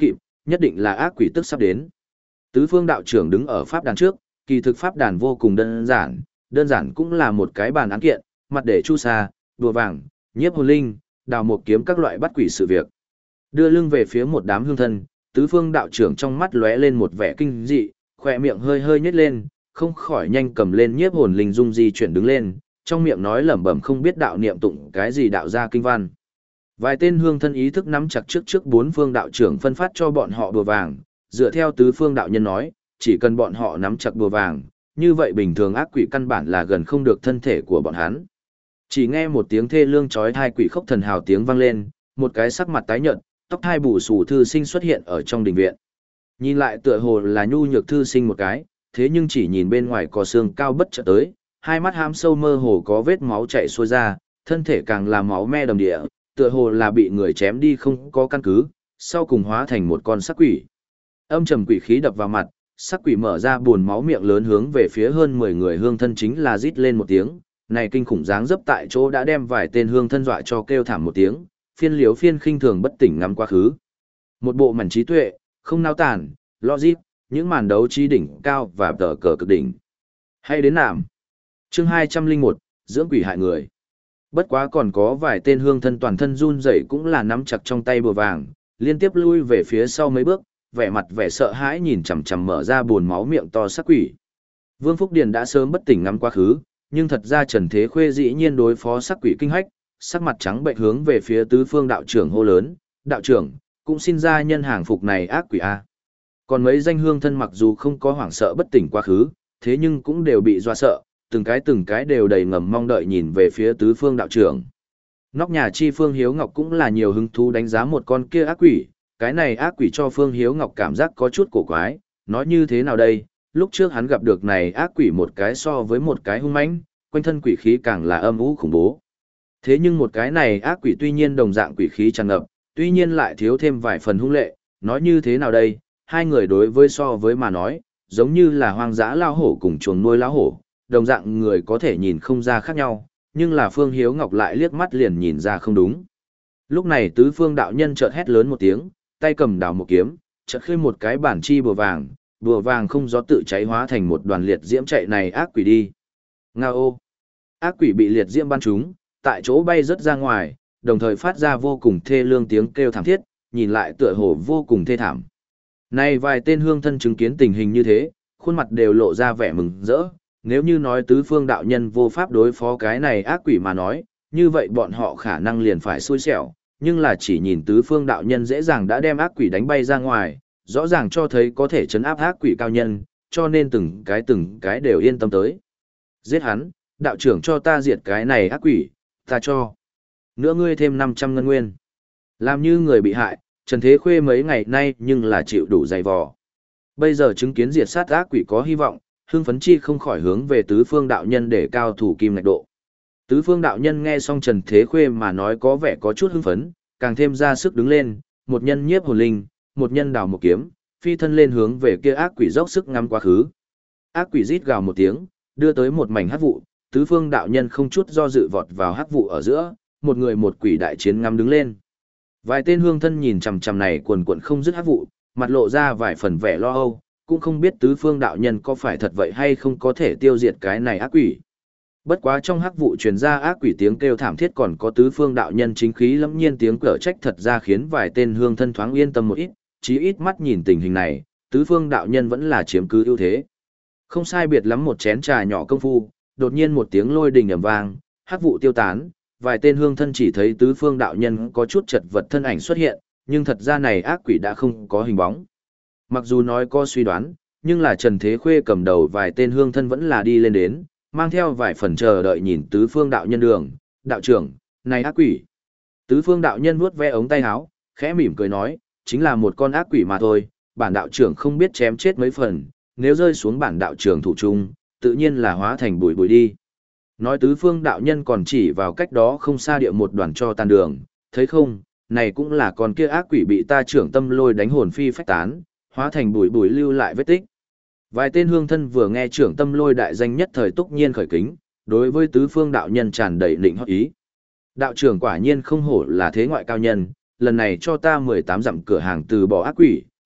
nhất định là ác quỷ tức sắp đến. Tứ phương đạo trưởng đứng ở pháp đàn trước, kỳ thực pháp đàn vô cùng đơn giản, đơn giản cũng là một cái bàn án kiện, mặt để chu sa, đùa vàng, nhiếp hồn linh, đào một kiếm các loại bắt quỷ sự việc. Đưa lưng về phía một đám hương thân, tứ phương đạo trưởng trong mắt lóe lên một vẻ kinh dị, khỏe miệng hơi hơi nhếch lên, không khỏi nhanh cầm lên nhiếp hồn linh dung di chuyển đứng lên, trong miệng nói lẩm bẩm không biết đạo niệm tụng cái gì đạo ra kinh văn. Vài tên hương thân ý thức nắm chặt trước trước bốn phương đạo trưởng phân phát cho bọn họ đùa vàng, dựa theo tứ phương đạo nhân nói, chỉ cần bọn họ nắm chặt đùa vàng, như vậy bình thường ác quỷ căn bản là gần không được thân thể của bọn hắn. Chỉ nghe một tiếng thê lương chói tai quỷ khóc thần hào tiếng vang lên, một cái sắc mặt tái nhợt, tóc hai bù xù thư sinh xuất hiện ở trong đình viện. Nhìn lại tựa hồ là nhu nhược thư sinh một cái, thế nhưng chỉ nhìn bên ngoài có xương cao bất chợt tới, hai mắt hám sâu mơ hồ có vết máu chảy xuôi ra, thân thể càng là máu me đầm địa, tựa hồ là bị người chém đi không có căn cứ, sau cùng hóa thành một con sắc quỷ. Âm trầm quỷ khí đập vào mặt, sắc quỷ mở ra buồn máu miệng lớn hướng về phía hơn mười người hương thân chính là rít lên một tiếng, này kinh khủng dáng dấp tại chỗ đã đem vài tên hương thân dọa cho kêu thảm một tiếng, phiên liếu phiên khinh thường bất tỉnh ngắm quá khứ. Một bộ mảnh trí tuệ, không nao tản, logic, những màn đấu trí đỉnh cao và tờ cờ cực đỉnh. Hay đến nạm. Chương hai trăm lẻ một, dưỡng quỷ hại người. Bất quá còn có vài tên hương thân toàn thân run rẩy cũng là nắm chặt trong tay bùa vàng, liên tiếp lui về phía sau mấy bước, vẻ mặt vẻ sợ hãi nhìn chằm chằm mở ra buồn máu miệng to sắc quỷ. Vương Phúc Điền đã sớm bất tỉnh ngắm quá khứ, nhưng thật ra Trần Thế Khuê dĩ nhiên đối phó sắc quỷ kinh hách, sắc mặt trắng bệnh hướng về phía tứ phương đạo trưởng hô lớn, đạo trưởng, cũng xin ra nhân hàng phục này ác quỷ a. Còn mấy danh hương thân mặc dù không có hoảng sợ bất tỉnh quá khứ, thế nhưng cũng đều bị dọa sợ, từng cái từng cái đều đầy ngầm mong đợi nhìn về phía tứ phương đạo trưởng. Nóc nhà chi Phương Hiếu Ngọc cũng là nhiều hứng thú đánh giá một con kia ác quỷ, cái này ác quỷ cho Phương Hiếu Ngọc cảm giác có chút cổ quái, nói như thế nào đây, lúc trước hắn gặp được này ác quỷ một cái so với một cái hung mãnh, quanh thân quỷ khí càng là âm u khủng bố. Thế nhưng một cái này ác quỷ tuy nhiên đồng dạng quỷ khí tràn ngập, tuy nhiên lại thiếu thêm vài phần hung lệ, nói như thế nào đây, hai người đối với so với mà nói, giống như là hoang dã lao hổ cùng chuồng nuôi lao hổ, đồng dạng người có thể nhìn không ra khác nhau, nhưng là Phương Hiếu Ngọc lại liếc mắt liền nhìn ra không đúng. Lúc này tứ phương đạo nhân chợt hét lớn một tiếng, tay cầm đào một kiếm, chợt khơi một cái bản chi bùa vàng, bùa vàng không gió tự cháy hóa thành một đoàn liệt diễm chạy này ác quỷ đi. Ngao! Ác quỷ bị liệt diễm ban trúng, tại chỗ bay rất ra ngoài, đồng thời phát ra vô cùng thê lương tiếng kêu thảm thiết, nhìn lại tựa hồ vô cùng thê thảm. Này vài tên hương thân chứng kiến tình hình như thế, khuôn mặt đều lộ ra vẻ mừng rỡ, nếu như nói tứ phương đạo nhân vô pháp đối phó cái này ác quỷ mà nói, như vậy bọn họ khả năng liền phải xui xẻo, nhưng là chỉ nhìn tứ phương đạo nhân dễ dàng đã đem ác quỷ đánh bay ra ngoài, rõ ràng cho thấy có thể chấn áp ác quỷ cao nhân, cho nên từng cái từng cái đều yên tâm tới. Giết hắn, đạo trưởng cho ta diệt cái này ác quỷ, ta cho. Nữa ngươi thêm năm trăm ngân nguyên. Làm như người bị hại, Trần Thế Khuê mấy ngày nay nhưng là chịu đủ dày vò. Bây giờ chứng kiến diệt sát ác quỷ có hy vọng, hưng phấn chi không khỏi hướng về tứ phương đạo nhân để cao thủ kim ngạch độ. Tứ phương đạo nhân nghe xong Trần Thế Khuê mà nói có vẻ có chút hưng phấn, càng thêm ra sức đứng lên, một nhân nhiếp hồn linh, một nhân đào một kiếm, phi thân lên hướng về kia ác quỷ dốc sức ngắm quá khứ. Ác quỷ rít gào một tiếng, đưa tới một mảnh hắc vụ, tứ phương đạo nhân không chút do dự vọt vào hắc vụ ở giữa, một người một quỷ đại chiến ngắm đứng lên. Vài tên hương thân nhìn chằm chằm này quần quần không dứt hắc vụ, mặt lộ ra vài phần vẻ lo âu, cũng không biết tứ phương đạo nhân có phải thật vậy hay không có thể tiêu diệt cái này ác quỷ. Bất quá trong hắc vụ truyền ra ác quỷ tiếng kêu thảm thiết còn có tứ phương đạo nhân chính khí lẫm nhiên tiếng cở trách thật ra khiến vài tên hương thân thoáng yên tâm một ít, chí ít mắt nhìn tình hình này, tứ phương đạo nhân vẫn là chiếm cứ ưu thế. Không sai biệt lắm một chén trà nhỏ công phu, đột nhiên một tiếng lôi đình ầm vang, hắc vụ tiêu tán, vài tên hương thân chỉ thấy tứ phương đạo nhân có chút chật vật thân ảnh xuất hiện, nhưng thật ra này ác quỷ đã không có hình bóng. Mặc dù nói có suy đoán, nhưng là Trần Thế Khuê cầm đầu vài tên hương thân vẫn là đi lên đến, mang theo vài phần chờ đợi nhìn tứ phương đạo nhân đường, đạo trưởng, này ác quỷ. Tứ phương đạo nhân vuốt ve ống tay áo, khẽ mỉm cười nói, chính là một con ác quỷ mà thôi, bản đạo trưởng không biết chém chết mấy phần, nếu rơi xuống bản đạo trưởng thủ trung, tự nhiên là hóa thành bụi bụi đi. Nói tứ phương đạo nhân còn chỉ vào cách đó không xa địa một đoàn cho tàn đường, thấy không, này cũng là con kia ác quỷ bị ta trưởng tâm lôi đánh hồn phi phách tán, hóa thành bụi bụi lưu lại vết tích. Vài tên hương thân vừa nghe trưởng tâm lôi đại danh nhất thời túc nhiên khởi kính, đối với tứ phương đạo nhân tràn đầy lĩnh hót ý. Đạo trưởng quả nhiên không hổ là thế ngoại cao nhân, lần này cho ta mười tám dặm cửa hàng từ bỏ ác quỷ,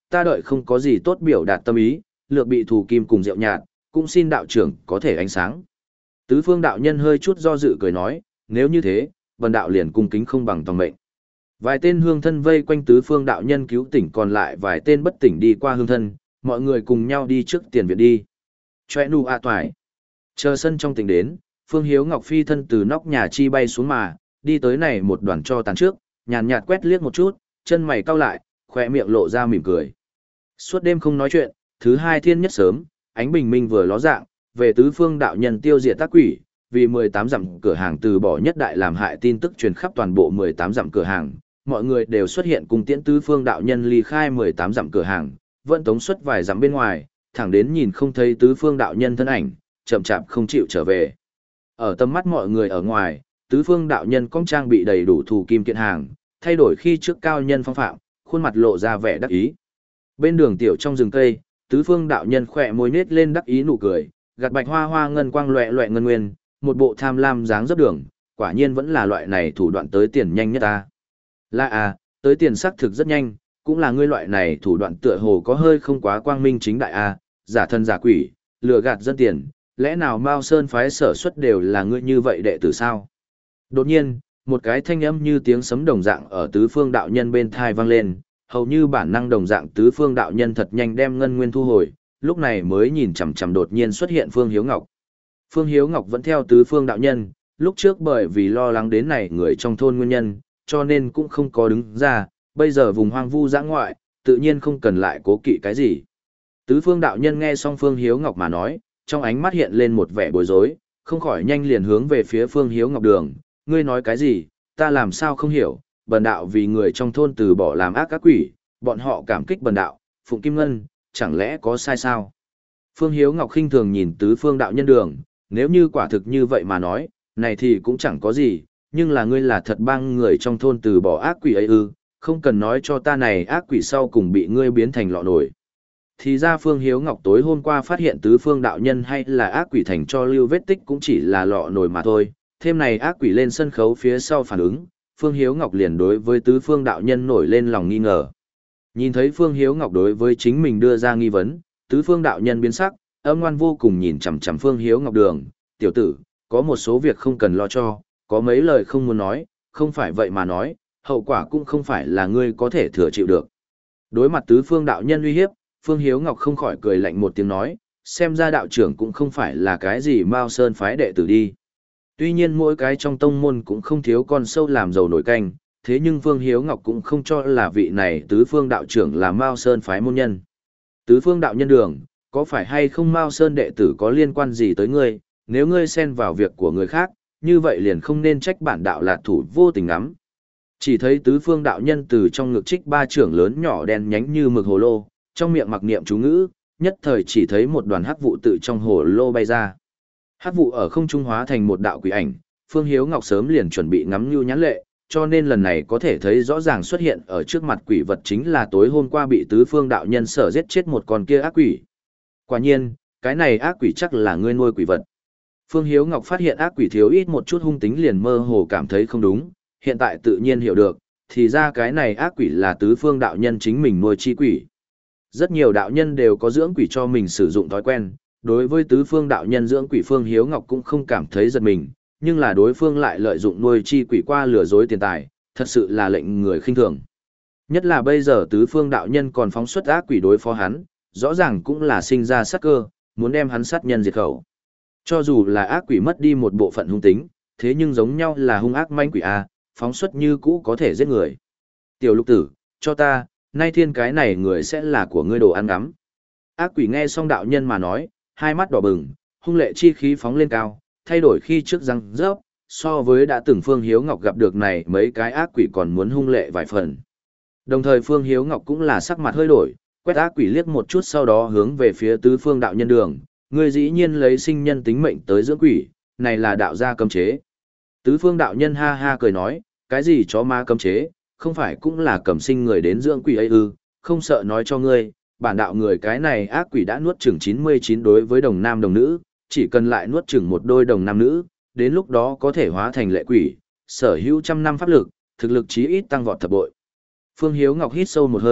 ta đợi không có gì tốt biểu đạt tâm ý, lược bị thủ kim cùng rượu nhạt, cũng xin đạo trưởng có thể ánh sáng. Tứ phương đạo nhân hơi chút do dự cười nói, nếu như thế, vần đạo liền cung kính không bằng tòng mệnh. Vài tên hương thân vây quanh tứ phương đạo nhân cứu tỉnh, còn lại vài tên bất tỉnh đi qua hương thân, mọi người cùng nhau đi trước tiền viện đi. Choe nu a toại. Chờ sân trong tỉnh đến, Phương Hiếu Ngọc phi thân từ nóc nhà chi bay xuống mà, đi tới này một đoàn cho tàn trước, nhàn nhạt quét liếc một chút, chân mày cau lại, khỏe miệng lộ ra mỉm cười. Suốt đêm không nói chuyện, thứ hai thiên nhất sớm, ánh bình minh vừa ló dạng, về tứ phương đạo nhân tiêu diệt tác quỷ, vì mười tám dặm cửa hàng từ bỏ nhất đại làm hại tin tức truyền khắp toàn bộ mười tám dặm cửa hàng, mọi người đều xuất hiện cùng tiễn tứ phương đạo nhân ly khai mười tám dặm cửa hàng, vẫn tống xuất vài dặm bên ngoài, thẳng đến nhìn không thấy tứ phương đạo nhân thân ảnh, chậm chạp không chịu trở về. Ở tầm mắt mọi người ở ngoài, tứ phương đạo nhân cong trang bị đầy đủ thủ kim kiện hàng, thay đổi khi trước cao nhân phong phạm, khuôn mặt lộ ra vẻ đắc ý. Bên đường tiểu trong rừng cây, tứ phương đạo nhân khỏe môi nết lên đắc ý nụ cười, gạt bạch hoa hoa ngân quang loẹ loẹ ngân nguyên, một bộ tham lam dáng dấp đường, quả nhiên vẫn là loại này thủ đoạn tới tiền nhanh nhất ta. Là à, tới tiền sắc thực rất nhanh, cũng là ngươi loại này thủ đoạn tựa hồ có hơi không quá quang minh chính đại a, giả thân giả quỷ, lừa gạt dân tiền, lẽ nào Mao Sơn phái sở xuất đều là ngươi như vậy đệ tử sao? Đột nhiên, một cái thanh âm như tiếng sấm đồng dạng ở tứ phương đạo nhân bên thai vang lên, hầu như bản năng đồng dạng tứ phương đạo nhân thật nhanh đem ngân nguyên thu hồi, lúc này mới nhìn chằm chằm đột nhiên xuất hiện Phương Hiếu Ngọc. Phương Hiếu Ngọc vẫn theo tứ phương đạo nhân, lúc trước bởi vì lo lắng đến này người trong thôn nguyên nhân, cho nên cũng không có đứng ra, bây giờ vùng hoang vu dã ngoại, tự nhiên không cần lại cố kỵ cái gì. Tứ phương đạo nhân nghe xong Phương Hiếu Ngọc mà nói, trong ánh mắt hiện lên một vẻ bối rối, không khỏi nhanh liền hướng về phía Phương Hiếu Ngọc đường, ngươi nói cái gì, ta làm sao không hiểu, bần đạo vì người trong thôn từ bỏ làm ác các quỷ, bọn họ cảm kích bần đạo, phụng kim ngân, chẳng lẽ có sai sao? Phương Hiếu Ngọc khinh thường nhìn tứ phương đạo nhân đường, nếu như quả thực như vậy mà nói, này thì cũng chẳng có gì, nhưng là ngươi là thật băng người trong thôn từ bỏ ác quỷ ấy ư, không cần nói cho ta này ác quỷ sau cùng bị ngươi biến thành lọ nổi. Thì ra Phương Hiếu Ngọc tối hôm qua phát hiện tứ phương đạo nhân hay là ác quỷ thành cho lưu vết tích cũng chỉ là lọ nổi mà thôi, thêm này ác quỷ lên sân khấu phía sau phản ứng, Phương Hiếu Ngọc liền đối với tứ phương đạo nhân nổi lên lòng nghi ngờ. Nhìn thấy Phương Hiếu Ngọc đối với chính mình đưa ra nghi vấn, tứ phương đạo nhân biến sắc, âm ngoan vô cùng nhìn chằm chằm Phương Hiếu Ngọc đường, tiểu tử, có một số việc không cần lo cho, có mấy lời không muốn nói, không phải vậy mà nói, hậu quả cũng không phải là ngươi có thể thừa chịu được. Đối mặt tứ phương đạo nhân uy hiếp, Phương Hiếu Ngọc không khỏi cười lạnh một tiếng nói, xem ra đạo trưởng cũng không phải là cái gì Mao Sơn phái đệ tử đi. Tuy nhiên mỗi cái trong tông môn cũng không thiếu con sâu làm dầu nổi canh, thế nhưng Phương Hiếu Ngọc cũng không cho là vị này tứ phương đạo trưởng là Mao Sơn phái môn nhân. Tứ phương đạo nhân đường, có phải hay không Mao Sơn đệ tử có liên quan gì tới ngươi, nếu ngươi xen vào việc của người khác, như vậy liền không nên trách bản đạo là thủ vô tình ngắm. Chỉ thấy tứ phương đạo nhân từ trong ngực trích ba trưởng lớn nhỏ đen nhánh như mực hồ lô, trong miệng mặc niệm chú ngữ, nhất thời chỉ thấy một đoàn hắc vụ tự trong hồ lô bay ra. Hắc vụ ở không trung hóa thành một đạo quỷ ảnh, Phương Hiếu Ngọc sớm liền chuẩn bị ngắm nhu nhãn lệ, cho nên lần này có thể thấy rõ ràng xuất hiện ở trước mặt quỷ vật chính là tối hôm qua bị tứ phương đạo nhân sở giết chết một con kia ác quỷ. Quả nhiên, cái này ác quỷ chắc là ngươi nuôi quỷ vật. Phương Hiếu Ngọc phát hiện ác quỷ thiếu ít một chút hung tính liền mơ hồ cảm thấy không đúng, hiện tại tự nhiên hiểu được, thì ra cái này ác quỷ là tứ phương đạo nhân chính mình nuôi chi quỷ. Rất nhiều đạo nhân đều có dưỡng quỷ cho mình sử dụng thói quen, đối với tứ phương đạo nhân dưỡng quỷ Phương Hiếu Ngọc cũng không cảm thấy giật mình, nhưng là đối phương lại lợi dụng nuôi chi quỷ qua lừa dối tiền tài, thật sự là lệnh người khinh thường. Nhất là bây giờ tứ phương đạo nhân còn phóng xuất ác quỷ đối phó hắn, rõ ràng cũng là sinh ra sát cơ, muốn đem hắn sát nhân diệt khẩu. Cho dù là ác quỷ mất đi một bộ phận hung tính, thế nhưng giống nhau là hung ác manh quỷ A, phóng xuất như cũ có thể giết người. Tiểu lục tử, cho ta, nay thiên cái này người sẽ là của ngươi đồ ăn ngắm. Ác quỷ nghe xong đạo nhân mà nói, hai mắt đỏ bừng, hung lệ chi khí phóng lên cao, thay đổi khi trước răng rớp, so với đã từng Phương Hiếu Ngọc gặp được này mấy cái ác quỷ còn muốn hung lệ vài phần. Đồng thời Phương Hiếu Ngọc cũng là sắc mặt hơi đổi, quét ác quỷ liếc một chút sau đó hướng về phía tứ phương đạo nhân đường, người dĩ nhiên lấy sinh nhân tính mệnh tới dưỡng quỷ, này là đạo gia cấm chế. Tứ phương đạo nhân ha ha cười nói, cái gì chó ma cấm chế, không phải cũng là cầm sinh người đến dưỡng quỷ ấy ư, không sợ nói cho ngươi, bản đạo người cái này ác quỷ đã nuốt chửng chín mươi chín đối với đồng nam đồng nữ, chỉ cần lại nuốt chửng một đôi đồng nam nữ, đến lúc đó có thể hóa thành lệ quỷ, sở hữu trăm năm pháp lực, thực lực chí ít tăng vọt thập bội. Phương Hiếu Ngọc hít sâu một hơi,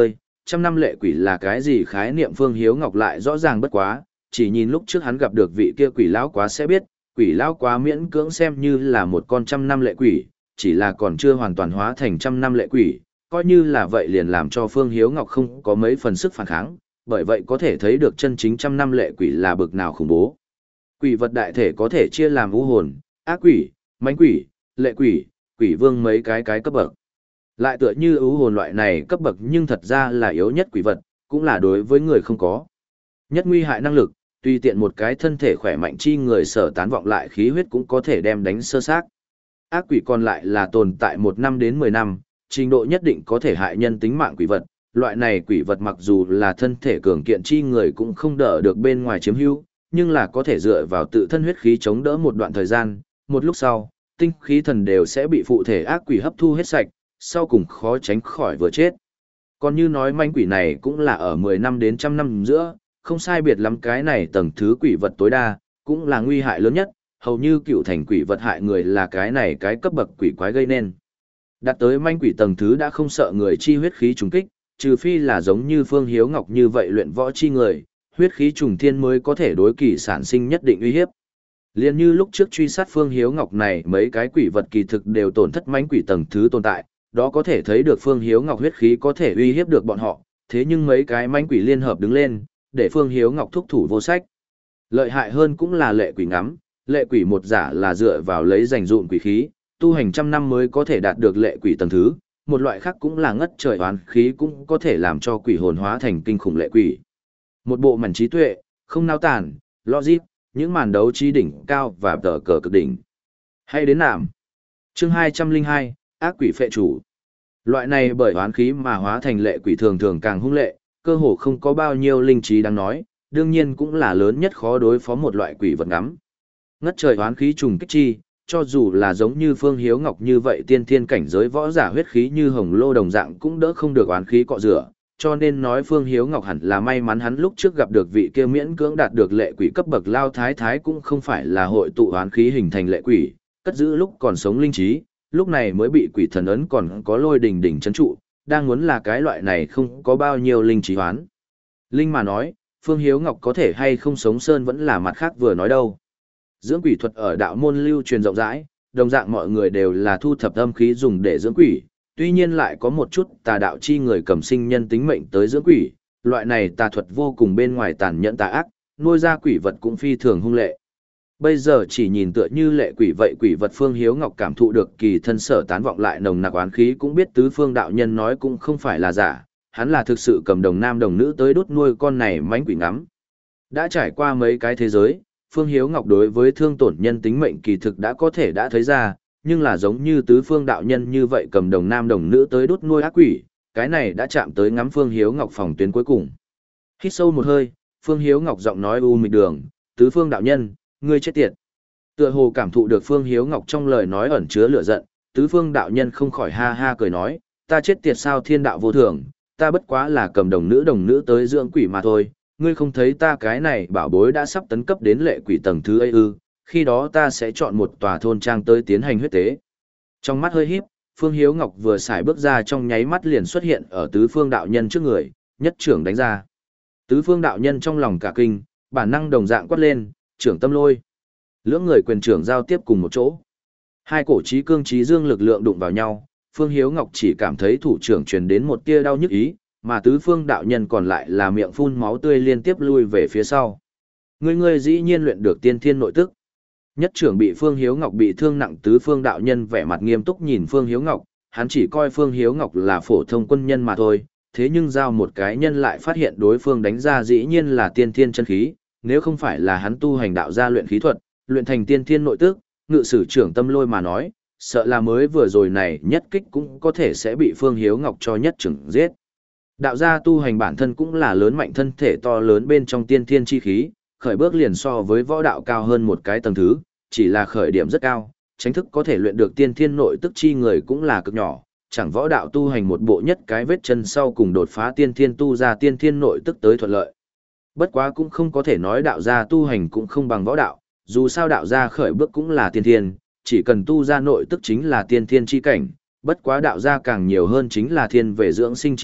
trăm năm lệ quỷ là cái gì khái niệm Phương Hiếu Ngọc lại rõ ràng bất quá, chỉ nhìn lúc trước hắn gặp được vị kia quỷ lão quá sẽ biết, quỷ lão quá miễn cưỡng xem như là một con trăm năm lệ quỷ, chỉ là còn chưa hoàn toàn hóa thành trăm năm lệ quỷ, coi như là vậy liền làm cho Phương Hiếu Ngọc không có mấy phần sức phản kháng, bởi vậy có thể thấy được chân chính trăm năm lệ quỷ là bực nào khủng bố. Quỷ vật đại thể có thể chia làm u hồn, ác quỷ, mãnh quỷ, lệ quỷ, quỷ vương mấy cái cái cấp bậc. Lại tựa như ưu hồn loại này cấp bậc nhưng thật ra là yếu nhất quỷ vật, cũng là đối với người không có. Nhất nguy hại năng lực, tùy tiện một cái thân thể khỏe mạnh chi người sở tán vọng lại khí huyết cũng có thể đem đánh sơ xác. Ác quỷ còn lại là tồn tại một năm đến mười năm, trình độ nhất định có thể hại nhân tính mạng quỷ vật. Loại này quỷ vật mặc dù là thân thể cường kiện chi người cũng không đỡ được bên ngoài chiếm hữu, nhưng là có thể dựa vào tự thân huyết khí chống đỡ một đoạn thời gian, một lúc sau, tinh khí thần đều sẽ bị phụ thể ác quỷ hấp thu hết sạch, sau cùng khó tránh khỏi vừa chết. Còn như nói manh quỷ này cũng là ở mười năm đến trăm năm giữa, không sai biệt lắm cái này tầng thứ quỷ vật tối đa, cũng là nguy hại lớn nhất, hầu như cựu thành quỷ vật hại người là cái này cái cấp bậc quỷ quái gây nên. Đạt tới manh quỷ tầng thứ đã không sợ người chi huyết khí trùng kích, trừ phi là giống như Phương Hiếu Ngọc như vậy luyện võ chi người, huyết khí trùng thiên mới có thể đối kỳ sản sinh nhất định uy hiếp. Liên như lúc trước truy sát Phương Hiếu Ngọc này mấy cái quỷ vật kỳ thực đều tổn thất mãnh quỷ tầng thứ tồn tại, đó có thể thấy được Phương Hiếu Ngọc huyết khí có thể uy hiếp được bọn họ, thế nhưng mấy cái mãnh quỷ liên hợp đứng lên, để Phương Hiếu Ngọc thúc thủ vô sách. Lợi hại hơn cũng là lệ quỷ ngắm, lệ quỷ một giả là dựa vào lấy dành dụm quỷ khí, tu hành trăm năm mới có thể đạt được lệ quỷ tầng thứ, một loại khác cũng là ngất trời oán khí cũng có thể làm cho quỷ hồn hóa thành kinh khủng lệ quỷ. Một bộ mảnh trí tuệ, không nao tản, logic, những màn đấu trí đỉnh cao và tờ cờ cực đỉnh. Hay đến nạm. Chương hai trăm linh hai, ác quỷ phệ chủ. Loại này bởi oán khí mà hóa thành lệ quỷ thường thường càng hung lệ, cơ hồ không có bao nhiêu linh trí đáng nói, đương nhiên cũng là lớn nhất khó đối phó một loại quỷ vật ngắm. Ngất trời oán khí trùng kích chi, cho dù là giống như Phương Hiếu Ngọc như vậy tiên thiên cảnh giới võ giả huyết khí như hồng lô đồng dạng cũng đỡ không được oán khí cọ rửa, cho nên nói Phương Hiếu Ngọc hẳn là may mắn hắn lúc trước gặp được vị kia miễn cưỡng đạt được lệ quỷ cấp bậc lao thái thái cũng không phải là hội tụ oán khí hình thành lệ quỷ, cất giữ lúc còn sống linh trí, lúc này mới bị quỷ thần ấn còn có lôi đình đỉnh chấn trụ, đang muốn là cái loại này không có bao nhiêu linh trí hoán. Linh mà nói, Phương Hiếu Ngọc có thể hay không sống sơn vẫn là mặt khác vừa nói đâu. Dưỡng quỷ thuật ở đạo môn lưu truyền rộng rãi, đồng dạng mọi người đều là thu thập âm khí dùng để dưỡng quỷ, tuy nhiên lại có một chút tà đạo chi người cầm sinh nhân tính mệnh tới dưỡng quỷ, loại này tà thuật vô cùng bên ngoài tàn nhẫn tà ác, nuôi ra quỷ vật cũng phi thường hung lệ. Bây giờ chỉ nhìn tựa như lệ quỷ vậy quỷ vật Phương Hiếu Ngọc cảm thụ được kỳ thân sở tán vọng lại nồng nặc oán khí cũng biết tứ phương đạo nhân nói cũng không phải là giả, hắn là thực sự cầm đồng nam đồng nữ tới đốt nuôi con này mánh quỷ ngắm. Đã trải qua mấy cái thế giới, Phương Hiếu Ngọc đối với thương tổn nhân tính mệnh kỳ thực đã có thể đã thấy ra, nhưng là giống như tứ phương đạo nhân như vậy cầm đồng nam đồng nữ tới đốt nuôi ác quỷ, cái này đã chạm tới ngắm Phương Hiếu Ngọc phòng tuyến cuối cùng. Hít sâu một hơi, Phương Hiếu Ngọc giọng nói u mịch đường, tứ phương đạo nhân, ngươi chết tiệt. Tựa hồ cảm thụ được Phương Hiếu Ngọc trong lời nói ẩn chứa lửa giận, tứ phương đạo nhân không khỏi ha ha cười nói, ta chết tiệt sao thiên đạo vô thường, ta bất quá là cầm đồng nữ đồng nữ tới dưỡng quỷ mà thôi, ngươi không thấy ta cái này bảo bối đã sắp tấn cấp đến lệ quỷ tầng thứ ấy ư, khi đó ta sẽ chọn một tòa thôn trang tới tiến hành huyết tế. Trong mắt hơi híp, Phương Hiếu Ngọc vừa xài bước ra trong nháy mắt liền xuất hiện ở tứ phương đạo nhân trước người, nhất trưởng đánh ra. Tứ phương đạo nhân trong lòng cả kinh, bản năng đồng dạng quát lên, trưởng tâm lôi. Lưỡng người quyền trưởng giao tiếp cùng một chỗ. Hai cổ trí cương trí dương lực lượng đụng vào nhau, Phương Hiếu Ngọc chỉ cảm thấy thủ trưởng truyền đến một tia đau nhức ý, mà tứ phương đạo nhân còn lại là miệng phun máu tươi liên tiếp lui về phía sau. Ngươi ngươi dĩ nhiên luyện được tiên thiên nội tức. Nhất trưởng bị Phương Hiếu Ngọc bị thương nặng, tứ phương đạo nhân vẻ mặt nghiêm túc nhìn Phương Hiếu Ngọc, hắn chỉ coi Phương Hiếu Ngọc là phổ thông quân nhân mà thôi, thế nhưng giao một cái nhân lại phát hiện đối phương đánh ra dĩ nhiên là tiên thiên chân khí, nếu không phải là hắn tu hành đạo gia luyện khí thuật, luyện thành tiên thiên nội tức, ngự sử trưởng tâm lôi mà nói, sợ là mới vừa rồi này nhất kích cũng có thể sẽ bị Phương Hiếu Ngọc cho nhất trưởng giết. Đạo gia tu hành bản thân cũng là lớn mạnh thân thể to lớn bên trong tiên thiên chi khí, khởi bước liền so với võ đạo cao hơn một cái tầng thứ, chỉ là khởi điểm rất cao, tránh thức có thể luyện được tiên thiên nội tức chi người cũng là cực nhỏ, chẳng võ đạo tu hành một bộ nhất cái vết chân sau cùng đột phá tiên thiên tu ra tiên thiên nội tức tới thuận lợi. Bất quá cũng không có thể nói đạo gia tu hành cũng không bằng võ đạo, dù sao đạo gia khởi bước cũng là tiên thiên, chỉ cần tu ra nội tức chính là tiên thiên chi cảnh, bất quá đạo gia càng nhiều hơn chính là thiên về dưỡng sinh chi thuật,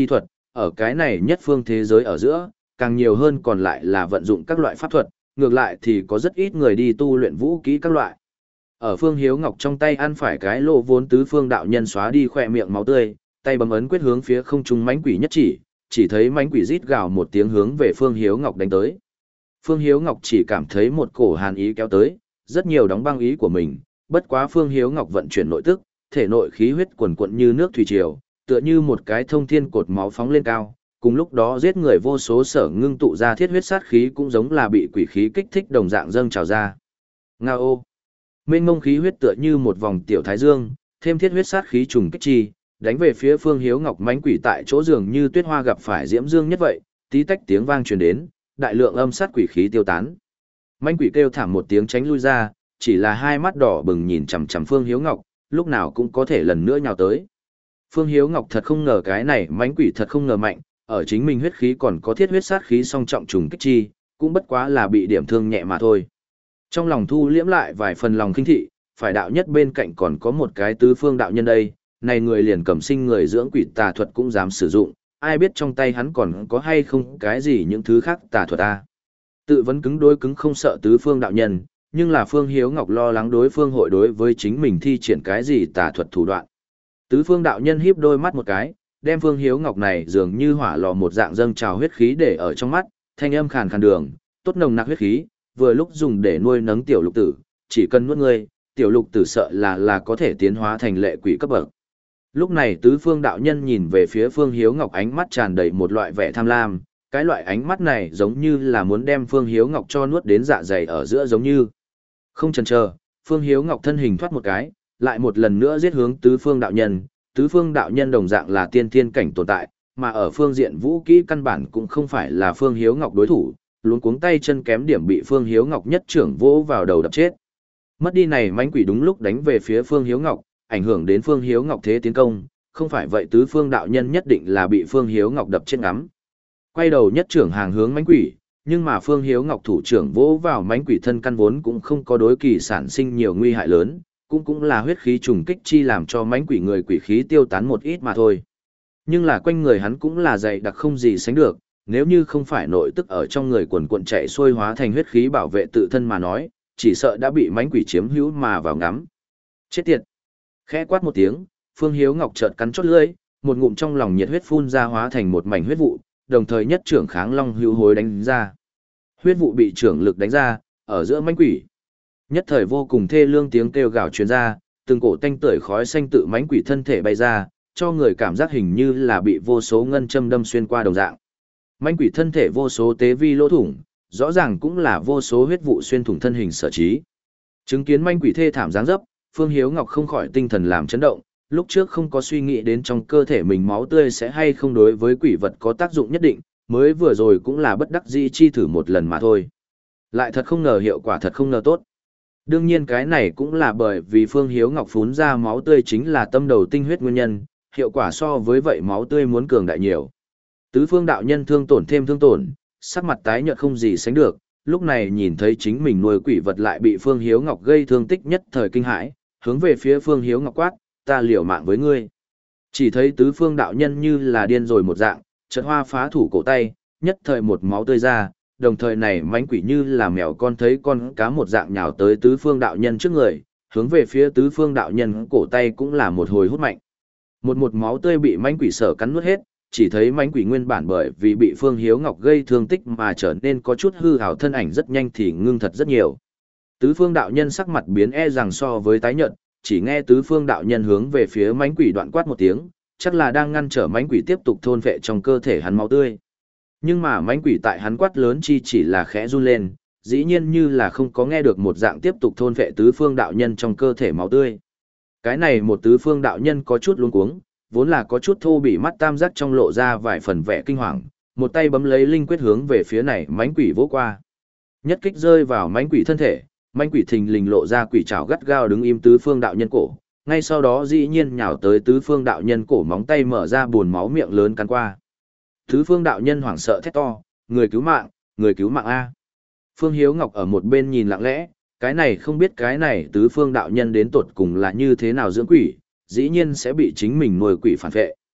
ở cái này nhất phương thế giới ở giữa, càng nhiều hơn còn lại là vận dụng các loại pháp thuật, ngược lại thì có rất ít người đi tu luyện vũ kỹ các loại. Ở Phương Hiếu Ngọc trong tay ăn phải cái lỗ vốn tứ phương đạo nhân xóa đi khỏe miệng máu tươi, tay bấm ấn quyết hướng phía không trung mãnh quỷ nhất chỉ, chỉ thấy mãnh quỷ rít gào một tiếng hướng về Phương Hiếu Ngọc đánh tới. Phương Hiếu Ngọc chỉ cảm thấy một cổ hàn ý kéo tới, rất nhiều đóng băng ý của mình, bất quá Phương Hiếu Ngọc vận chuyển nội tức, thể nội khí huyết quần quận như nước thủy triều, tựa như một cái thông thiên cột máu phóng lên cao, cùng lúc đó giết người vô số sở ngưng tụ ra thiết huyết sát khí cũng giống là bị quỷ khí kích thích đồng dạng dâng trào ra. Nga ô! Mênh mông khí huyết tựa như một vòng tiểu thái dương, thêm thiết huyết sát khí trùng kích chi, đánh về phía Phương Hiếu Ngọc mãnh quỷ tại chỗ giường như tuyết hoa gặp phải diễm dương nhất vậy, tí tách tiếng vang truyền đến, đại lượng âm sát quỷ khí tiêu tán. Mãnh quỷ kêu thảm một tiếng tránh lui ra, chỉ là hai mắt đỏ bừng nhìn chằm chằm Phương Hiếu Ngọc, lúc nào cũng có thể lần nữa nhào tới. Phương Hiếu Ngọc thật không ngờ cái này mãnh quỷ thật không ngờ mạnh, ở chính mình huyết khí còn có thiết huyết sát khí song trọng trùng kích chi, cũng bất quá là bị điểm thương nhẹ mà thôi. Trong lòng thu liễm lại vài phần lòng khinh thị, phải đạo nhất bên cạnh còn có một cái tứ phương đạo nhân đây, này người liền cầm sinh người dưỡng quỷ tà thuật cũng dám sử dụng, ai biết trong tay hắn còn có hay không cái gì những thứ khác tà thuật ta. Tự vấn cứng đối cứng không sợ tứ phương đạo nhân, nhưng là Phương Hiếu Ngọc lo lắng đối phương hội đối với chính mình thi triển cái gì tà thuật thủ đoạn. Tứ phương đạo nhân híp đôi mắt một cái, đem Phương Hiếu Ngọc này dường như hỏa lò một dạng dâng trào huyết khí để ở trong mắt, thanh âm khàn khàn đường, tốt nồng nặc huyết khí, vừa lúc dùng để nuôi nấng tiểu lục tử, chỉ cần nuốt ngươi, tiểu lục tử sợ là là có thể tiến hóa thành lệ quỷ cấp bậc. Lúc này tứ phương đạo nhân nhìn về phía Phương Hiếu Ngọc ánh mắt tràn đầy một loại vẻ tham lam, cái loại ánh mắt này giống như là muốn đem Phương Hiếu Ngọc cho nuốt đến dạ dày ở giữa giống như. Không chần chờ, Phương Hiếu Ngọc thân hình thoát một cái, lại một lần nữa giết hướng tứ phương đạo nhân, tứ phương đạo nhân đồng dạng là tiên thiên cảnh tồn tại, mà ở phương diện vũ kỹ căn bản cũng không phải là Phương Hiếu Ngọc đối thủ, luống cuống tay chân kém điểm bị Phương Hiếu Ngọc nhất trưởng vỗ vào đầu đập chết. Mất đi này mãnh quỷ đúng lúc đánh về phía Phương Hiếu Ngọc, ảnh hưởng đến Phương Hiếu Ngọc thế tiến công, không phải vậy tứ phương đạo nhân nhất định là bị Phương Hiếu Ngọc đập chết ngắm. Quay đầu nhất trưởng hàng hướng mãnh quỷ, nhưng mà Phương Hiếu Ngọc thủ trưởng vỗ vào mãnh quỷ thân căn vốn cũng không có đối kỳ sản sinh nhiều nguy hại lớn, cũng cũng là huyết khí trùng kích chi làm cho mãnh quỷ người quỷ khí tiêu tán một ít mà thôi. Nhưng là quanh người hắn cũng là dày đặc không gì sánh được, nếu như không phải nội tức ở trong người quần cuộn chạy xuôi hóa thành huyết khí bảo vệ tự thân mà nói, chỉ sợ đã bị mãnh quỷ chiếm hữu mà vào ngắm. Chết tiệt! Khẽ quát một tiếng, Phương Hiếu Ngọc chợt cắn chót lưỡi, một ngụm trong lòng nhiệt huyết phun ra hóa thành một mảnh huyết vụ, đồng thời nhất trưởng kháng long hữu hối đánh ra. Huyết vụ bị trưởng lực đánh ra, ở giữa mãnh quỷ. Nhất thời vô cùng thê lương tiếng kêu gào truyền ra, từng cổ tanh tưởi khói xanh tự mãnh quỷ thân thể bay ra, cho người cảm giác hình như là bị vô số ngân châm đâm xuyên qua đồng dạng. Mãnh quỷ thân thể vô số tế vi lỗ thủng, rõ ràng cũng là vô số huyết vụ xuyên thủng thân hình sở trí. Chứng kiến mãnh quỷ thê thảm dáng dấp, Phương Hiếu Ngọc không khỏi tinh thần làm chấn động, lúc trước không có suy nghĩ đến trong cơ thể mình máu tươi sẽ hay không đối với quỷ vật có tác dụng nhất định, mới vừa rồi cũng là bất đắc dĩ chi thử một lần mà thôi. Lại thật không ngờ hiệu quả thật không ngờ tốt. Đương nhiên cái này cũng là bởi vì Phương Hiếu Ngọc phún ra máu tươi chính là tâm đầu tinh huyết nguyên nhân, hiệu quả so với vậy máu tươi muốn cường đại nhiều. Tứ phương đạo nhân thương tổn thêm thương tổn, sắc mặt tái nhợt không gì sánh được, lúc này nhìn thấy chính mình nuôi quỷ vật lại bị Phương Hiếu Ngọc gây thương tích nhất thời kinh hãi, hướng về phía Phương Hiếu Ngọc quát, ta liều mạng với ngươi. Chỉ thấy tứ phương đạo nhân như là điên rồi một dạng, chợt hoa phá thủ cổ tay, nhất thời một máu tươi ra, đồng thời này mãnh quỷ như là mèo con thấy con cá một dạng nhào tới tứ phương đạo nhân trước người, hướng về phía tứ phương đạo nhân cổ tay cũng là một hồi hút mạnh. Một một máu tươi bị mãnh quỷ sở cắn nuốt hết, chỉ thấy mãnh quỷ nguyên bản bởi vì bị Phương Hiếu Ngọc gây thương tích mà trở nên có chút hư hào thân ảnh rất nhanh thì ngưng thật rất nhiều. Tứ phương đạo nhân sắc mặt biến e rằng so với tái nhợt, chỉ nghe tứ phương đạo nhân hướng về phía mãnh quỷ đoạn quát một tiếng, chắc là đang ngăn trở mãnh quỷ tiếp tục thôn phệ trong cơ thể hắn máu tươi. Nhưng mà mãnh quỷ tại hắn quát lớn chi chỉ là khẽ run lên, dĩ nhiên như là không có nghe được một dạng tiếp tục thôn phệ tứ phương đạo nhân trong cơ thể máu tươi. Cái này một tứ phương đạo nhân có chút luống cuống, vốn là có chút thô bị mắt tam giác trong lộ ra vài phần vẻ kinh hoàng, một tay bấm lấy linh quyết hướng về phía này mãnh quỷ vỗ qua. Nhất kích rơi vào mãnh quỷ thân thể, mãnh quỷ thình lình lộ ra quỷ trảo gắt gao đứng im tứ phương đạo nhân cổ, ngay sau đó dĩ nhiên nhào tới tứ phương đạo nhân cổ móng tay mở ra buồn máu miệng lớn cắn qua. Tứ phương đạo nhân hoảng sợ thét to, người cứu mạng, người cứu mạng A. Phương Hiếu Ngọc ở một bên nhìn lặng lẽ, cái này không biết cái này tứ phương đạo nhân đến tột cùng là như thế nào dưỡng quỷ, dĩ nhiên sẽ bị chính mình nuôi quỷ phản vệ.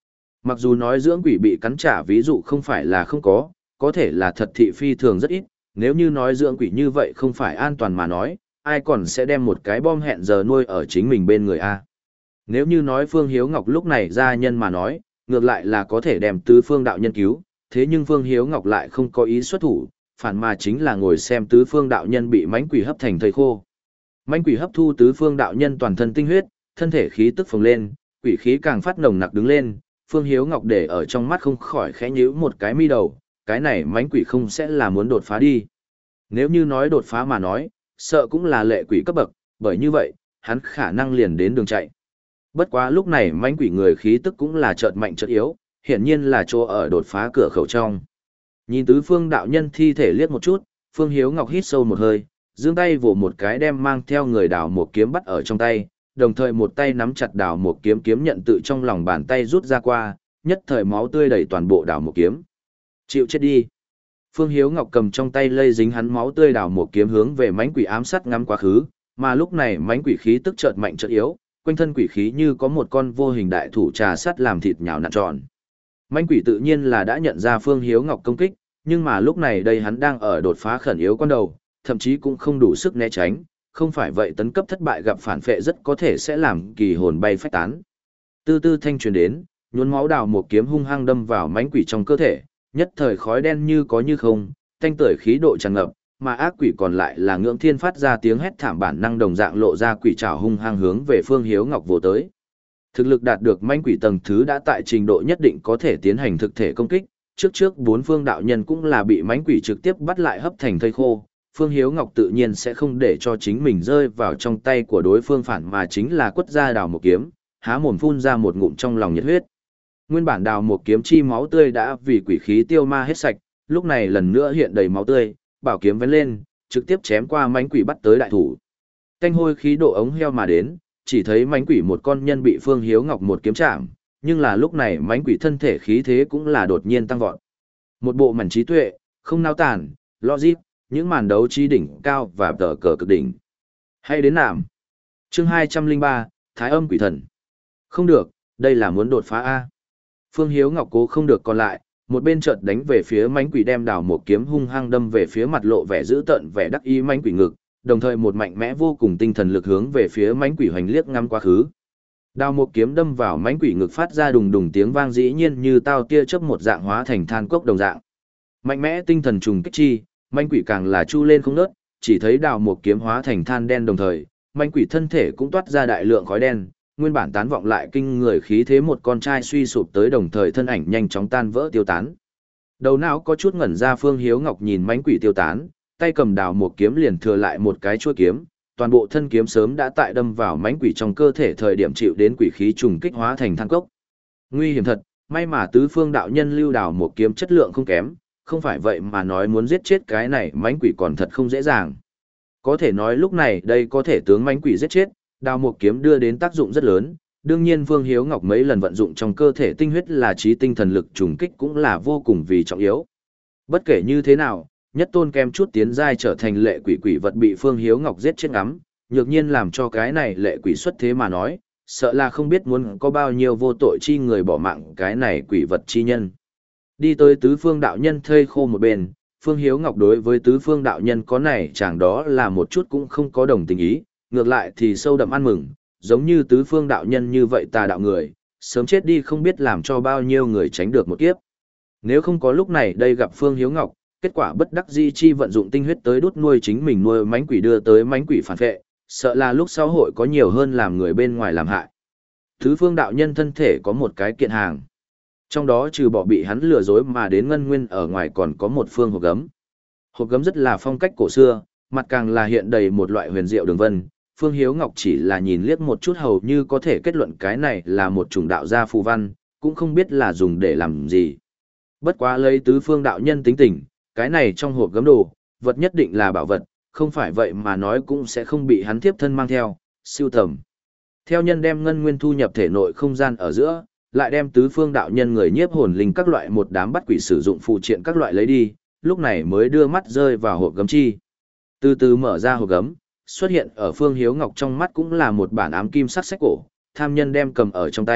Mặc dù nói dưỡng quỷ bị cắn trả ví dụ không phải là không có, có thể là thật thị phi thường rất ít, nếu như nói dưỡng quỷ như vậy không phải an toàn mà nói, ai còn sẽ đem một cái bom hẹn giờ nuôi ở chính mình bên người a. Nếu như nói Phương Hiếu Ngọc lúc này ra nhân mà nói, ngược lại là có thể đem tứ phương đạo nhân cứu, thế nhưng Phương Hiếu Ngọc lại không có ý xuất thủ, phản mà chính là ngồi xem tứ phương đạo nhân bị mãnh quỷ hấp thành thây khô. Mãnh quỷ hấp thu tứ phương đạo nhân toàn thân tinh huyết, thân thể khí tức phồng lên, quỷ khí càng phát nồng nặc đứng lên, Phương Hiếu Ngọc để ở trong mắt không khỏi khẽ nhíu một cái mi đầu, cái này mãnh quỷ không sẽ là muốn đột phá đi. Nếu như nói đột phá mà nói, sợ cũng là lệ quỷ cấp bậc, bởi như vậy, hắn khả năng liền đến đường chạy. Bất quá lúc này mãnh quỷ người khí tức cũng là chợt mạnh chợt yếu, hiển nhiên là chỗ ở đột phá cửa khẩu trong. Nhìn tứ phương đạo nhân thi thể liếc một chút, Phương Hiếu Ngọc hít sâu một hơi, giương tay vỗ một cái đem mang theo người đào một kiếm bắt ở trong tay, đồng thời một tay nắm chặt đào một kiếm kiếm nhận tự trong lòng bàn tay rút ra qua, nhất thời máu tươi đầy toàn bộ đào một kiếm. Chịu chết đi. Phương Hiếu Ngọc cầm trong tay lây dính hắn máu tươi đào một kiếm hướng về mãnh quỷ ám sát ngắm quá khứ, mà lúc này mãnh quỷ khí tức chợt mạnh chợt yếu, quanh thân quỷ khí như có một con vô hình đại thủ trà sắt làm thịt nhào nặn tròn. Mãnh quỷ tự nhiên là đã nhận ra Phương Hiếu Ngọc công kích, nhưng mà lúc này đây hắn đang ở đột phá khẩn yếu con đầu, thậm chí cũng không đủ sức né tránh, không phải vậy tấn cấp thất bại gặp phản phệ rất có thể sẽ làm kỳ hồn bay phách tán. Tư tư thanh truyền đến, nhuốm máu đào một kiếm hung hăng đâm vào mãnh quỷ trong cơ thể, nhất thời khói đen như có như không, thanh tưởi khí độ tràn ngập, mà ác quỷ còn lại là ngưỡng thiên phát ra tiếng hét thảm bản năng đồng dạng lộ ra quỷ trảo hung hăng hướng về Phương Hiếu Ngọc vồ tới. Thực lực đạt được mãnh quỷ tầng thứ đã tại trình độ nhất định có thể tiến hành thực thể công kích, trước trước bốn phương đạo nhân cũng là bị mãnh quỷ trực tiếp bắt lại hấp thành thây khô. Phương Hiếu Ngọc tự nhiên sẽ không để cho chính mình rơi vào trong tay của đối phương phản mà chính là quất ra đào một kiếm, há mồm phun ra một ngụm trong lòng nhiệt huyết. Nguyên bản đào một kiếm chi máu tươi đã vì quỷ khí tiêu ma hết sạch, lúc này lần nữa hiện đầy máu tươi, bảo kiếm vén lên, trực tiếp chém qua mãnh quỷ bắt tới đại thủ. Canh hôi khí độ ống heo mà đến, chỉ thấy mãnh quỷ một con nhân bị Phương Hiếu Ngọc một kiếm chạm, nhưng là lúc này mãnh quỷ thân thể khí thế cũng là đột nhiên tăng vọt. Một bộ mảnh trí tuệ, không nao tản, logic, những màn đấu trí đỉnh cao và tờ cờ cực đỉnh. Hay đến nạm. Chương hai trăm lẻ ba, Thái âm quỷ thần. Không được, đây là muốn đột phá A. Phương Hiếu Ngọc cố không được còn lại, một bên chợt đánh về phía mãnh quỷ đem đào một kiếm hung hăng đâm về phía mặt lộ vẻ dữ tợn vẻ đắc ý mãnh quỷ ngực, đồng thời một mạnh mẽ vô cùng tinh thần lực hướng về phía mãnh quỷ hoành liếc ngắm quá khứ. Đào một kiếm đâm vào mãnh quỷ ngực phát ra đùng đùng tiếng vang dĩ nhiên như tao tia chớp một dạng hóa thành than cốc đồng dạng. Mạnh mẽ tinh thần trùng kích chi, mãnh quỷ càng là chu lên không ngớt, chỉ thấy đào một kiếm hóa thành than đen đồng thời, mãnh quỷ thân thể cũng toát ra đại lượng khói đen, nguyên bản tán vọng lại kinh người khí thế một con trai suy sụp tới đồng thời thân ảnh nhanh chóng tan vỡ tiêu tán. Đầu não có chút ngẩn ra Phương Hiếu Ngọc nhìn mãnh quỷ tiêu tán, tay cầm đào một kiếm liền thừa lại một cái chuôi kiếm, toàn bộ thân kiếm sớm đã tại đâm vào mãnh quỷ trong cơ thể thời điểm chịu đến quỷ khí trùng kích hóa thành than cốc. Nguy hiểm thật, may mà tứ phương đạo nhân lưu đào một kiếm chất lượng không kém, không phải vậy mà nói muốn giết chết cái này mãnh quỷ còn thật không dễ dàng. Có thể nói lúc này đây có thể tướng mãnh quỷ giết chết, đào một kiếm đưa đến tác dụng rất lớn, đương nhiên Phương Hiếu Ngọc mấy lần vận dụng trong cơ thể tinh huyết là trí tinh thần lực trùng kích cũng là vô cùng vì trọng yếu. Bất kể như thế nào, nhất tôn kem chút tiến giai trở thành lệ quỷ quỷ vật bị Phương Hiếu Ngọc giết chết ngắm, nhược nhiên làm cho cái này lệ quỷ xuất thế mà nói, sợ là không biết muốn có bao nhiêu vô tội chi người bỏ mạng cái này quỷ vật chi nhân. Đi tới tứ phương đạo nhân thây khô một bên, Phương Hiếu Ngọc đối với tứ phương đạo nhân có này chẳng đó là một chút cũng không có đồng tình ý, ngược lại thì sâu đậm ăn mừng, giống như tứ phương đạo nhân như vậy tà đạo người, sớm chết đi không biết làm cho bao nhiêu người tránh được một kiếp. Nếu không có lúc này đây gặp Phương Hiếu Ngọc, kết quả bất đắc dĩ chi vận dụng tinh huyết tới đút nuôi chính mình nuôi mãnh quỷ đưa tới mãnh quỷ phản vệ, sợ là lúc sau hội có nhiều hơn làm người bên ngoài làm hại. Tứ phương đạo nhân thân thể có một cái kiện hàng. Trong đó trừ bỏ bị hắn lừa dối mà đến ngân nguyên ở ngoài còn có một phương hộp gấm. Hộp gấm rất là phong cách cổ xưa, mặt càng là hiện đầy một loại huyền diệu đường vân. Phương Hiếu Ngọc chỉ là nhìn liếc một chút hầu như có thể kết luận cái này là một chủng đạo gia phù văn, cũng không biết là dùng để làm gì. Bất quá lấy tứ phương đạo nhân tính tình, cái này trong hộp gấm đồ, vật nhất định là bảo vật, không phải vậy mà nói cũng sẽ không bị hắn tiếp thân mang theo, siêu tầm. Theo nhân đem ngân nguyên thu nhập thể nội không gian ở giữa, lại đem tứ phương đạo nhân người nhiếp hồn linh các loại một đám bắt quỷ sử dụng phụ triện các loại lấy đi, lúc này mới đưa mắt rơi vào hộp gấm chi. Từ từ mở ra hộp gấm, xuất hiện ở Phương Hiếu Ngọc trong mắt cũng là một bản ám kim sắc sách cổ, tham nhân đem cầm ở trong tay,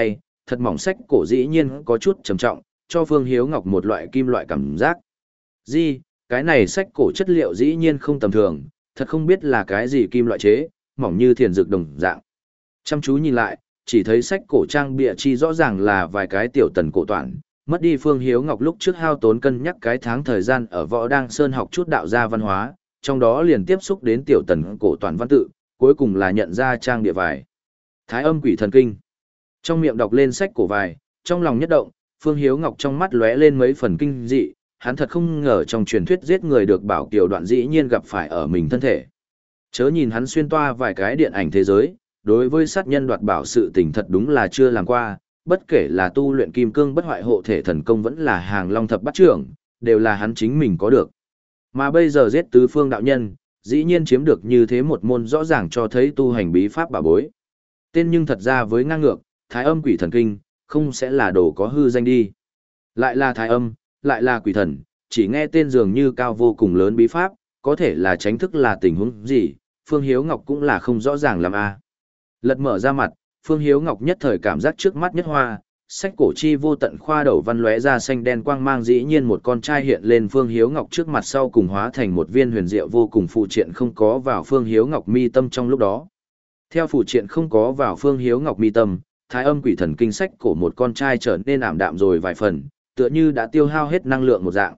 thật mỏng sách cổ dĩ nhiên có chút trầm trọng, cho Phương Hiếu Ngọc một loại kim loại cảm giác. Di, cái này sách cổ chất liệu dĩ nhiên không tầm thường, thật không biết là cái gì kim loại chế, mỏng như thiền dược đồng dạng. Chăm chú nhìn lại, chỉ thấy sách cổ trang bìa chi rõ ràng là vài cái tiểu tần cổ toản, mất đi Phương Hiếu Ngọc lúc trước hao tốn cân nhắc cái tháng thời gian ở Võ Đang Sơn học chút đạo gia văn hóa, trong đó liền tiếp xúc đến tiểu tần cổ toản văn tự, cuối cùng là nhận ra trang địa vải. Thái âm quỷ thần kinh. Trong miệng đọc lên sách cổ vải, trong lòng nhất động, Phương Hiếu Ngọc trong mắt lóe lên mấy phần kinh dị, hắn thật không ngờ trong truyền thuyết giết người được bảo kiều đoạn dĩ nhiên gặp phải ở mình thân thể. Chớ nhìn hắn xuyên toa vài cái điện ảnh thế giới, đối với sát nhân đoạt bảo sự tình thật đúng là chưa làm qua, bất kể là tu luyện kim cương bất hoại hộ thể thần công vẫn là hàng long thập bát trưởng, đều là hắn chính mình có được. Mà bây giờ giết tứ phương đạo nhân, dĩ nhiên chiếm được như thế một môn rõ ràng cho thấy tu hành bí pháp bảo bối. Tên nhưng thật ra với ngang ngược, thái âm quỷ thần kinh, không sẽ là đồ có hư danh đi. Lại là thái âm, lại là quỷ thần, chỉ nghe tên dường như cao vô cùng lớn bí pháp, có thể là tránh thức là tình huống gì, Phương Hiếu Ngọc cũng là không rõ ràng làm a. Lật mở ra mặt, Phương Hiếu Ngọc nhất thời cảm giác trước mắt nhất hoa, sách cổ chi vô tận khoa đầu văn lóe ra xanh đen quang mang dĩ nhiên một con trai hiện lên Phương Hiếu Ngọc trước mặt sau cùng hóa thành một viên huyền diệu vô cùng phụ triện không có vào Phương Hiếu Ngọc mi tâm trong lúc đó. Theo phụ triện không có vào Phương Hiếu Ngọc mi tâm, thái âm quỷ thần kinh sách cổ một con trai trở nên ảm đạm rồi vài phần, tựa như đã tiêu hao hết năng lượng một dạng.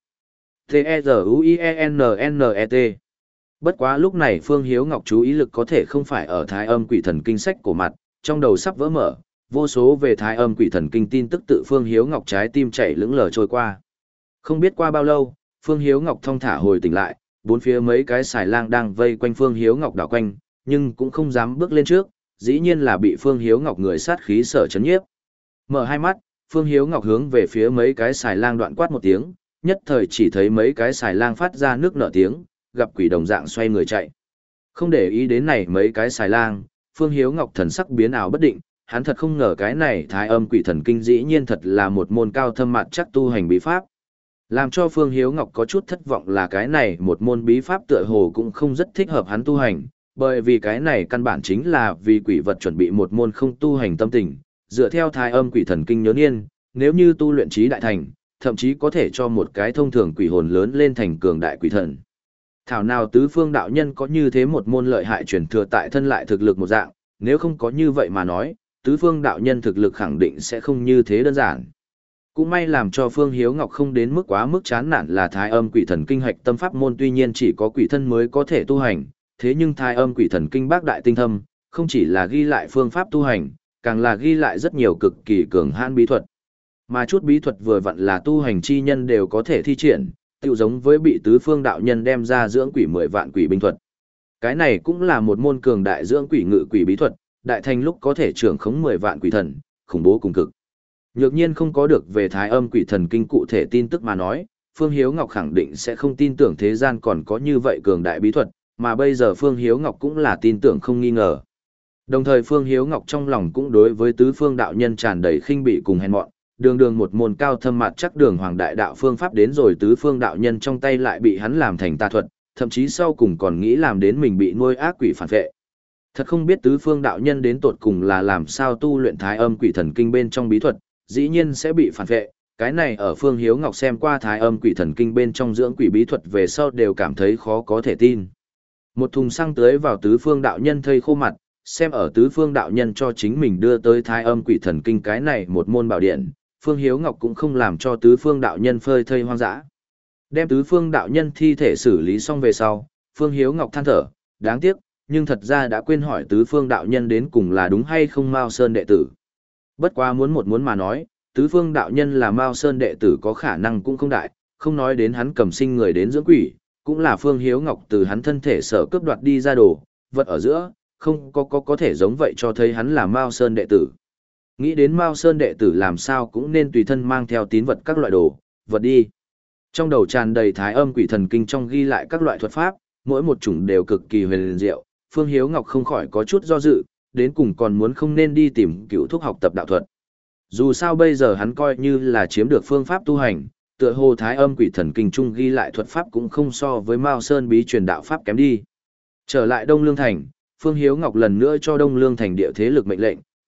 T-E-Z-U-I-E-N-N-E-T. Bất quá lúc này Phương Hiếu Ngọc chú ý lực có thể không phải ở thái âm quỷ thần kinh sách cổ mặt, trong đầu sắp vỡ mở, vô số về thái âm quỷ thần kinh tin tức tự Phương Hiếu Ngọc trái tim chảy lững lờ trôi qua. Không biết qua bao lâu, Phương Hiếu Ngọc thong thả hồi tỉnh lại, bốn phía mấy cái xài lang đang vây quanh Phương Hiếu Ngọc đảo quanh, nhưng cũng không dám bước lên trước, dĩ nhiên là bị Phương Hiếu Ngọc người sát khí sở chấn nhiếp. Mở hai mắt, Phương Hiếu Ngọc hướng về phía mấy cái xài lang đoạn quát một tiếng, nhất thời chỉ thấy mấy cái xài lang phát ra nước nở tiếng, gặp quỷ đồng dạng xoay người chạy. Không để ý đến này mấy cái xài lang, Phương Hiếu Ngọc thần sắc biến ảo bất định, hắn thật không ngờ cái này thái âm quỷ thần kinh dĩ nhiên thật là một môn cao thâm mặt chắc tu hành bí pháp. Làm cho Phương Hiếu Ngọc có chút thất vọng là cái này một môn bí pháp tựa hồ cũng không rất thích hợp hắn tu hành, bởi vì cái này căn bản chính là vì quỷ vật chuẩn bị một môn không tu hành tâm tình, dựa theo thái âm quỷ thần kinh nhớ niên, nếu như tu luyện trí đại thành, thậm chí có thể cho một cái thông thường quỷ hồn lớn lên thành cường đại quỷ thần. Thảo nào tứ phương đạo nhân có như thế một môn lợi hại truyền thừa tại thân lại thực lực một dạng, nếu không có như vậy mà nói, tứ phương đạo nhân thực lực khẳng định sẽ không như thế đơn giản. Cũng may làm cho Phương Hiếu Ngọc không đến mức quá mức chán nản là thái âm quỷ thần kinh hạch tâm pháp môn tuy nhiên chỉ có quỷ thân mới có thể tu hành, thế nhưng thái âm quỷ thần kinh bác đại tinh thâm, không chỉ là ghi lại phương pháp tu hành, càng là ghi lại rất nhiều cực kỳ cường hãn bí thuật. Mà chút bí thuật vừa vặn là tu hành chi nhân đều có thể thi triển, tựu giống với bị tứ phương đạo nhân đem ra dưỡng quỷ mười vạn quỷ binh thuật. Cái này cũng là một môn cường đại dưỡng quỷ ngự quỷ bí thuật, đại thành lúc có thể trưởng khống mười vạn quỷ thần, khủng bố cùng cực. Nhược nhiên không có được về thái âm quỷ thần kinh cụ thể tin tức mà nói, Phương Hiếu Ngọc khẳng định sẽ không tin tưởng thế gian còn có như vậy cường đại bí thuật, mà bây giờ Phương Hiếu Ngọc cũng là tin tưởng không nghi ngờ. Đồng thời Phương Hiếu Ngọc trong lòng cũng đối với tứ phương đạo nhân tràn đầy khinh bỉ cùng hèn mọn, đường đường một môn cao thâm mặt chắc đường hoàng đại đạo phương pháp đến rồi tứ phương đạo nhân trong tay lại bị hắn làm thành tà thuật, thậm chí sau cùng còn nghĩ làm đến mình bị nuôi ác quỷ phản vệ. Thật không biết tứ phương đạo nhân đến tột cùng là làm sao tu luyện thái âm quỷ thần kinh bên trong bí thuật, dĩ nhiên sẽ bị phản vệ. Cái này ở Phương Hiếu Ngọc xem qua thái âm quỷ thần kinh bên trong dưỡng quỷ bí thuật về sau đều cảm thấy khó có thể tin. Một thùng xăng tưới vào tứ phương đạo nhân thây khô mặt, xem ở tứ phương đạo nhân cho chính mình đưa tới thái âm quỷ thần kinh cái này một môn bảo điện, Phương Hiếu Ngọc cũng không làm cho tứ phương đạo nhân phơi thây hoang dã. Đem tứ phương đạo nhân thi thể xử lý xong về sau, Phương Hiếu Ngọc than thở, đáng tiếc, nhưng thật ra đã quên hỏi tứ phương đạo nhân đến cùng là đúng hay không Mao Sơn đệ tử. Bất quá muốn một muốn mà nói, tứ phương đạo nhân là Mao Sơn đệ tử có khả năng cũng không đại, không nói đến hắn cầm sinh người đến dưỡng quỷ, cũng là Phương Hiếu Ngọc từ hắn thân thể sở cướp đoạt đi ra đồ, vật ở giữa, không có có có thể giống vậy cho thấy hắn là Mao Sơn đệ tử. Nghĩ đến Mao Sơn đệ tử làm sao cũng nên tùy thân mang theo tín vật các loại đồ, vật đi. Trong đầu tràn đầy thái âm quỷ thần kinh trong ghi lại các loại thuật pháp, mỗi một chủng đều cực kỳ huyền diệu, Phương Hiếu Ngọc không khỏi có chút do dự, đến cùng còn muốn không nên đi tìm cựu thúc học tập đạo thuật. Dù sao bây giờ hắn coi như là chiếm được phương pháp tu hành, tựa hồ thái âm quỷ thần kinh trung ghi lại thuật pháp cũng không so với Mao Sơn bí truyền đạo pháp kém đi. Trở lại Đông Lương Thành, Phương Hiếu Ngọc lần nữa cho Đông Lương Thành địa thế lực mệnh lệnh,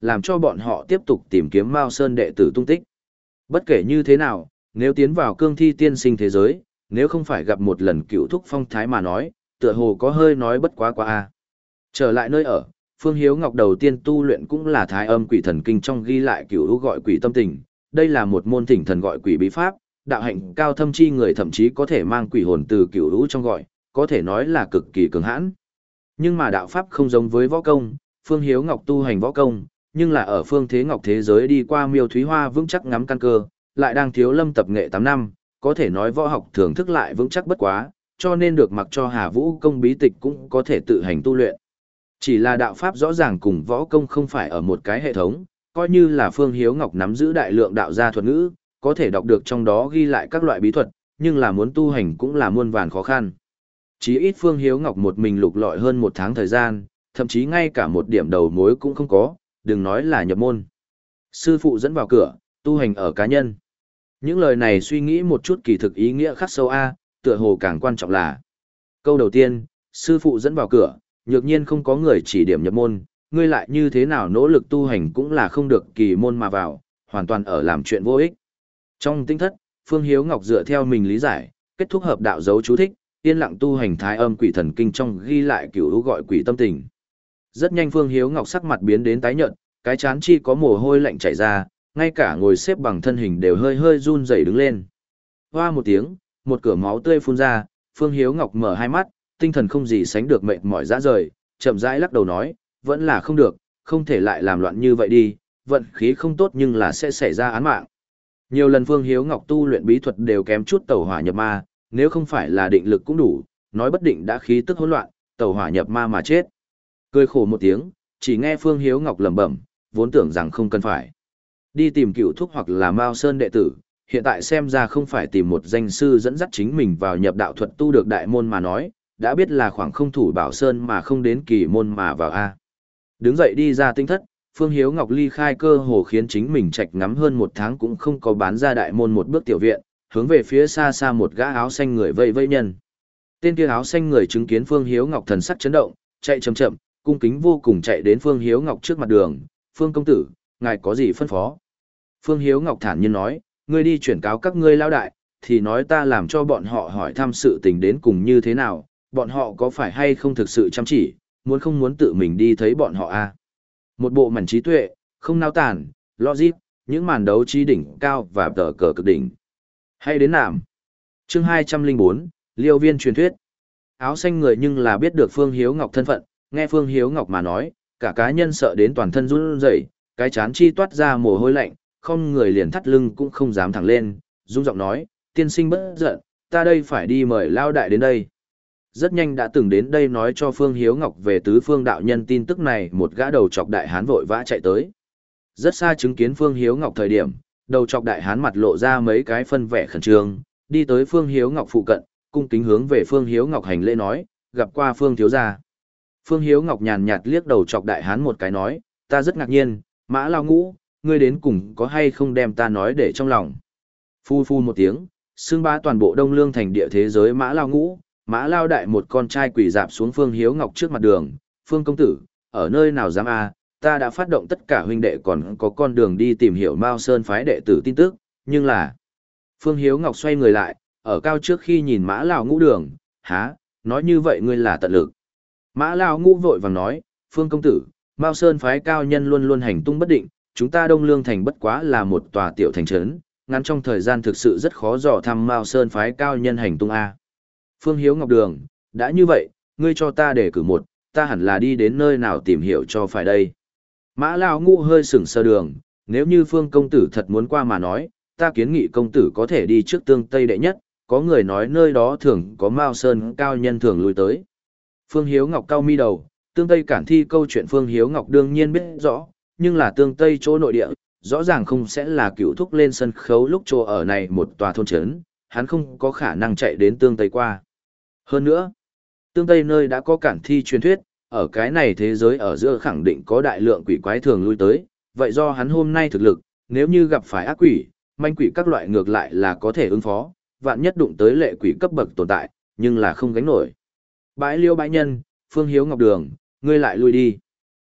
làm cho bọn họ tiếp tục tìm kiếm Mao Sơn đệ tử tung tích. Bất kể như thế nào, nếu tiến vào cương thi tiên sinh thế giới, nếu không phải gặp một lần cựu thúc phong thái mà nói, tựa hồ có hơi nói bất quá quá a. Trở lại nơi ở, Phương Hiếu Ngọc đầu tiên tu luyện cũng là Thái Âm Quỷ Thần Kinh trong ghi lại cửu u gọi quỷ tâm tình, đây là một môn thỉnh thần gọi quỷ bí pháp, đạo hạnh cao thâm chi người thậm chí có thể mang quỷ hồn từ cửu u trong gọi, có thể nói là cực kỳ cường hãn. Nhưng mà đạo pháp không giống với võ công, Phương Hiếu Ngọc tu hành võ công, nhưng là ở Phương Thế Ngọc thế giới đi qua Miêu Thúy Hoa vững chắc ngắm căn cơ, lại đang thiếu lâm tập nghệ tám năm, có thể nói võ học thưởng thức lại vững chắc bất quá, cho nên được mặc cho Hà Vũ công bí tịch cũng có thể tự hành tu luyện. Chỉ là đạo pháp rõ ràng cùng võ công không phải ở một cái hệ thống, coi như là Phương Hiếu Ngọc nắm giữ đại lượng đạo gia thuật ngữ, có thể đọc được trong đó ghi lại các loại bí thuật, nhưng là muốn tu hành cũng là muôn vàn khó khăn. Chí ít Phương Hiếu Ngọc một mình lục lọi hơn một tháng thời gian, thậm chí ngay cả một điểm đầu mối cũng không có, đừng nói là nhập môn. Sư phụ dẫn vào cửa, tu hành ở cá nhân. Những lời này suy nghĩ một chút kỳ thực ý nghĩa khắc sâu a, tựa hồ càng quan trọng là. Câu đầu tiên, sư phụ dẫn vào cửa, nhược nhiên không có người chỉ điểm nhập môn, ngươi lại như thế nào nỗ lực tu hành cũng là không được kỳ môn mà vào, hoàn toàn ở làm chuyện vô ích. Trong tinh thất, Phương Hiếu Ngọc dựa theo mình lý giải, kết thúc hợp đạo dấu chú thích, yên lặng tu hành Thái Âm Quỷ Thần Kinh trong ghi lại cửu u gọi quỷ tâm tình. Rất nhanh Phương Hiếu Ngọc sắc mặt biến đến tái nhợt, cái chán chi có mồ hôi lạnh chảy ra, ngay cả ngồi xếp bằng thân hình đều hơi hơi run rẩy đứng lên. Hoa một tiếng, một cửa máu tươi phun ra, Phương Hiếu Ngọc mở hai mắt, tinh thần không gì sánh được mệt mỏi rã rời, chậm rãi lắc đầu nói, vẫn là không được, không thể lại làm loạn như vậy đi, vận khí không tốt nhưng là sẽ xảy ra án mạng. Nhiều lần Phương Hiếu Ngọc tu luyện bí thuật đều kém chút tẩu hỏa nhập ma, nếu không phải là định lực cũng đủ, nói bất định đã khí tức hỗn loạn, tẩu hỏa nhập ma mà chết. Cười khổ một tiếng, chỉ nghe Phương Hiếu Ngọc lẩm bẩm, vốn tưởng rằng không cần phải đi tìm cựu thúc hoặc là Mao Sơn đệ tử, hiện tại xem ra không phải tìm một danh sư dẫn dắt chính mình vào nhập đạo thuật tu được đại môn mà nói, đã biết là khoảng không thủ bảo sơn mà không đến kỳ môn mà vào a. Đứng dậy đi ra tinh thất, Phương Hiếu Ngọc ly khai cơ hồ khiến chính mình trạch ngắm hơn một tháng cũng không có bán ra đại môn một bước tiểu viện, hướng về phía xa xa một gã áo xanh người vây vây nhân. Tên kia áo xanh người chứng kiến Phương Hiếu Ngọc thần sắc chấn động, chạy chậm chậm, cung kính vô cùng chạy đến Phương Hiếu Ngọc trước mặt đường, "Phương công tử, ngài có gì phân phó?" Phương Hiếu Ngọc thản nhiên nói, "Ngươi đi chuyển cáo các ngươi lao đại, thì nói ta làm cho bọn họ hỏi thăm sự tình đến cùng như thế nào, bọn họ có phải hay không thực sự chăm chỉ, muốn không muốn tự mình đi thấy bọn họ a." Một bộ mảnh trí tuệ, không nao tản, logic, những màn đấu trí đỉnh cao và tờ cờ cực đỉnh. Hay đến nạm. Chương hai trăm lẻ bốn, Liêu Viên truyền thuyết. Áo xanh người nhưng là biết được Phương Hiếu Ngọc thân phận, nghe Phương Hiếu Ngọc mà nói, cả cá nhân sợ đến toàn thân run rẩy, cái chán chi toát ra mồ hôi lạnh, không người liền thắt lưng cũng không dám thẳng lên, run giọng nói, "Tiên sinh bất giận, ta đây phải đi mời lao đại đến đây." Rất nhanh đã từng đến đây nói cho Phương Hiếu Ngọc về tứ phương đạo nhân tin tức này, một gã đầu chọc đại hán vội vã chạy tới. Rất xa chứng kiến Phương Hiếu Ngọc thời điểm, đầu chọc đại hán mặt lộ ra mấy cái phân vẻ khẩn trương, đi tới Phương Hiếu Ngọc phụ cận, cung kính hướng về Phương Hiếu Ngọc hành lễ nói, "Gặp qua Phương thiếu gia." Phương Hiếu Ngọc nhàn nhạt liếc đầu chọc đại hán một cái nói, "Ta rất ngạc nhiên, Mã Lao Ngũ, ngươi đến cùng có hay không đem ta nói để trong lòng." Phu phu một tiếng, xưng bá toàn bộ Đông Lương thành địa thế giới Mã Lao Ngũ, Mã Lao đại một con trai quỳ dạp xuống Phương Hiếu Ngọc trước mặt đường, "Phương công tử, ở nơi nào dám a, ta đã phát động tất cả huynh đệ còn có con đường đi tìm hiểu Mao Sơn phái đệ tử tin tức, nhưng là..." Phương Hiếu Ngọc xoay người lại, ở cao trước khi nhìn Mã Lao Ngũ đường, "Há, nói như vậy ngươi là tận lực." Mã Lao Ngũ vội vàng nói, "Phương công tử, Mao Sơn phái cao nhân luôn luôn hành tung bất định, chúng ta Đông Lương thành bất quá là một tòa tiểu thành trấn, ngắn trong thời gian thực sự rất khó dò thăm Mao Sơn phái cao nhân hành tung a." Phương Hiếu Ngọc đường, "Đã như vậy, ngươi cho ta để cử một, ta hẳn là đi đến nơi nào tìm hiểu cho phải đây." Mã Lao Ngũ hơi sững sờ đường, "Nếu như Phương công tử thật muốn qua mà nói, ta kiến nghị công tử có thể đi trước Tương Tây đệ nhất, có người nói nơi đó thường có Mao Sơn cao nhân thường lui tới." Phương Hiếu Ngọc cau mi đầu, Tương Tây Cản Thi câu chuyện Phương Hiếu Ngọc đương nhiên biết rõ, nhưng là Tương Tây chỗ nội địa, rõ ràng không sẽ là cựu thúc lên sân khấu lúc chỗ ở này một tòa thôn trấn, hắn không có khả năng chạy đến Tương Tây qua. Hơn nữa, Tương Tây nơi đã có Cản Thi truyền thuyết, ở cái này thế giới ở giữa khẳng định có đại lượng quỷ quái thường lui tới, vậy do hắn hôm nay thực lực, nếu như gặp phải ác quỷ, manh quỷ các loại ngược lại là có thể ứng phó, vạn nhất đụng tới lệ quỷ cấp bậc tồn tại, nhưng là không gánh nổi. Bãi Liêu bãi nhân, Phương Hiếu Ngọc đường, ngươi lại lui đi.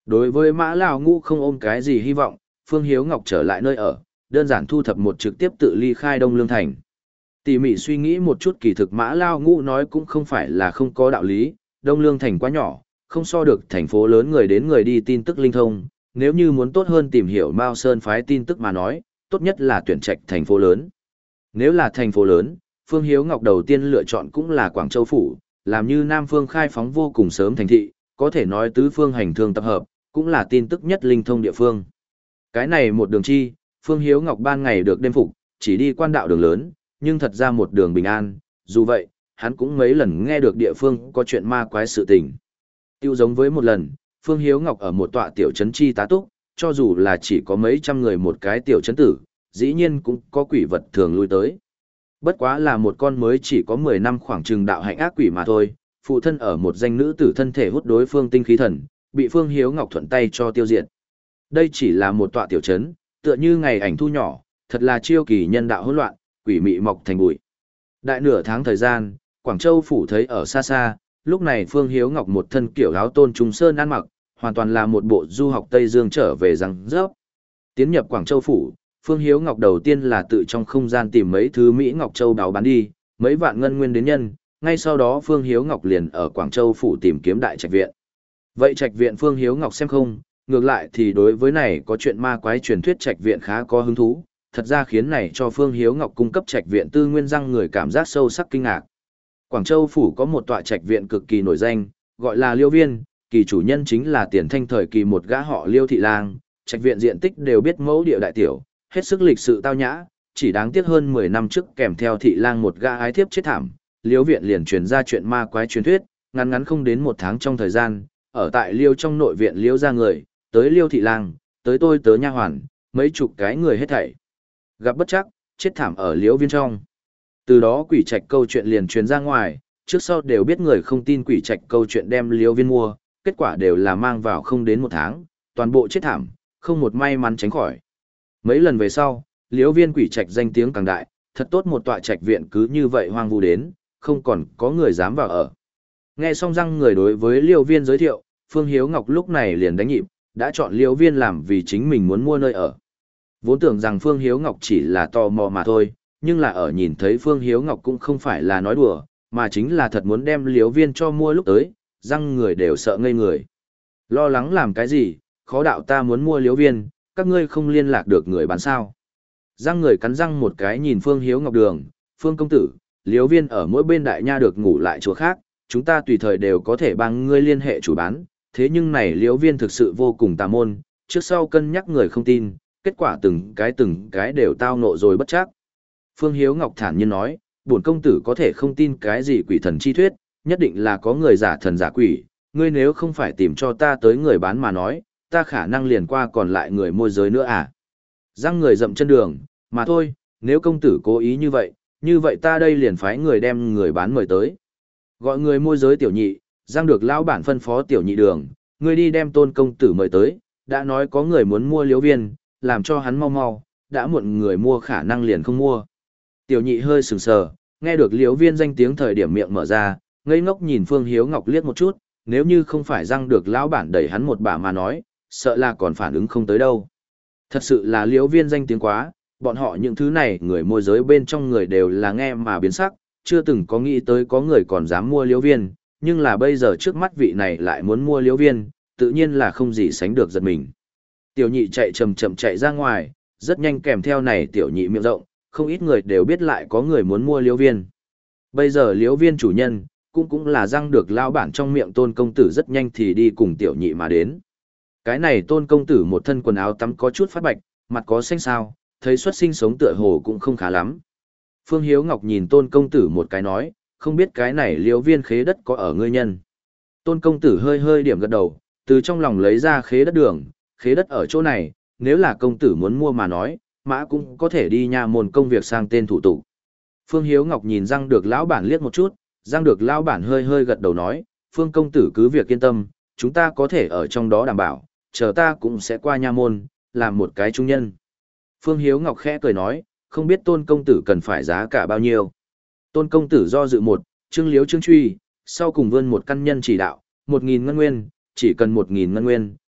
Đối với Mã Lão Ngũ không ôm cái gì hy vọng, Phương Hiếu Ngọc trở lại nơi ở, đơn giản thu thập một trực tiếp tự ly khai Đông Lương Thành. Tỉ mỉ suy nghĩ một chút, kỳ thực Mã Lão Ngũ nói cũng không phải là không có đạo lý, Đông Lương Thành quá nhỏ, không so được thành phố lớn người đến người đi tin tức linh thông, nếu như muốn tốt hơn tìm hiểu Mao Sơn phái tin tức mà nói, tốt nhất là tuyển trạch thành phố lớn. Nếu là thành phố lớn, Phương Hiếu Ngọc đầu tiên lựa chọn cũng là Quảng Châu Phủ, làm như Nam Phương khai phóng vô cùng sớm thành thị, có thể nói tứ phương hành thương tập hợp, cũng là tin tức nhất linh thông địa phương. Cái này một đường chi, Phương Hiếu Ngọc ban ngày được đêm phục, chỉ đi quan đạo đường lớn, nhưng thật ra một đường bình an, dù vậy, hắn cũng mấy lần nghe được địa phương có chuyện ma quái sự tình. Tiêu giống với một lần, Phương Hiếu Ngọc ở một tọa tiểu trấn chi tá túc, cho dù là chỉ có mấy trăm người một cái tiểu trấn tử, dĩ nhiên cũng có quỷ vật thường lui tới. Bất quá là một con mới chỉ có mười năm khoảng chừng đạo hạnh ác quỷ mà thôi, phụ thân ở một danh nữ tử thân thể hút đối phương tinh khí thần, bị Phương Hiếu Ngọc thuận tay cho tiêu diệt. Đây chỉ là một tọa tiểu trấn, tựa như ngày ảnh thu nhỏ, thật là chiêu kỳ nhân đạo hỗn loạn, quỷ mị mọc thành bụi. Đại nửa tháng thời gian, Quảng Châu phủ thấy ở xa xa, lúc này Phương Hiếu Ngọc một thân kiểu áo tôn trung sơn ăn mặc, hoàn toàn là một bộ du học Tây Dương trở về răng rớp. Tiến nhập Quảng Châu phủ, Phương Hiếu Ngọc đầu tiên là tự trong không gian tìm mấy thứ Mỹ Ngọc Châu đáo bán đi, mấy vạn ngân nguyên đến nhân, ngay sau đó Phương Hiếu Ngọc liền ở Quảng Châu phủ tìm kiếm đại trạch viện. Vậy trạch viện Phương Hiếu Ngọc xem không, ngược lại thì đối với này có chuyện ma quái truyền thuyết trạch viện khá có hứng thú, thật ra khiến này cho Phương Hiếu Ngọc cung cấp trạch viện tư nguyên răng người cảm giác sâu sắc kinh ngạc. Quảng Châu phủ có một tọa trạch viện cực kỳ nổi danh, gọi là Liêu Viên, kỳ chủ nhân chính là tiền thanh thời kỳ một gã họ Liêu thị lang, trạch viện diện tích đều biết mẫu địa đại tiểu, hết sức lịch sự tao nhã, chỉ đáng tiếc hơn mười năm trước kèm theo thị lang một gã ái thiếp chết thảm, Liêu viện liền truyền ra chuyện ma quái truyền thuyết, ngắn ngắn không đến một tháng trong thời gian, ở tại Liêu trong nội viện Liêu ra người, tới Liêu thị lang, tới tôi tớ nha hoàn, mấy chục cái người hết thảy. Gặp bất chắc, chết thảm ở Liêu viên trong. Từ đó quỷ trạch câu chuyện liền truyền ra ngoài, trước sau đều biết người không tin quỷ trạch câu chuyện đem Liêu viên mua, kết quả đều là mang vào không đến một tháng, toàn bộ chết thảm, không một may mắn tránh khỏi. Mấy lần về sau, Liêu viên quỷ trạch danh tiếng càng đại, thật tốt một tọa trạch viện cứ như vậy hoang vu đến, không còn có người dám vào ở. Nghe xong răng người đối với Liêu viên giới thiệu, Phương Hiếu Ngọc lúc này liền đánh nhịp, đã chọn Liêu viên làm vì chính mình muốn mua nơi ở. Vốn tưởng rằng Phương Hiếu Ngọc chỉ là tò mò mà thôi, nhưng là ở nhìn thấy Phương Hiếu Ngọc cũng không phải là nói đùa, mà chính là thật muốn đem Liêu viên cho mua lúc tới, răng người đều sợ ngây người. Lo lắng làm cái gì, khó đạo ta muốn mua Liêu viên, các ngươi không liên lạc được người bán sao. Răng người cắn răng một cái nhìn Phương Hiếu Ngọc đường, Phương công tử, Liêu viên ở mỗi bên đại nha được ngủ lại chỗ khác, chúng ta tùy thời đều có thể bằng ngươi liên hệ chủ bán, thế nhưng này Liêu viên thực sự vô cùng tà môn, trước sau cân nhắc người không tin, kết quả từng cái từng cái đều tao nộ rồi bất chắc. Phương Hiếu Ngọc thản nhiên nói, bổn công tử có thể không tin cái gì quỷ thần chi thuyết, nhất định là có người giả thần giả quỷ, ngươi nếu không phải tìm cho ta tới người bán mà nói, ta khả năng liền qua còn lại người môi giới nữa à. Răng người dậm chân đường, mà thôi, nếu công tử cố ý như vậy, như vậy ta đây liền phái người đem người bán mời tới. Gọi người môi giới tiểu nhị, răng được lão bản phân phó tiểu nhị đường, ngươi đi đem tôn công tử mời tới, đã nói có người muốn mua Liêu viên, làm cho hắn mau mau, đã muộn người mua khả năng liền không mua. Tiểu nhị hơi sừng sờ, nghe được Liêu viên danh tiếng thời điểm miệng mở ra, ngây ngốc nhìn Phương Hiếu Ngọc liếc một chút, nếu như không phải răng được lão bản đẩy hắn một bà mà nói, sợ là còn phản ứng không tới đâu. Thật sự là Liêu viên danh tiếng quá, bọn họ những thứ này người môi giới bên trong người đều là nghe mà biến sắc, chưa từng có nghĩ tới có người còn dám mua Liêu viên, nhưng là bây giờ trước mắt vị này lại muốn mua Liêu viên, tự nhiên là không gì sánh được giật mình. Tiểu nhị chạy chậm chậm chạy ra ngoài, rất nhanh kèm theo này tiểu nhị miệng rộng, không ít người đều biết lại có người muốn mua Liêu viên. Bây giờ Liêu viên chủ nhân, cũng cũng là răng được lao bản trong miệng tôn công tử rất nhanh thì đi cùng tiểu nhị mà đến. Cái này tôn công tử một thân quần áo tắm có chút phát bạch, mặt có xanh xao, thấy xuất sinh sống tựa hồ cũng không khá lắm. Phương Hiếu Ngọc nhìn tôn công tử một cái nói, không biết cái này Liêu viên khế đất có ở ngươi nhân. Tôn công tử hơi hơi điểm gật đầu, từ trong lòng lấy ra khế đất đường, khế đất ở chỗ này, nếu là công tử muốn mua mà nói, mã cũng có thể đi nhà môn công việc sang tên thủ tục. Phương Hiếu Ngọc nhìn răng được lão bản liếc một chút, răng được lão bản hơi hơi gật đầu nói, Phương công tử cứ việc yên tâm, chúng ta có thể ở trong đó đảm bảo, chờ ta cũng sẽ qua nha môn, làm một cái trung nhân. Phương Hiếu Ngọc khẽ cười nói, không biết tôn công tử cần phải giá cả bao nhiêu. Tôn công tử do dự một, trương liếu trương truy, sau cùng vươn một căn nhân chỉ đạo, một nghìn ngân nguyên, chỉ cần một nghìn ngân nguyên,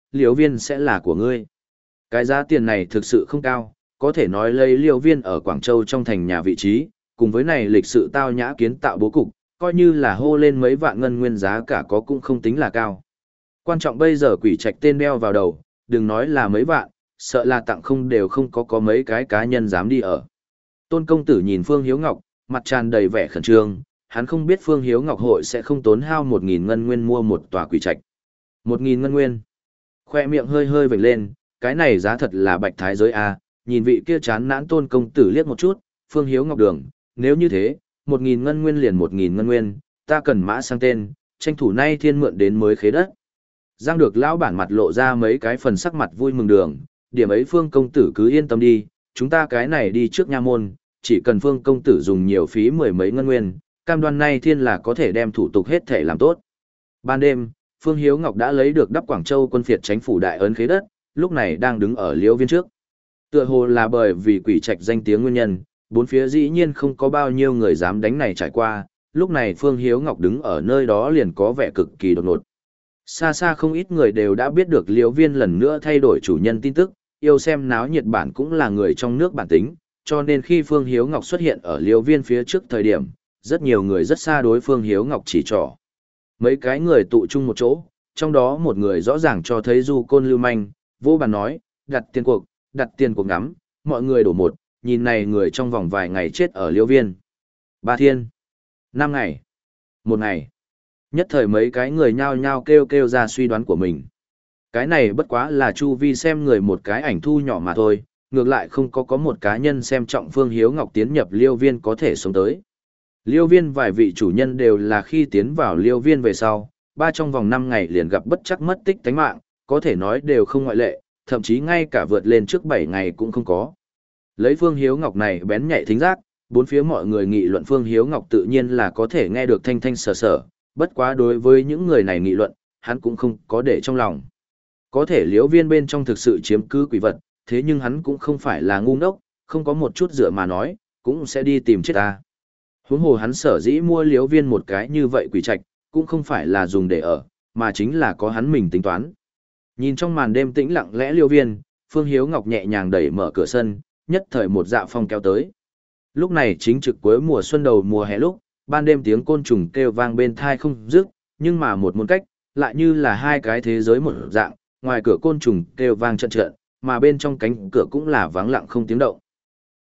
liễu viên sẽ là của ngươi. Cái giá tiền này thực sự không cao, có thể nói lấy liễu viên ở Quảng Châu trong thành nhà vị trí, cùng với này lịch sự tao nhã kiến tạo bố cục, coi như là hô lên mấy vạn ngân nguyên giá cả có cũng không tính là cao. Quan trọng bây giờ quỷ trạch tên đeo vào đầu, đừng nói là mấy vạn, sợ là tặng không đều không có có mấy cái cá nhân dám đi ở. Tôn công tử nhìn Phương Hiếu Ngọc, mặt tràn đầy vẻ khẩn trương, hắn không biết Phương Hiếu Ngọc hội sẽ không tốn hao một nghìn ngân nguyên mua một tòa quỷ trạch. Một nghìn ngân nguyên. Khoe miệng hơi hơi vểnh lên, cái này giá thật là bạch thái giới a. Nhìn vị kia chán nản Tôn công tử liếc một chút, Phương Hiếu Ngọc đường, nếu như thế, một nghìn ngân nguyên liền một nghìn ngân nguyên, ta cần mã sang tên, tranh thủ nay thiên mượn đến mới khế đất. Giang được lão bản mặt lộ ra mấy cái phần sắc mặt vui mừng đường, điểm ấy Phương công tử cứ yên tâm đi, chúng ta cái này đi trước nha môn, chỉ cần Phương công tử dùng nhiều phí mười mấy ngân nguyên, cam đoan nay thiên là có thể đem thủ tục hết thể làm tốt. Ban đêm, Phương Hiếu Ngọc đã lấy được đắp Quảng Châu quân phiệt chánh phủ đại ấn khế đất, lúc này đang đứng ở liễu viên trước. Tựa hồ là bởi vì quỷ trạch danh tiếng nguyên nhân, bốn phía dĩ nhiên không có bao nhiêu người dám đánh này trải qua, lúc này Phương Hiếu Ngọc đứng ở nơi đó liền có vẻ cực kỳ đột ngột. Xa xa không ít người đều đã biết được liễu viên lần nữa thay đổi chủ nhân tin tức, yêu xem náo nhiệt bản cũng là người trong nước bản tính, cho nên khi Phương Hiếu Ngọc xuất hiện ở liễu viên phía trước thời điểm, rất nhiều người rất xa đối Phương Hiếu Ngọc chỉ trỏ. Mấy cái người tụ chung một chỗ, trong đó một người rõ ràng cho thấy du côn lưu manh, vô bàn nói, đặt tiền cuộc, đặt tiền cuộc ngắm, mọi người đổ một, nhìn này người trong vòng vài ngày chết ở liễu viên. Ba thiên, năm ngày, một ngày. Nhất thời mấy cái người nhao nhao kêu kêu ra suy đoán của mình. Cái này bất quá là chu vi xem người một cái ảnh thu nhỏ mà thôi, ngược lại không có có một cá nhân xem trọng Phương Hiếu Ngọc tiến nhập liêu viên có thể sống tới. Liêu viên vài vị chủ nhân đều là khi tiến vào liêu viên về sau, ba trong vòng năm ngày liền gặp bất chắc mất tích tánh mạng, có thể nói đều không ngoại lệ, thậm chí ngay cả vượt lên trước bảy ngày cũng không có. Lấy Phương Hiếu Ngọc này bén nhạy thính giác, bốn phía mọi người nghị luận Phương Hiếu Ngọc tự nhiên là có thể nghe được thanh thanh sở sở, bất quá đối với những người này nghị luận, hắn cũng không có để trong lòng. Có thể liễu viên bên trong thực sự chiếm cứ quỷ vật, thế nhưng hắn cũng không phải là ngu ngốc, không có một chút dựa mà nói, cũng sẽ đi tìm chết ta. Huống hồ hắn sở dĩ mua liễu viên một cái như vậy quỷ trạch, cũng không phải là dùng để ở, mà chính là có hắn mình tính toán. Nhìn trong màn đêm tĩnh lặng lẽ liễu viên, Phương Hiếu Ngọc nhẹ nhàng đẩy mở cửa sân, nhất thời một dạ phong kéo tới. Lúc này chính trực cuối mùa xuân đầu mùa hè lúc, ban đêm tiếng côn trùng kêu vang bên thai không dứt, nhưng mà một môn cách, lại như là hai cái thế giới một dạng, ngoài cửa côn trùng kêu vang trận trận, mà bên trong cánh cửa cũng là vắng lặng không tiếng động.